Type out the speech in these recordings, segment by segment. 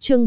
Chương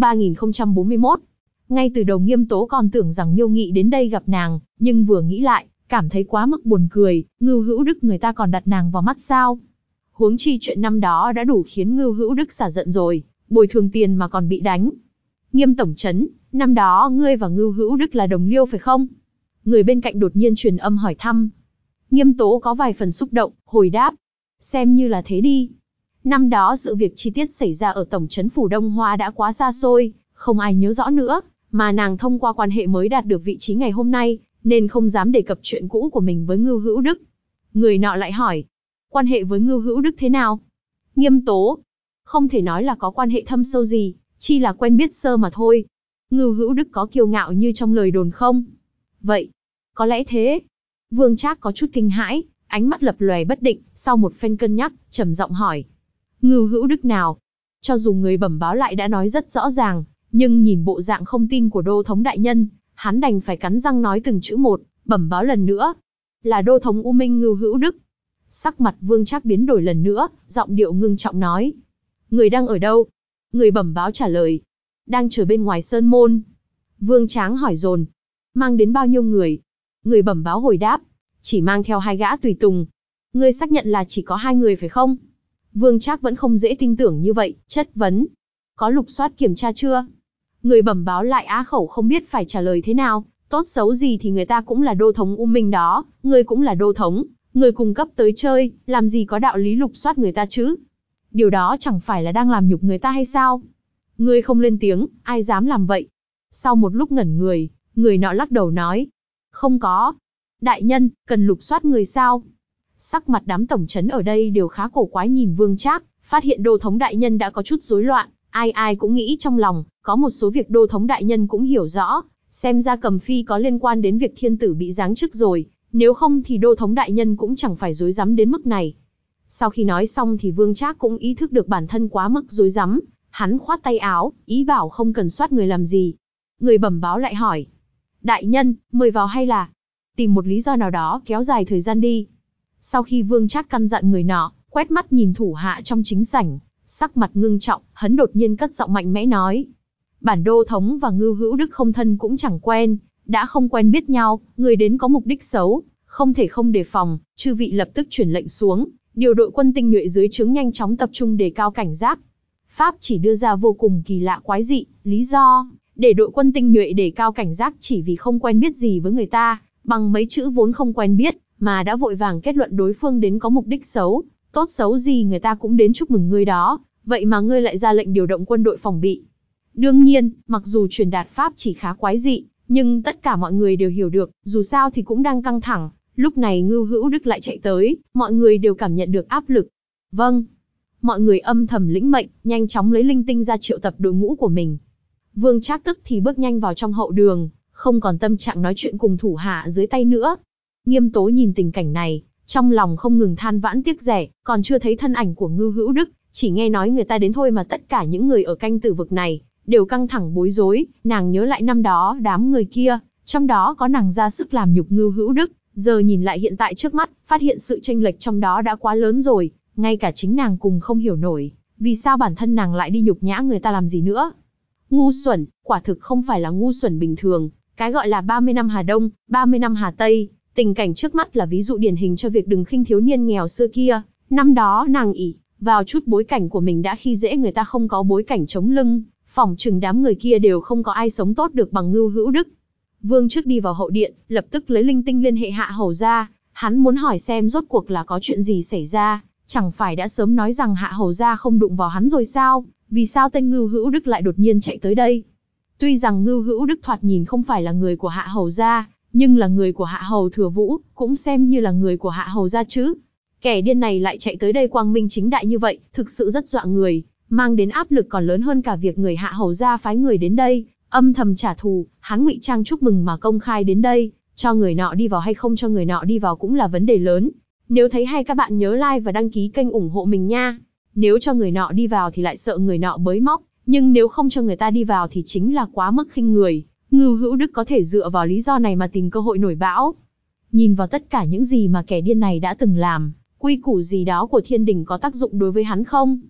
3041. Ngay từ đầu Nghiêm Tố còn tưởng rằng Miêu Nghị đến đây gặp nàng, nhưng vừa nghĩ lại, cảm thấy quá mức buồn cười, Ngưu Hữu Đức người ta còn đặt nàng vào mắt sao? Huống chi chuyện năm đó đã đủ khiến Ngưu Hữu Đức xả giận rồi, bồi thường tiền mà còn bị đánh. Nghiêm tổng trấn, năm đó ngươi và Ngưu Hữu Đức là đồng liêu phải không? Người bên cạnh đột nhiên truyền âm hỏi thăm. Nghiêm Tố có vài phần xúc động, hồi đáp. Xem như là thế đi. Năm đó sự việc chi tiết xảy ra ở tổng trấn Phủ Đông Hoa đã quá xa xôi, không ai nhớ rõ nữa, mà nàng thông qua quan hệ mới đạt được vị trí ngày hôm nay, nên không dám đề cập chuyện cũ của mình với Ngưu Hữu Đức. Người nọ lại hỏi, quan hệ với Ngưu Hữu Đức thế nào? Nghiêm Tố, không thể nói là có quan hệ thâm sâu gì, chỉ là quen biết sơ mà thôi. Ngưu Hữu Đức có kiêu ngạo như trong lời đồn không? Vậy, có lẽ thế. Vương Trác có chút kinh hãi, ánh mắt lập lòe bất định, sau một phen cân nhắc, trầm giọng hỏi. Ngưu Hữu Đức nào? Cho dù người bẩm báo lại đã nói rất rõ ràng, nhưng nhìn bộ dạng không tin của đô thống đại nhân, hắn đành phải cắn răng nói từng chữ một, bẩm báo lần nữa. Là đô thống U Minh Ngưu Hữu Đức. Sắc mặt Vương Trác biến đổi lần nữa, giọng điệu ngưng trọng nói. Người đang ở đâu? Người bẩm báo trả lời. Đang chờ bên ngoài sơn môn. Vương Tráng hỏi dồn. Mang đến bao nhiêu người? Người bẩm báo hồi đáp. Chỉ mang theo 2 gã tùy tùng. Ngươi xác nhận là chỉ có 2 người phải không? Vương Trác vẫn không dễ tin tưởng như vậy, chất vấn. Có lục soát kiểm tra chưa? Người bẩm báo lại á khẩu không biết phải trả lời thế nào, tốt xấu gì thì người ta cũng là đô thống U Minh đó, ngươi cũng là đô thống, người cung cấp tới chơi, làm gì có đạo lý lục soát người ta chứ? Điều đó chẳng phải là đang làm nhục người ta hay sao? Ngươi không lên tiếng, ai dám làm vậy? Sau một lúc ngẩn người, người nọ lắc đầu nói. Không có. Đại nhân, cần lục soát người sao? Sắc mặt đám tổng trấn ở đây đều khá cổ quái nhìn Vương Trác, phát hiện đô thống đại nhân đã có chút rối loạn, ai cũng nghĩ trong lòng, có một số việc đô thống đại nhân cũng hiểu rõ, xem ra Cầm Phi có liên quan đến việc thiên tử bị giáng chức rồi, nếu không thì đô thống đại nhân cũng chẳng phải rối rắm đến mức này. Sau khi nói xong thì Vương Trác cũng ý thức được bản thân quá mức rối rắm, hắn khoát tay áo, ý bảo không cần soát người làm gì. Người bẩm báo lại hỏi, đại nhân, mời vào hay là tìm một lý do nào đó kéo dài thời gian đi. Sau khi Vương Trác căn dặn người nọ, quét mắt nhìn thủ hạ trong chính sảnh, sắc mặt ngưng trọng, hắn đột nhiên cất giọng mạnh mẽ nói. Bản đô thống và Ngưu Hữu Đức không thân cũng chẳng quen, đã không quen biết nhau, người đến có mục đích xấu, không thể không đề phòng, chư vị lập tức chuyển lệnh xuống, điều đội quân tinh nhuệ dưới trướng nhanh chóng tập trung đề cao cảnh giác. Pháp chỉ đưa ra vô cùng kỳ lạ quái dị, lý do, để đội quân tinh nhuệ đề cao cảnh giác chỉ vì không quen biết gì với người ta, bằng mấy chữ vốn không quen biết, mà đã vội vàng kết luận đối phương đến có mục đích xấu, tốt xấu gì người ta cũng đến chúc mừng ngươi đó, vậy mà ngươi lại ra lệnh điều động quân đội phòng bị. Đương nhiên, mặc dù truyền đạt pháp chỉ khá quái dị, nhưng tất cả mọi người đều hiểu được, dù sao thì cũng đang căng thẳng, lúc này Ngưu Hữu Đức lại chạy tới, mọi người đều cảm nhận được áp lực. Vâng. Mọi người âm thầm lĩnh mệnh, nhanh chóng lấy linh tinh ra triệu tập đội ngũ của mình. Vương Trác tức thì bước nhanh vào trong hậu đường, không còn tâm trạng nói chuyện cùng thủ hạ dưới tay nữa. Nghiêm Tố nhìn tình cảnh này, trong lòng không ngừng than vãn tiếc rẻ, còn chưa thấy thân ảnh của Ngưu Hữu Đức, chỉ nghe nói người ta đến thôi mà tất cả những người ở canh tử vực này đều căng thẳng bối rối. Nàng nhớ lại năm đó đám người kia, trong đó có nàng ra sức làm nhục Ngưu Hữu Đức, giờ nhìn lại hiện tại trước mắt, phát hiện sự chênh lệch trong đó đã quá lớn rồi, ngay cả chính nàng cùng không hiểu nổi, vì sao bản thân nàng lại đi nhục nhã người ta làm gì nữa. Ngu xuẩn, quả thực không phải là ngu xuẩn bình thường, cái gọi là 30 năm Hà Đông, 30 năm Hà Tây. Tình cảnh trước mắt là ví dụ điển hình cho việc đừng khinh thiếu niên nghèo xưa kia. Năm đó nàng ỷ vào chút bối cảnh của mình đã khi dễ người ta không có bối cảnh chống lưng, phỏng chừng đám người kia đều không có ai sống tốt được bằng Ngưu Hữu Đức. Vương trước đi vào hậu điện, lập tức lấy linh tinh liên hệ Hạ Hầu gia, hắn muốn hỏi xem rốt cuộc là có chuyện gì xảy ra, chẳng phải đã sớm nói rằng Hạ Hầu gia không đụng vào hắn rồi sao, vì sao tên Ngưu Hữu Đức lại đột nhiên chạy tới đây? Tuy rằng Ngưu Hữu Đức thoạt nhìn không phải là người của Hạ Hầu gia, nhưng là người của Hạ Hầu Thừa Vũ, cũng xem như là người của Hạ Hầu gia chứ. Kẻ điên này lại chạy tới đây quang minh chính đại như vậy, thực sự rất dọa người, mang đến áp lực còn lớn hơn cả việc người Hạ Hầu gia phái người đến đây, âm thầm trả thù. Hắn ngụy trang chúc mừng mà công khai đến đây, cho người nọ đi vào hay không cho người nọ đi vào cũng là vấn đề lớn. Nếu thấy hay các bạn nhớ like và đăng ký kênh ủng hộ mình nha. Nếu cho người nọ đi vào thì lại sợ người nọ bới móc, nhưng nếu không cho người ta đi vào thì chính là quá mức khinh người. Ngưu Hữu Đức có thể dựa vào lý do này mà tìm cơ hội nổi bão. Nhìn vào tất cả những gì mà kẻ điên này đã từng làm, quy củ gì đó của thiên đình có tác dụng đối với hắn không?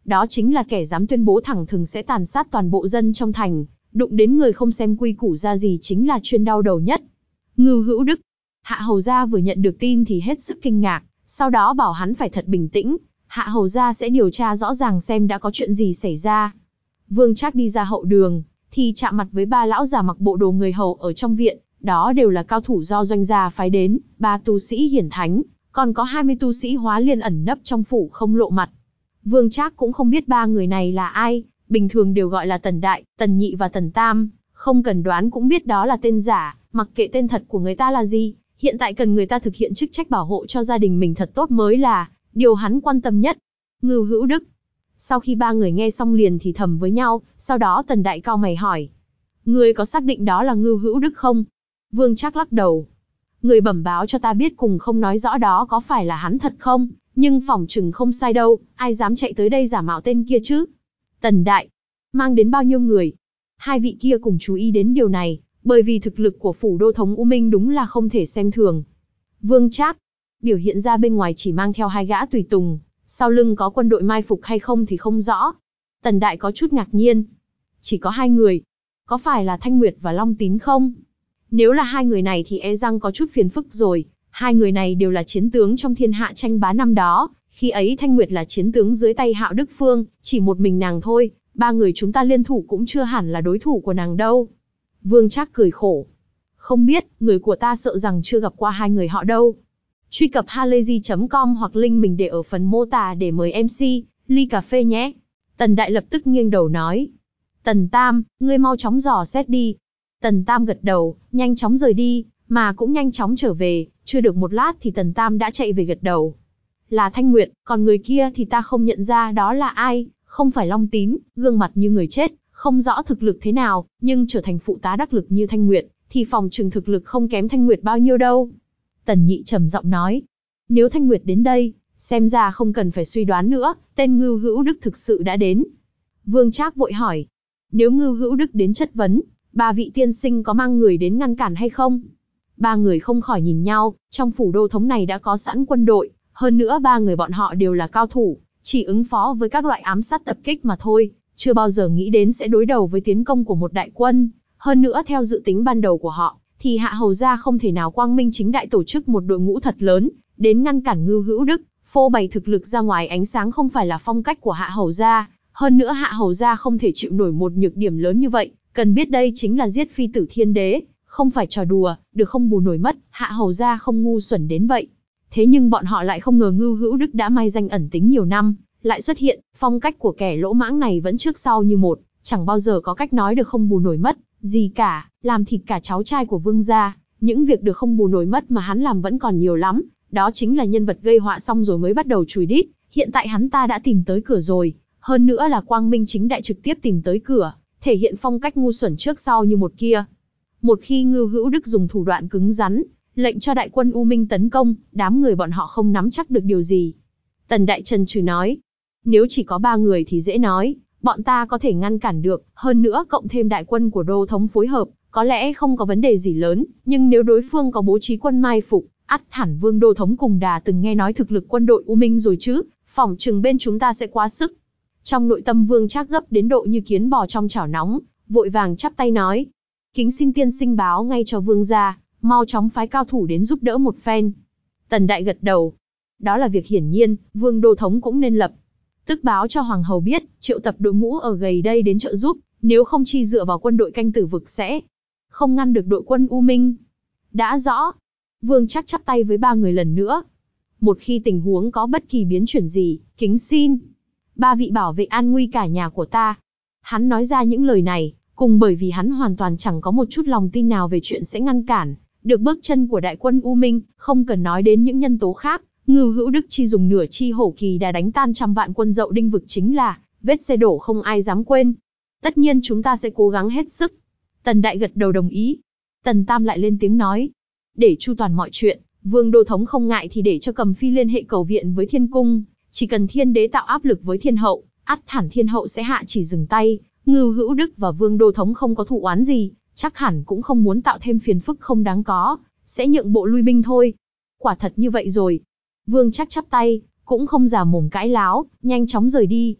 đó chính là kẻ dám tuyên bố thẳng thừng sẽ tàn sát toàn bộ dân trong thành, đụng đến người không xem quy củ ra gì chính là chuyên đau đầu nhất. Ngưu Hữu Đức. Hạ hầu gia vừa nhận được tin thì hết sức kinh ngạc, sau đó bảo hắn phải thật bình tĩnh, Hạ hầu gia sẽ điều tra rõ ràng xem đã có chuyện gì xảy ra. Vương Trác đi ra hậu đường, thì chạm mặt với ba lão già mặc bộ đồ người hầu ở trong viện, đó đều là cao thủ do doanh gia phái đến, 3 tu sĩ hiển thánh, còn có 20 tu sĩ hóa liên ẩn nấp trong phủ không lộ mặt. Vương Trác cũng không biết 3 người này là ai, bình thường đều gọi là Tần Đại, Tần Nhị và Tần Tam, không cần đoán cũng biết đó là tên giả, mặc kệ tên thật của người ta là gì, hiện tại cần người ta thực hiện chức trách bảo hộ cho gia đình mình thật tốt mới là điều hắn quan tâm nhất. Ngưu Hữu Đức. Sau khi 3 người nghe xong liền thì thầm với nhau, sau đó Tần Đại cau mày hỏi: "Ngươi có xác định đó là Ngưu Hữu Đức không?" Vương Trác lắc đầu. "Người bẩm báo cho ta biết cùng không nói rõ đó có phải là hắn thật không, nhưng phỏng chừng không sai đâu, ai dám chạy tới đây giả mạo tên kia chứ?" Tần Đại. "Mang đến bao nhiêu người?" Hai vị kia cùng chú ý đến điều này, bởi vì thực lực của phủ đô thống U Minh đúng là không thể xem thường. Vương Trác. Biểu hiện ra bên ngoài chỉ mang theo 2 gã tùy tùng, sau lưng có quân đội mai phục hay không thì không rõ. Tần Đại có chút ngạc nhiên. Chỉ có 2 người. Có phải là Thanh Nguyệt và Long Tín không? Nếu là 2 người này thì e rằng có chút phiền phức rồi. 2 người này đều là chiến tướng trong thiên hạ tranh bá năm đó. Khi ấy Thanh Nguyệt là chiến tướng dưới tay Hạo Đức Phương, chỉ một mình nàng thôi. 3 người chúng ta liên thủ cũng chưa hẳn là đối thủ của nàng đâu. Vương Trác cười khổ. Không biết, người của ta sợ rằng chưa gặp qua 2 người họ đâu. Truy cập halayzi.com hoặc link mình để ở phần mô tả để mời MC, ly cà phê nhé. Tần Đại lập tức nghiêng đầu nói. Tần Tam, ngươi mau chóng dò xét đi. Tần Tam gật đầu, nhanh chóng rời đi, mà cũng nhanh chóng trở về, chưa được một lát thì Tần Tam đã chạy về gật đầu. Là Thanh Nguyệt, còn người kia thì ta không nhận ra đó là ai, không phải Long Tín, gương mặt như người chết, không rõ thực lực thế nào, nhưng trở thành phụ tá đắc lực như Thanh Nguyệt, thì phòng trừng thực lực không kém Thanh Nguyệt bao nhiêu đâu. Tần Nhị trầm giọng nói, nếu Thanh Nguyệt đến đây, xem ra không cần phải suy đoán nữa, tên Ngưu Hữu Đức thực sự đã đến. Vương Trác vội hỏi, nếu Ngưu Hữu Đức đến chất vấn, 3 vị tiên sinh có mang người đến ngăn cản hay không? 3 người không khỏi nhìn nhau, trong phủ đô thống này đã có sẵn quân đội, hơn nữa 3 người bọn họ đều là cao thủ, chỉ ứng phó với các loại ám sát tập kích mà thôi, chưa bao giờ nghĩ đến sẽ đối đầu với tiến công của một đại quân. Hơn nữa theo dự tính ban đầu của họ, thì Hạ Hầu gia không thể nào quang minh chính đại tổ chức một đội ngũ thật lớn, đến ngăn cản Ngưu Hữu Đức, phô bày thực lực ra ngoài ánh sáng không phải là phong cách của Hạ Hầu gia. Hơn nữa Hạ Hầu gia không thể chịu nổi một nhược điểm lớn như vậy, cần biết đây chính là giết phi tử thiên đế, không phải trò đùa, được không bù nổi mất, Hạ Hầu gia không ngu xuẩn đến vậy. Thế nhưng bọn họ lại không ngờ Ngưu Hữu Đức đã mai danh ẩn tính nhiều năm, lại xuất hiện, phong cách của kẻ lỗ mãng này vẫn trước sau như một, chẳng bao giờ có cách nói được không bù nổi mất, gì cả, làm thịt cả cháu trai của vương gia, những việc được không bù nổi mất mà hắn làm vẫn còn nhiều lắm, đó chính là nhân vật gây họa xong rồi mới bắt đầu chùi đít, hiện tại hắn ta đã tìm tới cửa rồi, hơn nữa là quang minh chính đại trực tiếp tìm tới cửa, thể hiện phong cách ngu xuẩn trước sau như một kia. Một khi Ngưu Hữu Đức dùng thủ đoạn cứng rắn, lệnh cho đại quân U Minh tấn công, đám người bọn họ không nắm chắc được điều gì. Tần Đại trần trừ nói, nếu chỉ có 3 người thì dễ nói, bọn ta có thể ngăn cản được, hơn nữa cộng thêm đại quân của đô thống phối hợp, có lẽ không có vấn đề gì lớn, nhưng nếu đối phương có bố trí quân mai phục, ắt hẳn vương đô thống cùng đà từng nghe nói thực lực quân đội U Minh rồi chứ, phỏng chừng bên chúng ta sẽ quá sức. Trong nội tâm Vương Trác gấp đến độ như kiến bò trong chảo nóng, vội vàng chắp tay nói, kính xin tiên sinh báo ngay cho vương gia, mau chóng phái cao thủ đến giúp đỡ một phen. Tần Đại gật đầu, đó là việc hiển nhiên, vương đô thống cũng nên lập tức báo cho hoàng hầu biết, triệu tập đội ngũ ở gầy đây đến trợ giúp, nếu không chi dựa vào quân đội canh tử vực sẽ không ngăn được đội quân U Minh. Đã rõ. Vương Trác chắp tay với 3 người lần nữa. Một khi tình huống có bất kỳ biến chuyển gì, kính xin 3 vị bảo vệ an nguy cả nhà của ta. Hắn nói ra những lời này, cùng bởi vì hắn hoàn toàn chẳng có một chút lòng tin nào về chuyện sẽ ngăn cản được bước chân của đại quân U Minh, không cần nói đến những nhân tố khác. Ngưu Hữu Đức chi dùng nửa chi hổ kỳ đã đánh tan trăm vạn quân Dậu Đinh vực chính là vết xe đổ không ai dám quên. Tất nhiên chúng ta sẽ cố gắng hết sức. Tần Đại gật đầu đồng ý. Tần Tam lại lên tiếng nói, để chu toàn mọi chuyện, vương đô thống không ngại thì để cho Cầm Phi liên hệ cầu viện với Thiên Cung, chỉ cần Thiên Đế tạo áp lực với Thiên Hậu, ắt hẳn Thiên Hậu sẽ hạ chỉ dừng tay. Ngưu Hữu Đức và vương đô thống không có thù oán gì, chắc hẳn cũng không muốn tạo thêm phiền phức không đáng có, sẽ nhượng bộ lui binh thôi. Quả thật như vậy rồi. Vương Trác chắp tay, cũng không giả mồm cãi láo, nhanh chóng rời đi.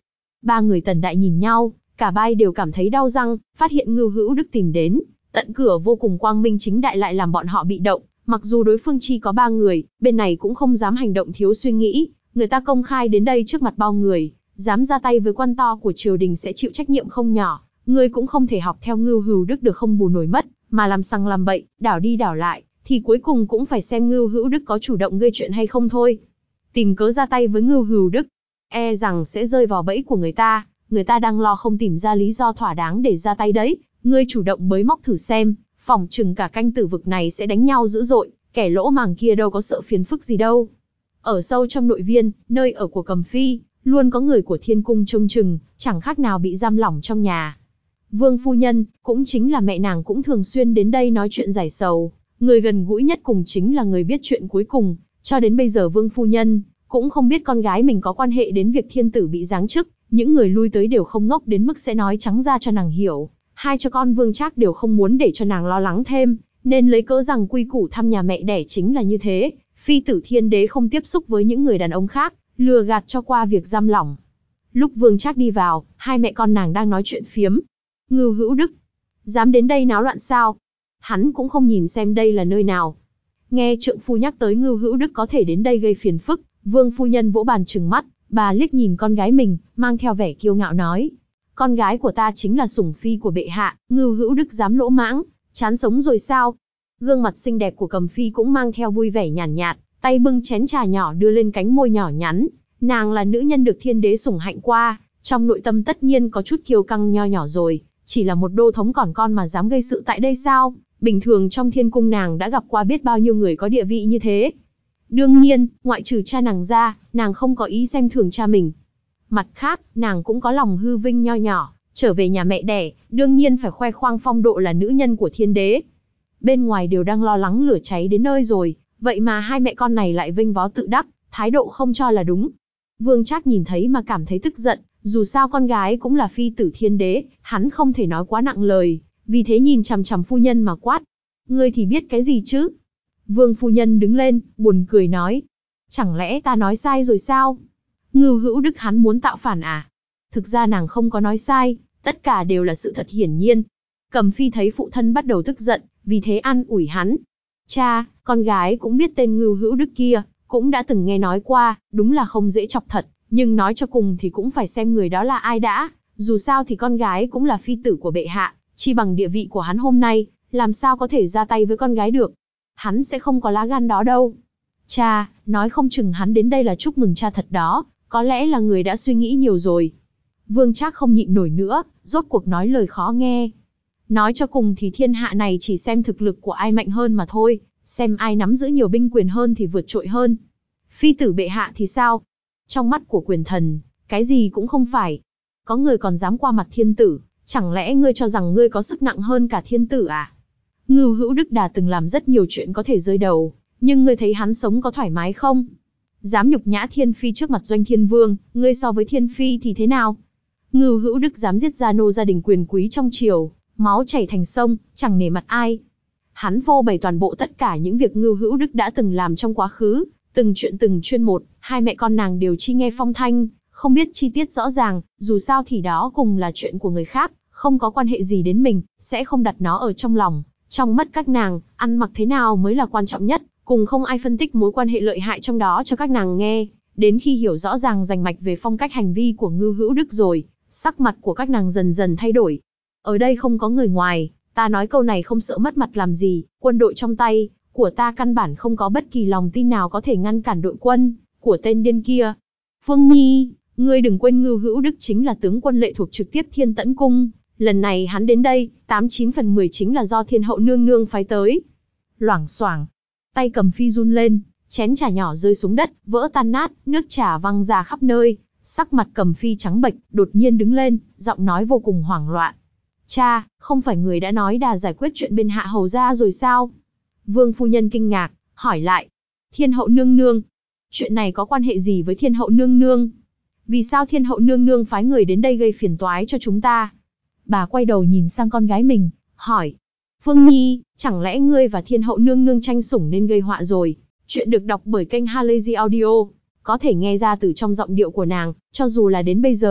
Ba người Tần Đại nhìn nhau, cả ba đều cảm thấy đau răng, phát hiện Ngưu Hữu Đức tìm đến tận cửa vô cùng quang minh chính đại lại làm bọn họ bị động. Mặc dù đối phương chi có 3 người, bên này cũng không dám hành động thiếu suy nghĩ, người ta công khai đến đây trước mặt bao người, dám ra tay với quan to của triều đình sẽ chịu trách nhiệm không nhỏ, ngươi cũng không thể học theo Ngưu Hữu Đức được không bù nổi mất, mà làm sằng làm bậy, đảo đi đảo lại, thì cuối cùng cũng phải xem Ngưu Hữu Đức có chủ động gây chuyện hay không thôi. Tìm cớ ra tay với Ngưu Hữu Đức, e rằng sẽ rơi vào bẫy của người ta đang lo không tìm ra lý do thỏa đáng để ra tay đấy, ngươi chủ động bới móc thử xem, phỏng chừng cả canh tử vực này sẽ đánh nhau dữ dội, kẻ lỗ màng kia đâu có sợ phiền phức gì đâu. Ở sâu trong nội viên, nơi ở của Cầm Phi, luôn có người của Thiên Cung trông chừng, chẳng khác nào bị giam lỏng trong nhà. Vương phu nhân, cũng chính là mẹ nàng cũng thường xuyên đến đây nói chuyện giải sầu, người gần gũi nhất cùng chính là người biết chuyện cuối cùng, cho đến bây giờ Vương phu nhân cũng không biết con gái mình có quan hệ đến việc thiên tử bị giáng chức, những người lui tới đều không ngốc đến mức sẽ nói trắng ra cho nàng hiểu. Hai cha con Vương Trác đều không muốn để cho nàng lo lắng thêm, nên lấy cớ rằng quy củ thăm nhà mẹ đẻ chính là như thế, phi tử thiên đế không tiếp xúc với những người đàn ông khác, lừa gạt cho qua việc giam lỏng. Lúc Vương Trác đi vào, hai mẹ con nàng đang nói chuyện phiếm. Ngưu Hữu Đức, dám đến đây náo loạn sao? Hắn cũng không nhìn xem đây là nơi nào. Nghe trượng phu nhắc tới Ngưu Hữu Đức có thể đến đây gây phiền phức, Vương phu nhân vỗ bàn trừng mắt, bà liếc nhìn con gái mình, mang theo vẻ kiêu ngạo nói. Con gái của ta chính là sủng phi của bệ hạ, Ngưu Hữu Đức dám lỗ mãng, chán sống rồi sao? Gương mặt xinh đẹp của Cầm Phi cũng mang theo vui vẻ nhàn nhạt, tay bưng chén trà nhỏ đưa lên cánh môi nhỏ nhắn. Nàng là nữ nhân được thiên đế sủng hạnh qua, trong nội tâm tất nhiên có chút kiêu căng nho nhỏ rồi, chỉ là một đô thống còn con mà dám gây sự tại đây sao? Bình thường trong thiên cung nàng đã gặp qua biết bao nhiêu người có địa vị như thế. Đương nhiên, ngoại trừ cha nàng ra, nàng không có ý xem thường cha mình. Mặt khác, nàng cũng có lòng hư vinh nho nhỏ, trở về nhà mẹ đẻ, đương nhiên phải khoe khoang phong độ là nữ nhân của thiên đế. Bên ngoài đều đang lo lắng lửa cháy đến nơi rồi, vậy mà hai mẹ con này lại vênh váo tự đắc, thái độ không cho là đúng. Vương Trác nhìn thấy mà cảm thấy tức giận, dù sao con gái cũng là phi tử thiên đế, hắn không thể nói quá nặng lời, vì thế nhìn chằm chằm phu nhân mà quát. Ngươi thì biết cái gì chứ? Vương phu nhân đứng lên, buồn cười nói. Chẳng lẽ ta nói sai rồi sao? Ngưu Hữu Đức hắn muốn tạo phản à? Thực ra nàng không có nói sai, tất cả đều là sự thật hiển nhiên. Cầm Phi thấy phụ thân bắt đầu tức giận, vì thế an ủi hắn. Cha, con gái cũng biết tên Ngưu Hữu Đức kia, cũng đã từng nghe nói qua, đúng là không dễ chọc thật, nhưng nói cho cùng thì cũng phải xem người đó là ai đã. Dù sao thì con gái cũng là phi tử của bệ hạ, chi bằng địa vị của hắn hôm nay, làm sao có thể ra tay với con gái được. Hắn sẽ không có lá gan đó đâu. Cha, nói không chừng hắn đến đây là chúc mừng cha thật đó, có lẽ là người đã suy nghĩ nhiều rồi. Vương Trác không nhịn nổi nữa, rốt cuộc nói lời khó nghe. Nói cho cùng thì thiên hạ này chỉ xem thực lực của ai mạnh hơn mà thôi, xem ai nắm giữ nhiều binh quyền hơn thì vượt trội hơn. Phi tử bệ hạ thì sao? Trong mắt của quyền thần, cái gì cũng không phải. Có người còn dám qua mặt thiên tử, chẳng lẽ ngươi cho rằng ngươi có sức nặng hơn cả thiên tử à? Ngưu Hữu Đức đã từng làm rất nhiều chuyện có thể rơi đầu, nhưng ngươi thấy hắn sống có thoải mái không? Dám nhục nhã thiên phi trước mặt Doanh Thiên Vương, ngươi so với thiên phi thì thế nào? Ngưu Hữu Đức dám giết gia nô gia đình quyền quý trong triều, máu chảy thành sông, chẳng nể mặt ai. Hắn phô bày toàn bộ tất cả những việc Ngưu Hữu Đức đã từng làm trong quá khứ, từng chuyện từng chuyên một, hai mẹ con nàng đều chỉ nghe phong thanh, không biết chi tiết rõ ràng, dù sao thì đó cùng là chuyện của người khác, không có quan hệ gì đến mình, sẽ không đặt nó ở trong lòng. Trong mắt các nàng, ăn mặc thế nào mới là quan trọng nhất, cùng không ai phân tích mối quan hệ lợi hại trong đó cho các nàng nghe. Đến khi hiểu rõ ràng rành mạch về phong cách hành vi của Ngưu Hữu Đức rồi, sắc mặt của các nàng dần dần thay đổi. Ở đây không có người ngoài, ta nói câu này không sợ mất mặt làm gì, quân đội trong tay của ta căn bản không có bất kỳ lòng tin nào có thể ngăn cản đội quân của tên điên kia. Phương Nhi, ngươi đừng quên Ngưu Hữu Đức chính là tướng quân lệ thuộc trực tiếp Thiên Tẫn Cung. Lần này hắn đến đây, 89 phần 10 chính là do Thiên Hậu nương nương phái tới. Loảng xoảng, tay Cầm Phi run lên, chén trà nhỏ rơi xuống đất, vỡ tan nát, nước trà văng ra khắp nơi. Sắc mặt Cầm Phi trắng bệch, đột nhiên đứng lên, giọng nói vô cùng hoảng loạn. Cha, không phải người đã nói đà giải quyết chuyện bên hạ hầu gia rồi sao? Vương phu nhân kinh ngạc, hỏi lại. Thiên Hậu nương nương? Chuyện này có quan hệ gì với Thiên Hậu nương nương? Vì sao Thiên Hậu nương nương phái người đến đây gây phiền toái cho chúng ta? Bà quay đầu nhìn sang con gái mình, hỏi. Phương Nhi, chẳng lẽ ngươi và Thiên Hậu nương nương tranh sủng nên gây họa rồi? Chuyện được đọc bởi kênh Halazy Audio. Có thể nghe ra từ trong giọng điệu của nàng, cho dù là đến bây giờ,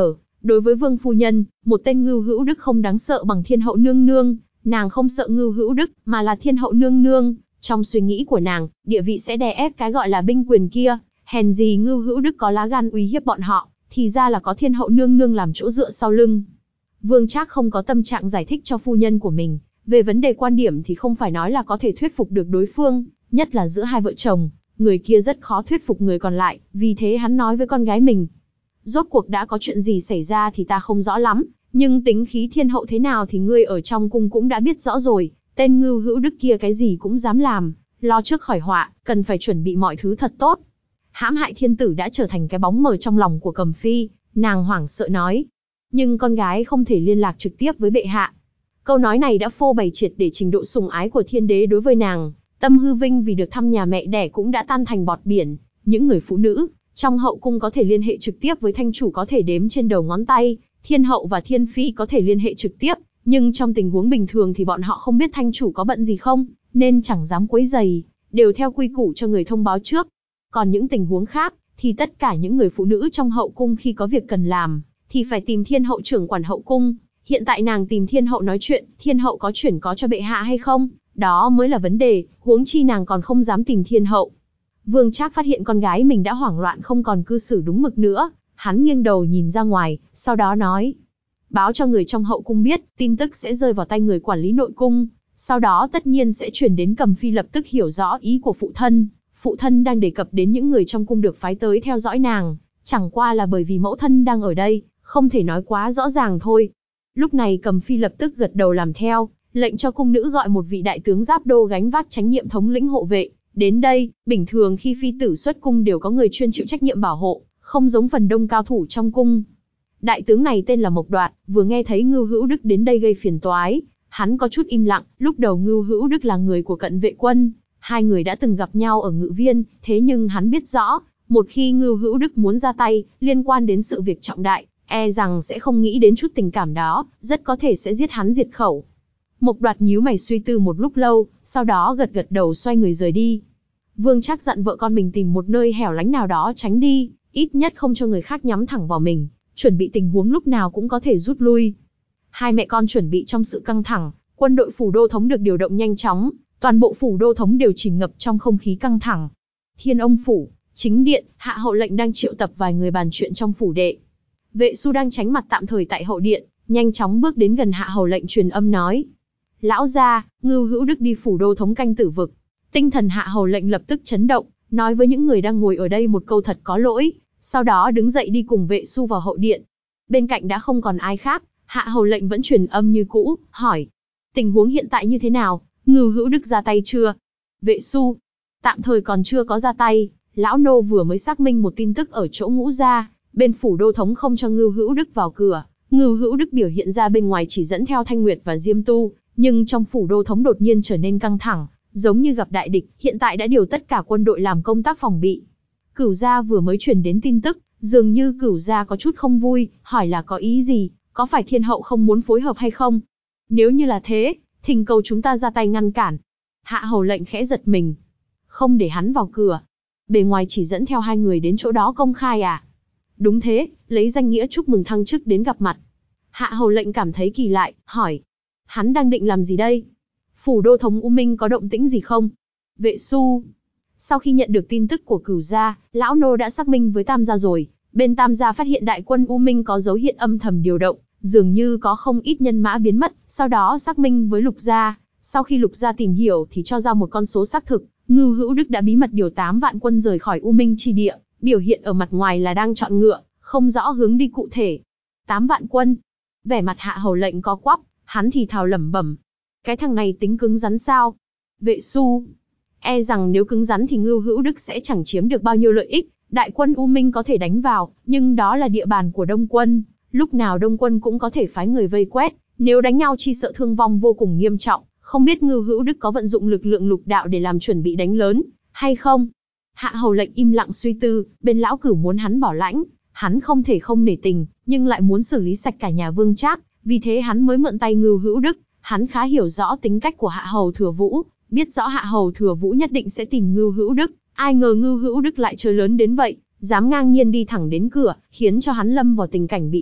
Đối với Vương phu nhân, một tên Ngưu Hữu Đức không đáng sợ bằng Thiên hậu nương nương, nàng không sợ Ngưu Hữu Đức, mà là Thiên hậu nương nương. Trong suy nghĩ của nàng, địa vị sẽ đè ép cái gọi là binh quyền kia, hèn gì Ngưu Hữu Đức có lá gan uy hiếp bọn họ, thì ra là có Thiên hậu nương nương làm chỗ dựa sau lưng. Vương Trác không có tâm trạng giải thích cho phu nhân của mình, về vấn đề quan điểm thì không phải nói là có thể thuyết phục được đối phương, nhất là giữa hai vợ chồng, người kia rất khó thuyết phục người còn lại, vì thế hắn nói với con gái mình. Rốt cuộc đã có chuyện gì xảy ra thì ta không rõ lắm, nhưng tính khí Thiên hậu thế nào thì ngươi ở trong cung cũng đã biết rõ rồi, tên Ngưu Hữu Đức kia cái gì cũng dám làm, lo trước khỏi họa, cần phải chuẩn bị mọi thứ thật tốt. Hãm hại thiên tử đã trở thành cái bóng mờ trong lòng của Cầm Phi, nàng hoảng sợ nói. Nhưng con gái không thể liên lạc trực tiếp với bệ hạ. Câu nói này đã phô bày triệt để trình độ sủng ái của thiên đế đối với nàng, tâm hư vinh vì được thăm nhà mẹ đẻ cũng đã tan thành bọt biển. Những người phụ nữ trong hậu cung có thể liên hệ trực tiếp với thanh chủ có thể đếm trên đầu ngón tay, thiên hậu và thiên phi có thể liên hệ trực tiếp, nhưng trong tình huống bình thường thì bọn họ không biết thanh chủ có bận gì không, nên chẳng dám quấy rầy, đều theo quy củ cho người thông báo trước. Còn những tình huống khác, thì tất cả những người phụ nữ trong hậu cung khi có việc cần làm, thì phải tìm thiên hậu trưởng quản hậu cung. Hiện tại nàng tìm thiên hậu nói chuyện, thiên hậu có chuyển có cho bệ hạ hay không, đó mới là vấn đề, huống chi nàng còn không dám tìm thiên hậu. Vương Trác phát hiện con gái mình đã hoảng loạn không còn cư xử đúng mực nữa, hắn nghiêng đầu nhìn ra ngoài, sau đó nói. Báo cho người trong hậu cung biết, tin tức sẽ rơi vào tay người quản lý nội cung, sau đó tất nhiên sẽ chuyển đến Cầm Phi lập tức hiểu rõ ý của phụ thân. Phụ thân đang đề cập đến những người trong cung được phái tới theo dõi nàng, chẳng qua là bởi vì mẫu thân đang ở đây, không thể nói quá rõ ràng thôi. Lúc này Cầm Phi lập tức gật đầu làm theo, lệnh cho cung nữ gọi một vị đại tướng giáp đô gánh vác trách nhiệm thống lĩnh hộ vệ. Đến đây, bình thường khi phi tử xuất cung đều có người chuyên chịu trách nhiệm bảo hộ, không giống phần đông cao thủ trong cung. Đại tướng này tên là Mộc Đoạt, vừa nghe thấy Ngưu Hữu Đức đến đây gây phiền toái, hắn có chút im lặng. Lúc đầu Ngưu Hữu Đức là người của Cận Vệ quân, hai người đã từng gặp nhau ở Ngự Viên, thế nhưng hắn biết rõ, một khi Ngưu Hữu Đức muốn ra tay, liên quan đến sự việc trọng đại, e rằng sẽ không nghĩ đến chút tình cảm đó, rất có thể sẽ giết hắn diệt khẩu. Mộc Đoạt nhíu mày suy tư một lúc lâu, sau đó gật gật đầu xoay người rời đi. Vương Trác dặn vợ con mình tìm một nơi hẻo lánh nào đó tránh đi, ít nhất không cho người khác nhắm thẳng vào mình, chuẩn bị tình huống lúc nào cũng có thể rút lui. Hai mẹ con chuẩn bị trong sự căng thẳng, quân đội phủ đô thống được điều động nhanh chóng, toàn bộ phủ đô thống đều chìm ngập trong không khí căng thẳng. Thiên Ông phủ, chính điện, Hạ hậu lệnh đang triệu tập vài người bàn chuyện trong phủ đệ. Vệ Su đang tránh mặt tạm thời tại hậu điện, nhanh chóng bước đến gần Hạ hậu lệnh truyền âm nói: Lão gia, Ngưu Hữu Đức đi phủ đô thống canh Tử Vực. Tinh thần Hạ hầu lệnh lập tức chấn động, nói với những người đang ngồi ở đây một câu thật có lỗi, sau đó đứng dậy đi cùng Vệ Su vào hậu điện. Bên cạnh đã không còn ai khác, Hạ hầu lệnh vẫn truyền âm như cũ, hỏi: tình huống hiện tại như thế nào, Ngưu Hữu Đức ra tay chưa? Vệ Su: tạm thời còn chưa có ra tay, lão nô vừa mới xác minh một tin tức ở chỗ Ngũ gia, bên phủ đô thống không cho Ngưu Hữu Đức vào cửa. Ngưu Hữu Đức biểu hiện ra bên ngoài chỉ dẫn theo Thanh Nguyệt và Diêm Tu, nhưng trong phủ đô thống đột nhiên trở nên căng thẳng, giống như gặp đại địch, hiện tại đã điều tất cả quân đội làm công tác phòng bị. Cửu gia vừa mới truyền đến tin tức, dường như Cửu gia có chút không vui, hỏi là có ý gì, có phải thiên hậu không muốn phối hợp hay không? Nếu như là thế, thỉnh cầu chúng ta ra tay ngăn cản. Hạ hầu lệnh khẽ giật mình, không để hắn vào cửa. Bề ngoài chỉ dẫn theo hai người đến chỗ đó công khai à? Đúng thế, lấy danh nghĩa chúc mừng thăng chức đến gặp mặt. Hạ hầu lệnh cảm thấy kỳ lạ, hỏi: hắn đang định làm gì đây? Phủ đô thống U Minh có động tĩnh gì không? Vệ Su: sau khi nhận được tin tức của Cửu gia, lão nô đã xác minh với Tam gia rồi. Bên Tam gia phát hiện đại quân U Minh có dấu hiệu âm thầm điều động, dường như có không ít nhân mã biến mất. Sau đó xác minh với Lục gia, sau khi Lục gia tìm hiểu thì cho ra một con số xác thực. Ngưu Hữu Đức đã bí mật điều 8 vạn quân rời khỏi U Minh chi địa, biểu hiện ở mặt ngoài là đang chọn ngựa, không rõ hướng đi cụ thể. 8 vạn quân. Vẻ mặt Hạ hầu lệnh có quắp, hắn thì thào lẩm bẩm: cái thằng này tính cứng rắn sao? Vệ Su: e rằng nếu cứng rắn thì Ngưu Hữu Đức sẽ chẳng chiếm được bao nhiêu lợi ích. Đại quân U Minh có thể đánh vào, nhưng đó là địa bàn của Đông quân, lúc nào Đông quân cũng có thể phái người vây quét, nếu đánh nhau chỉ sợ thương vong vô cùng nghiêm trọng. Không biết Ngưu Hữu Đức có vận dụng lực lượng lục đạo để làm chuẩn bị đánh lớn hay không? Hạ hầu lệnh im lặng suy tư, bên lão Cửu muốn hắn bỏ lãnh, hắn không thể không nể tình, nhưng lại muốn xử lý sạch cả nhà Vương Trác, vì thế hắn mới mượn tay Ngưu Hữu Đức. Hắn khá hiểu rõ tính cách của Hạ hầu Thừa Vũ, biết rõ Hạ hầu Thừa Vũ nhất định sẽ tìm Ngưu Hữu Đức, ai ngờ Ngưu Hữu Đức lại chơi lớn đến vậy, dám ngang nhiên đi thẳng đến cửa, khiến cho hắn lâm vào tình cảnh bị động.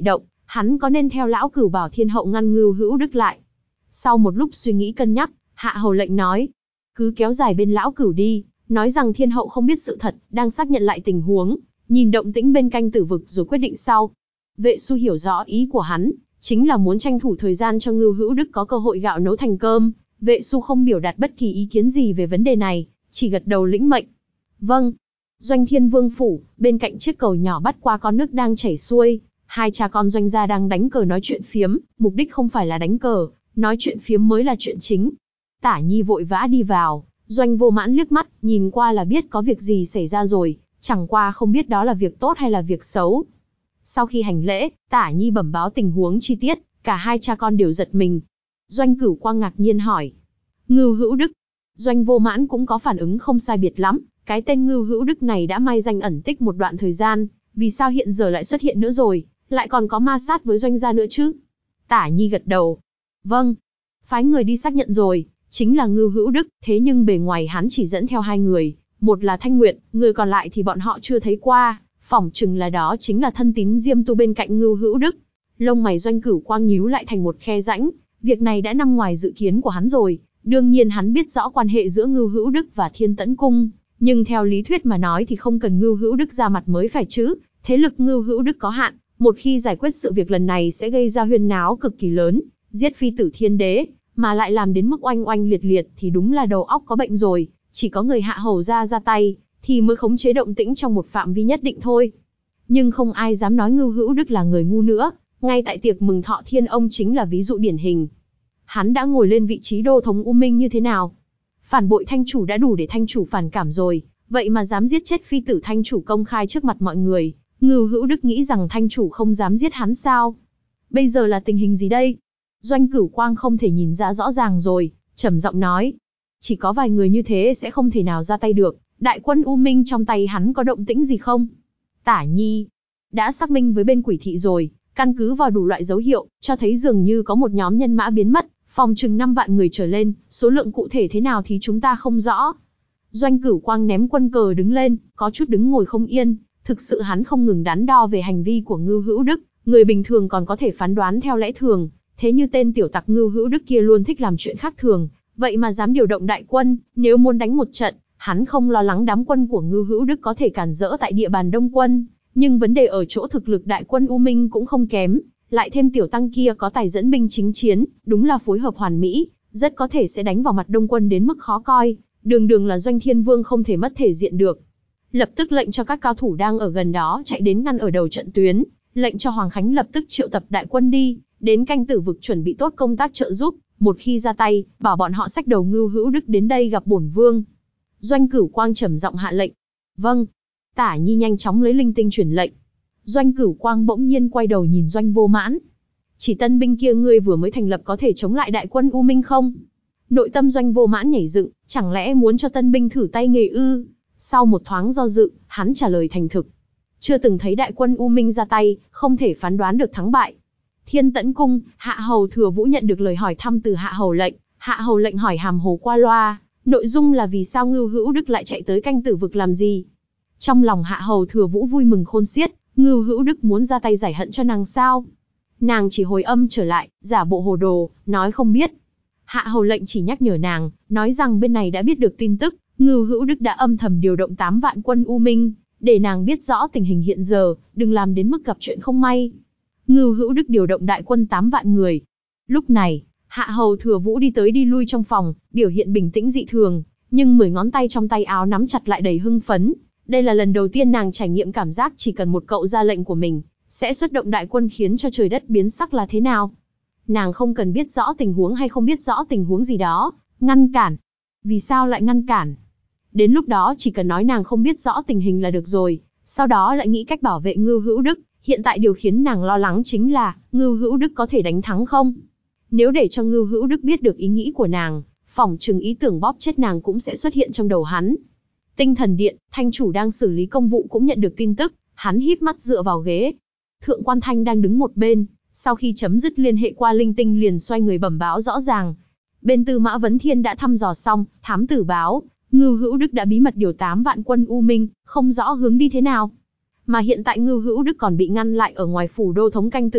hắn có nên theo lão cửu bảo thiên hậu ngăn Ngưu Hữu Đức lại. Sau một lúc suy nghĩ cân nhắc, Hạ Hầu lệnh nói, cứ kéo dài bên lão cửu đi, nói rằng thiên hậu không biết sự thật, đang xác nhận lại tình huống, nhìn động tĩnh bên canh tử vực rồi quyết định sau. Vệ Xu hiểu rõ ý của hắn, chính là muốn tranh thủ thời gian cho Ngưu Hữu Đức có cơ hội gạo nấu thành cơm. Vệ Xu không biểu đạt bất kỳ ý kiến gì về vấn đề này, chỉ gật đầu lĩnh mệnh. Vâng. Doanh Thiên Vương phủ, bên cạnh chiếc cầu nhỏ bắt qua con nước đang chảy xuôi, hai cha con Doanh gia đang đánh cờ nói chuyện phiếm, mục đích không phải là đánh cờ, nói chuyện phiếm mới là chuyện chính. Tả Nhi vội vã đi vào, Doanh Vô Mãn liếc mắt, nhìn qua là biết có việc gì xảy ra rồi, chẳng qua không biết đó là việc tốt hay là việc xấu. Sau khi hành lễ, Tả Nhi bẩm báo tình huống chi tiết, cả hai cha con đều giật mình. Doanh Cửu Quang ngạc nhiên hỏi, Ngưu Hữu Đức. Doanh Vô Mãn cũng có phản ứng không sai biệt lắm, cái tên Ngưu Hữu Đức này đã mai danh ẩn tích một đoạn thời gian, vì sao hiện giờ lại xuất hiện nữa rồi, lại còn có ma sát với Doanh gia nữa chứ? Tả Nhi gật đầu. Vâng, phái người đi xác nhận rồi, chính là Ngưu Hữu Đức, thế nhưng bề ngoài hắn chỉ dẫn theo hai người, một là Thanh Nguyệt, người còn lại thì bọn họ chưa thấy qua, phỏng chừng là đó chính là thân tín Diêm Tu bên cạnh Ngưu Hữu Đức. Lông mày Doanh Cửu Quang nhíu lại thành một khe rãnh, việc này đã nằm ngoài dự kiến của hắn rồi, đương nhiên hắn biết rõ quan hệ giữa Ngưu Hữu Đức và Thiên Tẫn Cung, nhưng theo lý thuyết mà nói thì không cần Ngưu Hữu Đức ra mặt mới phải chứ, thế lực Ngưu Hữu Đức có hạn, một khi giải quyết sự việc lần này sẽ gây ra huyên náo cực kỳ lớn, giết phi tử Thiên Đế, mà lại làm đến mức oanh oanh liệt liệt thì đúng là đầu óc có bệnh rồi, chỉ có người Hạ Hầu ra tay, thì mới khống chế động tĩnh trong một phạm vi nhất định thôi. Nhưng không ai dám nói Ngưu Hữu Đức là người ngu nữa, ngay tại tiệc mừng thọ Thiên Ông chính là ví dụ điển hình. Hắn đã ngồi lên vị trí đô thống U Minh như thế nào? Phản bội thanh chủ đã đủ để thanh chủ phản cảm rồi, vậy mà dám giết chết phi tử thanh chủ công khai trước mặt mọi người, Ngưu Hữu Đức nghĩ rằng thanh chủ không dám giết hắn sao? Bây giờ là tình hình gì đây? Doanh Cửu Quang không thể nhìn ra rõ ràng rồi, trầm giọng nói. Chỉ có vài người như thế sẽ không thể nào ra tay được, đại quân U Minh trong tay hắn có động tĩnh gì không? Tả Nhi đã xác minh với bên Quỷ thị rồi, căn cứ vào đủ loại dấu hiệu, cho thấy dường như có một nhóm nhân mã biến mất, phòng chừng 5 vạn người trở lên, số lượng cụ thể thế nào thì chúng ta không rõ. Doanh Cửu Quang ném quân cờ đứng lên, có chút đứng ngồi không yên, thực sự hắn không ngừng đắn đo về hành vi của Ngưu Hữu Đức, người bình thường còn có thể phán đoán theo lẽ thường, thế như tên tiểu tặc Ngưu Hữu Đức kia luôn thích làm chuyện khác thường, vậy mà dám điều động đại quân, nếu muốn đánh một trận, hắn không lo lắng đám quân của Ngưu Hữu Đức có thể cản rỡ tại địa bàn Đông quân, nhưng vấn đề ở chỗ thực lực đại quân U Minh cũng không kém, lại thêm tiểu tăng kia có tài dẫn binh chính chiến, đúng là phối hợp hoàn mỹ, rất có thể sẽ đánh vào mặt Đông quân đến mức khó coi, đường đường là Doanh Thiên Vương không thể mất thể diện được. Lập tức lệnh cho các cao thủ đang ở gần đó chạy đến ngăn ở đầu trận tuyến, lệnh cho Hoàng Khánh lập tức triệu tập đại quân đi, đến canh tử vực chuẩn bị tốt công tác trợ giúp, một khi ra tay, bảo bọn họ xách đầu Ngưu Hữu Đức đến đây gặp bổn vương. Doanh Cửu Quang trầm giọng hạ lệnh. Vâng. Tả Nhi nhanh chóng lấy linh tinh truyền lệnh. Doanh Cửu Quang bỗng nhiên quay đầu nhìn Doanh Vô Mãn. Chỉ tân binh kia ngươi vừa mới thành lập có thể chống lại đại quân U Minh không? Nội tâm Doanh Vô Mãn nhảy dựng, chẳng lẽ muốn cho tân binh thử tay nghề ư? Sau một thoáng do dự, hắn trả lời thành thực. Chưa từng thấy đại quân U Minh ra tay, không thể phán đoán được thắng bại. Thiên Tẫn Cung, Hạ Hầu Thừa Vũ nhận được lời hỏi thăm từ Hạ Hầu lệnh. Hạ Hầu lệnh hỏi hàm hồ qua loa, nội dung là vì sao Ngưu Hữu Đức lại chạy tới canh tử vực làm gì? Trong lòng Hạ Hầu Thừa Vũ vui mừng khôn xiết, Ngưu Hữu Đức muốn ra tay giải hận cho nàng sao? Nàng chỉ hồi âm trở lại, giả bộ hồ đồ, nói không biết. Hạ Hầu lệnh chỉ nhắc nhở nàng, nói rằng bên này đã biết được tin tức, Ngưu Hữu Đức đã âm thầm điều động 8 vạn quân U Minh, để nàng biết rõ tình hình hiện giờ, đừng làm đến mức gặp chuyện không may. Ngưu Hữu Đức điều động đại quân 8 vạn người. Lúc này, Hạ Hầu Thừa Vũ đi tới đi lui trong phòng, biểu hiện bình tĩnh dị thường, nhưng 10 ngón tay trong tay áo nắm chặt lại đầy hưng phấn. Đây là lần đầu tiên nàng trải nghiệm cảm giác chỉ cần một cậu ra lệnh của mình, sẽ xuất động đại quân khiến cho trời đất biến sắc là thế nào. Nàng không cần biết rõ tình huống hay không biết rõ tình huống gì đó, ngăn cản. Vì sao lại ngăn cản? Đến lúc đó chỉ cần nói nàng không biết rõ tình hình là được rồi, sau đó lại nghĩ cách bảo vệ Ngưu Hữu Đức. Hiện tại điều khiến nàng lo lắng chính là, Ngưu Hữu Đức có thể đánh thắng không? Nếu để cho Ngưu Hữu Đức biết được ý nghĩ của nàng, phỏng chừng ý tưởng bóp chết nàng cũng sẽ xuất hiện trong đầu hắn. Tinh Thần Điện, Thanh chủ đang xử lý công vụ cũng nhận được tin tức, hắn híp mắt dựa vào ghế. Thượng quan Thanh đang đứng một bên, sau khi chấm dứt liên hệ qua linh tinh liền xoay người bẩm báo rõ ràng. Bên Tư Mã Vấn Thiên đã thăm dò xong, thám tử báo, Ngưu Hữu Đức đã bí mật điều 8 vạn quân U Minh, không rõ hướng đi thế nào. Mà hiện tại Ngưu Hữu Đức còn bị ngăn lại ở ngoài phủ đô thống canh tử vực,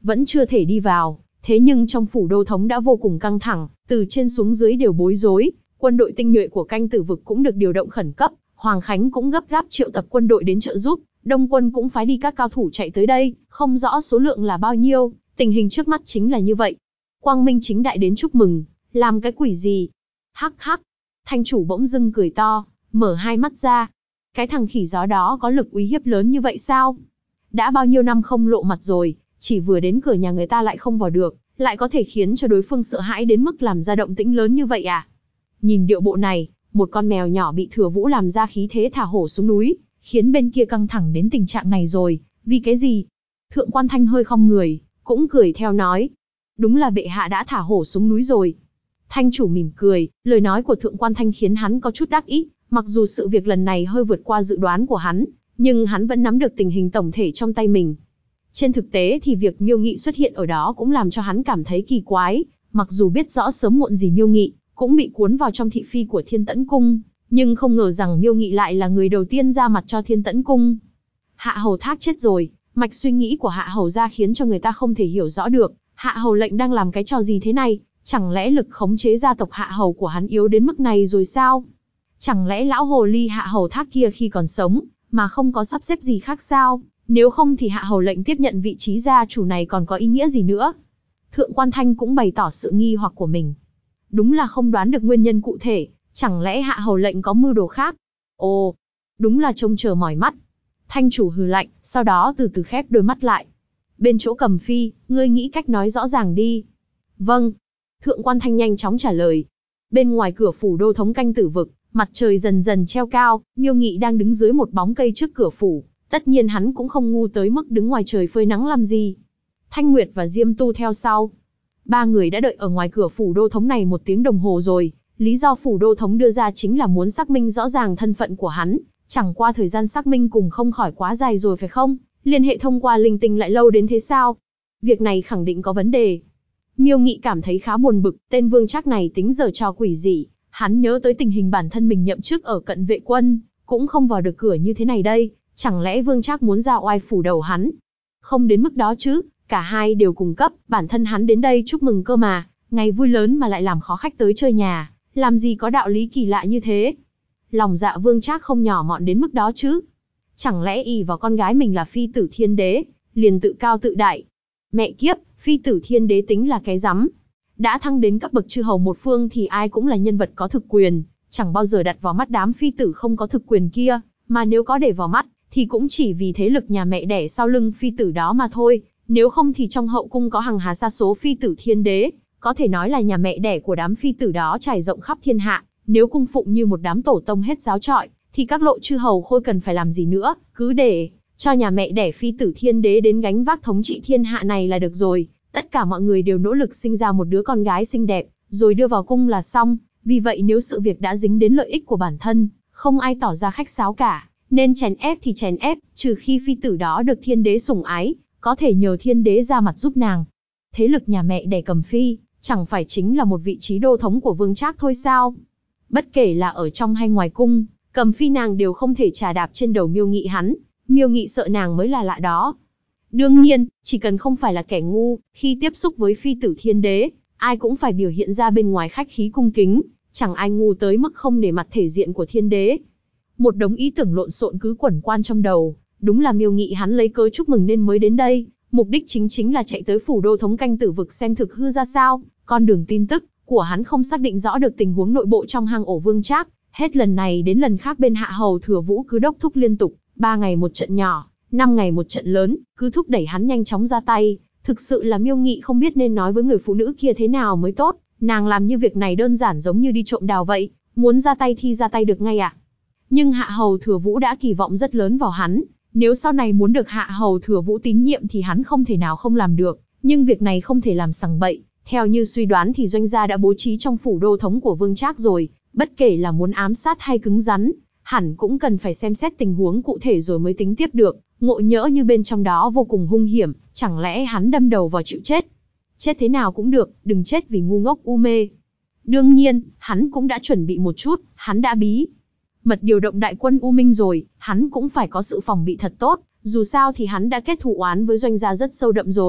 vẫn chưa thể đi vào. Thế nhưng trong phủ đô thống đã vô cùng căng thẳng, từ trên xuống dưới đều bối rối, quân đội tinh nhuệ của canh tử vực cũng được điều động khẩn cấp, Hoàng Khánh cũng gấp gáp triệu tập quân đội đến trợ giúp, Đông quân cũng phái đi các cao thủ chạy tới đây, không rõ số lượng là bao nhiêu, tình hình trước mắt chính là như vậy. Quang Minh chính đại đến chúc mừng, làm cái quỷ gì? Hắc hắc, thanh chủ bỗng dưng cười to, mở hai mắt ra. Cái thằng khỉ gió đó có lực uy hiếp lớn như vậy sao? Đã bao nhiêu năm không lộ mặt rồi, chỉ vừa đến cửa nhà người ta lại không vào được, lại có thể khiến cho đối phương sợ hãi đến mức làm ra động tĩnh lớn như vậy à? Nhìn điệu bộ này, một con mèo nhỏ bị Thừa Vũ làm ra khí thế thả hổ xuống núi, khiến bên kia căng thẳng đến tình trạng này rồi, vì cái gì? Thượng Quan Thanh hơi khom người, cũng cười theo nói. Đúng là bệ hạ đã thả hổ xuống núi rồi. Thanh chủ mỉm cười, lời nói của Thượng Quan Thanh khiến hắn có chút đắc ý, mặc dù sự việc lần này hơi vượt qua dự đoán của hắn, nhưng hắn vẫn nắm được tình hình tổng thể trong tay mình. Trên thực tế thì việc Miêu Nghị xuất hiện ở đó cũng làm cho hắn cảm thấy kỳ quái, mặc dù biết rõ sớm muộn gì Miêu Nghị cũng bị cuốn vào trong thị phi của Thiên Tẫn Cung, nhưng không ngờ rằng Miêu Nghị lại là người đầu tiên ra mặt cho Thiên Tẫn Cung. Hạ hầu Thác chết rồi, mạch suy nghĩ của Hạ hầu gia khiến cho người ta không thể hiểu rõ được, Hạ hầu lệnh đang làm cái trò gì thế này, chẳng lẽ lực khống chế gia tộc Hạ hầu của hắn yếu đến mức này rồi sao? Chẳng lẽ lão hồ ly Hạ hầu Thác kia khi còn sống, mà không có sắp xếp gì khác sao? Nếu không thì Hạ hầu lệnh tiếp nhận vị trí gia chủ này còn có ý nghĩa gì nữa? Thượng Quan Thanh cũng bày tỏ sự nghi hoặc của mình. Đúng là không đoán được nguyên nhân cụ thể, chẳng lẽ Hạ hầu lệnh có mưu đồ khác? Ồ, đúng là trông chờ mỏi mắt. Thanh chủ hừ lạnh, sau đó từ từ khép đôi mắt lại. Bên chỗ Cầm Phi, ngươi nghĩ cách nói rõ ràng đi. Vâng. Thượng Quan Thanh nhanh chóng trả lời. Bên ngoài cửa phủ đô thống canh tử vực, mặt trời dần dần treo cao, Miêu Nghị đang đứng dưới một bóng cây trước cửa phủ. Tất nhiên hắn cũng không ngu tới mức đứng ngoài trời phơi nắng làm gì. Thanh Nguyệt và Diêm Tu theo sau. Ba người đã đợi ở ngoài cửa phủ đô thống này 1 tiếng đồng hồ rồi. Lý do phủ đô thống đưa ra chính là muốn xác minh rõ ràng thân phận của hắn. Chẳng qua thời gian xác minh cùng không khỏi quá dài rồi phải không? Liên hệ thông qua linh tinh lại lâu đến thế sao? Việc này khẳng định có vấn đề. Miêu Nghị cảm thấy khá buồn bực, tên Vương Trác này tính giở trò quỷ gì. Hắn nhớ tới tình hình bản thân mình nhậm chức ở cận vệ quân, cũng không vào được cửa như thế này đây. Chẳng lẽ Vương Trác muốn ra oai phủ đầu hắn? Không đến mức đó chứ, cả hai đều cùng cấp, bản thân hắn đến đây chúc mừng cơ mà, ngày vui lớn mà lại làm khó khách tới chơi nhà, làm gì có đạo lý kỳ lạ như thế. Lòng dạ Vương Trác không nhỏ mọn đến mức đó chứ. Chẳng lẽ ỷ vào con gái mình là phi tử thiên đế, liền tự cao tự đại. Mẹ kiếp, phi tử thiên đế tính là cái rắm. Đã thăng đến cấp bậc chư hầu một phương thì ai cũng là nhân vật có thực quyền, chẳng bao giờ đặt vào mắt đám phi tử không có thực quyền kia, mà nếu có để vào mắt, thì cũng chỉ vì thế lực nhà mẹ đẻ sau lưng phi tử đó mà thôi, nếu không thì trong hậu cung có hàng hà sa số phi tử thiên đế, có thể nói là nhà mẹ đẻ của đám phi tử đó trải rộng khắp thiên hạ, nếu cung phụng như một đám tổ tông hết giáo trọi, thì các lộ chư hầu khôi cần phải làm gì nữa, cứ để cho nhà mẹ đẻ phi tử thiên đế đến gánh vác thống trị thiên hạ này là được rồi, tất cả mọi người đều nỗ lực sinh ra một đứa con gái xinh đẹp, rồi đưa vào cung là xong, vì vậy nếu sự việc đã dính đến lợi ích của bản thân, không ai tỏ ra khách sáo cả. Nên chèn ép thì chèn ép, trừ khi phi tử đó được thiên đế sủng ái, có thể nhờ thiên đế ra mặt giúp nàng. Thế lực nhà mẹ đẻ Cầm Phi, chẳng phải chính là một vị trí đô thống của Vương Trác thôi sao? Bất kể là ở trong hay ngoài cung, Cầm Phi nàng đều không thể trà đạp trên đầu Miêu Nghị hắn, Miêu Nghị sợ nàng mới là lạ đó. Đương nhiên, chỉ cần không phải là kẻ ngu, khi tiếp xúc với phi tử thiên đế, ai cũng phải biểu hiện ra bên ngoài khách khí cung kính, chẳng ai ngu tới mức không nể mặt thể diện của thiên đế. Một đống ý tưởng lộn xộn cứ quẩn quan trong đầu, đúng là Miêu Nghị hắn lấy cớ chúc mừng nên mới đến đây, mục đích chính là chạy tới phủ đô thống canh tử vực xem thực hư ra sao, con đường tin tức của hắn không xác định rõ được tình huống nội bộ trong hang ổ Vương Trác, hết lần này đến lần khác bên Hạ hầu Thừa Vũ cứ đốc thúc liên tục, 3 ngày một trận nhỏ, 5 ngày một trận lớn, cứ thúc đẩy hắn nhanh chóng ra tay, thực sự là Miêu Nghị không biết nên nói với người phụ nữ kia thế nào mới tốt, nàng làm như việc này đơn giản giống như đi trộm đào vậy, muốn ra tay thì ra tay được ngay à? Nhưng Hạ hầu Thừa Vũ đã kỳ vọng rất lớn vào hắn, nếu sau này muốn được Hạ hầu Thừa Vũ tín nhiệm thì hắn không thể nào không làm được, nhưng việc này không thể làm sằng bậy, theo như suy đoán thì doanh gia đã bố trí trong phủ đô thống của Vương Trác rồi, bất kể là muốn ám sát hay cứng rắn, hẳn cũng cần phải xem xét tình huống cụ thể rồi mới tính tiếp được, ngộ nhỡ như bên trong đó vô cùng hung hiểm, chẳng lẽ hắn đâm đầu vào chịu chết. Chết thế nào cũng được, đừng chết vì ngu ngốc u mê. Đương nhiên, hắn cũng đã chuẩn bị một chút, hắn đã bí mật điều động đại quân U Minh rồi, hắn cũng phải có sự phòng bị thật tốt, dù sao thì hắn đã kết thù oán với doanh gia rất sâu đậm rồi,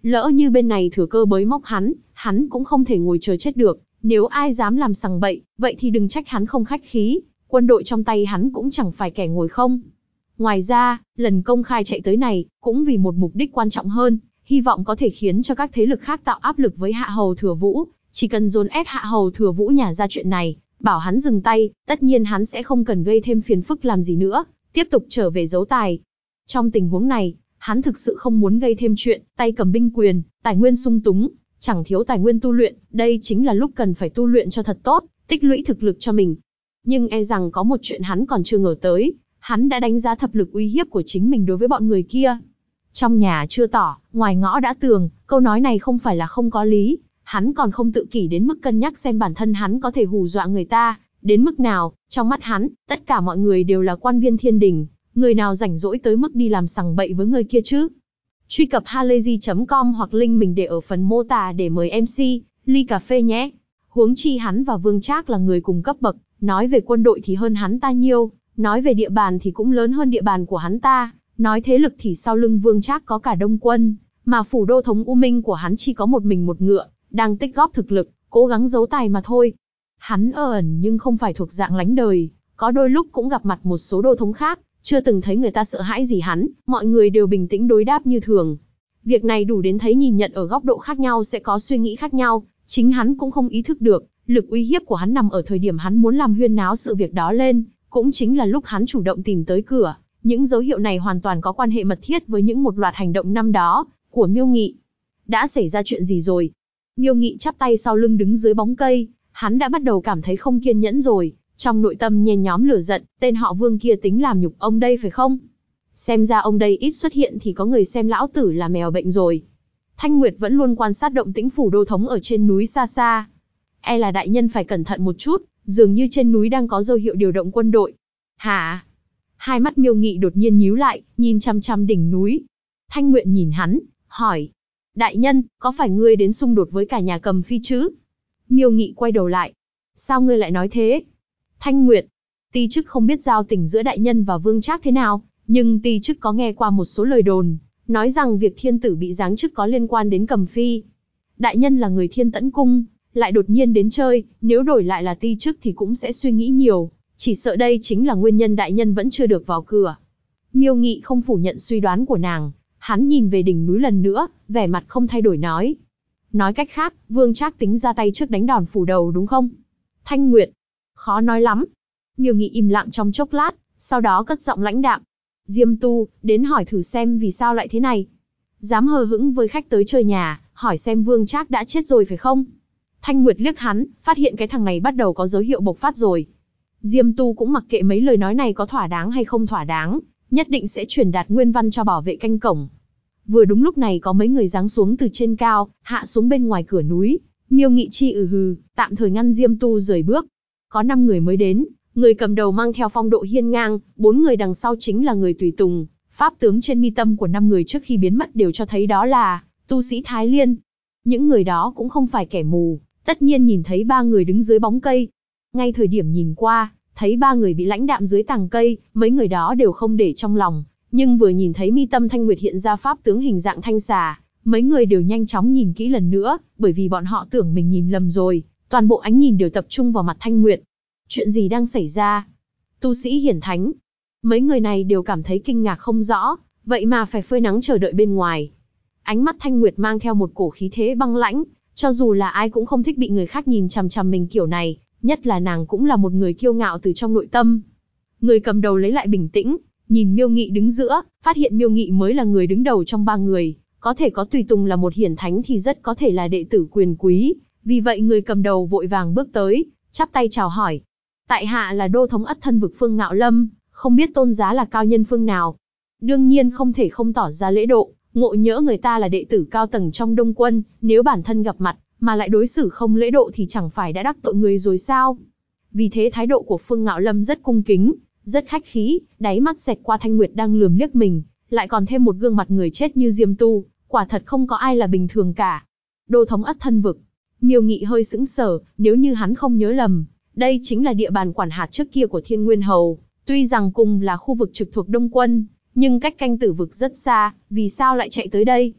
Lỡ như bên này thừa cơ bới móc hắn cũng không thể ngồi chờ chết được. Nếu ai dám làm sằng bậy, vậy thì đừng trách hắn không khách khí, quân đội trong tay hắn cũng chẳng phải kẻ ngồi không. Ngoài ra, lần công khai chạy tới này, cũng vì một mục đích quan trọng hơn, hy vọng có thể khiến cho các thế lực khác tạo áp lực với Hạ Hầu Thừa Vũ, chỉ cần dồn ép Hạ Hầu Thừa Vũ nhả ra chuyện này, bảo hắn dừng tay, tất nhiên hắn sẽ không cần gây thêm phiền phức làm gì nữa, tiếp tục trở về giấu tài. Trong tình huống này, hắn thực sự không muốn gây thêm chuyện, tay cầm binh quyền, tài nguyên sung túng, chẳng thiếu tài nguyên tu luyện, đây chính là lúc cần phải tu luyện cho thật tốt, tích lũy thực lực cho mình. Nhưng e rằng có một chuyện hắn còn chưa ngờ tới, hắn đã đánh giá thập lực uy hiếp của chính mình đối với bọn người kia. Trong nhà chưa tỏ, ngoài ngõ đã tường, câu nói này không phải là không có lý, hắn còn không tự kỷ đến mức cân nhắc xem bản thân hắn có thể hù dọa người ta, đến mức nào. Trong mắt hắn, tất cả mọi người đều là quan viên thiên đình, người nào rảnh rỗi tới mức đi làm sằng bậy với người kia chứ. Truy cập halayzi.com hoặc link mình để ở phần mô tả để mời MC, ly cà phê nhé. Huống chi hắn và Vương Trác là người cùng cấp bậc, nói về quân đội thì hơn hắn ta nhiều, nói về địa bàn thì cũng lớn hơn địa bàn của hắn ta, nói thế lực thì sau lưng Vương Trác có cả Đông quân, mà phủ đô thống U Minh của hắn chỉ có một mình một ngựa, đang tích góp thực lực, cố gắng giấu tài mà thôi. Hắn ẩn nhưng không phải thuộc dạng lánh đời, có đôi lúc cũng gặp mặt một số đô thống khác, chưa từng thấy người ta sợ hãi gì hắn, mọi người đều bình tĩnh đối đáp như thường. Việc này đủ đến thấy nhìn nhận ở góc độ khác nhau sẽ có suy nghĩ khác nhau, chính hắn cũng không ý thức được, lực uy hiếp của hắn nằm ở thời điểm hắn muốn làm huyên náo sự việc đó lên, cũng chính là lúc hắn chủ động tìm tới cửa. Những dấu hiệu này hoàn toàn có quan hệ mật thiết với những một loạt hành động năm đó của Miêu Nghị. Đã xảy ra chuyện gì rồi? Miêu Nghị chắp tay sau lưng đứng dưới bóng cây, hắn đã bắt đầu cảm thấy không kiên nhẫn rồi, trong nội tâm nhen nhóm lửa giận, tên họ Vương kia tính làm nhục ông đây phải không? Xem ra ông đây ít xuất hiện thì có người xem lão tử là mèo bệnh rồi. Thanh Nguyệt vẫn luôn quan sát động tĩnh phủ đô thống ở trên núi xa xa. E là đại nhân phải cẩn thận một chút, dường như trên núi đang có dấu hiệu điều động quân đội. Hả? Hai mắt Miêu Nghị đột nhiên nhíu lại, nhìn chăm chăm đỉnh núi. Thanh Nguyệt nhìn hắn, hỏi. Đại nhân, có phải ngươi đến xung đột với cả nhà Cầm Phi chứ? Miêu Nghị quay đầu lại. Sao ngươi lại nói thế? Thanh Nguyệt, ti chức không biết giao tình giữa đại nhân và Vương Trác thế nào, nhưng ti chức có nghe qua một số lời đồn, nói rằng việc thiên tử bị giáng chức có liên quan đến Cầm Phi. Đại nhân là người Thiên Tẫn Cung, lại đột nhiên đến chơi, nếu đổi lại là ti chức thì cũng sẽ suy nghĩ nhiều, chỉ sợ đây chính là nguyên nhân đại nhân vẫn chưa được vào cửa. Miêu Nghị không phủ nhận suy đoán của nàng, hắn nhìn về đỉnh núi lần nữa, vẻ mặt không thay đổi nói. Nói cách khác, Vương Trác tính ra tay trước đánh đòn phủ đầu đúng không? Thanh Nguyệt, khó nói lắm. Miêu Nghị im lặng trong chốc lát, sau đó cất giọng lãnh đạm. Diêm Tu, đến hỏi thử xem vì sao lại thế này. Dám hờ hững với khách tới chơi nhà, hỏi xem Vương Trác đã chết rồi phải không? Thanh Nguyệt liếc hắn, phát hiện cái thằng này bắt đầu có dấu hiệu bộc phát rồi. Diêm Tu cũng mặc kệ mấy lời nói này có thỏa đáng hay không thỏa đáng, nhất định sẽ truyền đạt nguyên văn cho bảo vệ canh cổng. Vừa đúng lúc này có mấy người giáng xuống từ trên cao, hạ xuống bên ngoài cửa núi. Miêu Nghị chi hừ, tạm thời ngăn Diêm Tu rời bước. Có 5 người mới đến, người cầm đầu mang theo phong độ hiên ngang, 4 người đằng sau chính là người tùy tùng. Pháp tướng trên mi tâm của 5 người trước khi biến mất đều cho thấy đó là tu sĩ Thái Liên. Những người đó cũng không phải kẻ mù, tất nhiên nhìn thấy 3 người đứng dưới bóng cây. Ngay thời điểm nhìn qua, thấy 3 người bị lãnh đạm dưới tàng cây, mấy người đó đều không để trong lòng, nhưng vừa nhìn thấy mi tâm Thanh Nguyệt hiện ra pháp tướng hình dạng thanh xà, mấy người đều nhanh chóng nhìn kỹ lần nữa, bởi vì bọn họ tưởng mình nhìn lầm rồi, toàn bộ ánh nhìn đều tập trung vào mặt Thanh Nguyệt. Chuyện gì đang xảy ra? Tu sĩ hiển thánh. Mấy người này đều cảm thấy kinh ngạc không rõ, vậy mà phải phơi nắng chờ đợi bên ngoài. Ánh mắt Thanh Nguyệt mang theo một cổ khí thế băng lãnh, cho dù là ai cũng không thích bị người khác nhìn chằm chằm mình kiểu này, nhất là nàng cũng là một người kiêu ngạo từ trong nội tâm. Người cầm đầu lấy lại bình tĩnh, nhìn Miêu Nghị đứng giữa, phát hiện Miêu Nghị mới là người đứng đầu trong 3 người, có thể có tùy tùng là một hiển thánh thì rất có thể là đệ tử quyền quý, vì vậy người cầm đầu vội vàng bước tới, chắp tay chào hỏi. Tại hạ là đô thống Ất Thân vực Phương Ngạo Lâm, không biết tôn giá là cao nhân phương nào. Đương nhiên không thể không tỏ ra lễ độ, ngộ nhỡ người ta là đệ tử cao tầng trong Đông quân, nếu bản thân gặp mặt, mà lại đối xử không lễ độ thì chẳng phải đã đắc tội người rồi sao? Vì thế thái độ của Phương Ngạo Lâm rất cung kính, rất khách khí, đáy mắt xẹt qua Thanh Nguyệt đang lườm liếc mình, lại còn thêm một gương mặt người chết như Diêm Tu, quả thật không có ai là bình thường cả. Đô thống Ất Thân vực. Miêu Nghị hơi sững sờ, nếu như hắn không nhớ lầm, đây chính là địa bàn quản hạt trước kia của Thiên Nguyên Hầu, tuy rằng cùng là khu vực trực thuộc Đông quân, nhưng cách Canh Tử vực rất xa, vì sao lại chạy tới đây?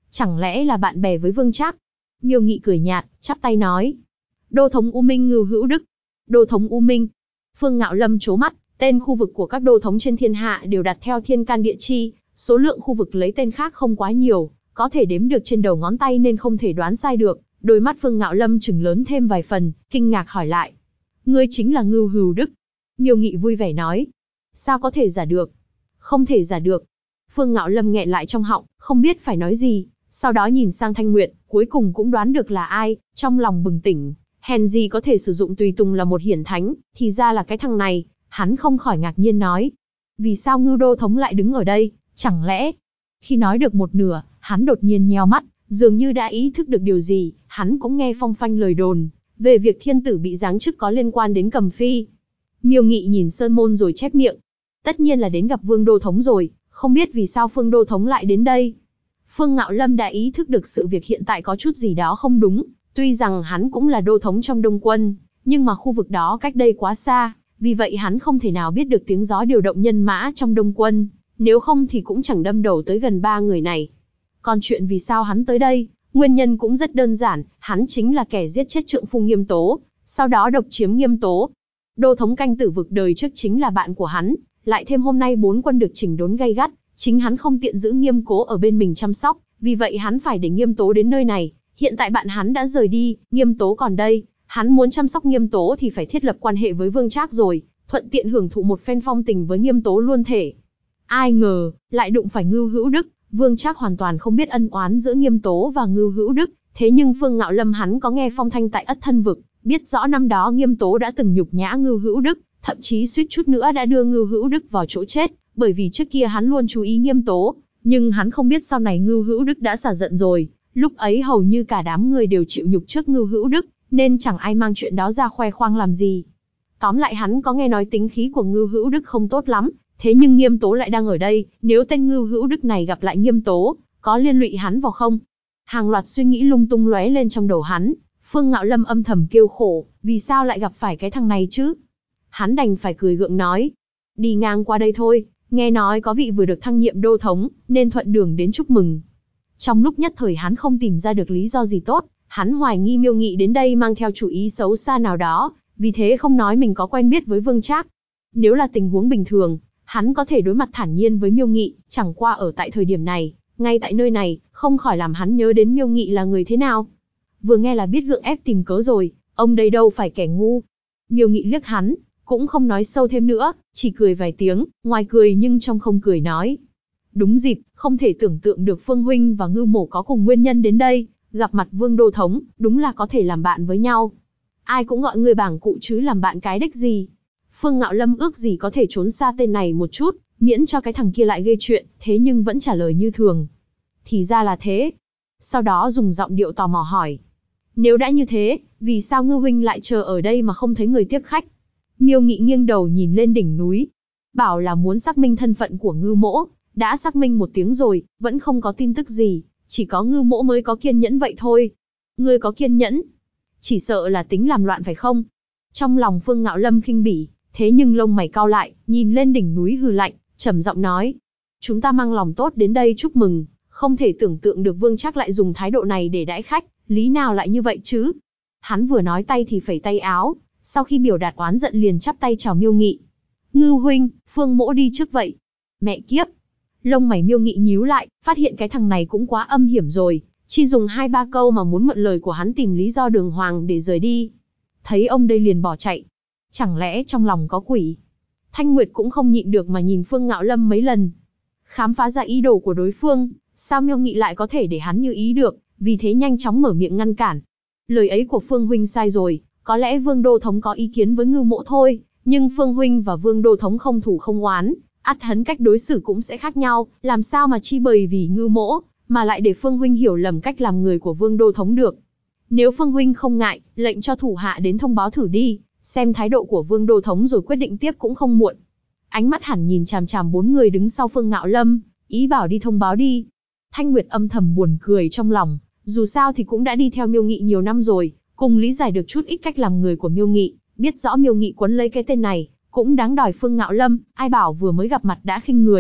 Chẳng lẽ là bạn bè với Vương Trác? Miêu Nghị cười nhạt, chắp tay nói. Đô thống U Minh Ngưu Hữu Đức. Đô thống U Minh. Phương Ngạo Lâm trố mắt, tên khu vực của các đô thống trên thiên hạ đều đặt theo thiên can địa chi, số lượng khu vực lấy tên khác không quá nhiều, có thể đếm được trên đầu ngón tay nên không thể đoán sai được. Đôi mắt Phương Ngạo Lâm trừng lớn thêm vài phần, kinh ngạc hỏi lại. Ngươi chính là Ngưu Hữu Đức. Miêu Nghị vui vẻ nói. Sao có thể giả được? Không thể giả được. Phương Ngạo Lâm nghẹn lại trong họng, không biết phải nói gì, sau đó nhìn sang Thanh Nguyệt, cuối cùng cũng đoán được là ai, trong lòng bừng tỉnh. Hèn gì có thể sử dụng tùy tùng là một hiển thánh, thì ra là cái thằng này, hắn không khỏi ngạc nhiên nói. Vì sao Ngưu đô thống lại đứng ở đây, chẳng lẽ... Khi nói được một nửa, hắn đột nhiên nheo mắt, dường như đã ý thức được điều gì, hắn cũng nghe phong phanh lời đồn, về việc thiên tử bị giáng chức có liên quan đến Cầm Phi. Miêu Nghị nhìn Sơn Môn rồi chép miệng. Tất nhiên là đến gặp Vương đô thống rồi, không biết vì sao Phương đô thống lại đến đây. Phương Ngạo Lâm đã ý thức được sự việc hiện tại có chút gì đó không đúng, tuy rằng hắn cũng là đô thống trong Đông quân, nhưng mà khu vực đó cách đây quá xa, vì vậy hắn không thể nào biết được tiếng gió điều động nhân mã trong Đông quân, nếu không thì cũng chẳng đâm đầu tới gần 3 người này. Còn chuyện vì sao hắn tới đây, nguyên nhân cũng rất đơn giản, hắn chính là kẻ giết chết trượng phu Nghiêm Tố, sau đó độc chiếm Nghiêm Tố. Đô thống canh tử vực đời trước chính là bạn của hắn, lại thêm hôm nay 4 quân được chỉnh đốn gay gắt, chính hắn không tiện giữ Nghiêm Cố ở bên mình chăm sóc, vì vậy hắn phải để Nghiêm Tố đến nơi này. Hiện tại bạn hắn đã rời đi, Nghiêm Tố còn đây, hắn muốn chăm sóc Nghiêm Tố thì phải thiết lập quan hệ với Vương Trác rồi, thuận tiện hưởng thụ một phen phong tình với Nghiêm Tố luôn thể. Ai ngờ, lại đụng phải Ngưu Hữu Đức, Vương Trác hoàn toàn không biết ân oán giữa Nghiêm Tố và Ngưu Hữu Đức, thế nhưng Phương Ngạo Lâm hắn có nghe phong thanh tại Ất Thân vực, biết rõ năm đó Nghiêm Tố đã từng nhục nhã Ngưu Hữu Đức, thậm chí suýt chút nữa đã đưa Ngưu Hữu Đức vào chỗ chết, bởi vì trước kia hắn luôn chú ý Nghiêm Tố, nhưng hắn không biết sau này Ngưu Hữu Đức đã xả giận rồi, lúc ấy hầu như cả đám người đều chịu nhục trước Ngưu Hữu Đức, nên chẳng ai mang chuyện đó ra khoe khoang làm gì. Tóm lại hắn có nghe nói tính khí của Ngưu Hữu Đức không tốt lắm, thế nhưng Nghiêm Tố lại đang ở đây, nếu tên Ngưu Hữu Đức này gặp lại Nghiêm Tố, có liên lụy hắn vào không? Hàng loạt suy nghĩ lung tung lóe lên trong đầu hắn, Phương Ngạo Lâm âm thầm kêu khổ, vì sao lại gặp phải cái thằng này chứ? Hắn đành phải cười gượng nói, đi ngang qua đây thôi, nghe nói có vị vừa được thăng nhiệm đô thống, nên thuận đường đến chúc mừng. Trong lúc nhất thời hắn không tìm ra được lý do gì tốt, hắn hoài nghi Miêu Nghị đến đây mang theo chủ ý xấu xa nào đó, vì thế không nói mình có quen biết với Vương Trác. Nếu là tình huống bình thường, hắn có thể đối mặt thản nhiên với Miêu Nghị, chẳng qua ở tại thời điểm này, ngay tại nơi này, không khỏi làm hắn nhớ đến Miêu Nghị là người thế nào. Vừa nghe là biết gượng ép tìm cớ rồi, ông đây đâu phải kẻ ngu. Miêu Nghị liếc hắn, cũng không nói sâu thêm nữa, chỉ cười vài tiếng, ngoài cười nhưng trong không cười nói. Đúng dịp, không thể tưởng tượng được Phương huynh và Ngưu mổ có cùng nguyên nhân đến đây, gặp mặt Vương đô thống, đúng là có thể làm bạn với nhau. Ai cũng gọi người bảng cụ chứ làm bạn cái đếch gì. Phương Ngạo Lâm ước gì có thể trốn xa tên này một chút, miễn cho cái thằng kia lại gây chuyện, thế nhưng vẫn trả lời như thường. Thì ra là thế. Sau đó dùng giọng điệu tò mò hỏi. Nếu đã như thế, vì sao Ngưu huynh lại chờ ở đây mà không thấy người tiếp khách? Miêu Nghị nghiêng đầu nhìn lên đỉnh núi. Bảo là muốn xác minh thân phận của Ngưu mỗ, đã xác minh một tiếng rồi, vẫn không có tin tức gì, chỉ có Ngưu mỗ mới có kiên nhẫn vậy thôi. Ngươi có kiên nhẫn? Chỉ sợ là tính làm loạn phải không? Trong lòng Phương Ngạo Lâm khinh bỉ, thế nhưng lông mày cau lại, nhìn lên đỉnh núi hừ lạnh, trầm giọng nói. Chúng ta mang lòng tốt đến đây chúc mừng, không thể tưởng tượng được Vương Trác lại dùng thái độ này để đãi khách, lý nào lại như vậy chứ? Hắn vừa nói tay thì phẩy tay áo, sau khi biểu đạt oán giận liền chắp tay chào Miêu Nghị. Ngưu huynh, Phương mỗ đi trước vậy. Mẹ kiếp! Lông mày Miêu Nghị nhíu lại, phát hiện cái thằng này cũng quá âm hiểm rồi, chỉ dùng 2-3 câu mà muốn mượn lời của hắn tìm lý do đường hoàng để rời đi. Thấy ông đây liền bỏ chạy. Chẳng lẽ trong lòng có quỷ? Thanh Nguyệt cũng không nhịn được mà nhìn Phương Ngạo Lâm mấy lần. Khám phá ra ý đồ của đối phương, sao Miêu Nghị lại có thể để hắn như ý được, vì thế nhanh chóng mở miệng ngăn cản. Lời ấy của Phương huynh sai rồi, có lẽ Vương đô thống có ý kiến với Ngưu mỗ thôi, nhưng Phương huynh và Vương đô thống không thù không oán, ắt hẳn cách đối xử cũng sẽ khác nhau, làm sao mà chi bời vì Ngưu mỗ mà lại để Phương huynh hiểu lầm cách làm người của Vương đô thống được. Nếu Phương huynh không ngại, lệnh cho thủ hạ đến thông báo thử đi, xem thái độ của Vương đô thống rồi quyết định tiếp cũng không muộn. Ánh mắt hẳn nhìn chằm chằm 4 người đứng sau Phương Ngạo Lâm, ý bảo đi thông báo đi. Thanh Nguyệt âm thầm buồn cười trong lòng, dù sao thì cũng đã đi theo Miêu Nghị nhiều năm rồi, cùng lý giải được chút ít cách làm người của Miêu Nghị, biết rõ Miêu Nghị quấn lấy cái tên này, cũng đáng đòi Phương Ngạo Lâm, ai bảo vừa mới gặp mặt đã khinh người,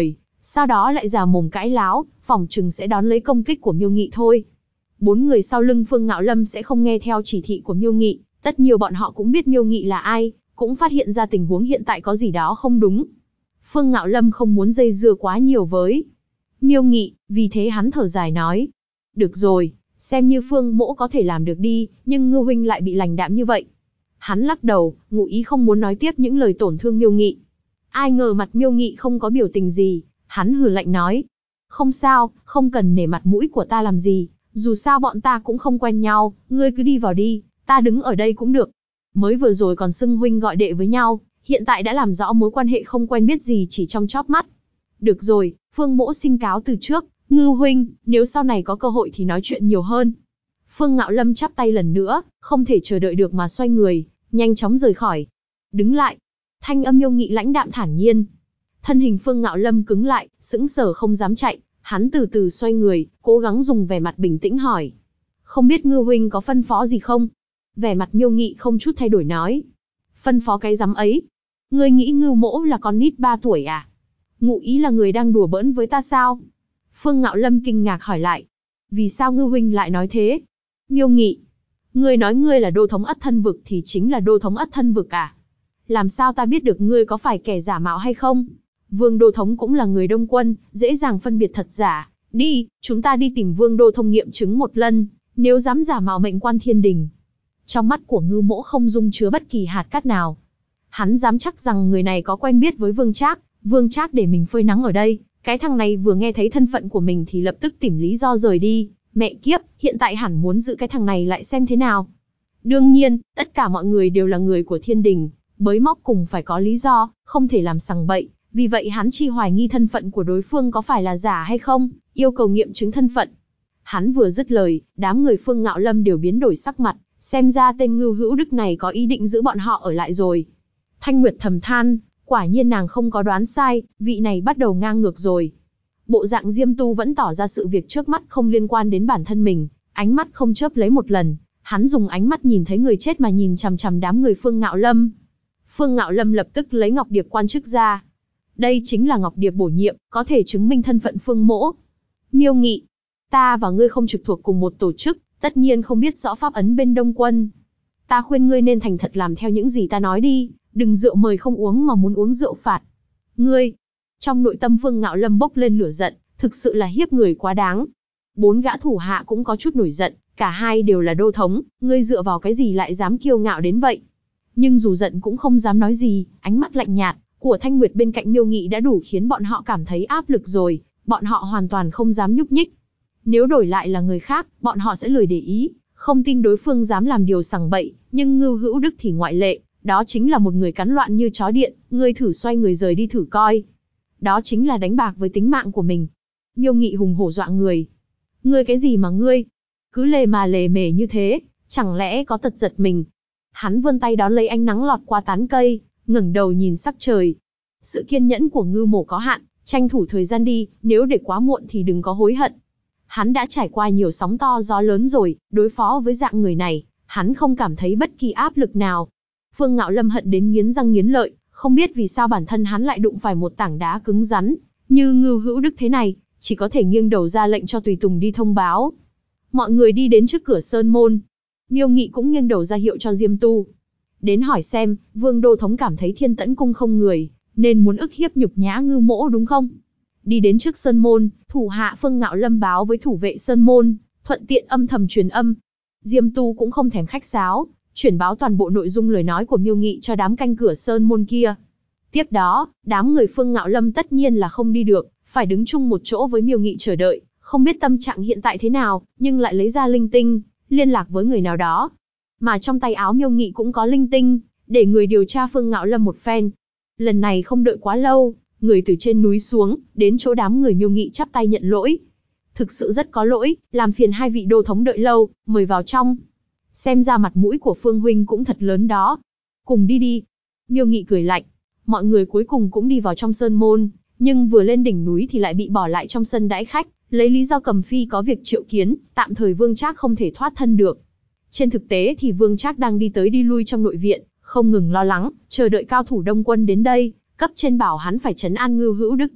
sau đó lại già mồm cãi láo, phỏng chừng sẽ đón lấy công kích của Miêu Nghị thôi. 4 người sau lưng Phương Ngạo Lâm sẽ không nghe theo chỉ thị của Miêu Nghị, tất nhiều bọn họ cũng biết Miêu Nghị là ai, cũng phát hiện ra tình huống hiện tại có gì đó không đúng. Phương Ngạo Lâm không muốn dây dưa quá nhiều với Miêu Nghị, vì thế hắn thở dài nói. Được rồi, xem như Phương mỗ có thể làm được đi, nhưng Ngưu huynh lại bị lành đạm như vậy. Hắn lắc đầu, ngụ ý không muốn nói tiếp những lời tổn thương Miêu Nghị. Ai ngờ mặt Miêu Nghị không có biểu tình gì, hắn hừ lạnh nói. Không sao, không cần nể mặt mũi của ta làm gì, dù sao bọn ta cũng không quen nhau, ngươi cứ đi vào đi, ta đứng ở đây cũng được. Mới vừa rồi còn xưng huynh gọi đệ với nhau, hiện tại đã làm rõ mối quan hệ không quen biết gì chỉ trong chóp mắt. Được rồi, Phương mỗ xin cáo từ trước, Ngưu huynh, nếu sau này có cơ hội thì nói chuyện nhiều hơn. Phương Ngạo Lâm chắp tay lần nữa, không thể chờ đợi được mà xoay người, nhanh chóng rời khỏi. Đứng lại. Thanh âm Miêu Nghị lãnh đạm thản nhiên. Thân hình Phương Ngạo Lâm cứng lại, sững sờ không dám chạy, hắn từ từ xoay người, cố gắng dùng vẻ mặt bình tĩnh hỏi. Không biết Ngưu huynh có phân phó gì không? Vẻ mặt Miêu Nghị không chút thay đổi nói. Phân phó cái rắm ấy? Ngươi nghĩ Ngưu mỗ là con nít 3 tuổi à? Ngụ ý là người đang đùa bỡn với ta sao? Phương Ngạo Lâm kinh ngạc hỏi lại. Vì sao Ngưu huynh lại nói thế? Miêu Nghị. Ngươi nói ngươi là đô thống Ất Thân Vực thì chính là đô thống Ất Thân Vực à? Làm sao ta biết được ngươi có phải kẻ giả mạo hay không? Vương đô thống cũng là người Đông Quân, dễ dàng phân biệt thật giả. Đi, chúng ta đi tìm Vương đô thông nghiệm chứng một lần, nếu dám giả mạo mệnh quan thiên đình. Trong mắt của Ngưu mỗ không dung chứa bất kỳ hạt cát nào. Hắn dám chắc rằng người này có quen biết với Vương Trác để mình phơi nắng ở đây. Cái thằng này vừa nghe thấy thân phận của mình thì lập tức tìm lý do rời đi. Mẹ kiếp, hiện tại hẳn muốn giữ cái thằng này lại xem thế nào. Đương nhiên, tất cả mọi người đều là người của thiên đình, bới móc cùng phải có lý do, không thể làm sằng bậy. Vì vậy hắn chi hoài nghi thân phận của đối phương có phải là giả hay không, yêu cầu nghiệm chứng thân phận. Hắn vừa dứt lời, đám người Phương Ngạo Lâm đều biến đổi sắc mặt, xem ra tên Ngưu Hữu Đức này có ý định giữ bọn họ ở lại rồi. Thanh Nguyệt thầm than, quả nhiên nàng không có đoán sai, vị này bắt đầu ngang ngược rồi. Bộ dạng Diêm Tu vẫn tỏ ra sự việc trước mắt không liên quan đến bản thân mình, ánh mắt không chớp lấy một lần, hắn dùng ánh mắt nhìn thấy người chết mà nhìn chằm chằm đám người Phương Ngạo Lâm. Phương Ngạo Lâm lập tức lấy ngọc điệp quan chức ra. Đây chính là ngọc điệp bổ nhiệm, có thể chứng minh thân phận Phương mỗ. Miêu Nghị, ta và ngươi không trực thuộc cùng một tổ chức, tất nhiên không biết rõ pháp ấn bên Đông Quân. Ta khuyên ngươi nên thành thật làm theo những gì ta nói đi, đừng rượu mời không uống mà muốn uống rượu phạt. Ngươi, trong nội tâm Phương Ngạo Lâm bốc lên lửa giận, thực sự là hiếp người quá đáng. 4 gã thủ hạ cũng có chút nổi giận, cả hai đều là đô thống, ngươi dựa vào cái gì lại dám kiêu ngạo đến vậy? Nhưng dù giận cũng không dám nói gì, ánh mắt lạnh nhạt của Thanh Nguyệt bên cạnh Miêu Nghị đã đủ khiến bọn họ cảm thấy áp lực rồi, bọn họ hoàn toàn không dám nhúc nhích. Nếu đổi lại là người khác, bọn họ sẽ lười để ý, không tin đối phương dám làm điều sằng bậy, nhưng Ngưu Hữu Đức thì ngoại lệ, đó chính là một người cắn loạn như chó điện, ngươi thử xoay người rời đi thử coi. Đó chính là đánh bạc với tính mạng của mình. Miêu Nghị hùng hổ dọa người. Ngươi cái gì mà ngươi? Cứ lề mà lề mề như thế, chẳng lẽ có tật giật mình? Hắn vươn tay đón lấy ánh nắng lọt qua tán cây, ngẩng đầu nhìn sắc trời. Sự kiên nhẫn của Ngưu mỗ có hạn, tranh thủ thời gian đi, nếu để quá muộn thì đừng có hối hận. Hắn đã trải qua nhiều sóng to gió lớn rồi, đối phó với dạng người này, hắn không cảm thấy bất kỳ áp lực nào. Phương Ngạo Lâm hận đến nghiến răng nghiến lợi, không biết vì sao bản thân hắn lại đụng phải một tảng đá cứng rắn, như Ngưu Hữu Đức thế này, chỉ có thể nghiêng đầu ra lệnh cho tùy tùng đi thông báo. Mọi người đi đến trước cửa sơn môn. Miêu Nghị cũng nghiêng đầu ra hiệu cho Diêm Tu. Đến hỏi xem, Vương đô thống cảm thấy Thiên Tẫn cung không người, nên muốn ức hiếp nhục nhã Ngưu mỗ đúng không? Đi đến trước sơn môn, thủ hạ Phương Ngạo Lâm báo với thủ vệ sơn môn, thuận tiện âm thầm truyền âm. Diêm Tu cũng không thèm khách sáo, chuyển báo toàn bộ nội dung lời nói của Miêu Nghị cho đám canh cửa sơn môn kia. Tiếp đó, đám người Phương Ngạo Lâm tất nhiên là không đi được, phải đứng chung một chỗ với Miêu Nghị chờ đợi, không biết tâm trạng hiện tại thế nào, nhưng lại lấy ra linh tinh, liên lạc với người nào đó. Mà trong tay áo Miêu Nghị cũng có linh tinh, để người điều tra Phương Ngạo Lâm một phen. Lần này không đợi quá lâu, người từ trên núi xuống, đến chỗ đám người Miêu Nghị chắp tay nhận lỗi. Thực sự rất có lỗi, làm phiền hai vị đô thống đợi lâu, mời vào trong. Xem ra mặt mũi của Phương huynh cũng thật lớn đó. Cùng đi đi. Miêu Nghị cười lạnh. Mọi người cuối cùng cũng đi vào trong sơn môn, nhưng vừa lên đỉnh núi thì lại bị bỏ lại trong sân đãi khách, lấy lý do Cầm Phi có việc triệu kiến, tạm thời Vương Trác không thể thoát thân được. Trên thực tế thì Vương Trác đang đi tới đi lui trong nội viện, không ngừng lo lắng, chờ đợi cao thủ Đông Quân đến đây, cấp trên bảo hắn phải trấn an Ngưu Hữu Đức trước,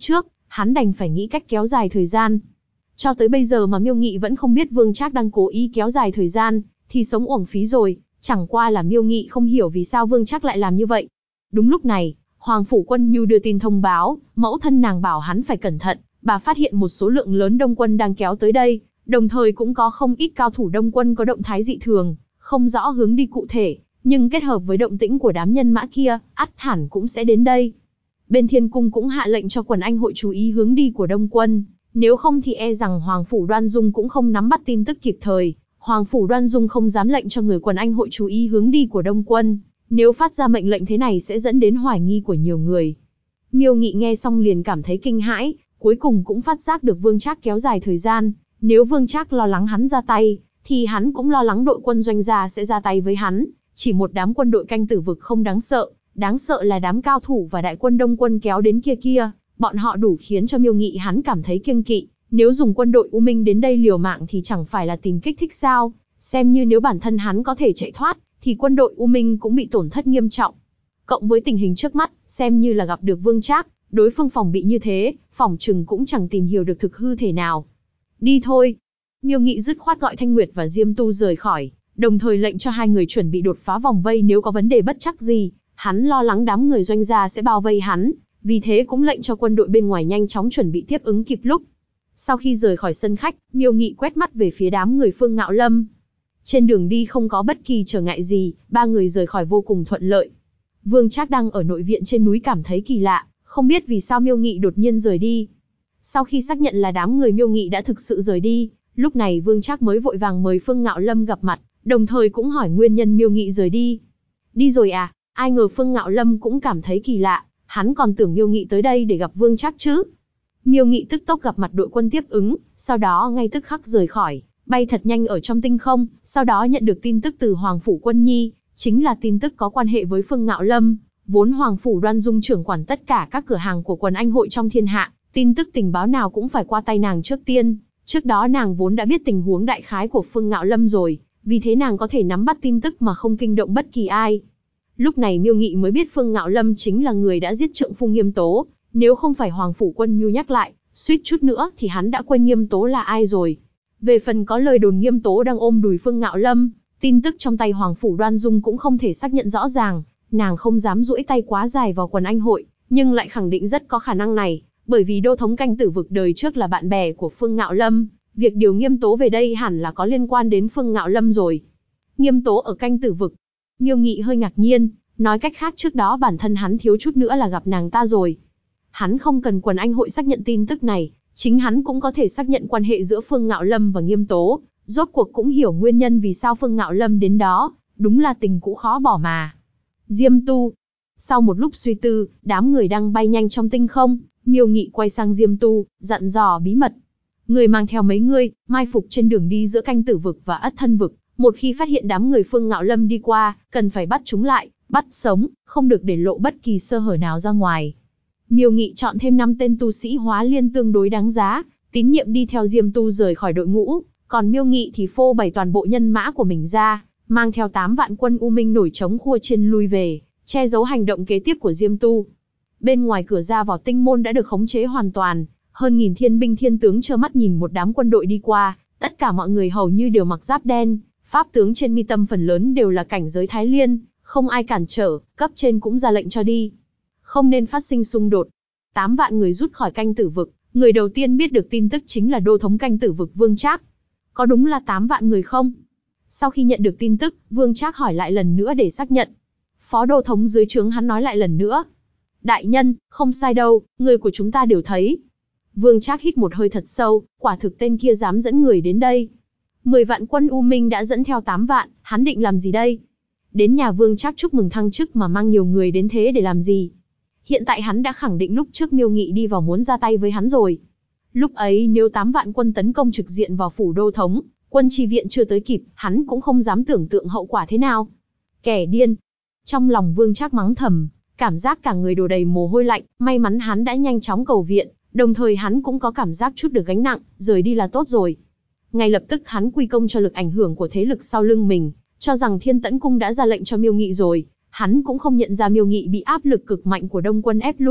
hắn đành phải nghĩ cách kéo dài thời gian. Cho tới bây giờ mà Miêu Nghị vẫn không biết Vương Trác đang cố ý kéo dài thời gian, thì sống uổng phí rồi, chẳng qua là Miêu Nghị không hiểu vì sao Vương Trác lại làm như vậy. Đúng lúc này, Hoàng phủ Quân Nhu đưa tin thông báo, mẫu thân nàng bảo hắn phải cẩn thận, bà phát hiện một số lượng lớn đông quân đang kéo tới đây, đồng thời cũng có không ít cao thủ đông quân có động thái dị thường, không rõ hướng đi cụ thể, nhưng kết hợp với động tĩnh của đám nhân mã kia, ắt hẳn cũng sẽ đến đây. Bên Thiên Cung cũng hạ lệnh cho quần anh hội chú ý hướng đi của đông quân, nếu không thì e rằng Hoàng phủ Đoan Dung cũng không nắm bắt tin tức kịp thời. Hoàng phủ Đoan Dung không dám lệnh cho người quần anh hội chú ý hướng đi của đông quân, nếu phát ra mệnh lệnh thế này sẽ dẫn đến hoài nghi của nhiều người. Miêu Nghị nghe xong liền cảm thấy kinh hãi, cuối cùng cũng phát giác được Vương Trác kéo dài thời gian, nếu Vương Trác lo lắng hắn ra tay, thì hắn cũng lo lắng đội quân Doanh gia sẽ ra tay với hắn. Chỉ một đám quân đội canh tử vực không đáng sợ là đám cao thủ và đại quân đông quân kéo đến kia, bọn họ đủ khiến cho Miêu Nghị hắn cảm thấy kiêng kỵ. Nếu dùng quân đội U Minh đến đây liều mạng thì chẳng phải là tìm kích thích sao? Xem như nếu bản thân hắn có thể chạy thoát, thì quân đội U Minh cũng bị tổn thất nghiêm trọng. Cộng với tình hình trước mắt, xem như là gặp được Vương Trác, đối phương phòng bị như thế, phỏng chừng cũng chẳng tìm hiểu được thực hư thể nào. Đi thôi. Miêu Nghị dứt khoát gọi Thanh Nguyệt và Diêm Tu rời khỏi, đồng thời lệnh cho hai người chuẩn bị đột phá vòng vây nếu có vấn đề bất trắc gì. Hắn lo lắng đám người Doanh gia sẽ bao vây hắn, vì thế cũng lệnh cho quân đội bên ngoài nhanh chóng chuẩn bị tiếp ứng kịp lúc. Sau khi rời khỏi sân khách, Miêu Nghị quét mắt về phía đám người Phương Ngạo Lâm. Trên đường đi không có bất kỳ trở ngại gì, ba người rời khỏi vô cùng thuận lợi. Vương Trác đang ở nội viện trên núi cảm thấy kỳ lạ, không biết vì sao Miêu Nghị đột nhiên rời đi. Sau khi xác nhận là đám người Miêu Nghị đã thực sự rời đi, lúc này Vương Trác mới vội vàng mời Phương Ngạo Lâm gặp mặt, đồng thời cũng hỏi nguyên nhân Miêu Nghị rời đi. Đi rồi à? Ai ngờ Phương Ngạo Lâm cũng cảm thấy kỳ lạ, hắn còn tưởng Miêu Nghị tới đây để gặp Vương Trác chứ. Miêu Nghị tức tốc gặp mặt đội quân tiếp ứng, sau đó ngay tức khắc rời khỏi, bay thật nhanh ở trong tinh không, sau đó nhận được tin tức từ Hoàng phủ Quân Nhi, chính là tin tức có quan hệ với Phương Ngạo Lâm. Vốn Hoàng phủ Đoan Dung trưởng quản tất cả các cửa hàng của quần anh hội trong thiên hạ, tin tức tình báo nào cũng phải qua tay nàng trước tiên. Trước đó nàng vốn đã biết tình huống đại khái của Phương Ngạo Lâm rồi, vì thế nàng có thể nắm bắt tin tức mà không kinh động bất kỳ ai. Lúc này Miêu Nghị mới biết Phương Ngạo Lâm chính là người đã giết trượng phu Nghiêm Tố, nếu không phải Hoàng phủ Quân Nhu nhắc lại, suýt chút nữa thì hắn đã quên Nghiêm Tố là ai rồi. Về phần có lời đồn Nghiêm Tố đang ôm đùi Phương Ngạo Lâm, tin tức trong tay Hoàng phủ Đoan Dung cũng không thể xác nhận rõ ràng, nàng không dám duỗi tay quá dài vào quần anh hội, nhưng lại khẳng định rất có khả năng này, bởi vì Đô thống canh tử vực đời trước là bạn bè của Phương Ngạo Lâm, việc điều Nghiêm Tố về đây hẳn là có liên quan đến Phương Ngạo Lâm rồi. Nghiêm Tố ở canh tử vực. Miêu Nghị hơi ngạc nhiên, nói cách khác trước đó bản thân hắn thiếu chút nữa là gặp nàng ta rồi. Hắn không cần quần anh hội xác nhận tin tức này, chính hắn cũng có thể xác nhận quan hệ giữa Phương Ngạo Lâm và Nghiêm Tố, rốt cuộc cũng hiểu nguyên nhân vì sao Phương Ngạo Lâm đến đó, đúng là tình cũ khó bỏ mà. Diêm Tu. Sau một lúc suy tư, đám người đang bay nhanh trong tinh không, Miêu Nghị quay sang Diêm Tu, dặn dò bí mật. Người mang theo mấy người, mai phục trên đường đi giữa canh tử vực và ất thân vực, một khi phát hiện đám người Phương Ngạo Lâm đi qua, cần phải bắt chúng lại, bắt sống, không được để lộ bất kỳ sơ hở nào ra ngoài. Miêu Nghị chọn thêm 5 tên tu sĩ hóa liên tương đối đáng giá, tín nhiệm đi theo Diêm Tu rời khỏi đội ngũ, còn Miêu Nghị thì phô bày toàn bộ nhân mã của mình ra, mang theo 8 vạn quân U Minh nổi trống khua trên lui về, che giấu hành động kế tiếp của Diêm Tu. Bên ngoài cửa ra vào tinh môn đã được khống chế hoàn toàn, hơn nghìn thiên binh thiên tướng trơ mắt nhìn một đám quân đội đi qua, tất cả mọi người hầu như đều mặc giáp đen, pháp tướng trên mi tâm phần lớn đều là cảnh giới Thái Liên, không ai cản trở, cấp trên cũng ra lệnh cho đi. Không nên phát sinh xung đột. 8 vạn người rút khỏi canh tử vực, người đầu tiên biết được tin tức chính là Đô thống canh tử vực Vương Trác. Có đúng là 8 vạn người không? Sau khi nhận được tin tức, Vương Trác hỏi lại lần nữa để xác nhận. Phó Đô thống dưới trướng hắn nói lại lần nữa. Đại nhân, không sai đâu, người của chúng ta đều thấy. Vương Trác hít một hơi thật sâu, quả thực tên kia dám dẫn người đến đây. 10 vạn quân U Minh đã dẫn theo 8 vạn, hắn định làm gì đây? Đến nhà Vương Trác chúc mừng thăng chức mà mang nhiều người đến thế để làm gì? Hiện tại hắn đã khẳng định lúc trước Miêu Nghị đi vào muốn ra tay với hắn rồi. Lúc ấy nếu 8 vạn quân tấn công trực diện vào phủ Đô thống, quân chi viện chưa tới kịp, hắn cũng không dám tưởng tượng hậu quả thế nào. Kẻ điên. Trong lòng Vương Trác mắng thầm, cảm giác cả người đổ đầy mồ hôi lạnh, may mắn hắn đã nhanh chóng cầu viện, đồng thời hắn cũng có cảm giác chút được gánh nặng, rời đi là tốt rồi. Ngay lập tức hắn quy công cho lực ảnh hưởng của thế lực sau lưng mình, cho rằng Thiên Tẫn Cung đã ra lệnh cho Miêu Nghị rồi, hắn cũng không nhận ra Miêu Nghị bị áp lực cực mạnh của Đông quân ép lui,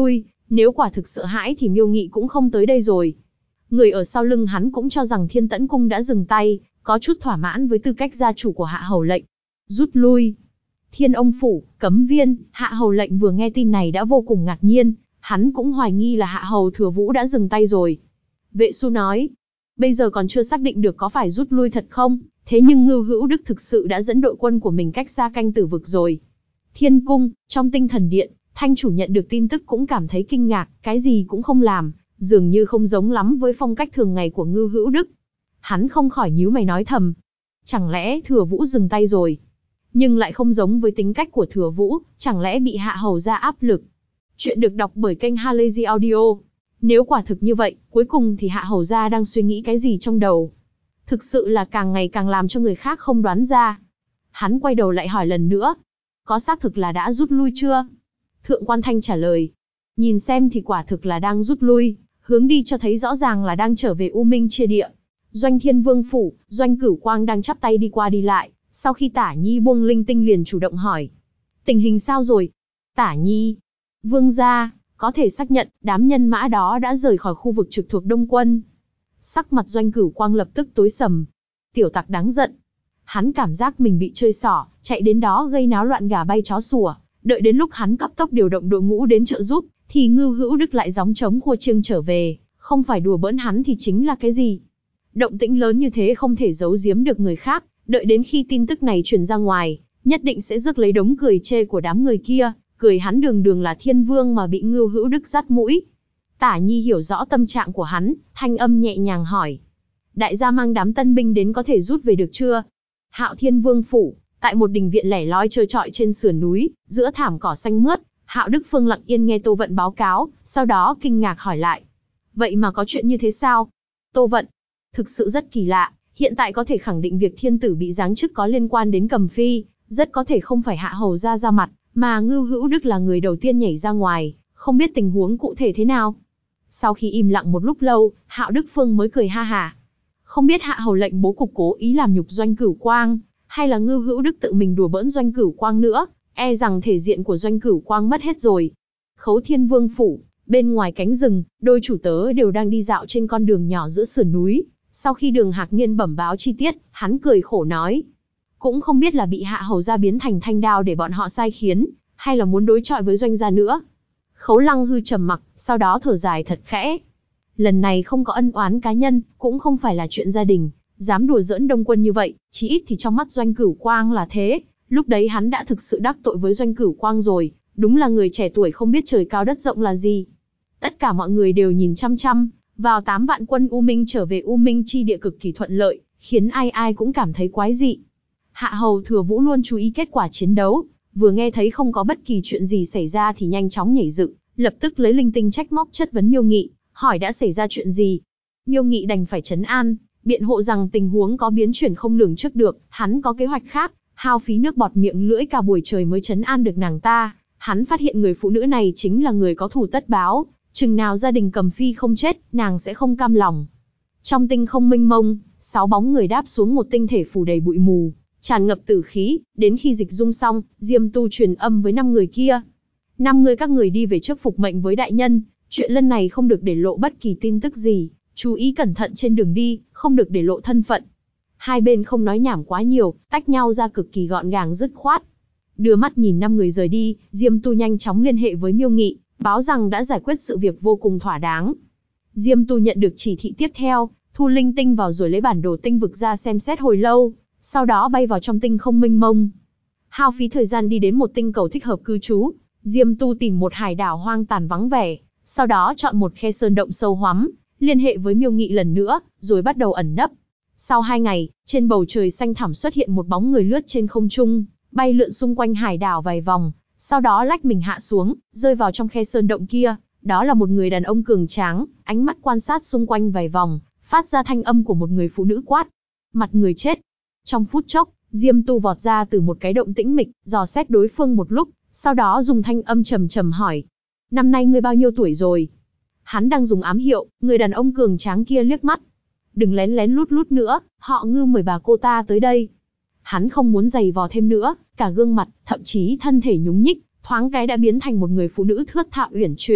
Nếu quả thực sợ hãi thì Miêu Nghị cũng không tới đây rồi. Người ở sau lưng hắn cũng cho rằng Thiên Tẫn Cung đã dừng tay, có chút thỏa mãn với tư cách gia chủ của Hạ Hầu lệnh. Rút lui. Thiên Ông Phủ, Cấm Viên, Hạ Hầu lệnh vừa nghe tin này đã vô cùng ngạc nhiên, hắn cũng hoài nghi là Hạ Hầu Thừa Vũ đã dừng tay rồi. Vệ Xu nói, bây giờ còn chưa xác định được có phải rút lui thật không, thế nhưng Ngưu Hữu Đức thực sự đã dẫn đội quân của mình cách xa canh Tử Vực rồi. Thiên Cung, trong Tinh Thần Điện, Thanh chủ nhận được tin tức cũng cảm thấy kinh ngạc, cái gì cũng không làm, dường như không giống lắm với phong cách thường ngày của Ngưu Hữu Đức. Hắn không khỏi nhíu mày nói thầm, chẳng lẽ Thừa Vũ dừng tay rồi? Nhưng lại không giống với tính cách của Thừa Vũ, chẳng lẽ bị Hạ Hầu ra áp lực? Chuyện được đọc bởi kênh Halazy Audio. Nếu quả thực như vậy, cuối cùng thì Hạ Hầu gia đang suy nghĩ cái gì trong đầu? Thực sự là càng ngày càng làm cho người khác không đoán ra. Hắn quay đầu lại hỏi lần nữa, có xác thực là đã rút lui chưa? Thượng quan Thanh trả lời, nhìn xem thì quả thực là đang rút lui, hướng đi cho thấy rõ ràng là đang trở về U Minh Chia Địa. Doanh Thiên Vương phủ, Doanh Cửu Quang đang chắp tay đi qua đi lại, sau khi Tả Nhi buông linh tinh liền chủ động hỏi, tình hình sao rồi? Tả Nhi, Vương gia, có thể xác nhận đám nhân mã đó đã rời khỏi khu vực trực thuộc Đông quân. Sắc mặt Doanh Cửu Quang lập tức tối sầm. Tiểu tặc đáng giận. Hắn cảm giác mình bị chơi xỏ, chạy đến đó gây náo loạn gà bay chó sủa. Đợi đến lúc hắn cấp tốc điều động đội ngũ đến trợ giúp, thì Ngưu Hữu Đức lại gióng trống khua chiêng trở về. Không phải đùa bỡn hắn thì chính là cái gì? Động tĩnh lớn như thế không thể giấu giếm được người khác. Đợi đến khi tin tức này truyền ra ngoài, nhất định sẽ rước lấy đống cười chê của đám người kia. Cười hắn đường đường là thiên vương mà bị Ngưu Hữu Đức dắt mũi. Tả Nhi hiểu rõ tâm trạng của hắn, thanh âm nhẹ nhàng hỏi. Đại gia mang đám tân binh đến có thể rút về được chưa? Hạo Thiên Vương phủ, tại một đình viện lẻ loi trơ trọi trên sườn núi, giữa thảm cỏ xanh mướt, Hạo Đức Phương lặng yên nghe Tô Vận báo cáo, sau đó kinh ngạc hỏi lại. Vậy mà có chuyện như thế sao? Tô Vận, thực sự rất kỳ lạ, hiện tại có thể khẳng định việc thiên tử bị giáng chức có liên quan đến Cầm Phi, rất có thể không phải Hạ Hầu ra mặt, mà Ngưu Hữu Đức là người đầu tiên nhảy ra ngoài, không biết tình huống cụ thể thế nào. Sau khi im lặng một lúc lâu, Hạo Đức Phương mới cười ha hả. Không biết Hạ Hầu lệnh bố cục cố ý làm nhục Doanh Cửu Quang, hay là Ngưu Hữu Đức tự mình đùa bỡn Doanh Cửu Quang nữa, e rằng thể diện của Doanh Cửu Quang mất hết rồi. Khấu Thiên Vương phủ, bên ngoài cánh rừng, đôi chủ tớ đều đang đi dạo trên con đường nhỏ giữa sườn núi. Sau khi Đường Hạc Niên bẩm báo chi tiết, hắn cười khổ nói. Cũng không biết là bị Hạ Hầu gia biến thành thanh đao để bọn họ sai khiến, hay là muốn đối chọi với Doanh gia nữa. Khấu Lăng Hư trầm mặc, sau đó thở dài thật khẽ. Lần này không có ân oán cá nhân, cũng không phải là chuyện gia đình, dám đùa giỡn Đông quân như vậy, chí ít thì trong mắt Doanh Cửu Quang là thế. Lúc đấy hắn đã thực sự đắc tội với Doanh Cửu Quang rồi, đúng là người trẻ tuổi không biết trời cao đất rộng là gì. Tất cả mọi người đều nhìn chăm chăm vào 8 vạn quân U Minh trở về U Minh chi địa cực kỳ thuận lợi, khiến ai ai cũng cảm thấy quái dị. Hạ Hầu Thừa Vũ luôn chú ý kết quả chiến đấu, vừa nghe thấy không có bất kỳ chuyện gì xảy ra thì nhanh chóng nhảy dựng, lập tức lấy linh tinh trách móc chất vấn Miêu Nghị, hỏi đã xảy ra chuyện gì. Miêu Nghị đành phải trấn an, biện hộ rằng tình huống có biến chuyển không lường trước được, hắn có kế hoạch khác, hao phí nước bọt miệng lưỡi cả buổi trời mới trấn an được nàng ta. Hắn phát hiện người phụ nữ này chính là người có thù tất báo, chừng nào gia đình Cầm Phi không chết, nàng sẽ không cam lòng. Trong tinh không mênh mông, 6 bóng người đáp xuống một tinh thể phủ đầy bụi mù, tràn ngập tử khí, đến khi dịch dung xong, Diêm Tu truyền âm với 5 người kia. 5 người các người đi về trước phục mệnh với đại nhân, chuyện lần này không được để lộ bất kỳ tin tức gì, chú ý cẩn thận trên đường đi, không được để lộ thân phận. Hai bên không nói nhảm quá nhiều, tách nhau ra cực kỳ gọn gàng dứt khoát. Đưa mắt nhìn 5 người rời đi, Diêm Tu nhanh chóng liên hệ với Miêu Nghị, báo rằng đã giải quyết sự việc vô cùng thỏa đáng. Diêm Tu nhận được chỉ thị tiếp theo, thu linh tinh vào rồi lấy bản đồ tinh vực ra xem xét hồi lâu, sau đó bay vào trong tinh không mênh mông. Hao phí thời gian đi đến một tinh cầu thích hợp cư trú, Diêm Tu tìm một hải đảo hoang tàn vắng vẻ, sau đó chọn một khe sơn động sâu hoắm, liên hệ với Miêu Nghị lần nữa, rồi bắt đầu ẩn nấp. Sau 2 ngày, trên bầu trời xanh thẳm xuất hiện một bóng người lướt trên không trung, bay lượn xung quanh hải đảo vài vòng, sau đó lách mình hạ xuống, rơi vào trong khe sơn động kia. Đó là một người đàn ông cường tráng, ánh mắt quan sát xung quanh vài vòng, phát ra thanh âm của một người phụ nữ quát. Mặt người chết. Trong phút chốc, Diêm Tu vọt ra từ một cái động tĩnh mịch, dò xét đối phương một lúc, sau đó dùng thanh âm trầm trầm hỏi. Năm nay ngươi bao nhiêu tuổi rồi? Hắn đang dùng ám hiệu, người đàn ông cường tráng kia liếc mắt. Đừng lén lén lút lút nữa, họ Ngư mời bà cô ta tới đây. Hắn không muốn giày vò thêm nữa, cả gương mặt, thậm chí thân thể nhúng nhích, thoáng cái đã biến thành một người phụ nữ thướt tha uyển chuyển,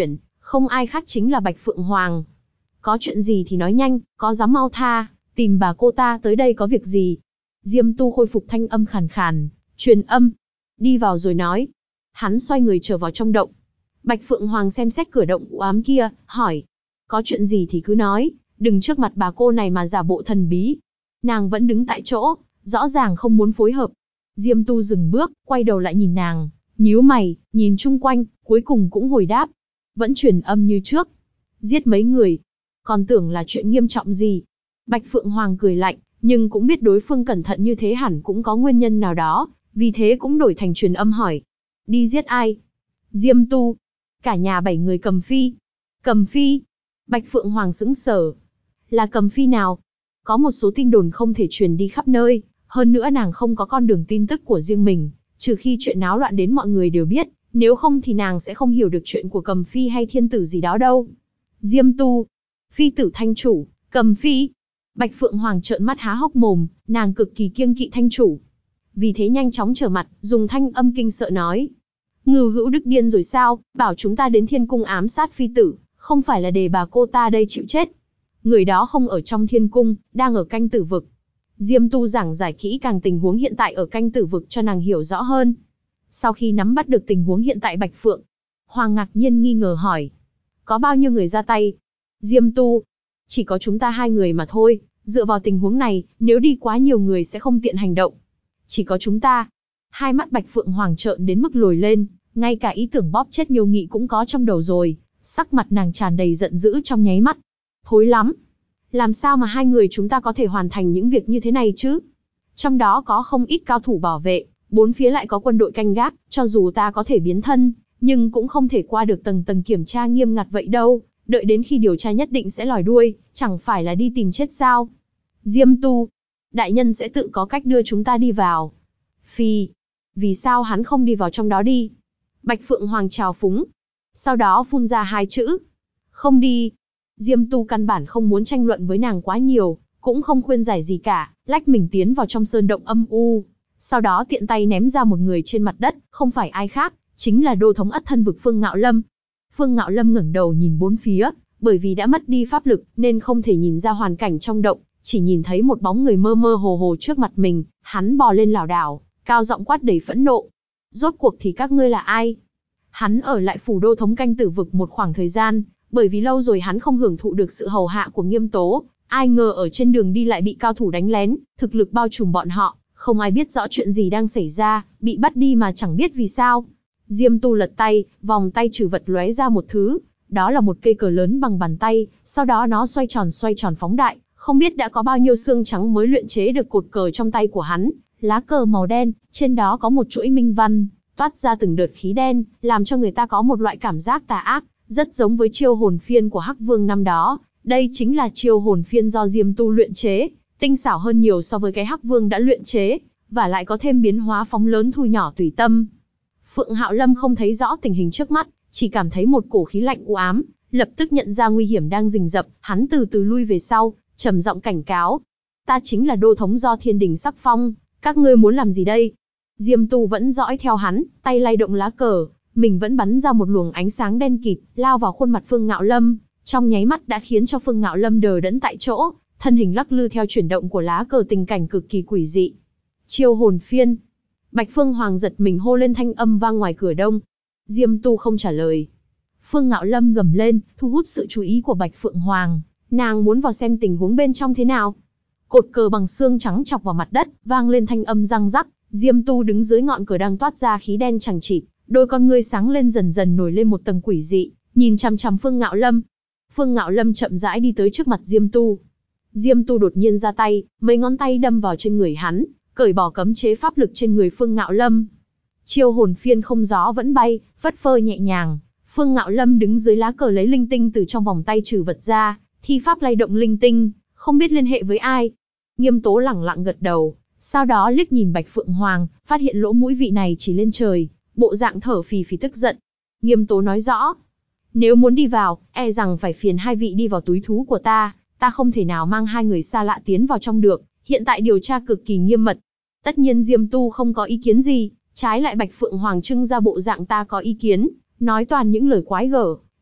Không ai khác chính là Bạch Phượng Hoàng. Có chuyện gì thì nói nhanh, có dám mau tha, tìm bà cô ta tới đây có việc gì? Diêm Tu khôi phục thanh âm khàn khàn, truyền âm. Đi vào rồi nói. Hắn xoay người trở vào trong động. Bạch Phượng Hoàng xem xét cửa động u ám kia, hỏi. Có chuyện gì thì cứ nói, đừng trước mặt bà cô này mà giả bộ thần bí. Nàng vẫn đứng tại chỗ, rõ ràng không muốn phối hợp. Diêm Tu dừng bước, quay đầu lại nhìn nàng, nhíu mày, nhìn chung quanh, cuối cùng cũng hồi đáp. Vẫn truyền âm như trước. Giết mấy người. Còn tưởng là chuyện nghiêm trọng gì. Bạch Phượng Hoàng cười lạnh, nhưng cũng biết đối phương cẩn thận như thế hẳn cũng có nguyên nhân nào đó, vì thế cũng đổi thành truyền âm hỏi. Đi giết ai? Diêm Tu. Cả nhà 7 người Cầm Phi. Cầm Phi? Bạch Phượng Hoàng sững sờ. Là Cầm Phi nào? Có một số tin đồn không thể truyền đi khắp nơi, hơn nữa nàng không có con đường tin tức của riêng mình, trừ khi chuyện náo loạn đến mọi người đều biết, nếu không thì nàng sẽ không hiểu được chuyện của Cầm Phi hay thiên tử gì đó đâu. Diêm Tu. Phi tử thanh chủ, Cầm Phi. Bạch Phượng Hoàng trợn mắt há hốc mồm, nàng cực kỳ kiêng kỵ thanh chủ. Vì thế nhanh chóng trở mặt, dùng thanh âm kinh sợ nói. Ngưu Hữu Đức điên rồi sao, bảo chúng ta đến thiên cung ám sát phi tử, không phải là để bà cô ta đây chịu chết. Người đó không ở trong thiên cung, đang ở canh tử vực. Diêm Tu giảng giải kỹ càng tình huống hiện tại ở canh tử vực cho nàng hiểu rõ hơn. Sau khi nắm bắt được tình huống hiện tại Bạch Phượng Hoàng ngạc nhiên nghi ngờ hỏi. Có bao nhiêu người ra tay? Diêm Tu. Chỉ có chúng ta 2 người mà thôi, dựa vào tình huống này, nếu đi quá nhiều người sẽ không tiện hành động. Chỉ có chúng ta. Hai mắt Bạch Phượng Hoàng trợn đến mức lồi lên, ngay cả ý tưởng bóp chết Miêu Nghị cũng có trong đầu rồi, sắc mặt nàng tràn đầy giận dữ trong nháy mắt. Thối lắm. Làm sao mà 2 người chúng ta có thể hoàn thành những việc như thế này chứ? Trong đó có không ít cao thủ bảo vệ, 4 phía lại có quân đội canh gác, cho dù ta có thể biến thân, nhưng cũng không thể qua được tầng tầng kiểm tra nghiêm ngặt vậy đâu, đợi đến khi điều tra nhất định sẽ lòi đuôi, chẳng phải là đi tìm chết sao? Diêm Tu. Đại nhân sẽ tự có cách đưa chúng ta đi vào. Phi. Vì sao hắn không đi vào trong đó đi? Bạch Phượng Hoàng trào phúng. Sau đó phun ra 2 chữ. Không đi. Diêm Tu căn bản không muốn tranh luận với nàng quá nhiều, cũng không khuyên giải gì cả, lách mình tiến vào trong sơn động âm u. Sau đó tiện tay ném ra một người trên mặt đất, không phải ai khác, chính là đô thống Ất Thân Vực Phương Ngạo Lâm. Phương Ngạo Lâm ngẩng đầu nhìn 4 phía, bởi vì đã mất đi pháp lực nên không thể nhìn ra hoàn cảnh trong động, chỉ nhìn thấy một bóng người mơ mơ hồ hồ trước mặt mình, hắn bò lên lảo đảo, cao giọng quát đầy phẫn nộ. Rốt cuộc thì các ngươi là ai? Hắn ở lại phủ đô thống canh tử vực một khoảng thời gian, bởi vì lâu rồi hắn không hưởng thụ được sự hầu hạ của Nghiêm Tố, ai ngờ ở trên đường đi lại bị cao thủ đánh lén, thực lực bao trùm bọn họ, không ai biết rõ chuyện gì đang xảy ra, bị bắt đi mà chẳng biết vì sao. Diêm Tu lật tay, vòng tay trừ vật lóe ra một thứ, đó là một cây cờ lớn bằng bàn tay, sau đó nó xoay tròn phóng đại, không biết đã có bao nhiêu xương trắng mới luyện chế được cột cờ trong tay của hắn, lá cờ màu đen, trên đó có một chuỗi minh văn, toát ra từng đợt khí đen, làm cho người ta có một loại cảm giác tà ác, rất giống với chiêu hồn phiên của Hắc Vương năm đó. Đây chính là chiêu hồn phiên do Diêm Tu luyện chế, tinh xảo hơn nhiều so với cái Hắc Vương đã luyện chế, và lại có thêm biến hóa phóng lớn thu nhỏ tùy tâm. Phượng Hạo Lâm không thấy rõ tình hình trước mắt, chỉ cảm thấy một cổ khí lạnh u ám, lập tức nhận ra nguy hiểm đang rình rập, hắn từ từ lui về sau, trầm giọng cảnh cáo. Ta chính là đô thống do Thiên Đình sắc phong, các ngươi muốn làm gì đây? Diêm Tu vẫn dõi theo hắn, tay lay động lá cờ, mình vẫn bắn ra một luồng ánh sáng đen kịt, lao vào khuôn mặt Phương Ngạo Lâm, trong nháy mắt đã khiến cho Phương Ngạo Lâm đờ đẫn tại chỗ, thân hình lắc lư theo chuyển động của lá cờ, tình cảnh cực kỳ quỷ dị. Chiêu hồn phiên. Bạch Phương Hoàng giật mình hô lên, thanh âm vang ngoài cửa đông. Diêm Tu không trả lời. Phương Ngạo Lâm gầm lên, thu hút sự chú ý của Bạch Phượng Hoàng, nàng muốn vào xem tình huống bên trong thế nào. Cột cờ bằng xương trắng chọc vào mặt đất, vang lên thanh âm răng rắc. Diêm Tu đứng dưới ngọn cờ đang toát ra khí đen chằng chịt, đôi con ngươi sáng lên, dần dần nổi lên một tầng quỷ dị, nhìn chằm chằm Phương Ngạo Lâm. Phương Ngạo Lâm chậm rãi đi tới trước mặt Diêm Tu. Diêm Tu đột nhiên ra tay, mấy ngón tay đâm vào trên người hắn, cởi bỏ cấm chế pháp lực trên người Phương Ngạo Lâm. Chiêu hồn phiên không gió vẫn bay, phất phơ nhẹ nhàng. Phương Ngạo Lâm đứng dưới lá cờ lấy linh tinh từ trong vòng tay trừ vật ra, thi pháp lay động linh tinh, không biết liên hệ với ai. Nghiêm Tố lẳng lặng gật đầu, sau đó liếc nhìn Bạch Phượng Hoàng, phát hiện lỗ mũi vị này chỉ lên trời, bộ dạng thở phì phì tức giận. Nghiêm Tố nói rõ, nếu muốn đi vào, e rằng phải phiền 2 vị đi vào túi thú của ta không thể nào mang 2 người xa lạ tiến vào trong được, hiện tại điều tra cực kỳ nghiêm mật. Tất nhiên Diêm Tu không có ý kiến gì, trái lại Bạch Phượng Hoàng trưng ra bộ dạng ta có ý kiến, nói toàn những lời quái gở,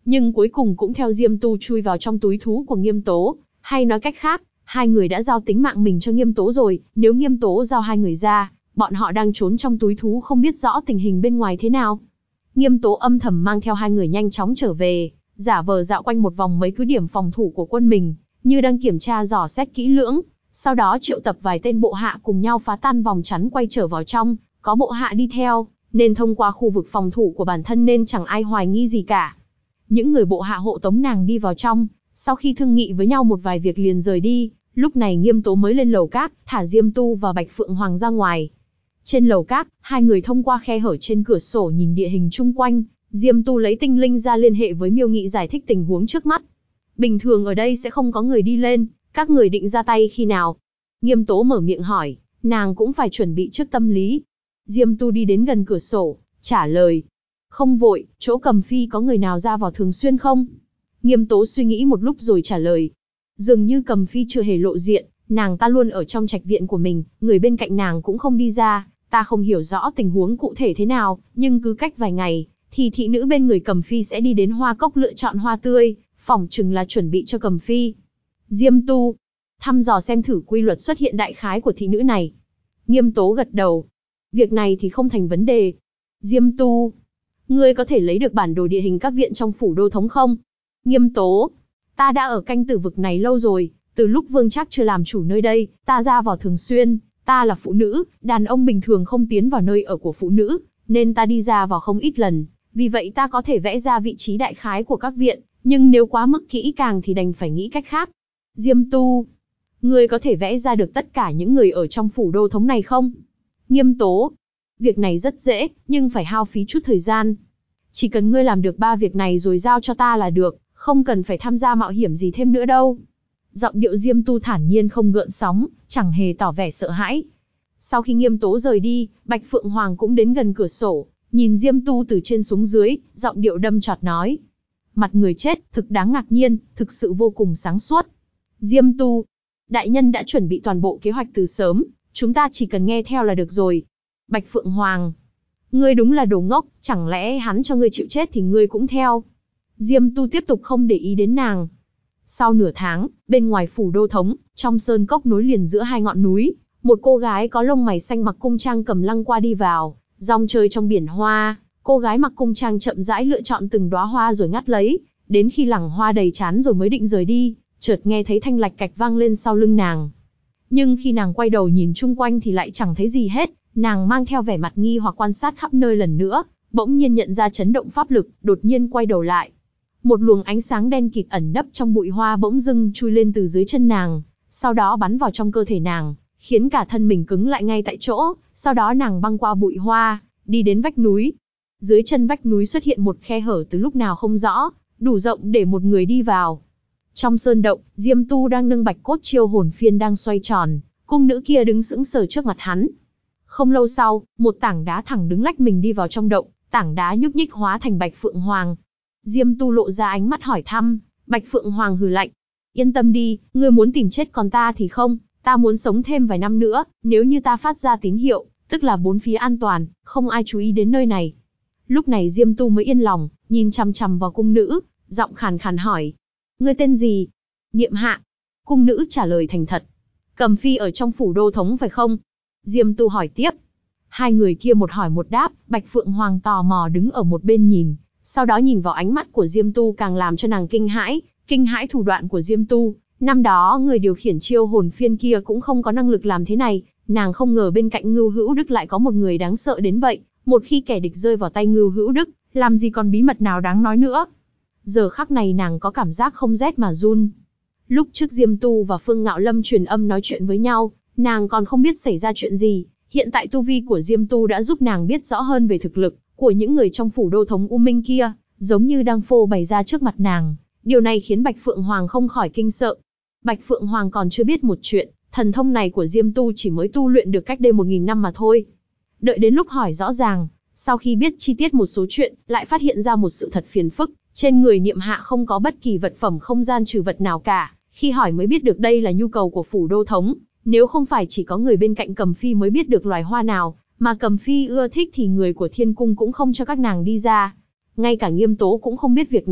nhưng cuối cùng cũng theo Diêm Tu chui vào trong túi thú của Nghiêm Tố, hay nói cách khác, hai người đã giao tính mạng mình cho Nghiêm Tố rồi, nếu Nghiêm Tố giao hai người ra, bọn họ đang trốn trong túi thú không biết rõ tình hình bên ngoài thế nào. Nghiêm Tố âm thầm mang theo hai người nhanh chóng trở về, giả vờ dạo quanh một vòng mấy cứ điểm phòng thủ của quân mình, như đang kiểm tra dò xét kỹ lưỡng, sau đó triệu tập vài tên bộ hạ cùng nhau phá tan vòng chắn quay trở vào trong, có bộ hạ đi theo, nên thông qua khu vực phòng thủ của bản thân nên chẳng ai hoài nghi gì cả. Những người bộ hạ hộ tống nàng đi vào trong, sau khi thương nghị với nhau một vài việc liền rời đi, lúc này Nghiêm Tố mới lên lầu cát, thả Diêm Tu và Bạch Phượng Hoàng ra ngoài. Trên lầu cát, hai người thông qua khe hở trên cửa sổ nhìn địa hình chung quanh, Diêm Tu lấy tinh linh ra liên hệ với Miêu Nghị giải thích tình huống trước mắt. Bình thường ở đây sẽ không có người đi lên, các người định ra tay khi nào? Nghiêm Tố mở miệng hỏi, nàng cũng phải chuẩn bị trước tâm lý. Diêm Tu đi đến gần cửa sổ, trả lời. Không vội, chỗ Cầm Phi có người nào ra vào thường xuyên không? Nghiêm Tố suy nghĩ một lúc rồi trả lời. Dường như Cầm Phi chưa hề lộ diện, nàng ta luôn ở trong trạch viện của mình, người bên cạnh nàng cũng không đi ra, ta không hiểu rõ tình huống cụ thể thế nào, nhưng cứ cách vài ngày, thì thị nữ bên người Cầm Phi sẽ đi đến hoa cốc lựa chọn hoa tươi, phỏng chừng là chuẩn bị cho Cầm Phi. Diêm Tu, thăm dò xem thử quy luật xuất hiện đại khái của thị nữ này. Nghiêm Tố gật đầu. Việc này thì không thành vấn đề. Diêm Tu, ngươi có thể lấy được bản đồ địa hình các viện trong phủ đô thống không? Nghiêm Tố, ta đã ở canh tử vực này lâu rồi, từ lúc Vương Trác chưa làm chủ nơi đây, ta ra vào thường xuyên, ta là phụ nữ, đàn ông bình thường không tiến vào nơi ở của phụ nữ, nên ta đi ra vào không ít lần, vì vậy ta có thể vẽ ra vị trí đại khái của các viện, nhưng nếu quá mức kỹ càng thì đành phải nghĩ cách khác. Diêm Tu, ngươi có thể vẽ ra được tất cả những người ở trong phủ đô thống này không? Nghiêm Tố, việc này rất dễ, nhưng phải hao phí chút thời gian. Chỉ cần ngươi làm được 3 việc này rồi giao cho ta là được, không cần phải tham gia mạo hiểm gì thêm nữa đâu. Giọng điệu Diêm Tu thản nhiên không gợn sóng, chẳng hề tỏ vẻ sợ hãi. Sau khi Nghiêm Tố rời đi, Bạch Phượng Hoàng cũng đến gần cửa sổ, nhìn Diêm Tu từ trên xuống dưới, giọng điệu đâm chọt nói. Mặt người chết, thực đáng ngạc nhiên, thực sự vô cùng sáng suốt. Diêm Tu, đại nhân đã chuẩn bị toàn bộ kế hoạch từ sớm, chúng ta chỉ cần nghe theo là được rồi. Bạch Phượng Hoàng, ngươi đúng là đồ ngốc, chẳng lẽ hắn cho ngươi chịu chết thì ngươi cũng theo. Diêm Tu tiếp tục không để ý đến nàng. Sau nửa tháng, bên ngoài phủ đô thống, trong sơn cốc nối liền giữa hai ngọn núi, một cô gái có lông mày xanh mặc cung trang cầm lăng qua đi vào, rong chơi trong biển hoa. Cô gái mặc cung trang chậm rãi lựa chọn từng đóa hoa rồi ngắt lấy, đến khi lẳng hoa đầy trán rồi mới định rời đi, chợt nghe thấy thanh lạch cạch vang lên sau lưng nàng. Nhưng khi nàng quay đầu nhìn chung quanh thì lại chẳng thấy gì hết, nàng mang theo vẻ mặt nghi hoặc quan sát khắp nơi lần nữa, bỗng nhiên nhận ra chấn động pháp lực, đột nhiên quay đầu lại. Một luồng ánh sáng đen kịt ẩn nấp trong bụi hoa bỗng dưng chui lên từ dưới chân nàng, sau đó bắn vào trong cơ thể nàng, khiến cả thân mình cứng lại ngay tại chỗ, sau đó nàng băng qua bụi hoa, đi đến vách núi. Dưới chân vách núi xuất hiện một khe hở từ lúc nào không rõ, đủ rộng để một người đi vào. Trong sơn động, Diêm Tu đang nâng bạch cốt chiêu hồn phiên đang xoay tròn, cung nữ kia đứng sững sờ trước mặt hắn. Không lâu sau, một tảng đá thẳng đứng lách mình đi vào trong động, tảng đá nhúc nhích hóa thành Bạch Phượng Hoàng. Diêm Tu lộ ra ánh mắt hỏi thăm, Bạch Phượng Hoàng hừ lạnh. Yên tâm đi, ngươi muốn tìm chết còn ta thì không, ta muốn sống thêm vài năm nữa, nếu như ta phát ra tín hiệu, tức là bốn phía an toàn, không ai chú ý đến nơi này. Lúc này Diêm Tu mới yên lòng, nhìn chằm chằm vào cung nữ, giọng khàn khàn hỏi. Ngươi tên gì? Niệm Hạ. Cung nữ trả lời thành thật. Cầm Phi ở trong phủ đô thống phải không? Diêm Tu hỏi tiếp. Hai người kia một hỏi một đáp, Bạch Phượng Hoàng tò mò đứng ở một bên nhìn, sau đó nhìn vào ánh mắt của Diêm Tu càng làm cho nàng kinh hãi thủ đoạn của Diêm Tu. Năm đó người điều khiển chiêu hồn phiên kia cũng không có năng lực làm thế này, nàng không ngờ bên cạnh Ngưu Hữu Đức lại có một người đáng sợ đến vậy. Một khi kẻ địch rơi vào tay Ngưu Hữu Đức, làm gì còn bí mật nào đáng nói nữa. Giờ khắc này nàng có cảm giác không rét mà run. Lúc trước Diêm Tu và Phương Ngạo Lâm truyền âm nói chuyện với nhau, nàng còn không biết xảy ra chuyện gì. Hiện tại tu vi của Diêm Tu đã giúp nàng biết rõ hơn về thực lực của những người trong phủ đô thống U Minh kia, giống như đang phô bày ra trước mặt nàng. Điều này khiến Bạch Phượng Hoàng không khỏi kinh sợ. Bạch Phượng Hoàng còn chưa biết một chuyện, thần thông này của Diêm Tu chỉ mới tu luyện được cách đây 1000 năm mà thôi. Đợi đến lúc hỏi rõ ràng, sau khi biết chi tiết một số chuyện, lại phát hiện ra một sự thật phiền phức, trên người Niệm Hạ không có bất kỳ vật phẩm không gian trừ vật nào cả. Khi hỏi mới biết được đây là nhu cầu của phủ đô thống, nếu không phải chỉ có người bên cạnh Cầm Phi mới biết được loài hoa nào mà Cầm Phi ưa thích thì người của Thiên Cung cũng không cho các nàng đi ra. Ngay cả Nghiêm Tố cũng không biết việc này,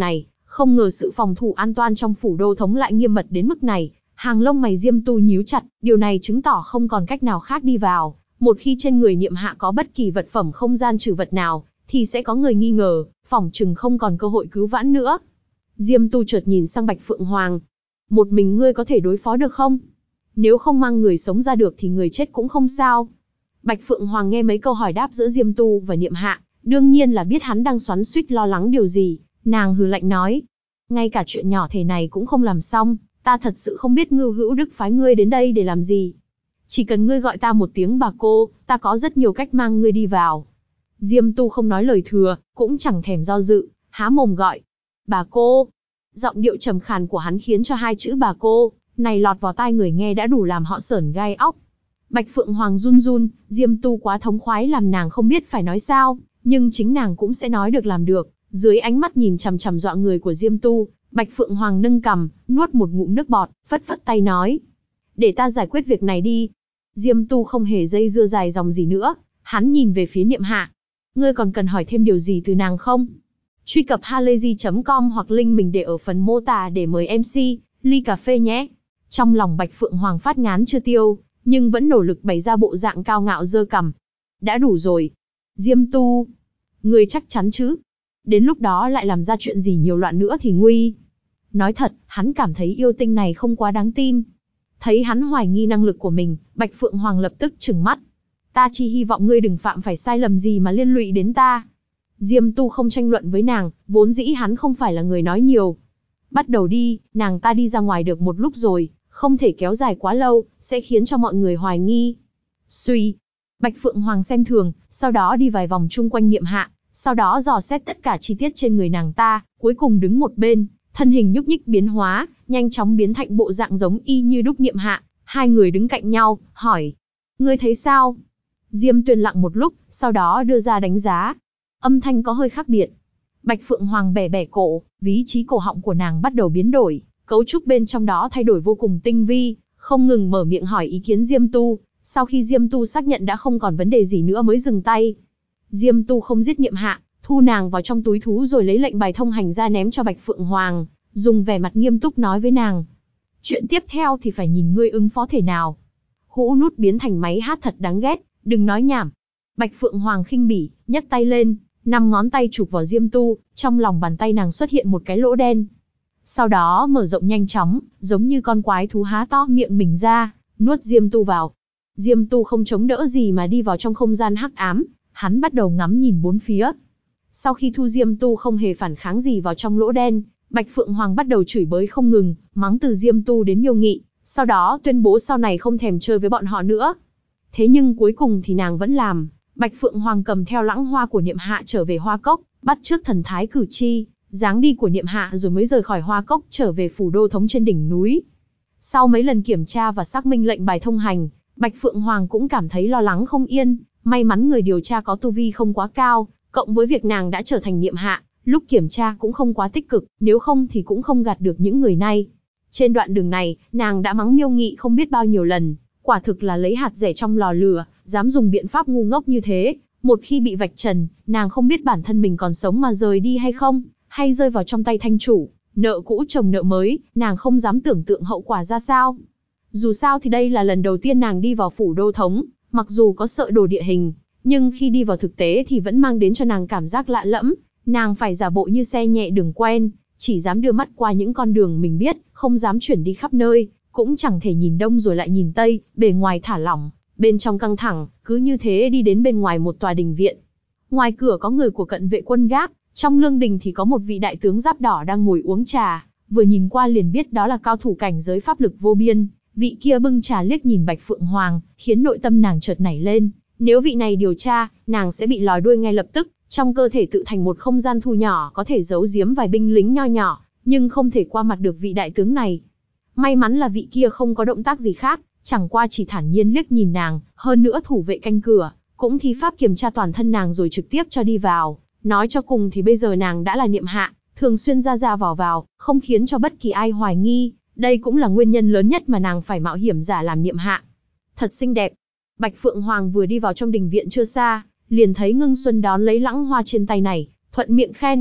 Không ngờ sự phòng thủ an toàn trong phủ đô thống lại nghiêm mật đến mức này. Hàng lông mày Diêm Tu nhíu chặt, điều này chứng tỏ không còn cách nào khác đi vào. Một khi trên người Niệm Hạ có bất kỳ vật phẩm không gian trừ vật nào, thì sẽ có người nghi ngờ, phỏng chừng không còn cơ hội cứu vãn nữa. Diêm Tu chợt nhìn sang Bạch Phượng Hoàng. Một mình ngươi có thể đối phó được không? Nếu không mang người sống ra được thì người chết cũng không sao. Bạch Phượng Hoàng nghe mấy câu hỏi đáp giữa Diêm Tu và Niệm Hạ, đương nhiên là biết hắn đang xoắn xuýt lo lắng điều gì. Nàng hừ lạnh nói, ngay cả chuyện nhỏ thế này cũng không làm xong, ta thật sự không biết Ngưu Hữu Đức phái ngươi đến đây để làm gì. Chỉ cần ngươi gọi ta một tiếng bà cô, ta có rất nhiều cách mang ngươi đi vào. Diêm Tu không nói lời thừa, cũng chẳng thèm do dự, há mồm gọi, bà cô. Giọng điệu trầm khàn của hắn khiến cho hai chữ bà cô này lọt vào tai người nghe đã đủ làm họ sởn gai óc. Bạch Phượng Hoàng run run, Diêm Tu quá thống khoái làm nàng không biết phải nói sao, nhưng chính nàng cũng sẽ nói được làm được. Dưới ánh mắt nhìn chằm chằm dọa người của Diêm Tu, Bạch Phượng Hoàng nâng cằm, nuốt một ngụm nước bọt, phất phất tay nói, để ta giải quyết việc này đi. Diêm Tu không hề dây dưa dài dòng gì nữa, hắn nhìn về phía Niệm Hạ. Ngươi còn cần hỏi thêm điều gì từ nàng không? Truy cập halayzi.com hoặc link mình để ở phần mô tả để mời MC ly cà phê nhé. Trong lòng Bạch Phượng Hoàng phát ngán chưa tiêu, nhưng vẫn nỗ lực bày ra bộ dạng cao ngạo giơ cằm. Đã đủ rồi. Diêm Tu, ngươi chắc chắn chứ? Đến lúc đó lại làm ra chuyện gì nhiều loạn nữa thì nguy. Nói thật, hắn cảm thấy yêu tinh này không quá đáng tin. Thấy hắn hoài nghi năng lực của mình, Bạch Phượng Hoàng lập tức trừng mắt. Ta chỉ hy vọng ngươi đừng phạm phải sai lầm gì mà liên lụy đến ta. Diêm Tu không tranh luận với nàng, vốn dĩ hắn không phải là người nói nhiều. Bắt đầu đi, nàng ta đi ra ngoài được một lúc rồi, không thể kéo dài quá lâu, sẽ khiến cho mọi người hoài nghi. Suy, Bạch Phượng Hoàng xem thường, sau đó đi vài vòng chung quanh Niệm Hạ, sau đó dò xét tất cả chi tiết trên người nàng ta, cuối cùng đứng một bên, thân hình nhúc nhích biến hóa, nhanh chóng biến thành bộ dạng giống y như đúc Niệm Hạ. Hai người đứng cạnh nhau, hỏi, ngươi thấy sao? Diêm Tuyền lặng một lúc, sau đó đưa ra đánh giá. Âm thanh có hơi khác biệt. Bạch Phượng Hoàng bẻ bẻ cổ, vị trí cổ họng của nàng bắt đầu biến đổi, cấu trúc bên trong đó thay đổi vô cùng tinh vi, không ngừng mở miệng hỏi ý kiến Diêm Tu. Sau khi Diêm Tu xác nhận đã không còn vấn đề gì nữa mới dừng tay. Diêm Tu không giết Niệm Hạ, thu nàng vào trong túi thú rồi lấy lệnh bài thông hành ra ném cho Bạch Phượng Hoàng, dùng vẻ mặt nghiêm túc nói với nàng. Chuyện tiếp theo thì phải nhìn ngươi ứng phó thể nào. Hũ nút biến thành máy hát thật đáng ghét, đừng nói nhảm. Bạch Phượng Hoàng khinh bỉ, nhấc tay lên, 5 ngón tay chụp vào Diêm Tu, trong lòng bàn tay nàng xuất hiện một cái lỗ đen. Sau đó mở rộng nhanh chóng, giống như con quái thú há to miệng mình ra, nuốt Diêm Tu vào. Diêm Tu không chống đỡ gì mà đi vào trong không gian hắc ám, hắn bắt đầu ngắm nhìn bốn phía. Sau khi thu Diêm Tu không hề phản kháng gì vào trong lỗ đen, Bạch Phượng Hoàng bắt đầu chửi bới không ngừng, mắng từ Diêm Tu đến Miêu Nghị, sau đó tuyên bố sau này không thèm chơi với bọn họ nữa. Thế nhưng cuối cùng thì nàng vẫn làm. Bạch Phượng Hoàng cầm theo lãng hoa của Niệm Hạ trở về Hoa Cốc, bắt chước thần thái cử chi, dáng đi của Niệm Hạ rồi mới rời khỏi Hoa Cốc trở về phủ đô thống trên đỉnh núi. Sau mấy lần kiểm tra và xác minh lệnh bài thông hành, Bạch Phượng Hoàng cũng cảm thấy lo lắng không yên, may mắn người điều tra có tu vi không quá cao, cộng với việc nàng đã trở thành Niệm Hạ, lúc kiểm tra cũng không quá tích cực, nếu không thì cũng không gạt được những người này. Trên đoạn đường này, nàng đã mắng Miêu Nghị không biết bao nhiêu lần, quả thực là lấy hạt rẻ trong lò lửa, dám dùng biện pháp ngu ngốc như thế. Một khi bị vạch trần, nàng không biết bản thân mình còn sống mà rời đi hay không, hay rơi vào trong tay thanh chủ, nợ cũ chồng nợ mới, nàng không dám tưởng tượng hậu quả ra sao. Dù sao thì đây là lần đầu tiên nàng đi vào phủ đô thống, mặc dù có sợ đồ địa hình, nhưng khi đi vào thực tế thì vẫn mang đến cho nàng cảm giác lạ lẫm. Nàng phải giả bộ như xe nhẹ đường quen, chỉ dám đưa mắt qua những con đường mình biết, không dám chuyển đi khắp nơi, cũng chẳng thể nhìn đông rồi lại nhìn tây, bề ngoài thả lỏng, bên trong căng thẳng, cứ như thế đi đến bên ngoài một tòa đình viện. Ngoài cửa có người của cận vệ quân gác, trong lương đình thì có một vị đại tướng giáp đỏ đang ngồi uống trà, vừa nhìn qua liền biết đó là cao thủ cảnh giới pháp lực vô biên. Vị kia bưng trà liếc nhìn Bạch Phượng Hoàng, khiến nội tâm nàng chợt nảy lên, nếu vị này điều tra, nàng sẽ bị lòi đuôi ngay lập tức. Trong cơ thể tự thành một không gian thu nhỏ có thể giấu giếm vài binh lính nho nhỏ, nhưng không thể qua mặt được vị đại tướng này. May mắn là vị kia không có động tác gì khác, chẳng qua chỉ thản nhiên liếc nhìn nàng, hơn nữa thủ vệ canh cửa, cũng thi pháp kiểm tra toàn thân nàng rồi trực tiếp cho đi vào. Nói cho cùng thì bây giờ nàng đã là Niệm Hạ, thường xuyên ra vào, không khiến cho bất kỳ ai hoài nghi, đây cũng là nguyên nhân lớn nhất mà nàng phải mạo hiểm giả làm Niệm Hạ. Thật xinh đẹp. Bạch Phượng Hoàng vừa đi vào trong đình viện chưa xa, liền thấy Ngưng Xuân đón lấy lãng hoa trên tay này, thuận miệng khen.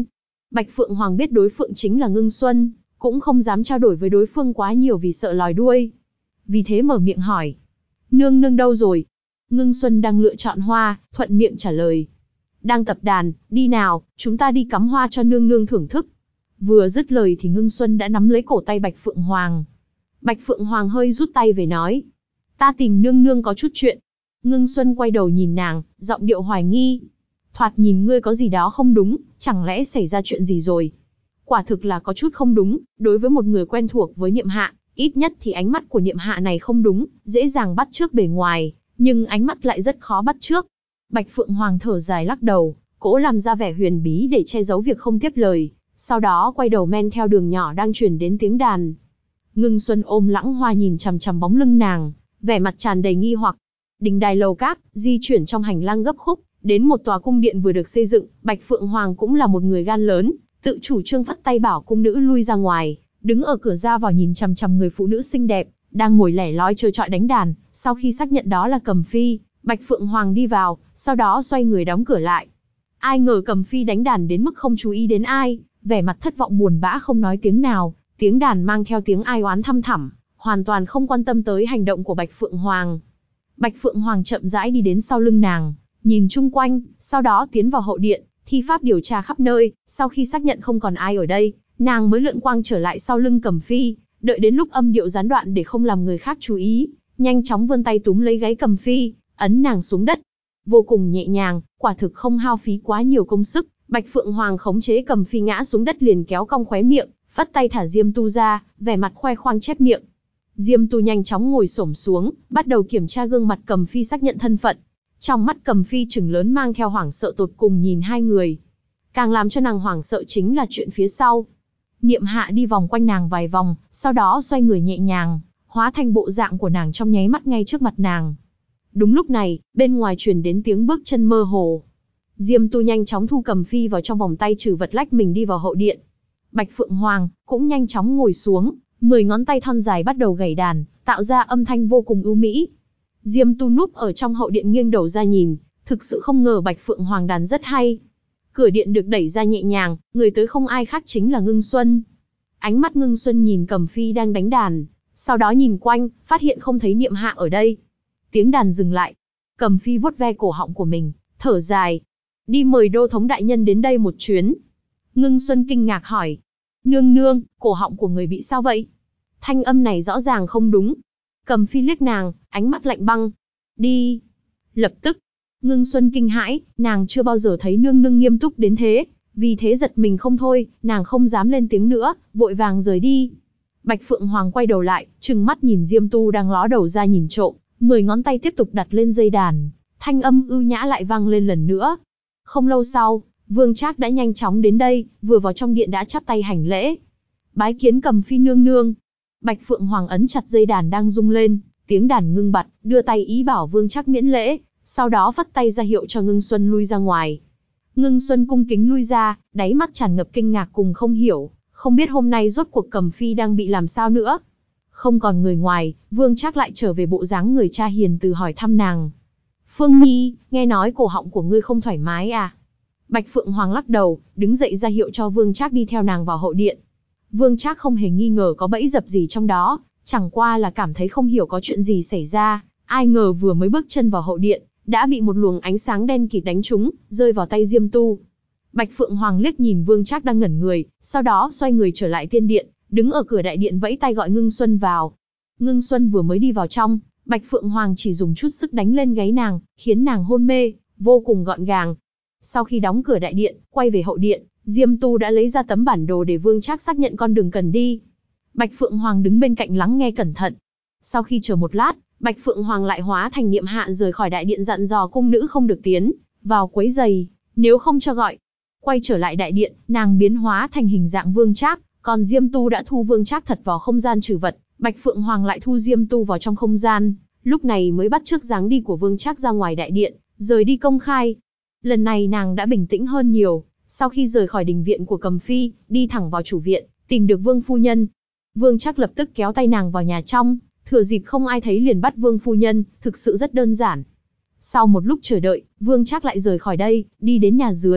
Bạch Phượng Hoàng biết đối phương chính là Ngưng Xuân, cũng không dám trao đổi với đối phương quá nhiều vì sợ lòi đuôi. Vì thế mở miệng hỏi. Nương nương đâu rồi? Ngưng Xuân đang lựa chọn hoa, thuận miệng trả lời. Đang tập đàn, đi nào, chúng ta đi cắm hoa cho nương nương thưởng thức. Vừa dứt lời thì Ngưng Xuân đã nắm lấy cổ tay Bạch Phượng Hoàng. Bạch Phượng Hoàng hơi rút tay về nói. Ta tìm nương nương có chút chuyện. Ngưng Xuân quay đầu nhìn nàng, giọng điệu hoài nghi. Thoạt nhìn ngươi có gì đó không đúng, chẳng lẽ xảy ra chuyện gì rồi? Quả thực là có chút không đúng, đối với một người quen thuộc với Niệm Hạ, ít nhất thì ánh mắt của Niệm Hạ này không đúng, dễ dàng bắt chước bề ngoài, nhưng ánh mắt lại rất khó bắt chước. Bạch Phượng Hoàng thở dài lắc đầu, cố làm ra vẻ huyền bí để che giấu việc không tiếp lời, sau đó quay đầu men theo đường nhỏ đang truyền đến tiếng đàn. Ngưng Xuân ôm Lãng Hoa nhìn chằm chằm bóng lưng nàng, vẻ mặt tràn đầy nghi hoặc. Đình đài lầu các, di chuyển trong hành lang gấp khúc, đến một tòa cung điện vừa được xây dựng, Bạch Phượng Hoàng cũng là một người gan lớn, tự chủ trương phất tay bảo cung nữ lui ra ngoài, đứng ở cửa ra vào nhìn chằm chằm người phụ nữ xinh đẹp, đang ngồi lẻ loi chơi trọi đánh đàn. Sau khi xác nhận đó là Cầm Phi, Bạch Phượng Hoàng đi vào, sau đó xoay người đóng cửa lại. Ai ngờ Cầm Phi đánh đàn đến mức không chú ý đến ai, vẻ mặt thất vọng buồn bã không nói tiếng nào, tiếng đàn mang theo tiếng ai oán thăm thẳm, hoàn toàn không quan tâm tới hành động của Bạch Phượng Hoàng. Bạch Phượng Hoàng chậm rãi đi đến sau lưng nàng, nhìn chung quanh, sau đó tiến vào hậu điện, thi pháp điều tra khắp nơi. Sau khi xác nhận không còn ai ở đây, nàng mới lượn quang trở lại sau lưng Cầm Phi, đợi đến lúc âm điệu gián đoạn để không làm người khác chú ý, nhanh chóng vươn tay túm lấy gáy Cầm Phi, ấn nàng xuống đất. Vô cùng nhẹ nhàng, quả thực không hao phí quá nhiều công sức, Bạch Phượng Hoàng khống chế Cầm Phi ngã xuống đất liền kéo cong khóe miệng, vắt tay thả Diêm Tu ra, vẻ mặt khoe khoang chép miệng. Diêm Tu nhanh chóng ngồi xổm xuống, bắt đầu kiểm tra gương mặt Cầm Phi xác nhận thân phận. Trong mắt Cầm Phi trừng lớn mang theo hoảng sợ tột cùng nhìn hai người. Càng làm cho nàng hoảng sợ chính là chuyện phía sau. Niệm Hạ đi vòng quanh nàng vài vòng, sau đó xoay người nhẹ nhàng, hóa thành bộ dạng của nàng trong nháy mắt ngay trước mặt nàng. Đúng lúc này, bên ngoài truyền đến tiếng bước chân mơ hồ. Diêm Tu nhanh chóng thu Cầm Phi vào trong vòng tay trừ vật lách mình đi vào hậu điện. Bạch Phượng Hoàng cũng nhanh chóng ngồi xuống, 10 ngón tay thon dài bắt đầu gảy đàn, tạo ra âm thanh vô cùng ưu mỹ. Diêm Tu núp ở trong hậu điện nghiêng đầu ra nhìn, thực sự không ngờ Bạch Phượng Hoàng đàn rất hay. Cửa điện được đẩy ra nhẹ nhàng, người tới không ai khác chính là Ngưng Xuân. Ánh mắt Ngưng Xuân nhìn Cầm Phi đang đánh đàn, sau đó nhìn quanh, phát hiện không thấy Niệm Hạ ở đây. Tiếng đàn dừng lại, Cầm Phi vuốt ve cổ họng của mình, thở dài. Đi mời Đô thống đại nhân đến đây một chuyến. Ngưng Xuân kinh ngạc hỏi. Nương nương, cổ họng của người bị sao vậy? Thanh âm này rõ ràng không đúng. Cầm Phi liếc nàng, ánh mắt lạnh băng. Đi. Lập tức. Ngưng Xuân kinh hãi, nàng chưa bao giờ thấy nương nương nghiêm túc đến thế. Vì thế giật mình không thôi, nàng không dám lên tiếng nữa, vội vàng rời đi. Bạch Phượng Hoàng quay đầu lại, trừng mắt nhìn Diêm Tu đang ló đầu ra nhìn trộm, 10 ngón tay tiếp tục đặt lên dây đàn. Thanh âm ưu nhã lại vang lên lần nữa. Không lâu sau, Vương Trác đã nhanh chóng đến đây, vừa vào trong điện đã chắp tay hành lễ. Bái kiến Cầm Phi nương nương. Bạch Phượng Hoàng ấn chặt dây đàn đang rung lên, tiếng đàn ngưng bặt, đưa tay ý bảo Vương Trác miễn lễ, sau đó vất tay ra hiệu cho Ngưng Xuân lui ra ngoài. Ngưng Xuân cung kính lui ra, đáy mắt tràn ngập kinh ngạc cùng không hiểu, không biết hôm nay rốt cuộc Cầm Phi đang bị làm sao nữa. Không còn người ngoài, Vương Trác lại trở về bộ dáng người cha hiền từ hỏi thăm nàng. Phương Nhi, nghe nói cổ họng của ngươi không thoải mái à? Bạch Phượng Hoàng lắc đầu, đứng dậy ra hiệu cho Vương Trác đi theo nàng vào hậu điện. Vương Trác không hề nghi ngờ có bẫy dập gì trong đó, chẳng qua là cảm thấy không hiểu có chuyện gì xảy ra, ai ngờ vừa mới bước chân vào hậu điện, đã bị một luồng ánh sáng đen kịt đánh trúng, rơi vào tay Diêm Tu. Bạch Phượng Hoàng liếc nhìn Vương Trác đang ngẩn người, sau đó xoay người trở lại tiên điện, đứng ở cửa đại điện vẫy tay gọi Ngưng Xuân vào. Ngưng Xuân vừa mới đi vào trong, Bạch Phượng Hoàng chỉ dùng chút sức đánh lên gáy nàng, khiến nàng hôn mê, vô cùng gọn gàng. Sau khi đóng cửa đại điện, quay về hậu điện, Diêm Tu đã lấy ra tấm bản đồ để Vương Trác xác nhận con đường cần đi. Bạch Phượng Hoàng đứng bên cạnh lắng nghe cẩn thận. Sau khi chờ một lát, Bạch Phượng Hoàng lại hóa thành Niệm Hạ rời khỏi đại điện dặn dò cung nữ không được tiến vào quấy rầy, nếu không cho gọi. Quay trở lại đại điện, nàng biến hóa thành hình dạng Vương Trác, còn Diêm Tu đã thu Vương Trác thật vào không gian trừ vật, Bạch Phượng Hoàng lại thu Diêm Tu vào trong không gian, lúc này mới bắt chước dáng đi của Vương Trác ra ngoài đại điện, rời đi công khai. Lần này nàng đã bình tĩnh hơn nhiều, sau khi rời khỏi đình viện của Cầm Phi, đi thẳng vào chủ viện, tìm được Vương phu nhân. Vương Trác lập tức kéo tay nàng vào nhà trong, thừa dịp không ai thấy liền bắt Vương phu nhân, thực sự rất đơn giản. Sau một lúc chờ đợi, Vương Trác lại rời khỏi đây, đi đến nhà dưới,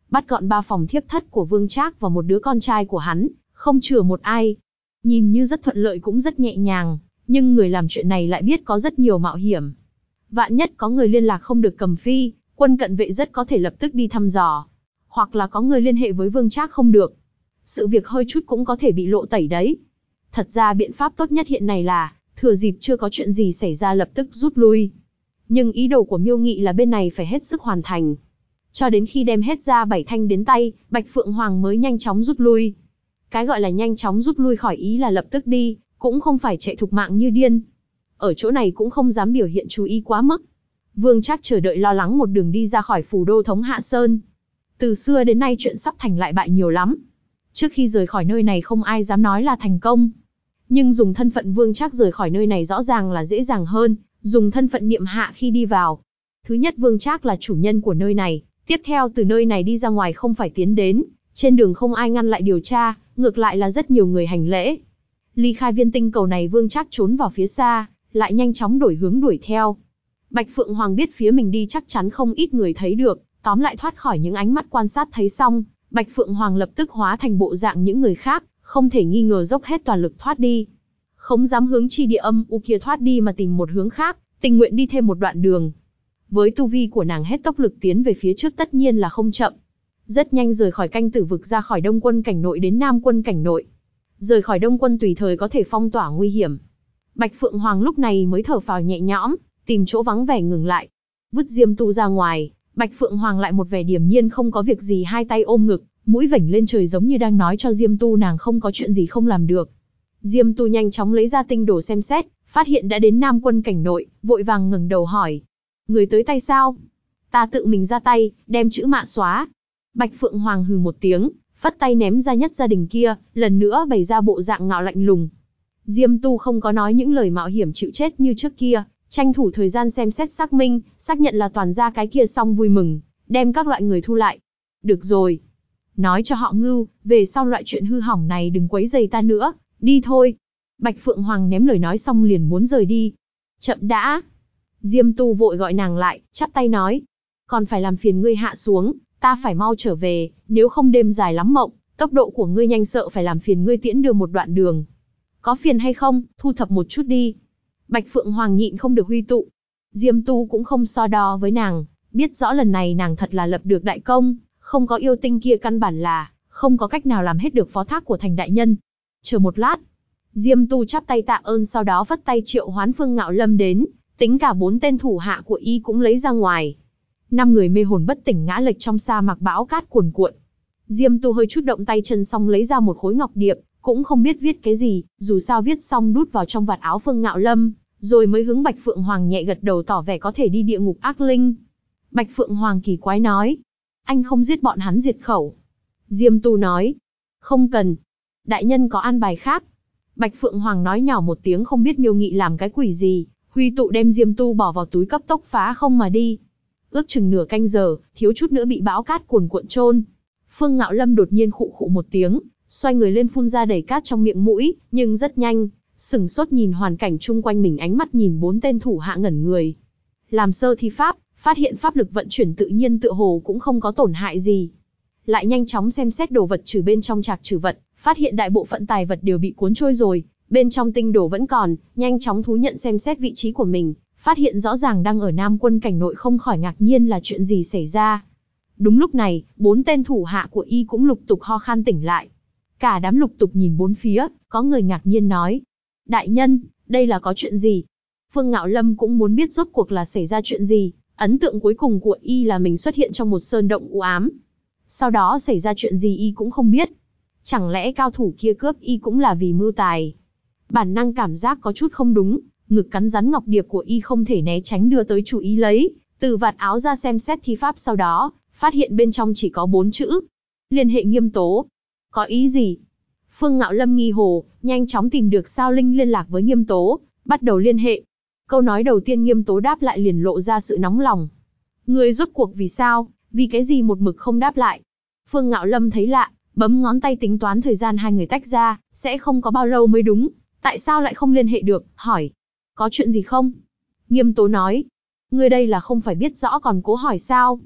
bắt gọn 3 phòng thiếp thất của Vương Trác và một đứa con trai của hắn, không chừa một ai. Nhìn như rất thuận lợi cũng rất nhẹ nhàng, nhưng người làm chuyện này lại biết có rất nhiều mạo hiểm. Vạn nhất có người liên lạc không được Cầm Phi, quân cận vệ rất có thể lập tức đi thăm dò. Hoặc là có người liên hệ với Vương Trác không được. Sự việc hơi chút cũng có thể bị lộ tẩy đấy. Thật ra biện pháp tốt nhất hiện nay là, thừa dịp chưa có chuyện gì xảy ra lập tức rút lui. Nhưng ý đồ của Miêu Nghị là bên này phải hết sức hoàn thành. Cho đến khi đem hết ra 7 thanh đến tay, Bạch Phượng Hoàng mới nhanh chóng rút lui. Cái gọi là nhanh chóng rút lui khỏi ý là lập tức đi, cũng không phải chạy thục mạng như điên. Ở chỗ này cũng không dám biểu hiện chú ý quá mức. Vương Trác chờ đợi lo lắng một đường đi ra khỏi phủ đô thống Hạ Sơn. Từ xưa đến nay chuyện sắp thành lại bại nhiều lắm. Trước khi rời khỏi nơi này không ai dám nói là thành công. Nhưng dùng thân phận Vương Trác rời khỏi nơi này rõ ràng là dễ dàng hơn, dùng thân phận Niệm Hạ khi đi vào. Thứ nhất, Vương Trác là chủ nhân của nơi này, tiếp theo từ nơi này đi ra ngoài không phải tiến đến, trên đường không ai ngăn lại điều tra, ngược lại là rất nhiều người hành lễ. Ly khai viên tinh cầu này, Vương Trác trốn vào phía xa, lại nhanh chóng đổi hướng đuổi theo. Bạch Phượng Hoàng biết phía mình đi chắc chắn không ít người thấy được, tóm lại thoát khỏi những ánh mắt quan sát thấy xong, Bạch Phượng Hoàng lập tức hóa thành bộ dạng những người khác, không thể nghi ngờ dốc hết toàn lực thoát đi. Không dám hướng chi địa âm u kia thoát đi mà tìm một hướng khác, tình nguyện đi thêm một đoạn đường. Với tu vi của nàng hết tốc lực tiến về phía trước tất nhiên là không chậm. Rất nhanh rời khỏi canh tử vực ra khỏi Đông quân cảnh nội đến Nam quân cảnh nội. Rời khỏi Đông quân tùy thời có thể phong tỏa nguy hiểm. Bạch Phượng Hoàng lúc này mới thở phào nhẹ nhõm, tìm chỗ vắng vẻ ngừng lại. Vứt Diêm Tu ra ngoài, Bạch Phượng Hoàng lại một vẻ điềm nhiên không có việc gì, hai tay ôm ngực, mũi vểnh lên trời giống như đang nói cho Diêm Tu nàng không có chuyện gì không làm được. Diêm Tu nhanh chóng lấy ra tinh đồ xem xét, phát hiện đã đến Nam quân cảnh nội, vội vàng ngẩng đầu hỏi. Người tới tay sao? Ta tự mình ra tay, đem chữ mạ xóa. Bạch Phượng Hoàng hừ một tiếng, phất tay ném ra nhất gia đình kia, lần nữa bày ra bộ dạng ngạo lạnh lùng. Diêm Tu không có nói những lời mạo hiểm chịu chết như trước kia, tranh thủ thời gian xem xét xác minh, xác nhận là toàn gia cái kia xong vui mừng, đem các loại người thu lại. Được rồi. Nói cho họ Ngưu, về sau loại chuyện hư hỏng này đừng quấy rầy ta nữa, đi thôi. Bạch Phượng Hoàng ném lời nói xong liền muốn rời đi. Chậm đã. Diêm Tu vội gọi nàng lại, chắp tay nói. Còn phải làm phiền ngươi hạ xuống, ta phải mau trở về, nếu không đêm dài lắm mộng, tốc độ của ngươi nhanh sợ phải làm phiền ngươi tiễn đưa một đoạn đường. Có phiền hay không, thu thập một chút đi. Bạch Phượng Hoàng nhịn không được huy tụ. Diêm Tu cũng không so đo với nàng, biết rõ lần này nàng thật là lập được đại công, không có yêu tinh kia căn bản là không có cách nào làm hết được phó thác của thành đại nhân. Chờ một lát. Diêm Tu chắp tay tạ ơn, sau đó vất tay triệu hoán Phương Ngạo Lâm đến, tính cả 4 tên thủ hạ của y cũng lấy ra ngoài. 5 người mê hồn bất tỉnh ngã lệch trong sa mạc bão cát cuồn cuộn. Diêm Tu hơi chút động tay chân xong lấy ra một khối ngọc điệp, cũng không biết viết cái gì, dù sao viết xong đút vào trong vạt áo Phương Ngạo Lâm, rồi mới hướng Bạch Phượng Hoàng nhẹ gật đầu tỏ vẻ có thể đi địa ngục ác linh. Bạch Phượng Hoàng kỳ quái nói, anh không giết bọn hắn diệt khẩu. Diêm Tu nói, không cần, đại nhân có an bài khác. Bạch Phượng Hoàng nói nhỏ một tiếng không biết Miêu Nghị làm cái quỷ gì, huy tụ đem Diêm Tu bỏ vào túi cấp tốc phá không mà đi. Ước chừng nửa canh giờ, thiếu chút nữa bị bão cát cuồn cuộn chôn. Phương Ngạo Lâm đột nhiên khụ khụ một tiếng, xoay người lên phun ra đầy cát trong miệng mũi, nhưng rất nhanh, sửng sốt nhìn hoàn cảnh chung quanh mình, ánh mắt nhìn 4 tên thủ hạ ngẩn người. Làm sơ thi pháp, phát hiện pháp lực vận chuyển tự nhiên tựa hồ cũng không có tổn hại gì. Lại nhanh chóng xem xét đồ vật trừ bên trong trạc trừ vật, phát hiện đại bộ phận tài vật đều bị cuốn trôi rồi, bên trong tinh đồ vẫn còn, nhanh chóng thú nhận xem xét vị trí của mình, phát hiện rõ ràng đang ở Nam quân cảnh nội, không khỏi ngạc nhiên là chuyện gì xảy ra. Đúng lúc này, 4 tên thủ hạ của y cũng lục tục ho khan tỉnh lại. Cả đám lục tục nhìn bốn phía, có người ngạc nhiên nói. Đại nhân, đây là có chuyện gì? Phương Ngạo Lâm cũng muốn biết rốt cuộc là xảy ra chuyện gì, ấn tượng cuối cùng của y là mình xuất hiện trong một sơn động u ám. Sau đó xảy ra chuyện gì y cũng không biết. Chẳng lẽ cao thủ kia cướp y cũng là vì mưu tài? Bản năng cảm giác có chút không đúng, ngực cắn rắn ngọc điệp của y không thể né tránh đưa tới chủ ý lấy, từ vạt áo ra xem xét thi pháp, sau đó, phát hiện bên trong chỉ có 4 chữ. Liên hệ Nghiêm Tố. Có ý gì? Phương Ngạo Lâm nghi hồ, nhanh chóng tìm được sao linh liên lạc với Nghiêm Tố, bắt đầu liên hệ. Câu nói đầu tiên Nghiêm Tố đáp lại liền lộ ra sự nóng lòng. Người rốt cuộc vì sao, vì cái gì một mực không đáp lại? Phương Ngạo Lâm thấy lạ, bấm ngón tay tính toán thời gian hai người tách ra, sẽ không có bao lâu mới đúng. Tại sao lại không liên hệ được, hỏi. Có chuyện gì không? Nghiêm Tố nói. Ngươi đây là không phải biết rõ còn cố hỏi sao?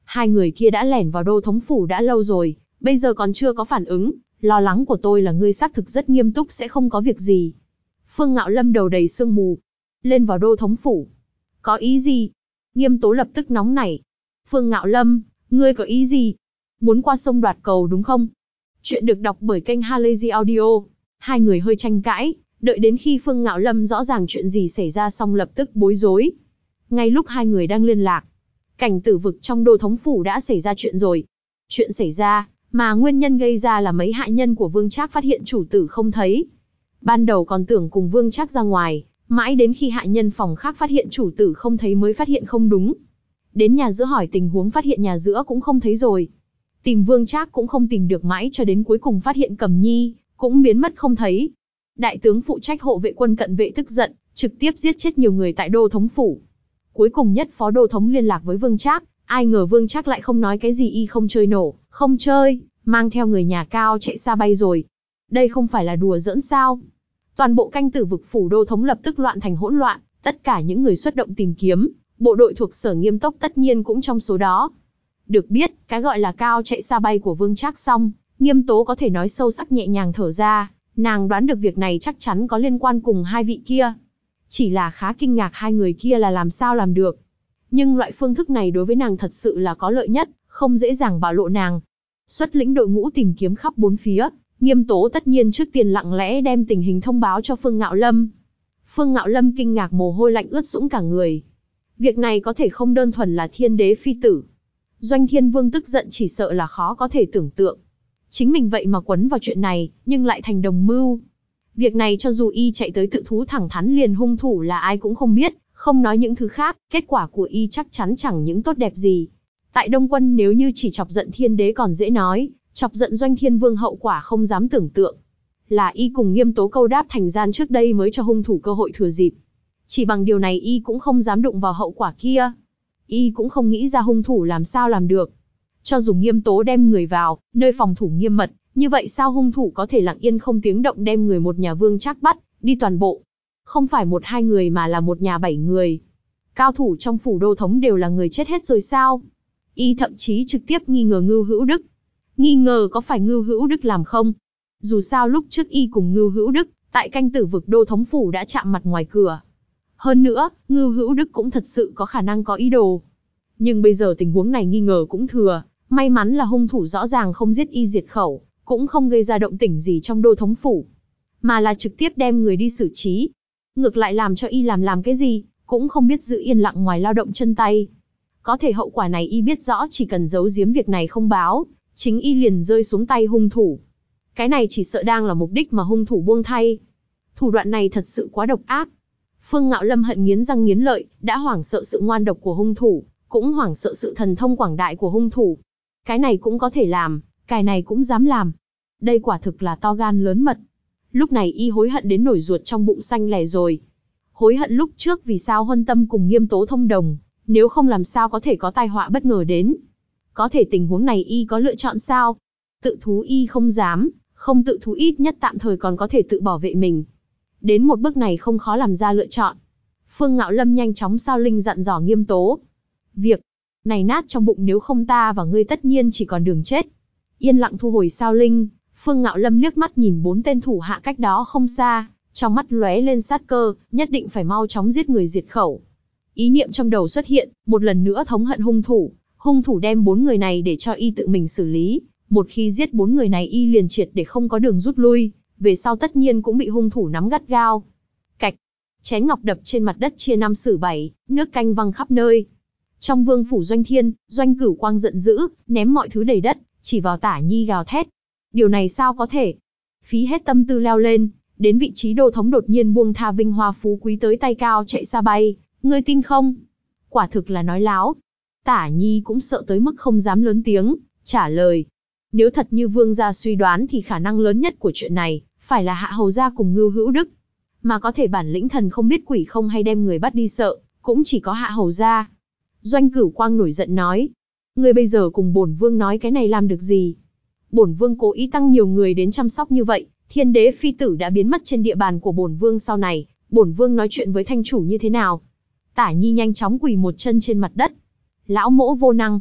Hai người kia đã lẻn vào đô thống phủ đã lâu rồi, bây giờ còn chưa có phản ứng, lo lắng của tôi là ngươi xác thực rất nghiêm túc sẽ không có việc gì. Phương Ngạo Lâm đầu đầy sương mù. Lên vào đô thống phủ. Có ý gì? Nghiêm Tố lập tức nóng nảy. Phương Ngạo Lâm, ngươi có ý gì? Muốn qua sông đoạt cầu đúng không? Chuyện được đọc bởi kênh Halazy Audio. Hai người hơi tranh cãi, đợi đến khi Phương Ngạo Lâm rõ ràng chuyện gì xảy ra xong lập tức bối rối. Ngay lúc hai người đang liên lạc, Cảnh Tử Vực trong đô thống phủ đã xảy ra chuyện rồi. Chuyện xảy ra, mà nguyên nhân gây ra là mấy hạ nhân của Vương Trác phát hiện chủ tử không thấy. Ban đầu còn tưởng cùng Vương Trác ra ngoài, mãi đến khi hạ nhân phòng khác phát hiện chủ tử không thấy mới phát hiện không đúng. Đến nhà giữa hỏi tình huống phát hiện nhà giữa cũng không thấy rồi. Tìm Vương Trác cũng không tìm được mãi cho đến cuối cùng phát hiện Cẩm Nhi, cũng biến mất không thấy. Đại tướng phụ trách hộ vệ quân cận vệ tức giận, trực tiếp giết chết nhiều người tại đô thống phủ. Cuối cùng nhất phó đô thống liên lạc với Vương Trác, ai ngờ Vương Trác lại không nói cái gì y không chơi nổ, không chơi, mang theo người nhà cao chạy xa bay rồi. Đây không phải là đùa giỡn sao? Toàn bộ Canh Tử Vực phủ đô thống lập tức loạn thành hỗn loạn, tất cả những người xuất động tìm kiếm, bộ đội thuộc Sở Nghiêm Tốc tất nhiên cũng trong số đó. Được biết, cái gọi là cao chạy xa bay của Vương Trác xong, Nghiêm Tố có thể nói sâu sắc nhẹ nhàng thở ra, nàng đoán được việc này chắc chắn có liên quan cùng hai vị kia. Chỉ là khá kinh ngạc hai người kia là làm sao làm được. Nhưng loại phương thức này đối với nàng thật sự là có lợi nhất, không dễ dàng bạo lộ nàng. Xuất lĩnh đội ngũ tìm kiếm khắp bốn phía, Nghiêm Tố tất nhiên trước tiên lặng lẽ đem tình hình thông báo cho Phương Ngạo Lâm. Phương Ngạo Lâm kinh ngạc mồ hôi lạnh ướt sũng cả người. Việc này có thể không đơn thuần là Thiên Đế phi tử. Doanh Thiên Vương tức giận chỉ sợ là khó có thể tưởng tượng. Chính mình vậy mà quấn vào chuyện này, nhưng lại thành đồng mưu. Việc này cho dù y chạy tới tự thú thẳng thắn liền hung thủ là ai cũng không biết, không nói những thứ khác, kết quả của y chắc chắn chẳng những tốt đẹp gì. Tại Đông Quân nếu như chỉ chọc giận Thiên Đế còn dễ nói, chọc giận Doanh Thiên Vương hậu quả không dám tưởng tượng. Là y cùng Nghiêm Tố câu đáp thành gian trước đây mới cho hung thủ cơ hội thừa dịp. Chỉ bằng điều này y cũng không dám đụng vào hậu quả kia. Y cũng không nghĩ ra hung thủ làm sao làm được. Cho dù Nghiêm Tố đem người vào, nơi phòng thủ nghiêm mật, như vậy sao hung thủ có thể lặng yên không tiếng động đem người một nhà Vương Trác bắt, đi toàn bộ. Không phải một hai người mà là một nhà 7 người. Cao thủ trong phủ đô thống đều là người chết hết rồi sao? Y thậm chí trực tiếp nghi ngờ Ngưu Hữu Đức. Nghi ngờ có phải Ngưu Hữu Đức làm không? Dù sao lúc trước y cùng Ngưu Hữu Đức, tại Canh Tử Vực đô thống phủ đã chạm mặt ngoài cửa. Hơn nữa, Ngưu Hữu Đức cũng thật sự có khả năng có ý đồ. Nhưng bây giờ tình huống này nghi ngờ cũng thừa, may mắn là hung thủ rõ ràng không giết y diệt khẩu, cũng không gây ra động tĩnh gì trong đô thống phủ, mà là trực tiếp đem người đi xử trí. Ngược lại làm cho y làm cái gì, cũng không biết giữ yên lặng ngoài lao động chân tay. Có thể hậu quả này y biết rõ, chỉ cần giấu giếm việc này không báo, chính y liền rơi xuống tay hung thủ. Cái này chỉ sợ đang là mục đích mà hung thủ buông thay. Thủ đoạn này thật sự quá độc ác. Phương Ngạo Lâm hận nghiến răng nghiến lợi, đã hoảng sợ sự ngoan độc của hung thủ, cũng hoảng sợ sự thần thông quảng đại của hung thủ. Cái này cũng có thể làm, cái này cũng dám làm. Đây quả thực là to gan lớn mật. Lúc này y hối hận đến nổi ruột trong bụng xanh lè rồi. Hối hận lúc trước vì sao Huân Tâm cùng Nghiêm Tố thông đồng, nếu không làm sao có thể có tai họa bất ngờ đến. Có thể tình huống này y có lựa chọn sao? Tự thú y không dám, không tự thú ít nhất tạm thời còn có thể tự bảo vệ mình. Đến một bước này không khó làm ra lựa chọn. Phương Ngạo Lâm nhanh chóng sao linh dặn dò Nghiêm Tố. Việc này nát trong bụng, nếu không ta và ngươi tất nhiên chỉ còn đường chết. Yên lặng thu hồi sao linh, Phương Ngạo Lâm liếc mắt nhìn 4 tên thủ hạ cách đó không xa, trong mắt lóe lên sát cơ, nhất định phải mau chóng giết người diệt khẩu. Ý niệm trong đầu xuất hiện, một lần nữa thống hận hung thủ đem 4 người này để cho y tự mình xử lý, một khi giết 4 người này y liền triệt để không có đường rút lui, về sau tất nhiên cũng bị hung thủ nắm gắt gao. Cạch, chén ngọc đập trên mặt đất chia 5 xử 7, nước canh văng khắp nơi. Trong vương phủ Doanh Thiên, Doanh Cửu Quang giận dữ, ném mọi thứ đầy đất, chỉ vào Tả Nhi gào thét. Điều này sao có thể? Phí hết tâm tư leo lên, đến vị trí đô thống đột nhiên buông tha vinh hoa phú quý tới tay cao chạy xa bay, ngươi tin không? Quả thực là nói láo. Tả Nhi cũng sợ tới mức không dám lớn tiếng, trả lời. Nếu thật như vương gia suy đoán thì khả năng lớn nhất của chuyện này, phải là Hạ Hầu gia cùng Ngưu Hữu Đức. Mà có thể bản lĩnh thần không biết quỷ không hay đem người bắt đi sợ, cũng chỉ có Hạ Hầu gia. Doanh Cửu Quang nổi giận nói. Ngươi bây giờ cùng bổn vương nói cái này làm được gì? Bổn vương cố ý tăng nhiều người đến chăm sóc như vậy, Thiên Đế phi tử đã biến mất trên địa bàn của bổn vương, sau này, bổn vương nói chuyện với thanh chủ như thế nào? Tả Nhi nhanh chóng quỳ một chân trên mặt đất. Lão mỗ vô năng.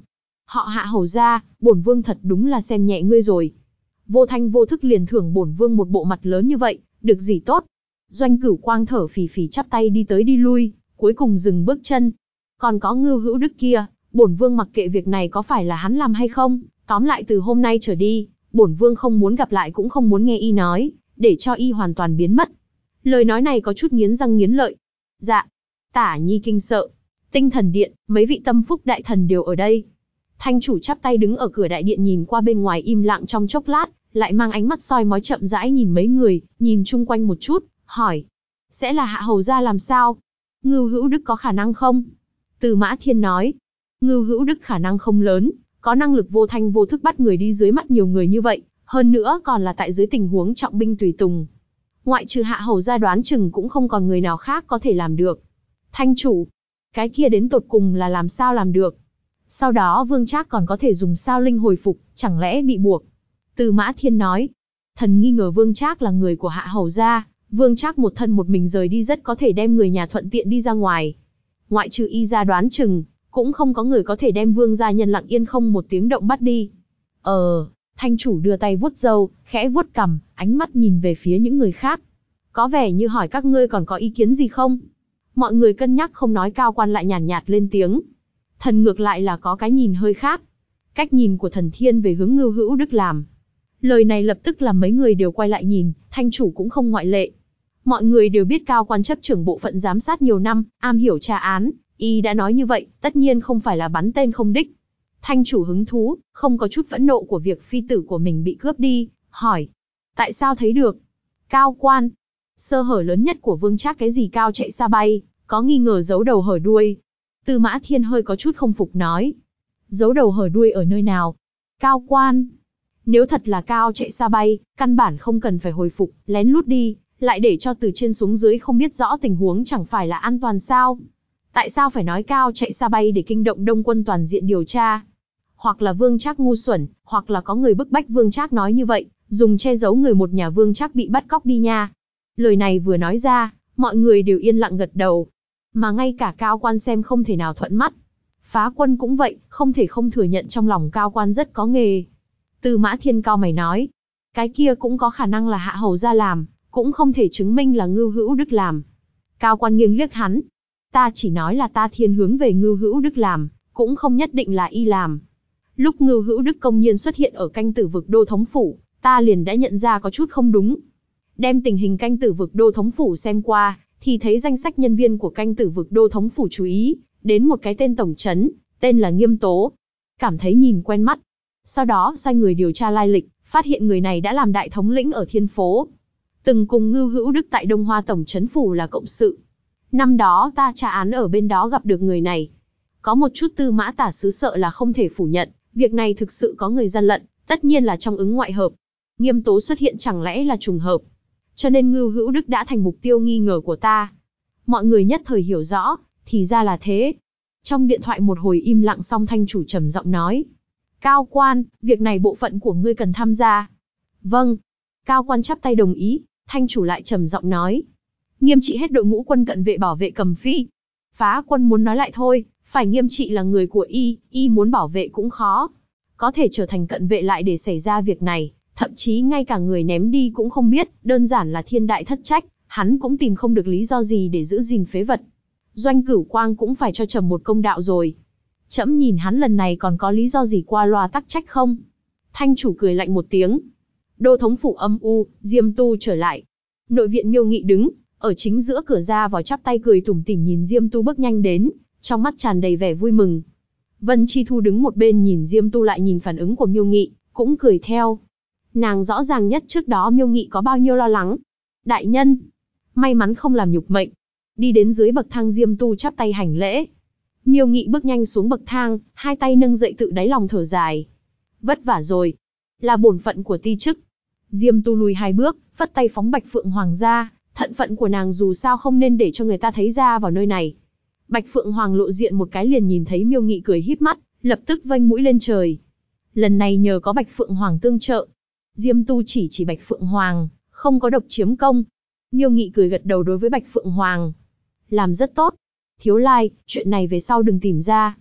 Họ Hạ hầu gia, bổn vương thật đúng là xem nhẹ ngươi rồi. Vô thanh vô thức liền thưởng bổn vương một bộ mặt lớn như vậy, được gì tốt. Doanh Cửu Quang thở phì phì chắp tay đi tới đi lui, cuối cùng dừng bước chân. Còn có Ngưu Hữu Đức kia, bổn vương mặc kệ việc này có phải là hắn làm hay không, tóm lại từ hôm nay trở đi, bổn vương không muốn gặp lại cũng không muốn nghe y nói, để cho y hoàn toàn biến mất. Lời nói này có chút nghiến răng nghiến lợi. Dạ. Tả Nhi kinh sợ. Tinh Thần Điện, mấy vị tâm phúc đại thần đều ở đây. Thanh chủ chắp tay đứng ở cửa đại điện nhìn qua bên ngoài im lặng trong chốc lát, lại mang ánh mắt soi mói chậm rãi nhìn mấy người, nhìn chung quanh một chút, hỏi. Sẽ là Hạ hầu gia làm sao? Ngưu Hữu Đức có khả năng không? Từ Mã Thiên nói. Ngưu Hữu Đức khả năng không lớn, có năng lực vô thanh vô thức bắt người đi dưới mắt nhiều người như vậy, hơn nữa còn là tại dưới tình huống trọng binh tùy tùng. Ngoại trừ Hạ hầu gia đoán chừng cũng không còn người nào khác có thể làm được. Thanh chủ, cái kia đến tột cùng là làm sao làm được? Sau đó Vương Trác còn có thể dùng sao linh hồi phục, chẳng lẽ bị buộc? Từ Mã Thiên nói. Thần nghi ngờ Vương Trác là người của Hạ hầu gia, Vương Trác một thân một mình rời đi rất có thể đem người nhà thuận tiện đi ra ngoài. Ngoại trừ y ra đoán chừng, cũng không có người có thể đem Vương gia nhân lặng yên không một tiếng động bắt đi. Thanh chủ đưa tay vuốt râu, khẽ vuốt cằm, ánh mắt nhìn về phía những người khác. Có vẻ như hỏi các ngươi còn có ý kiến gì không? Mọi người cân nhắc không nói, Cao Quan lại nhàn nhạt lên tiếng. Thần ngược lại là có cái nhìn hơi khác. Cách nhìn của thần thiên về hướng Ngưu Hữu Đức làm. Lời này lập tức làm mấy người đều quay lại nhìn, thanh chủ cũng không ngoại lệ. Mọi người đều biết Cao Quan chấp trưởng bộ phận giám sát nhiều năm, am hiểu tra án, y đã nói như vậy, tất nhiên không phải là bắn tên không đích. Thanh chủ hứng thú, không có chút phẫn nộ của việc phi tử của mình bị cướp đi, hỏi. Tại sao thấy được? Cao Quan. Sơ hở lớn nhất của Vương Trác cái gì cao chạy xa bay, có nghi ngờ giấu đầu hở đuôi. Tư Mã Thiên hơi có chút không phục nói. Giấu đầu hở đuôi ở nơi nào? Cao Quan. Nếu thật là cao chạy xa bay, căn bản không cần phải hồi phục, lén lút đi, lại để cho từ trên xuống dưới không biết rõ tình huống chẳng phải là an toàn sao? Tại sao phải nói cao chạy xa bay để kinh động Đông quân toàn diện điều tra? Hoặc là Vương Trác ngu xuẩn, hoặc là có người bức bách Vương Trác nói như vậy, dùng che giấu người một nhà Vương Trác bị bắt cóc đi nha. Lời này vừa nói ra, mọi người đều yên lặng gật đầu. Mà ngay cả Cao Quan xem không thể nào thuận mắt. Phá Quân cũng vậy, không thể không thừa nhận trong lòng Cao Quan rất có nghề. Tư Mã Thiên cao mày nói. Cái kia cũng có khả năng là Hạ hầu gia làm, cũng không thể chứng minh là Ngưu Hữu Đức làm. Cao Quan nghiêng liếc hắn. Ta chỉ nói là ta thiên hướng về Ngưu Hữu Đức làm, cũng không nhất định là y làm. Lúc Ngưu Hữu Đức công nhiên xuất hiện ở canh tử vực Đô Thống Phủ, ta liền đã nhận ra có chút không đúng. Đem tình hình canh tử vực Đô Thống Phủ xem qua, thì thấy danh sách nhân viên của canh tử vực Đô Thống Phủ chú ý đến một cái tên tổng trấn, tên là Nghiêm Tố. Cảm thấy nhìn quen mắt. Sau đó sai người điều tra lai lịch, phát hiện người này đã làm đại thống lĩnh ở Thiên Phố. Từng cùng Ngưu Hữu Đức tại Đông Hoa Tổng trấn Phủ là cộng sự. Năm đó ta tra án ở bên đó gặp được người này. Có một chút Tư Mã tả sứ sợ là không thể phủ nhận, việc này thực sự có người gian lận, tất nhiên là trong ứng ngoại hợp. Nghiêm Tố xuất hiện chẳng lẽ là trùng hợp. Cho nên Ngưu Hữu Đức đã thành mục tiêu nghi ngờ của ta. Mọi người nhất thời hiểu rõ, thì ra là thế. Trong điện thoại một hồi im lặng xong thanh chủ trầm giọng nói. Cao Quan, việc này bộ phận của ngươi cần tham gia. Vâng. Cao Quan chắp tay đồng ý, thanh chủ lại trầm giọng nói. Nghiêm trị hết đội ngũ quân cận vệ bảo vệ Cầm Phi. Phá Quân muốn nói lại thôi, phải Nghiêm trị là người của y muốn bảo vệ cũng khó. Có thể trở thành cận vệ lại để xảy ra việc này, thậm chí ngay cả người ném đi cũng không biết, đơn giản là thiên đại thất trách, hắn cũng tìm không được lý do gì để giữ gìn phế vật. Doanh Cửu Quang cũng phải cho trầm một công đạo rồi. Trẫm nhìn hắn lần này còn có lý do gì qua loa tắc trách không? Thanh chủ cười lạnh một tiếng. Đô Thống Phủ âm u, Diêm Tu trở lại. Nội viện Miêu Nghị đứng ở chính giữa cửa ra vào chắp tay cười tủm tỉm nhìn Diêm Tu bước nhanh đến, trong mắt tràn đầy vẻ vui mừng. Vân Chi Thu đứng một bên nhìn Diêm Tu lại nhìn phản ứng của Miêu Nghị, cũng cười theo. Nàng rõ ràng nhất trước đó Miêu Nghị có bao nhiêu lo lắng. Đại nhân, may mắn không làm nhục mệnh. Đi đến dưới bậc thang Diêm Tu chắp tay hành lễ. Miêu Nghị bước nhanh xuống bậc thang, hai tay nâng dậy tự đáy lòng thở dài. Vất vả rồi, là bổn phận của ti chức. Diêm Tu lùi hai bước, phất tay phóng Bạch Phượng Hoàng ra, thận phận của nàng dù sao không nên để cho người ta thấy ra vào nơi này. Bạch Phượng Hoàng lộ diện một cái liền nhìn thấy Miêu Nghị cười híp mắt, lập tức vênh mũi lên trời. Lần này nhờ có Bạch Phượng Hoàng tương trợ. Diêm Tu chỉ Bạch Phượng Hoàng, không có độc chiếm công. Miêu Nghị cười gật đầu đối với Bạch Phượng Hoàng. Làm rất tốt. Thiếu Lai, chuyện này về sau đừng tìm ra.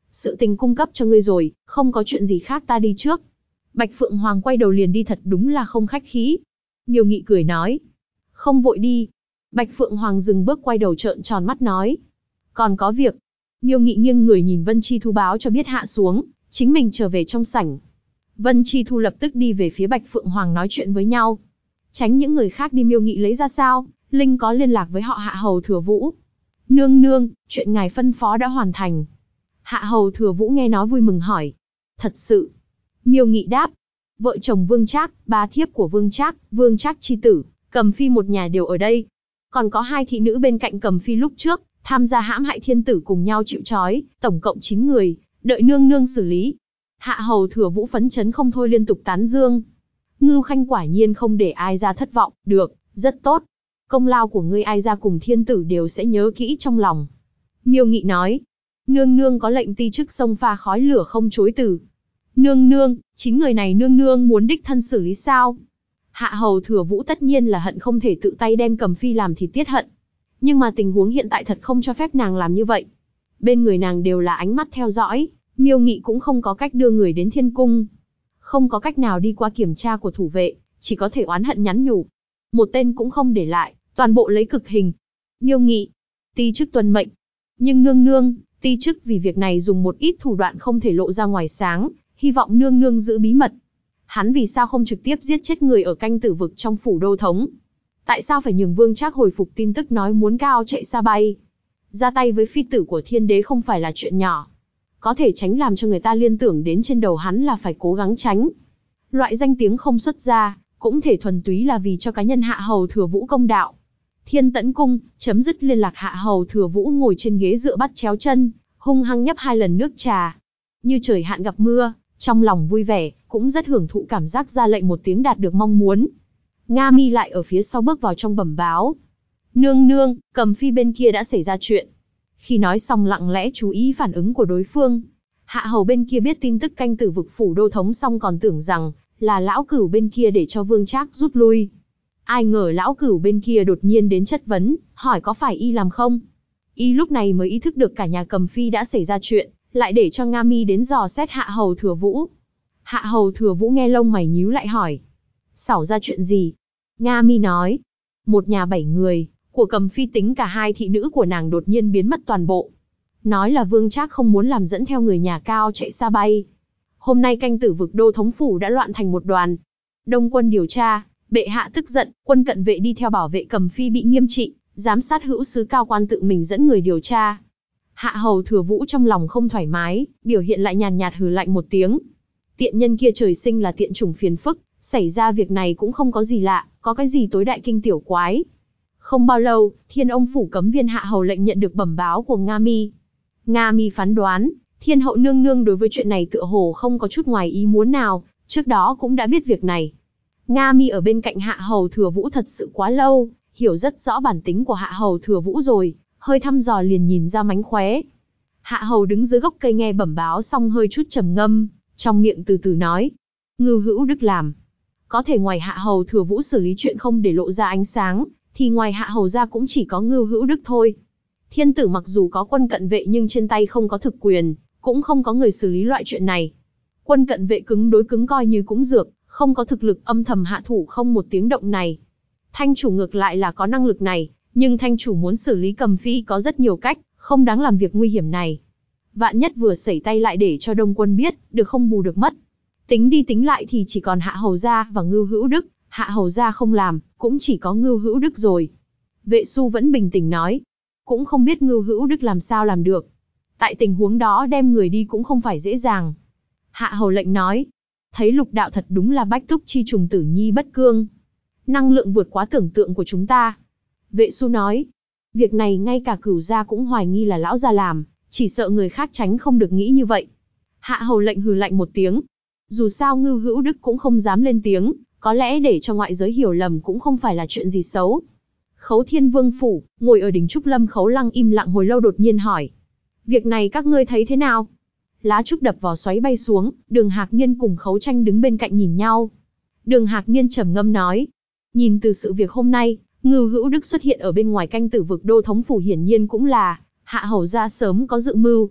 Sự tình cung cấp cho ngươi rồi, không có chuyện gì khác ta đi trước. Bạch Phượng Hoàng quay đầu liền đi, thật đúng là không khách khí. Miêu Nghị cười nói. Không vội đi. Bạch Phượng Hoàng dừng bước quay đầu trợn tròn mắt nói. Còn có việc. Miêu Nghị nghiêng người nhìn Vân Chi Thu báo cho biết hạ xuống, chính mình trở về trong sảnh. Vân Chi Thu lập tức đi về phía Bạch Phượng Hoàng nói chuyện với nhau. Tránh những người khác đi. Miêu Nghị lấy ra sao, Linh có liên lạc với họ Hạ Hầu Thừa Vũ. Nương nương, chuyện ngài phân phó đã hoàn thành. Hạ Hầu Thừa Vũ nghe nói vui mừng hỏi. Thật sự. Miêu Nghị đáp. Vợ chồng Vương Trác, ba thiếp của Vương Trác chi tử, Cầm Phi một nhà đều ở đây. Còn có 2 thị nữ bên cạnh Cầm Phi lúc trước, tham gia hãm hại thiên tử cùng nhau chịu trói, tổng cộng 9 người, đợi nương nương xử lý. Hạ Hầu Thừa Vũ phấn chấn không thôi liên tục tán dương. Ngưu Khanh quả nhiên không để ai ra thất vọng, được, rất tốt. Công lao của ngươi ai ra cùng thiên tử đều sẽ nhớ kỹ trong lòng. Miêu Nghị nói. Nương nương có lệnh ti chức xông pha khói lửa không chối từ. Nương nương, 9 người này nương nương muốn đích thân xử lý sao? Hạ Hầu Thừa Vũ tất nhiên là hận không thể tự tay đem Cầm Phi làm thịt tiết hận. Nhưng mà tình huống hiện tại thật không cho phép nàng làm như vậy. Bên người nàng đều là ánh mắt theo dõi, Miêu Nghị cũng không có cách đưa người đến thiên cung. Không có cách nào đi qua kiểm tra của thủ vệ, chỉ có thể oán hận nhắn nhủ. Một tên cũng không để lại, toàn bộ lấy cực hình. Miêu Nghị, ti chức tuân mệnh. Nhưng nương nương, ti chức vì việc này dùng một ít thủ đoạn không thể lộ ra ngoài sáng, hy vọng nương nương giữ bí mật. Hắn vì sao không trực tiếp giết chết người ở canh tử vực trong phủ đô thống? Tại sao phải nhường Vương Trác hồi phục tin tức nói muốn cao chạy xa bay? Ra tay với phi tử của thiên đế không phải là chuyện nhỏ. Có thể tránh làm cho người ta liên tưởng đến trên đầu hắn là phải cố gắng tránh. Loại danh tiếng không xuất ra, cũng thể thuần túy là vì cho cá nhân Hạ Hầu Thừa Vũ công đạo. Thiên Tẫn Cung, chấm dứt liên lạc. Hạ Hầu Thừa Vũ ngồi trên ghế dựa bắt chéo chân, hung hăng nhấp 2 lần nước trà. Như trời hạn gặp mưa, trong lòng vui vẻ, cũng rất hưởng thụ cảm giác ra lệnh một tiếng đạt được mong muốn. Nga Mi lại ở phía sau bước vào trong bẩm báo. Nương nương, Cầm Phi bên kia đã xảy ra chuyện. Khi nói xong lặng lẽ chú ý phản ứng của đối phương. Hạ Hầu bên kia biết tin tức canh tử vực phủ đô thống xong còn tưởng rằng là Lão Cửu bên kia để cho Vương Trác rút lui. Ai ngờ Lão Cửu bên kia đột nhiên đến chất vấn, hỏi có phải y làm không? Y lúc này mới ý thức được cả nhà Cầm Phi đã xảy ra chuyện, lại để cho Nga Mi đến dò xét Hạ Hầu Thừa Vũ. Hạ Hầu Thừa Vũ nghe lông mày nhíu lại hỏi. Xảo ra chuyện gì? Nga Mi nói. Một nhà 7 người, của Cầm Phi tính cả 2 thị nữ của nàng đột nhiên biến mất toàn bộ. Nói là Vương Trác không muốn làm dẫn theo người nhà cao chạy xa bay. Hôm nay canh tử vực đô thống phủ đã loạn thành một đoàn. Đông quân điều tra, bệ hạ tức giận, quân cận vệ đi theo bảo vệ Cầm Phi bị nghiêm trị, giám sát hữu sứ cao quan tự mình dẫn người điều tra. Hạ Hầu Thừa Vũ trong lòng không thoải mái, biểu hiện lại nhàn nhạt hừ lạnh một tiếng. Tiện nhân kia trời sinh là tiện chủng phiền phức, xảy ra việc này cũng không có gì lạ, có cái gì tối đại kinh tiểu quái. Không bao lâu, Thiên Ông phủ cấm viên Hạ Hầu lệnh nhận được bẩm báo của Nga Mi. Nga Mi phán đoán, Thiên hậu nương nương đối với chuyện này tựa hồ không có chút ngoài ý muốn nào, trước đó cũng đã biết việc này. Nga Mi ở bên cạnh Hạ Hầu Thừa Vũ thật sự quá lâu, hiểu rất rõ bản tính của Hạ Hầu Thừa Vũ rồi, hơi thăm dò liền nhìn ra mánh khóe. Hạ Hầu đứng dưới gốc cây nghe bẩm báo xong hơi chút trầm ngâm, trong miệng từ từ nói. Ngưu Hữu Đức làm. Có thể ngoài Hạ Hầu Thừa Vũ xử lý chuyện không để lộ ra ánh sáng, thì ngoài Hạ Hầu ra cũng chỉ có Ngưu Hữu Đức thôi. Thiên tử mặc dù có quân cận vệ nhưng trên tay không có thực quyền, cũng không có người xử lý loại chuyện này. Quân cận vệ cứng đối cứng coi như cũng dược, không có thực lực âm thầm hạ thủ không một tiếng động này. Thanh chủ ngược lại là có năng lực này, nhưng thanh chủ muốn xử lý Cầm Phi có rất nhiều cách, không đáng làm việc nguy hiểm này. Vạn nhất vừa sẩy tay lại để cho Đông quân biết, được không bù được mất. Tính đi tính lại thì chỉ còn Hạ Hầu gia và Ngưu Hữu Đức, Hạ Hầu gia không làm, cũng chỉ có Ngưu Hữu Đức rồi. Vệ Su vẫn bình tĩnh nói, cũng không biết Ngưu Hữu Đức làm sao làm được. Tại tình huống đó đem người đi cũng không phải dễ dàng. Hạ Hầu lệnh nói, thấy lục đạo thật đúng là bách túc chi trùng tử nhi bất cương. Năng lượng vượt quá tưởng tượng của chúng ta. Vệ Su nói, việc này ngay cả Cửu gia cũng hoài nghi là lão gia làm, chỉ sợ người khác tránh không được nghĩ như vậy. Hạ Hầu lệnh hừ lạnh một tiếng. Dù sao Ngưu Hữu Đức cũng không dám lên tiếng, có lẽ để cho ngoại giới hiểu lầm cũng không phải là chuyện gì xấu. Khấu Thiên Vương phủ, ngồi ở đỉnh trúc lâm Khấu Lăng im lặng hồi lâu đột nhiên hỏi. Việc này các ngươi thấy thế nào? Lá trúc đập vào xoáy bay xuống, Đường Hạc Niên cùng Khấu Tranh đứng bên cạnh nhìn nhau. Đường Hạc Niên trầm ngâm nói. Nhìn từ sự việc hôm nay, Ngưu Hữu Đức xuất hiện ở bên ngoài canh tử vực đô thống phủ hiển nhiên cũng là Hạ Hầu gia sớm có dự mưu.